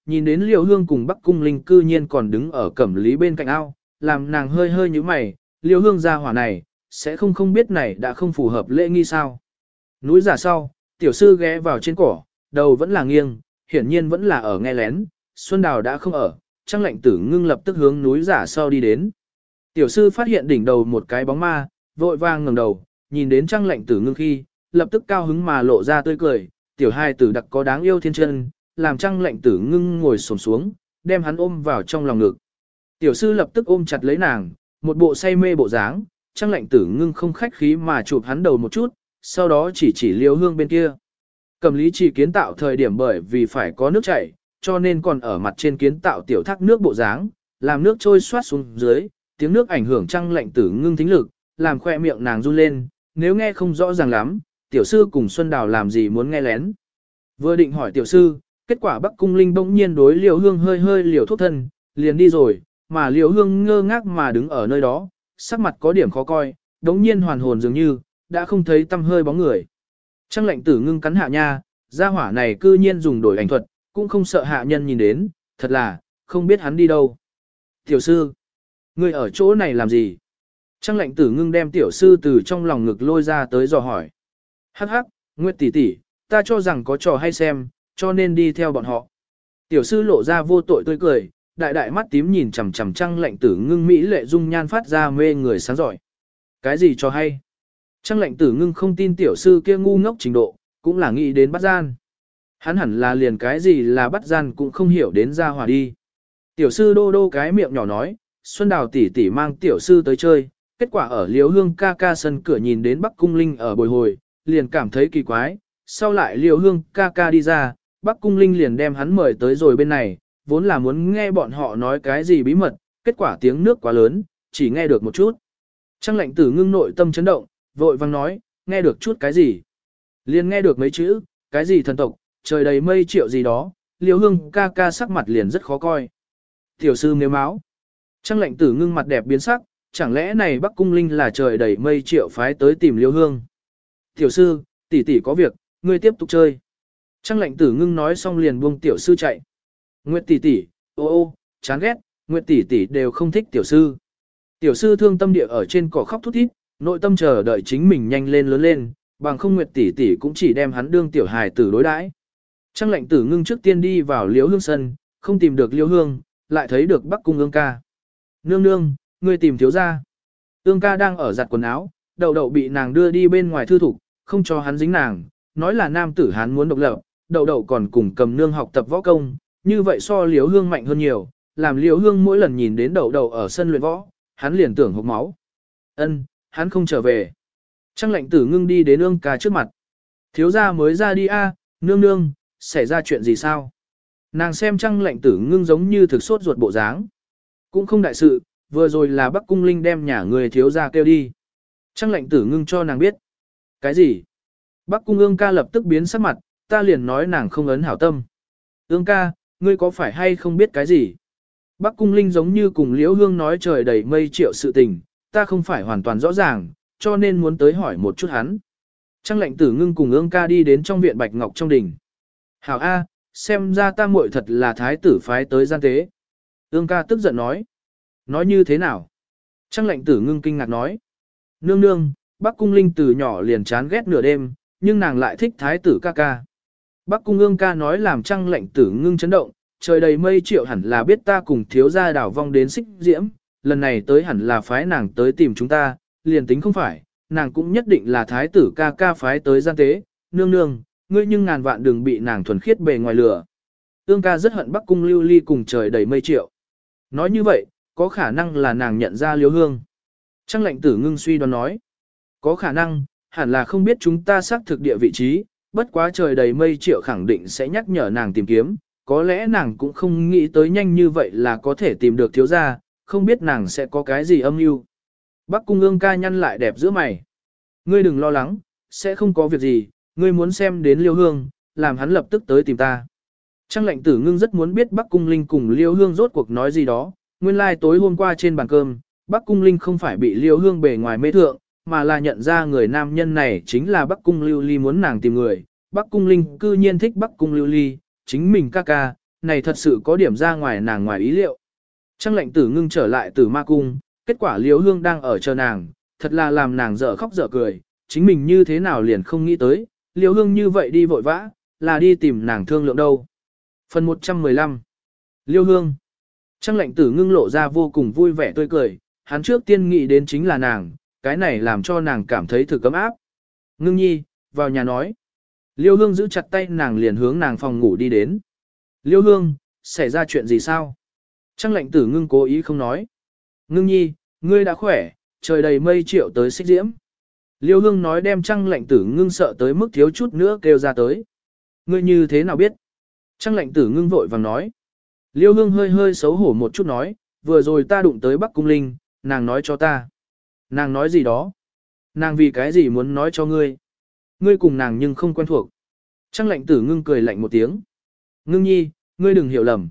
nhìn đến Liêu Hương cùng Bắc Cung Linh cư nhiên còn đứng ở Cẩm Lý bên cạnh ao, làm nàng hơi hơi như mày, Liêu Hương gia hỏa này, sẽ không biết này đã không phù hợp lễ nghi sao. Núi giả sau, tiểu sư ghé vào trên cỏ, đầu vẫn là nghiêng, hiển nhiên vẫn là ở nghe lén, Xuân Đào đã không ở, Trang Lệnh Tử Ngưng lập tức hướng núi giả sau đi đến. Tiểu sư phát hiện đỉnh đầu một cái bóng ma, vội vàng ngẩng đầu, nhìn đến Trang Lệnh Tử Ngưng khi, lập tức cao hứng mà lộ ra tươi cười, tiểu hai tử đặc có đáng yêu thiên chân, làm Trang Lệnh Tử Ngưng ngồi xổm xuống, đem hắn ôm vào trong lòng ngực. Tiểu sư lập tức ôm chặt lấy nàng, một bộ say mê bộ dáng, Trang Lệnh Tử Ngưng không khách khí mà chụp hắn đầu một chút, sau đó chỉ Liêu Hương bên kia. Cẩm Lý chỉ kiến tạo thời điểm bởi vì phải có nước chảy, cho nên còn ở mặt trên kiến tạo tiểu thác nước bộ dáng, làm nước trôi xoát xuống dưới, tiếng nước ảnh hưởng Trang Lệnh Tử Ngưng thính lực, làm khoe miệng nàng run lên, nếu nghe không rõ ràng lắm, tiểu sư cùng Xuân Đào làm gì muốn nghe lén. Vừa định hỏi tiểu sư, kết quả Bắc Cung Linh bỗng nhiên đối Liêu Hương hơi hơi liều thuốc thân, liền đi rồi, mà Liêu Hương ngơ ngác mà đứng ở nơi đó, sắc mặt có điểm khó coi, đống nhiên hoàn hồn dường như, đã không thấy tâm hơi bóng người. Trang Lệnh Tử Ngưng cắn hạ nha, gia hỏa này cư nhiên dùng đổi ảnh thuật, cũng không sợ hạ nhân nhìn đến, thật là, không biết hắn đi đâu. Tiểu sư, ngươi ở chỗ này làm gì? Trang Lệnh Tử Ngưng đem tiểu sư từ trong lòng ngực lôi ra tới dò hỏi. Hắc hắc, Nguyệt tỷ tỷ, ta cho rằng có trò hay xem, cho nên đi theo bọn họ. Tiểu sư lộ ra vô tội tươi cười, đại đại mắt tím nhìn chằm chằm Trang Lệnh Tử Ngưng mỹ lệ dung nhan phát ra mê người sáng giỏi. Cái gì cho hay? Trang Lệnh Tử Ngưng không tin tiểu sư kia ngu ngốc trình độ, cũng là nghĩ đến bắt gian. Hắn hẳn là liền cái gì là bắt gian cũng không hiểu đến ra hòa đi. Tiểu sư đô đô cái miệng nhỏ nói, Xuân Đào tỷ tỷ mang tiểu sư tới chơi, kết quả ở Liêu Hương ca ca sân cửa nhìn đến Bắc Cung Linh ở bồi hồi, liền cảm thấy kỳ quái, sau lại Liêu Hương ca ca đi ra, Bắc Cung Linh liền đem hắn mời tới rồi bên này, vốn là muốn nghe bọn họ nói cái gì bí mật, kết quả tiếng nước quá lớn, chỉ nghe được một chút. Trang Lệnh Tử Ngưng nội tâm chấn động, vội vang nói, nghe được chút cái gì? Liền nghe được mấy chữ, cái gì thần tộc, trời đầy mây triệu gì đó, Liêu Hương ca ca sắc mặt liền rất khó coi. Tiểu sư nếu máu. Trang Lệnh Tử Ngưng mặt đẹp biến sắc, chẳng lẽ này Bắc Cung Linh là trời đầy mây triệu phái tới tìm Liêu Hương. Tiểu sư, tỷ tỷ có việc, ngươi tiếp tục chơi. Trang Lệnh Tử Ngưng nói xong liền buông tiểu sư chạy. Nguyệt tỷ tỷ, ô, chán ghét, Nguyệt tỷ tỷ đều không thích tiểu sư. Tiểu sư thương tâm địa ở trên cỏ khóc thút thít, nội tâm chờ đợi chính mình nhanh lên lớn lên, bằng không Nguyệt tỷ tỷ cũng chỉ đem hắn đương tiểu hài tử đối đãi. Trang Lệnh Tử Ngưng trước tiên đi vào Liêu Hương sân, không tìm được Liêu Hương, lại thấy được Bắc Cung Ương ca. Nương nương, ngươi tìm thiếu gia. Ương ca đang ở giặt quần áo, đậu đậu bị nàng đưa đi bên ngoài thư thục, không cho hắn dính nàng, nói là nam tử hắn muốn độc lập, đậu đậu còn cùng cầm nương học tập võ công, như vậy so Liêu Hương mạnh hơn nhiều, làm Liêu Hương mỗi lần nhìn đến đậu đậu ở sân luyện võ, hắn liền tưởng hộc máu. Ân, hắn không trở về. Trang Lệnh Tử Ngưng đi đến Ương ca trước mặt. Thiếu gia mới ra đi a, nương nương, xảy ra chuyện gì sao? Nàng xem Trang Lệnh Tử Ngưng giống như thực sốt ruột bộ dáng. Cũng không đại sự, vừa rồi là Bắc Cung Linh đem nhà người thiếu gia kêu đi. Trang Lệnh Tử Ngưng cho nàng biết. Cái gì? Bắc Cung Ương ca lập tức biến sắc mặt, ta liền nói nàng không ấn hảo tâm. Ương ca, ngươi có phải hay không biết cái gì? Bắc Cung Linh giống như cùng Liễu Hương nói trời đầy mây triệu sự tình, ta không phải hoàn toàn rõ ràng, cho nên muốn tới hỏi một chút hắn. Trang Lệnh Tử Ngưng cùng Ương ca đi đến trong viện Bạch Ngọc trong đình. Hảo A, xem ra ta muội thật là thái tử phái tới gian tế. Ương ca tức giận nói. Nói như thế nào? Trang Lệnh Tử Ngưng kinh ngạc nói. Nương nương, Bắc Cung Linh từ nhỏ liền chán ghét nửa đêm, nhưng nàng lại thích thái tử ca ca. Bắc Cung Ương ca nói làm Trang Lệnh Tử Ngưng chấn động, trời đầy mây triệu hẳn là biết ta cùng thiếu gia đảo vong đến xích diễm, lần này tới hẳn là phái nàng tới tìm chúng ta, liền tính không phải, nàng cũng nhất định là thái tử ca ca phái tới gian tế, nương nương, ngươi nhưng ngàn vạn đừng bị nàng thuần khiết bề ngoài lửa. Ương ca rất hận Bắc Cung Lưu Ly cùng trời đầy mây triệu. Nói như vậy, có khả năng là nàng nhận ra Liêu Hương. Trang Lệnh Tử Ngưng suy đoán nói. Có khả năng, hẳn là không biết chúng ta xác thực địa vị trí, bất quá trời đầy mây triệu khẳng định sẽ nhắc nhở nàng tìm kiếm, có lẽ nàng cũng không nghĩ tới nhanh như vậy là có thể tìm được thiếu gia, không biết nàng sẽ có cái gì âm mưu. Bắc Cung Ương ca nhăn lại đẹp giữa mày. Ngươi đừng lo lắng, sẽ không có việc gì, ngươi muốn xem đến Liêu Hương, làm hắn lập tức tới tìm ta. Trang Lệnh Tử Ngưng rất muốn biết Bắc Cung Linh cùng Liêu Hương rốt cuộc nói gì đó, nguyên lai tối hôm qua trên bàn cơm, Bắc Cung Linh không phải bị Liêu Hương bề ngoài mê thượng, mà là nhận ra người nam nhân này chính là Bắc Cung Lưu Ly muốn nàng tìm người. Bắc Cung Linh cư nhiên thích Bắc Cung Lưu Ly, chính mình ca ca, này thật sự có điểm ra ngoài nàng ngoài ý liệu. Trăng lệnh tử ngưng trở lại từ ma cung, kết quả Liễu Hương đang ở chờ nàng, thật là làm nàng dở khóc dở cười, chính mình như thế nào liền không nghĩ tới, Liễu Hương như vậy đi vội vã, là đi tìm nàng thương lượng đâu. Phần 115 Liễu Hương Trăng lệnh tử ngưng lộ ra vô cùng vui vẻ tươi cười, hắn trước tiên nghĩ đến chính là nàng, cái này làm cho nàng cảm thấy thực cấm áp. Ngưng nhi, vào nhà nói. Liễu Hương giữ chặt tay nàng liền hướng nàng phòng ngủ đi đến. Liễu Hương, xảy ra chuyện gì sao? Trăng lệnh tử ngưng cố ý không nói. Ngưng nhi, ngươi đã khỏe, trời đầy mây triệu tới xích diễm. Liễu Hương nói đem trăng lệnh tử ngưng sợ tới mức thiếu chút nữa kêu ra tới. Ngươi như thế nào biết? Trăng lệnh tử ngưng vội vàng nói. Liễu Hương hơi hơi xấu hổ một chút nói, vừa rồi ta đụng tới Bắc Cung Linh, nàng nói cho ta. Nàng nói gì đó? Nàng vì cái gì muốn nói cho ngươi? Ngươi cùng nàng nhưng không quen thuộc. Trăng lệnh tử ngưng cười lạnh một tiếng. Ngưng nhi, ngươi đừng hiểu lầm,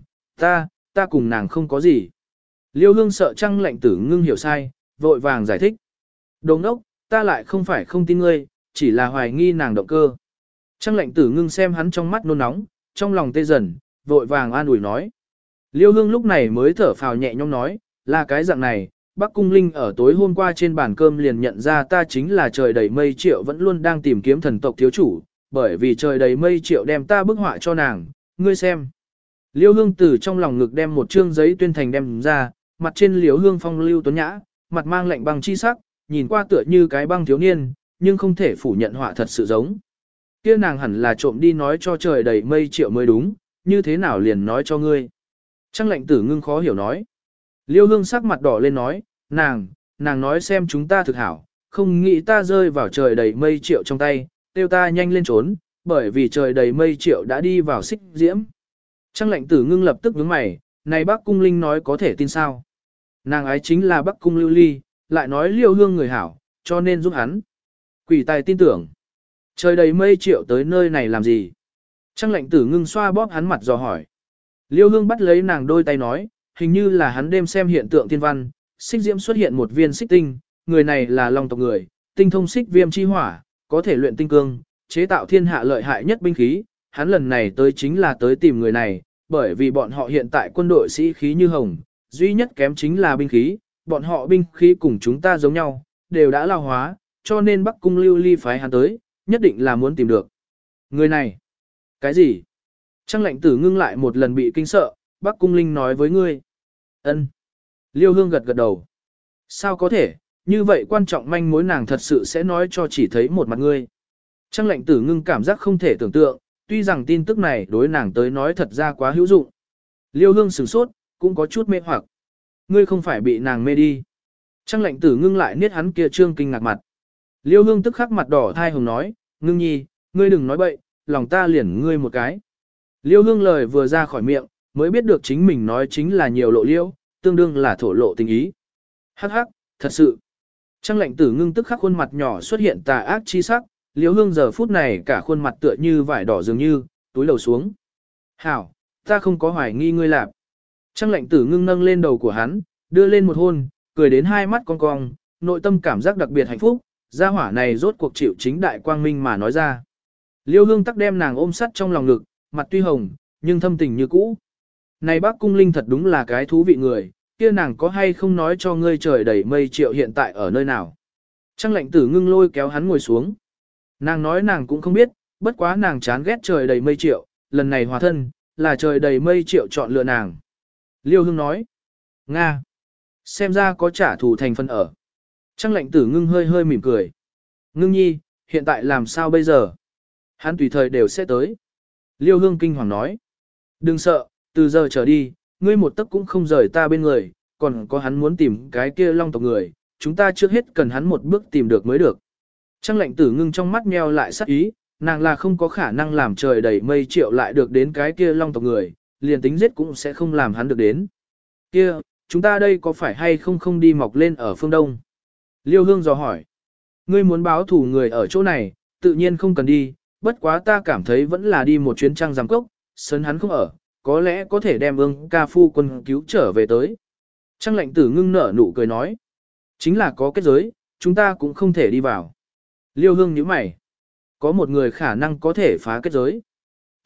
ta cùng nàng không có gì. Liễu Hương sợ trăng lệnh tử ngưng hiểu sai, vội vàng giải thích. Đồ ngốc, ta lại không phải không tin ngươi, chỉ là hoài nghi nàng động cơ. Trăng lệnh tử ngưng xem hắn trong mắt nôn nóng, trong lòng tê dần, vội vàng an ủi nói. Liễu Hương lúc này mới thở phào nhẹ nhõm nói, là cái dạng này, Bắc Cung Linh ở tối hôm qua trên bàn cơm liền nhận ra ta chính là trời đầy mây triệu vẫn luôn đang tìm kiếm thần tộc thiếu chủ, bởi vì trời đầy mây triệu đem ta bức họa cho nàng, ngươi xem. Liễu Hương từ trong lòng ngực đem một trương giấy tuyên thành đem ra, mặt trên Liễu Hương phong lưu tuấn nhã, mặt mang lạnh băng chi sắc, nhìn qua tựa như cái băng thiếu niên, nhưng không thể phủ nhận họa thật sự giống. Kia nàng hẳn là trộm đi nói cho trời đầy mây triệu mới đúng, như thế nào liền nói cho ngươi. Trăng lệnh tử ngưng khó hiểu nói. Liễu Hương sắc mặt đỏ lên nói, nàng nói xem chúng ta thực hảo, không nghĩ ta rơi vào trời đầy mây triệu trong tay, tiêu ta nhanh lên trốn, bởi vì trời đầy mây triệu đã đi vào xích diễm. Trăng lệnh tử ngưng lập tức nhướng mày, này Bắc Cung Linh nói có thể tin sao? Nàng ái chính là Bắc Cung Lưu Ly, lại nói Liễu Hương người hảo, cho nên giúp hắn. Quỷ tài tin tưởng. Trời đầy mây triệu tới nơi này làm gì? Trăng lệnh tử ngưng xoa bóp hắn mặt dò hỏi. Liễu Hương bắt lấy nàng đôi tay nói, hình như là hắn đêm xem hiện tượng thiên văn, xích diễm xuất hiện một viên xích tinh, người này là long tộc người, tinh thông xích viêm chi hỏa, có thể luyện tinh cương, chế tạo thiên hạ lợi hại nhất binh khí, hắn lần này tới chính là tới tìm người này, bởi vì bọn họ hiện tại quân đội sĩ khí như hồng, duy nhất kém chính là binh khí, bọn họ binh khí cùng chúng ta giống nhau, đều đã lao hóa, cho nên Bắc Cung Lưu Ly phái hắn tới, nhất định là muốn tìm được. Người này, cái gì? Trăng lệnh tử ngưng lại một lần bị kinh sợ, Bắc Cung Linh nói với ngươi. Ân. Liễu Hương gật gật đầu. Sao có thể, như vậy quan trọng manh mối nàng thật sự sẽ nói cho chỉ thấy một mặt ngươi. Trăng lệnh tử ngưng cảm giác không thể tưởng tượng, tuy rằng tin tức này đối nàng tới nói thật ra quá hữu dụng. Liễu Hương sửng sốt, cũng có chút mê hoặc. Ngươi không phải bị nàng mê đi. Trăng lệnh tử ngưng lại niết hắn kia trương kinh ngạc mặt. Liễu Hương tức khắc mặt đỏ thai hồng nói, ngưng nhi, ngươi đừng nói bậy, lòng ta liền ngươi một cái. Liễu Hương lời vừa ra khỏi miệng, mới biết được chính mình nói chính là nhiều lộ liễu, tương đương là thổ lộ tình ý. Hắc hắc, thật sự. Trăng lệnh tử ngưng tức khắc khuôn mặt nhỏ xuất hiện tà ác chi sắc, Liễu Hương giờ phút này cả khuôn mặt tựa như vải đỏ dường như, túi lầu xuống. Hảo, ta không có hoài nghi ngươi lạp. Trăng lệnh tử ngưng nâng lên đầu của hắn, đưa lên một hôn, cười đến hai mắt cong cong, nội tâm cảm giác đặc biệt hạnh phúc, gia hỏa này rốt cuộc chịu chính đại quang minh mà nói ra. Liễu Hương tắc đem nàng ôm sắt trong lòng ngực, mặt tuy hồng, nhưng thâm tình như cũ. Này Bắc Cung Linh thật đúng là cái thú vị người, kia nàng có hay không nói cho ngươi trời đầy mây triệu hiện tại ở nơi nào. Trăng lệnh tử ngưng lôi kéo hắn ngồi xuống. Nàng nói nàng cũng không biết, bất quá nàng chán ghét trời đầy mây triệu, lần này hòa thân, là trời đầy mây triệu chọn lựa nàng. Liễu Hương nói, Nga, xem ra có trả thù thành phân ở. Trăng lệnh tử ngưng hơi hơi mỉm cười. Ngưng nhi, hiện tại làm sao bây giờ? Hắn tùy thời đều sẽ tới. Liễu Hương kinh hoàng nói, đừng sợ, từ giờ trở đi, ngươi một tấc cũng không rời ta bên người, còn có hắn muốn tìm cái kia long tộc người, chúng ta trước hết cần hắn một bước tìm được mới được. Trăng lệnh tử ngưng trong mắt meo lại sắc ý, nàng là không có khả năng làm trời đầy mây triệu lại được đến cái kia long tộc người, liền tính giết cũng sẽ không làm hắn được đến. Kia, chúng ta đây có phải hay không đi mọc lên ở phương Đông? Liễu Hương dò hỏi. Ngươi muốn báo thủ người ở chỗ này, tự nhiên không cần đi, bất quá ta cảm thấy vẫn là đi một chuyến trăng giám cốc, sân hắn không ở, có lẽ có thể đem ương ca phu quân cứu trở về tới. Trăng lệnh tử ngưng nở nụ cười nói. Chính là có kết giới, chúng ta cũng không thể đi vào. Liễu Hương nhíu mày. Có một người khả năng có thể phá kết giới.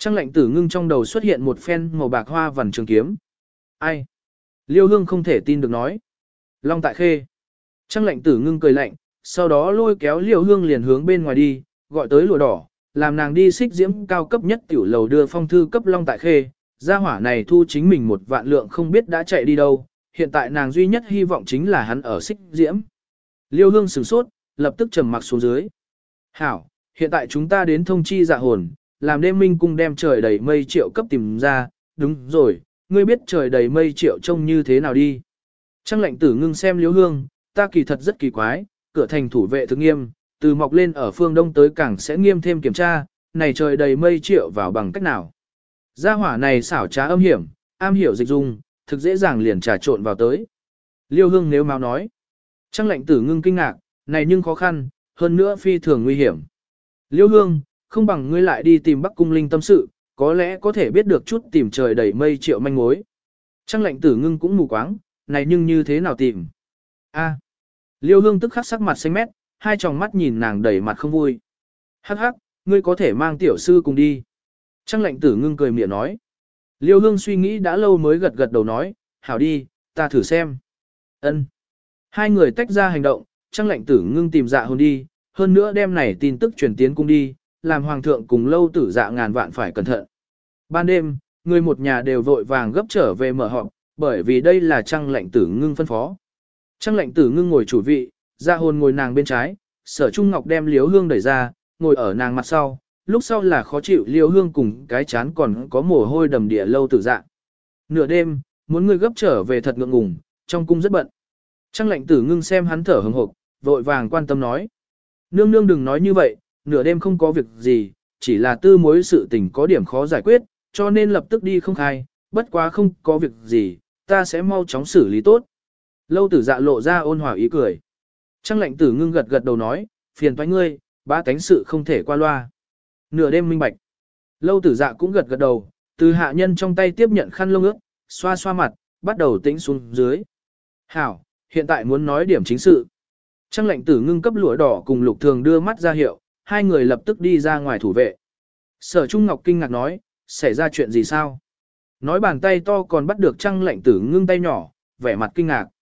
Trang lệnh tử ngưng trong đầu xuất hiện một phen màu bạc hoa vằn trường kiếm. Ai? Liêu Hương không thể tin được nói. Long Tại Khê. Trang lệnh tử ngưng cười lạnh, sau đó lôi kéo Liêu Hương liền hướng bên ngoài đi, gọi tới lụa đỏ, làm nàng đi xích diễm cao cấp nhất tiểu lầu đưa phong thư cấp Long Tại Khê. Gia hỏa này thu chính mình 1 vạn lượng không biết đã chạy đi đâu, hiện tại nàng duy nhất hy vọng chính là hắn ở xích diễm. Liêu Hương sửng sốt, lập tức trầm mặc xuống dưới. Hảo, hiện tại chúng ta đến thông chi Dạ Hồn, làm đêm minh cung đem trời đầy mây triệu cấp tìm ra, đúng rồi, ngươi biết trời đầy mây triệu trông như thế nào đi. Trang lệnh tử ngưng xem Liêu Hương, ta kỳ thật rất kỳ quái, cửa thành thủ vệ thực nghiêm, từ mọc lên ở phương đông tới cảng sẽ nghiêm thêm kiểm tra, này trời đầy mây triệu vào bằng cách nào. Gia hỏa này xảo trá âm hiểm, am hiểu dịch dung, thực dễ dàng liền trà trộn vào tới. Liêu Hương nếu mau nói. Trang lệnh tử ngưng kinh ngạc, này nhưng khó khăn, hơn nữa phi thường nguy hiểm. Liêu Hương, không bằng ngươi lại đi tìm Bắc Cung Linh tâm sự, có lẽ có thể biết được chút tìm trời đầy mây triệu manh mối. Trang lệnh tử ngưng cũng mù quáng, này nhưng như thế nào tìm? A. Liêu Hương tức khắc sắc mặt xanh mét, hai tròng mắt nhìn nàng đầy mặt không vui. Hắc hắc, ngươi có thể mang tiểu sư cùng đi. Trang lệnh tử ngưng cười miệng nói. Liêu Hương suy nghĩ đã lâu mới gật gật đầu nói, hảo đi, ta thử xem. Ân. Hai người tách ra hành động, Trang lệnh tử ngưng tìm Dạ Hồn đi, hơn nữa đem này tin tức truyền tiến cung đi, làm hoàng thượng cùng Lâu Tử Dạ ngàn vạn phải cẩn thận. Ban đêm, người một nhà đều vội vàng gấp trở về mở họp, bởi vì đây là Trang lệnh tử ngưng phân phó. Trang lệnh tử ngưng ngồi chủ vị, Dạ Hồn ngồi nàng bên trái, Sở Trung Ngọc đem Liêu Hương đẩy ra, ngồi ở nàng mặt sau, lúc sau là khó chịu Liêu Hương cùng cái chán còn có mồ hôi đầm địa Lâu Tử Dạ. Nửa đêm, muốn người gấp trở về thật ngượng ngùng, trong cung rất bận. Trang lệnh tử ngưng xem hắn thở hừng hực, vội vàng quan tâm nói. Nương nương đừng nói như vậy, nửa đêm không có việc gì, chỉ là tư mối sự tình có điểm khó giải quyết, cho nên lập tức đi không khai, bất quá không có việc gì, ta sẽ mau chóng xử lý tốt. Lâu Tử Dạ lộ ra ôn hòa ý cười. Trang lệnh tử ngưng gật gật đầu nói, phiền toái ngươi, bá tánh sự không thể qua loa. Nửa đêm minh bạch. Lâu Tử Dạ cũng gật gật đầu, từ hạ nhân trong tay tiếp nhận khăn lông ướt, xoa xoa mặt, bắt đầu tĩnh xuống dưới. Hảo, hiện tại muốn nói điểm chính sự. Trang lệnh tử ngưng cấp lụa đỏ cùng Lục Thường đưa mắt ra hiệu, hai người lập tức đi ra ngoài thủ vệ. Sở Trung Ngọc kinh ngạc nói, xảy ra chuyện gì sao? Nói bàn tay to còn bắt được Trang lệnh tử ngưng tay nhỏ, vẻ mặt kinh ngạc.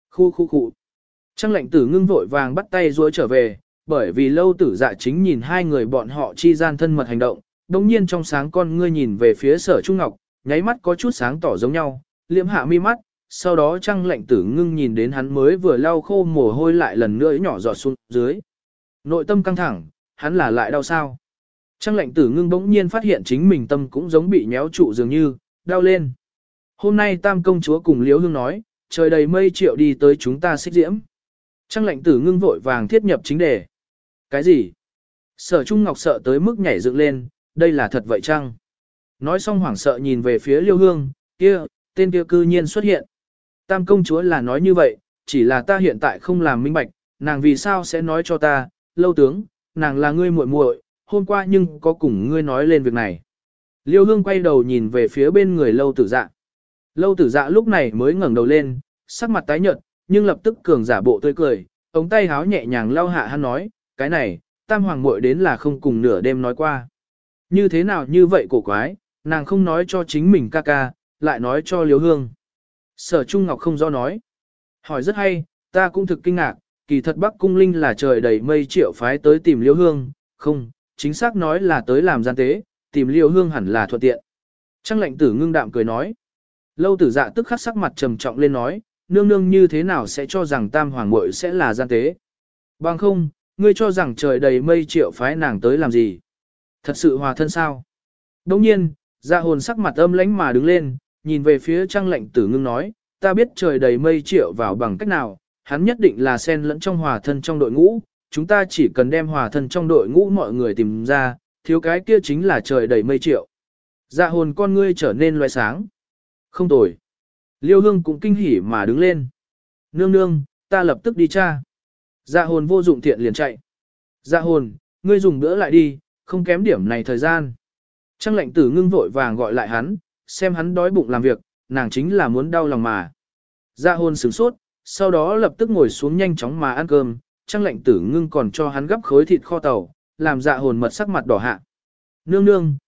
Khu. Trang lệnh tử ngưng vội vàng bắt tay duỗi trở về, bởi vì Lâu Tử Dạ chính nhìn hai người bọn họ chi gian thân mật hành động, đồng nhiên trong sáng con ngươi nhìn về phía Sở Trung Ngọc, nháy mắt có chút sáng tỏ giống nhau, liễm hạ mi mắt, sau đó Trang lệnh tử ngưng nhìn đến hắn mới vừa lau khô mồ hôi lại lần nữa nhỏ giọt xuống dưới. Nội tâm căng thẳng, hắn là lại đau sao? Trang lệnh tử ngưng bỗng nhiên phát hiện chính mình tâm cũng giống bị nhéo trụ dường như, đau lên. Hôm nay Tam công chúa cùng Liễu Hương nói, trời đầy mây triệu đi tới chúng ta xích diễm. Trang lệnh tử ngưng vội vàng thiết nhập chính đề. Cái gì? Sở Trung Ngọc sợ tới mức nhảy dựng lên, đây là thật vậy chăng? Nói xong hoảng sợ nhìn về phía Liêu Hương, kia, tên kia cư nhiên xuất hiện. Tam công chúa là nói như vậy, chỉ là ta hiện tại không làm minh bạch, nàng vì sao sẽ nói cho ta, Lâu tướng, nàng là ngươi muội muội, hôm qua nhưng có cùng ngươi nói lên việc này. Liêu Hương quay đầu nhìn về phía bên người Lâu Tử Dạ. Lâu Tử Dạ lúc này mới ngẩng đầu lên, sắc mặt tái nhợt, nhưng lập tức cường giả bộ tươi cười, ống tay háo nhẹ nhàng lau hạ hắn nói, cái này, Tam hoàng muội đến là không cùng nửa đêm nói qua. Như thế nào như vậy cổ quái, nàng không nói cho chính mình ca ca, lại nói cho Liêu Hương. Sở Trung Ngọc không rõ nói. Hỏi rất hay, ta cũng thực kinh ngạc, kỳ thật Bắc Cung Linh là trời đầy mây triệu phái tới tìm Liêu Hương, không, chính xác nói là tới làm gian tế, tìm Liêu Hương hẳn là thuận tiện. Trang lệnh tử ngưng đạm cười nói. Lâu Tử Dạ tức khắc sắc mặt trầm trọng lên nói, nương nương như thế nào sẽ cho rằng Tam hoàng muội sẽ là gian tế. Bằng không, ngươi cho rằng trời đầy mây triệu phái nàng tới làm gì? Thật sự hòa thân sao? Đồng nhiên, Dạ Hồn sắc mặt âm lãnh mà đứng lên, nhìn về phía Trang lệnh tử ngưng nói, ta biết trời đầy mây triệu vào bằng cách nào, hắn nhất định là xen lẫn trong hòa thân trong đội ngũ, chúng ta chỉ cần đem hòa thân trong đội ngũ mọi người tìm ra, thiếu cái kia chính là trời đầy mây triệu. Dạ Hồn con ngươi trở nên loé sáng. Không tồi. Liêu Hương cũng kinh hỉ mà đứng lên. Nương nương, ta lập tức đi tra. Dạ Hồn vô dụng thiện liền chạy. Dạ Hồn, ngươi dùng bữa lại đi, không kém điểm này thời gian. Trang lệnh tử ngưng vội vàng gọi lại hắn, xem hắn đói bụng làm việc, nàng chính là muốn đau lòng mà. Dạ Hồn sửng sốt, sau đó lập tức ngồi xuống nhanh chóng mà ăn cơm, Trang lệnh tử ngưng còn cho hắn gấp khối thịt kho tàu, làm Dạ Hồn mật sắc mặt đỏ hạ. Nương nương,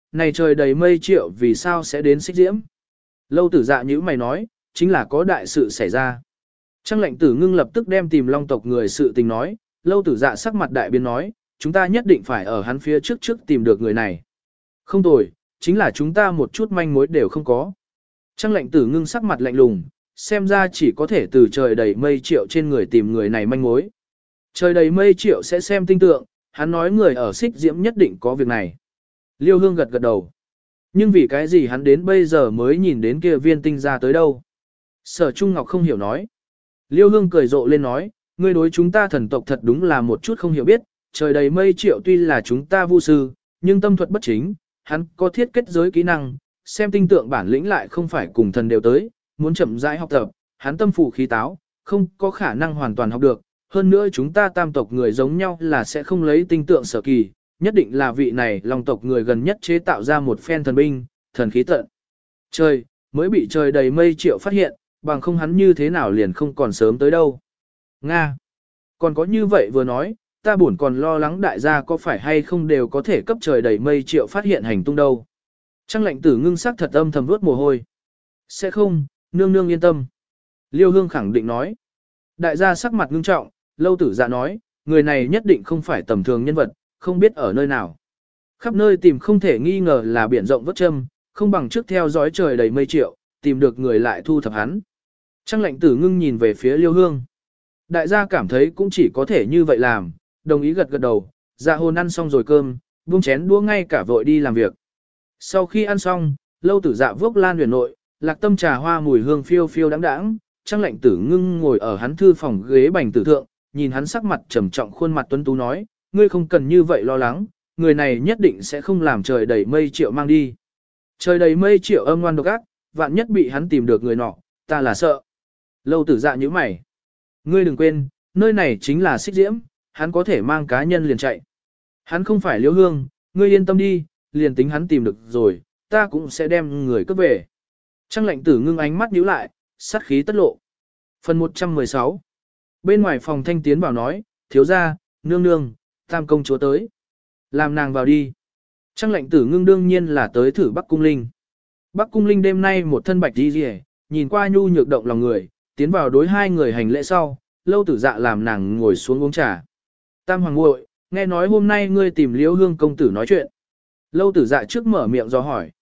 này trời đầy mây triệu vì sao sẽ đến xích diễm. Lâu tử dạ như mày nói, chính là có đại sự xảy ra. Trang lệnh tử ngưng lập tức đem tìm long tộc người sự tình nói, lâu tử dạ sắc mặt đại biến nói, chúng ta nhất định phải ở hắn phía trước tìm được người này. Không tồi, chính là chúng ta một chút manh mối đều không có. Trang lệnh tử ngưng sắc mặt lạnh lùng, xem ra chỉ có thể từ trời đầy mây triệu trên người tìm người này manh mối. Trời đầy mây triệu sẽ xem tinh tượng, hắn nói người ở xích diễm nhất định có việc này. Liêu Hương gật gật đầu. Nhưng vì cái gì hắn đến bây giờ mới nhìn đến kia viên tinh ra tới đâu? Sở Trung Ngọc không hiểu nói. Liêu Hương cười rộ lên nói, ngươi đối chúng ta thần tộc thật đúng là một chút không hiểu biết, trời đầy mây triệu tuy là chúng ta vu sư, nhưng tâm thuật bất chính, hắn có thiết kết giới kỹ năng, xem tinh tượng bản lĩnh lại không phải cùng thần đều tới, muốn chậm rãi học tập, hắn tâm phủ khí táo, không có khả năng hoàn toàn học được. Hơn nữa chúng ta tam tộc người giống nhau là sẽ không lấy tinh tượng sở kỳ, nhất định là vị này long tộc người gần nhất chế tạo ra một phen thần binh, thần khí tận. Trời, mới bị trời đầy mây triệu phát hiện, bằng không hắn như thế nào liền không còn sớm tới đâu. Nga! Còn có như vậy vừa nói, ta buồn còn lo lắng đại gia có phải hay không đều có thể cấp trời đầy mây triệu phát hiện hành tung đâu. Trang lệnh tử ngưng sắc thật âm thầm vuốt mồ hôi. Sẽ không, nương nương yên tâm. Liêu Hương khẳng định nói. Đại gia sắc mặt ngưng trọng, lâu tử dạ nói, người này nhất định không phải tầm thường nhân vật, không biết ở nơi nào. Khắp nơi tìm không thể nghi ngờ là biển rộng vất châm, không bằng trước theo dõi trời đầy mây triệu, tìm được người lại thu thập hắn. Trang lệnh tử ngưng nhìn về phía Liêu Hương. Đại gia cảm thấy cũng chỉ có thể như vậy làm, đồng ý gật gật đầu, dạ hồn ăn xong rồi cơm, buông chén đũa ngay cả vội đi làm việc. Sau khi ăn xong, lâu tử dạ vốc lan huyền nội, lạc tâm trà hoa mùi hương phiêu phiêu đáng đáng, Trang lệnh tử ngưng ngồi ở hắn thư phòng ghế bành tử thượng, nhìn hắn sắc mặt trầm trọng khuôn mặt tuấn tú nói, ngươi không cần như vậy lo lắng, người này nhất định sẽ không làm trời đầy mây triệu mang đi. Trời đầy mây triệu âm ngoan độc ác, vạn nhất bị hắn tìm được người nọ, ta là sợ. Lâu tử dạ như mày. Ngươi đừng quên, nơi này chính là xích diễm, hắn có thể mang cá nhân liền chạy. Hắn không phải Liễu Hương, ngươi yên tâm đi, liền tính hắn tìm được rồi, ta cũng sẽ đem người cướp về. Trang lệnh tử ngưng ánh mắt nhíu lại, sát khí tất lộ. Phần 116. Bên ngoài phòng thanh tiến vào nói, thiếu gia, nương nương, tam công chúa tới. Làm nàng vào đi. Trang lệnh tử ngưng đương nhiên là tới thử Bắc Cung Linh. Bắc Cung Linh đêm nay một thân bạch đi rìa, nhìn qua nhu nhược động lòng người, tiến vào đối hai người hành lễ sau, lâu tử dạ làm nàng ngồi xuống uống trà. Tam hoàng muội, nghe nói hôm nay ngươi tìm Liễu Hương công tử nói chuyện. Lâu tử dạ trước mở miệng do hỏi,